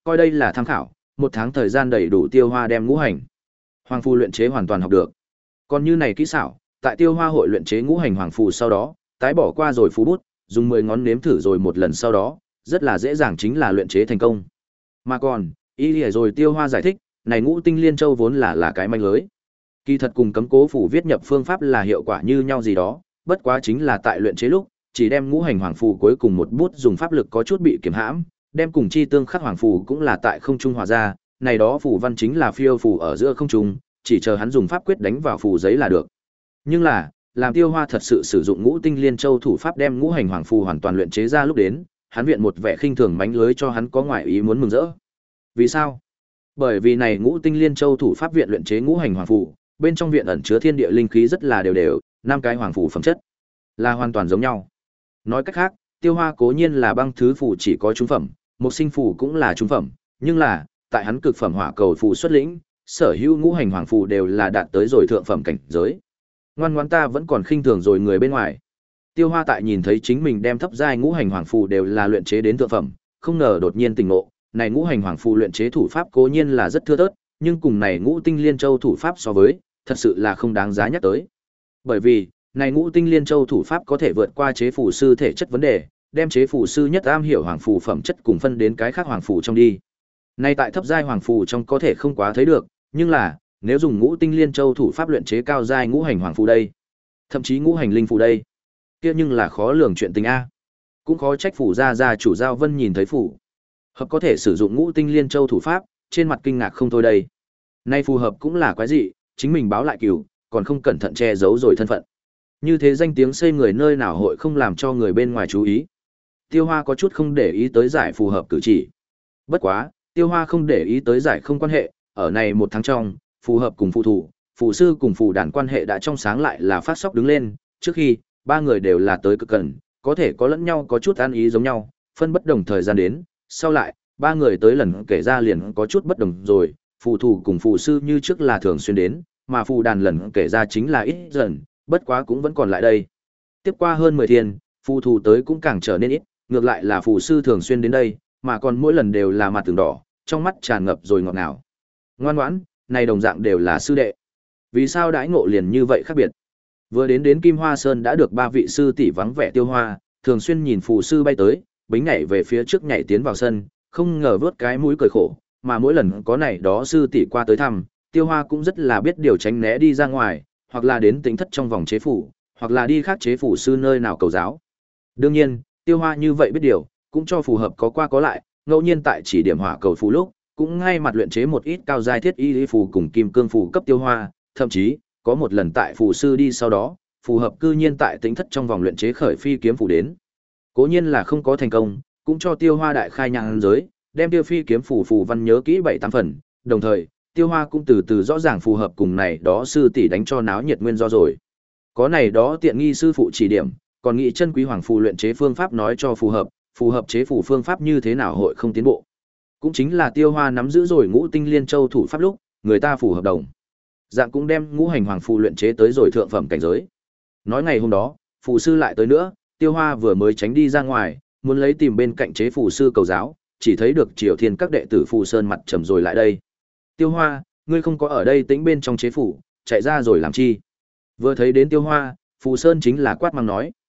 Speaker 1: Coi đây là tham khảo, một tháng thời gian đầy đủ Tiêu Hoa đem ngũ hành hoàng phù luyện chế hoàn toàn học được. Còn như này kỹ xảo, tại Tiêu Hoa hội luyện chế ngũ hành hoàng phù sau đó, tái bỏ qua rồi phù bút, dùng mười ngón nếm thử rồi một lần sau đó, rất là dễ dàng chính là luyện chế thành công. Mà còn, y lìa rồi Tiêu Hoa giải thích, này ngũ tinh liên châu vốn là là cái manh lưới. Kỳ thật cùng cấm cố phủ viết nhập phương pháp là hiệu quả như nhau gì đó, bất quá chính là tại luyện chế lúc, chỉ đem ngũ hành hoàng phù cuối cùng một bút dùng pháp lực có chút bị kiềm hãm, đem cùng chi tương khắc hoàng phù cũng là tại không trung hòa ra, này đó phù văn chính là phiêu phù ở giữa không trung, chỉ chờ hắn dùng pháp quyết đánh vào phù giấy là được. Nhưng là, làm Tiêu Hoa thật sự sử dụng ngũ tinh liên châu thủ pháp đem ngũ hành hoàng phù hoàn toàn luyện chế ra lúc đến, hắn viện một vẻ khinh thường mánh lưới cho hắn có ngoại ý muốn mừng rỡ. Vì sao? Bởi vì này ngũ tinh liên châu thủ pháp viện luyện chế ngũ hành hoàng phù, bên trong viện ẩn chứa thiên địa linh khí rất là đều đều, năm cái hoàng phù phẩm chất là hoàn toàn giống nhau. Nói cách khác, Tiêu Hoa cố nhiên là băng thứ phù chỉ có trung phẩm, một sinh phù cũng là trung phẩm, nhưng là, tại hắn cực phẩm hỏa cầu phù xuất lĩnh, sở hữu ngũ hành hoàng phù đều là đạt tới rồi thượng phẩm cảnh giới. Ngoan ngoãn ta vẫn còn khinh thường rồi người bên ngoài. Tiêu Hoa tại nhìn thấy chính mình đem thấp giai ngũ hành hoàng phù đều là luyện chế đến thượng phẩm, không ngờ đột nhiên tỉnh ngộ, này ngũ hành hoàng phù luyện chế thủ pháp cố nhiên là rất thưa thớt, nhưng cùng này ngũ tinh liên châu thủ pháp so với, thật sự là không đáng giá nhắc tới. Bởi vì, này ngũ tinh liên châu thủ pháp có thể vượt qua chế phù sư thể chất vấn đề, đem chế phù sư nhất am hiểu hoàng phù phẩm chất cùng phân đến cái khác hoàng phù trong đi. Này tại thấp giai hoàng phù trong có thể không quá thấy được, nhưng là, nếu dùng ngũ tinh liên châu thủ pháp luyện chế cao giai ngũ hành hoàng phù đây, thậm chí ngũ hành linh phù đây, kia nhưng là khó lường chuyện tình a. Cũng khó trách phủ gia gia chủ Giao Vân nhìn thấy phủ hợp có thể sử dụng ngũ tinh liên châu thủ pháp, trên mặt kinh ngạc không thôi đây. Nay phù hợp cũng là quái dị, chính mình báo lại cừu, còn không cẩn thận che giấu rồi thân phận. Như thế danh tiếng xây người nơi nào hội không làm cho người bên ngoài chú ý. Tiêu Hoa có chút không để ý tới giải phù hợp cử chỉ. Bất quá, Tiêu Hoa không để ý tới giải không quan hệ, ở này một tháng trong, phù hợp cùng phù thủ, phù sư cùng phù đàn quan hệ đã trong sáng lại là phát sóc đứng lên, trước khi, ba người đều là tới cực cần, có thể có lẫn nhau có chút ăn ý giống nhau, phân bất đồng thời gian đến, sau lại, ba người tới lần kể ra liền có chút bất đồng rồi, phù thủ cùng phù sư như trước là thường xuyên đến, mà phù đàn lần kể ra chính là ít dần, bất quá cũng vẫn còn lại đây. Tiếp qua hơn mười thiên, phù thủ tới cũng càng trở nên ít, ngược lại là phù sư thường xuyên đến đây, mà còn mỗi lần đều là mặt tường đỏ, trong mắt tràn ngập rồi ngọt ngào. Ngoan ngoãn, này đồng dạng đều là sư đệ. Vì sao đãi ngộ liền như vậy khác biệt? Vừa đến đến Kim Hoa Sơn đã được ba vị sư tỷ vắng vẻ Tiêu Hoa, thường xuyên nhìn phù sư bay tới, bính nhảy về phía trước nhảy tiến vào sân, không ngờ vớt cái mũi cười khổ, mà mỗi lần có này đó sư tỷ qua tới thăm, Tiêu Hoa cũng rất là biết điều tránh né đi ra ngoài, hoặc là đến tính thất trong vòng chế phủ, hoặc là đi khác chế phủ sư nơi nào cầu giáo. Đương nhiên, Tiêu Hoa như vậy biết điều, cũng cho phù hợp có qua có lại, ngẫu nhiên tại chỉ điểm hỏa cầu phù lúc, cũng ngay mặt luyện chế một ít cao giai thiết y lý phù cùng kim cương phù cấp Tiêu Hoa, thậm chí có một lần tại phù sư đi sau đó, phù hợp cư nhiên tại tính thất trong vòng luyện chế khởi phi kiếm phù đến. Cố nhiên là không có thành công, cũng cho Tiêu Hoa đại khai nhãn giới, đem Tiêu phi kiếm phù phù văn nhớ kỹ bảy tám phần, đồng thời, Tiêu Hoa cũng từ từ rõ ràng phù hợp cùng này đó sư tỷ đánh cho náo nhiệt nguyên do rồi. Có này đó tiện nghi sư phụ chỉ điểm, còn nghĩ chân quý hoàng phù luyện chế phương pháp nói cho phù hợp, phù hợp chế phù phương pháp như thế nào hội không tiến bộ. Cũng chính là Tiêu Hoa nắm giữ rồi ngũ tinh liên châu thủ pháp lúc, người ta phù hợp đồng. Dạng cũng đem ngũ hành hoàng phù luyện chế tới rồi thượng phẩm cảnh giới. Nói ngày hôm đó, phù sư lại tới nữa, Tiêu Hoa vừa mới tránh đi ra ngoài, muốn lấy tìm bên cạnh chế phù sư cầu giáo, chỉ thấy được Triều Thiên các đệ tử phù sơn mặt trầm rồi lại đây. Tiêu Hoa, ngươi không có ở đây tĩnh bên trong chế phủ, chạy ra rồi làm chi? Vừa thấy đến Tiêu Hoa, phù sơn chính là quát mang nói,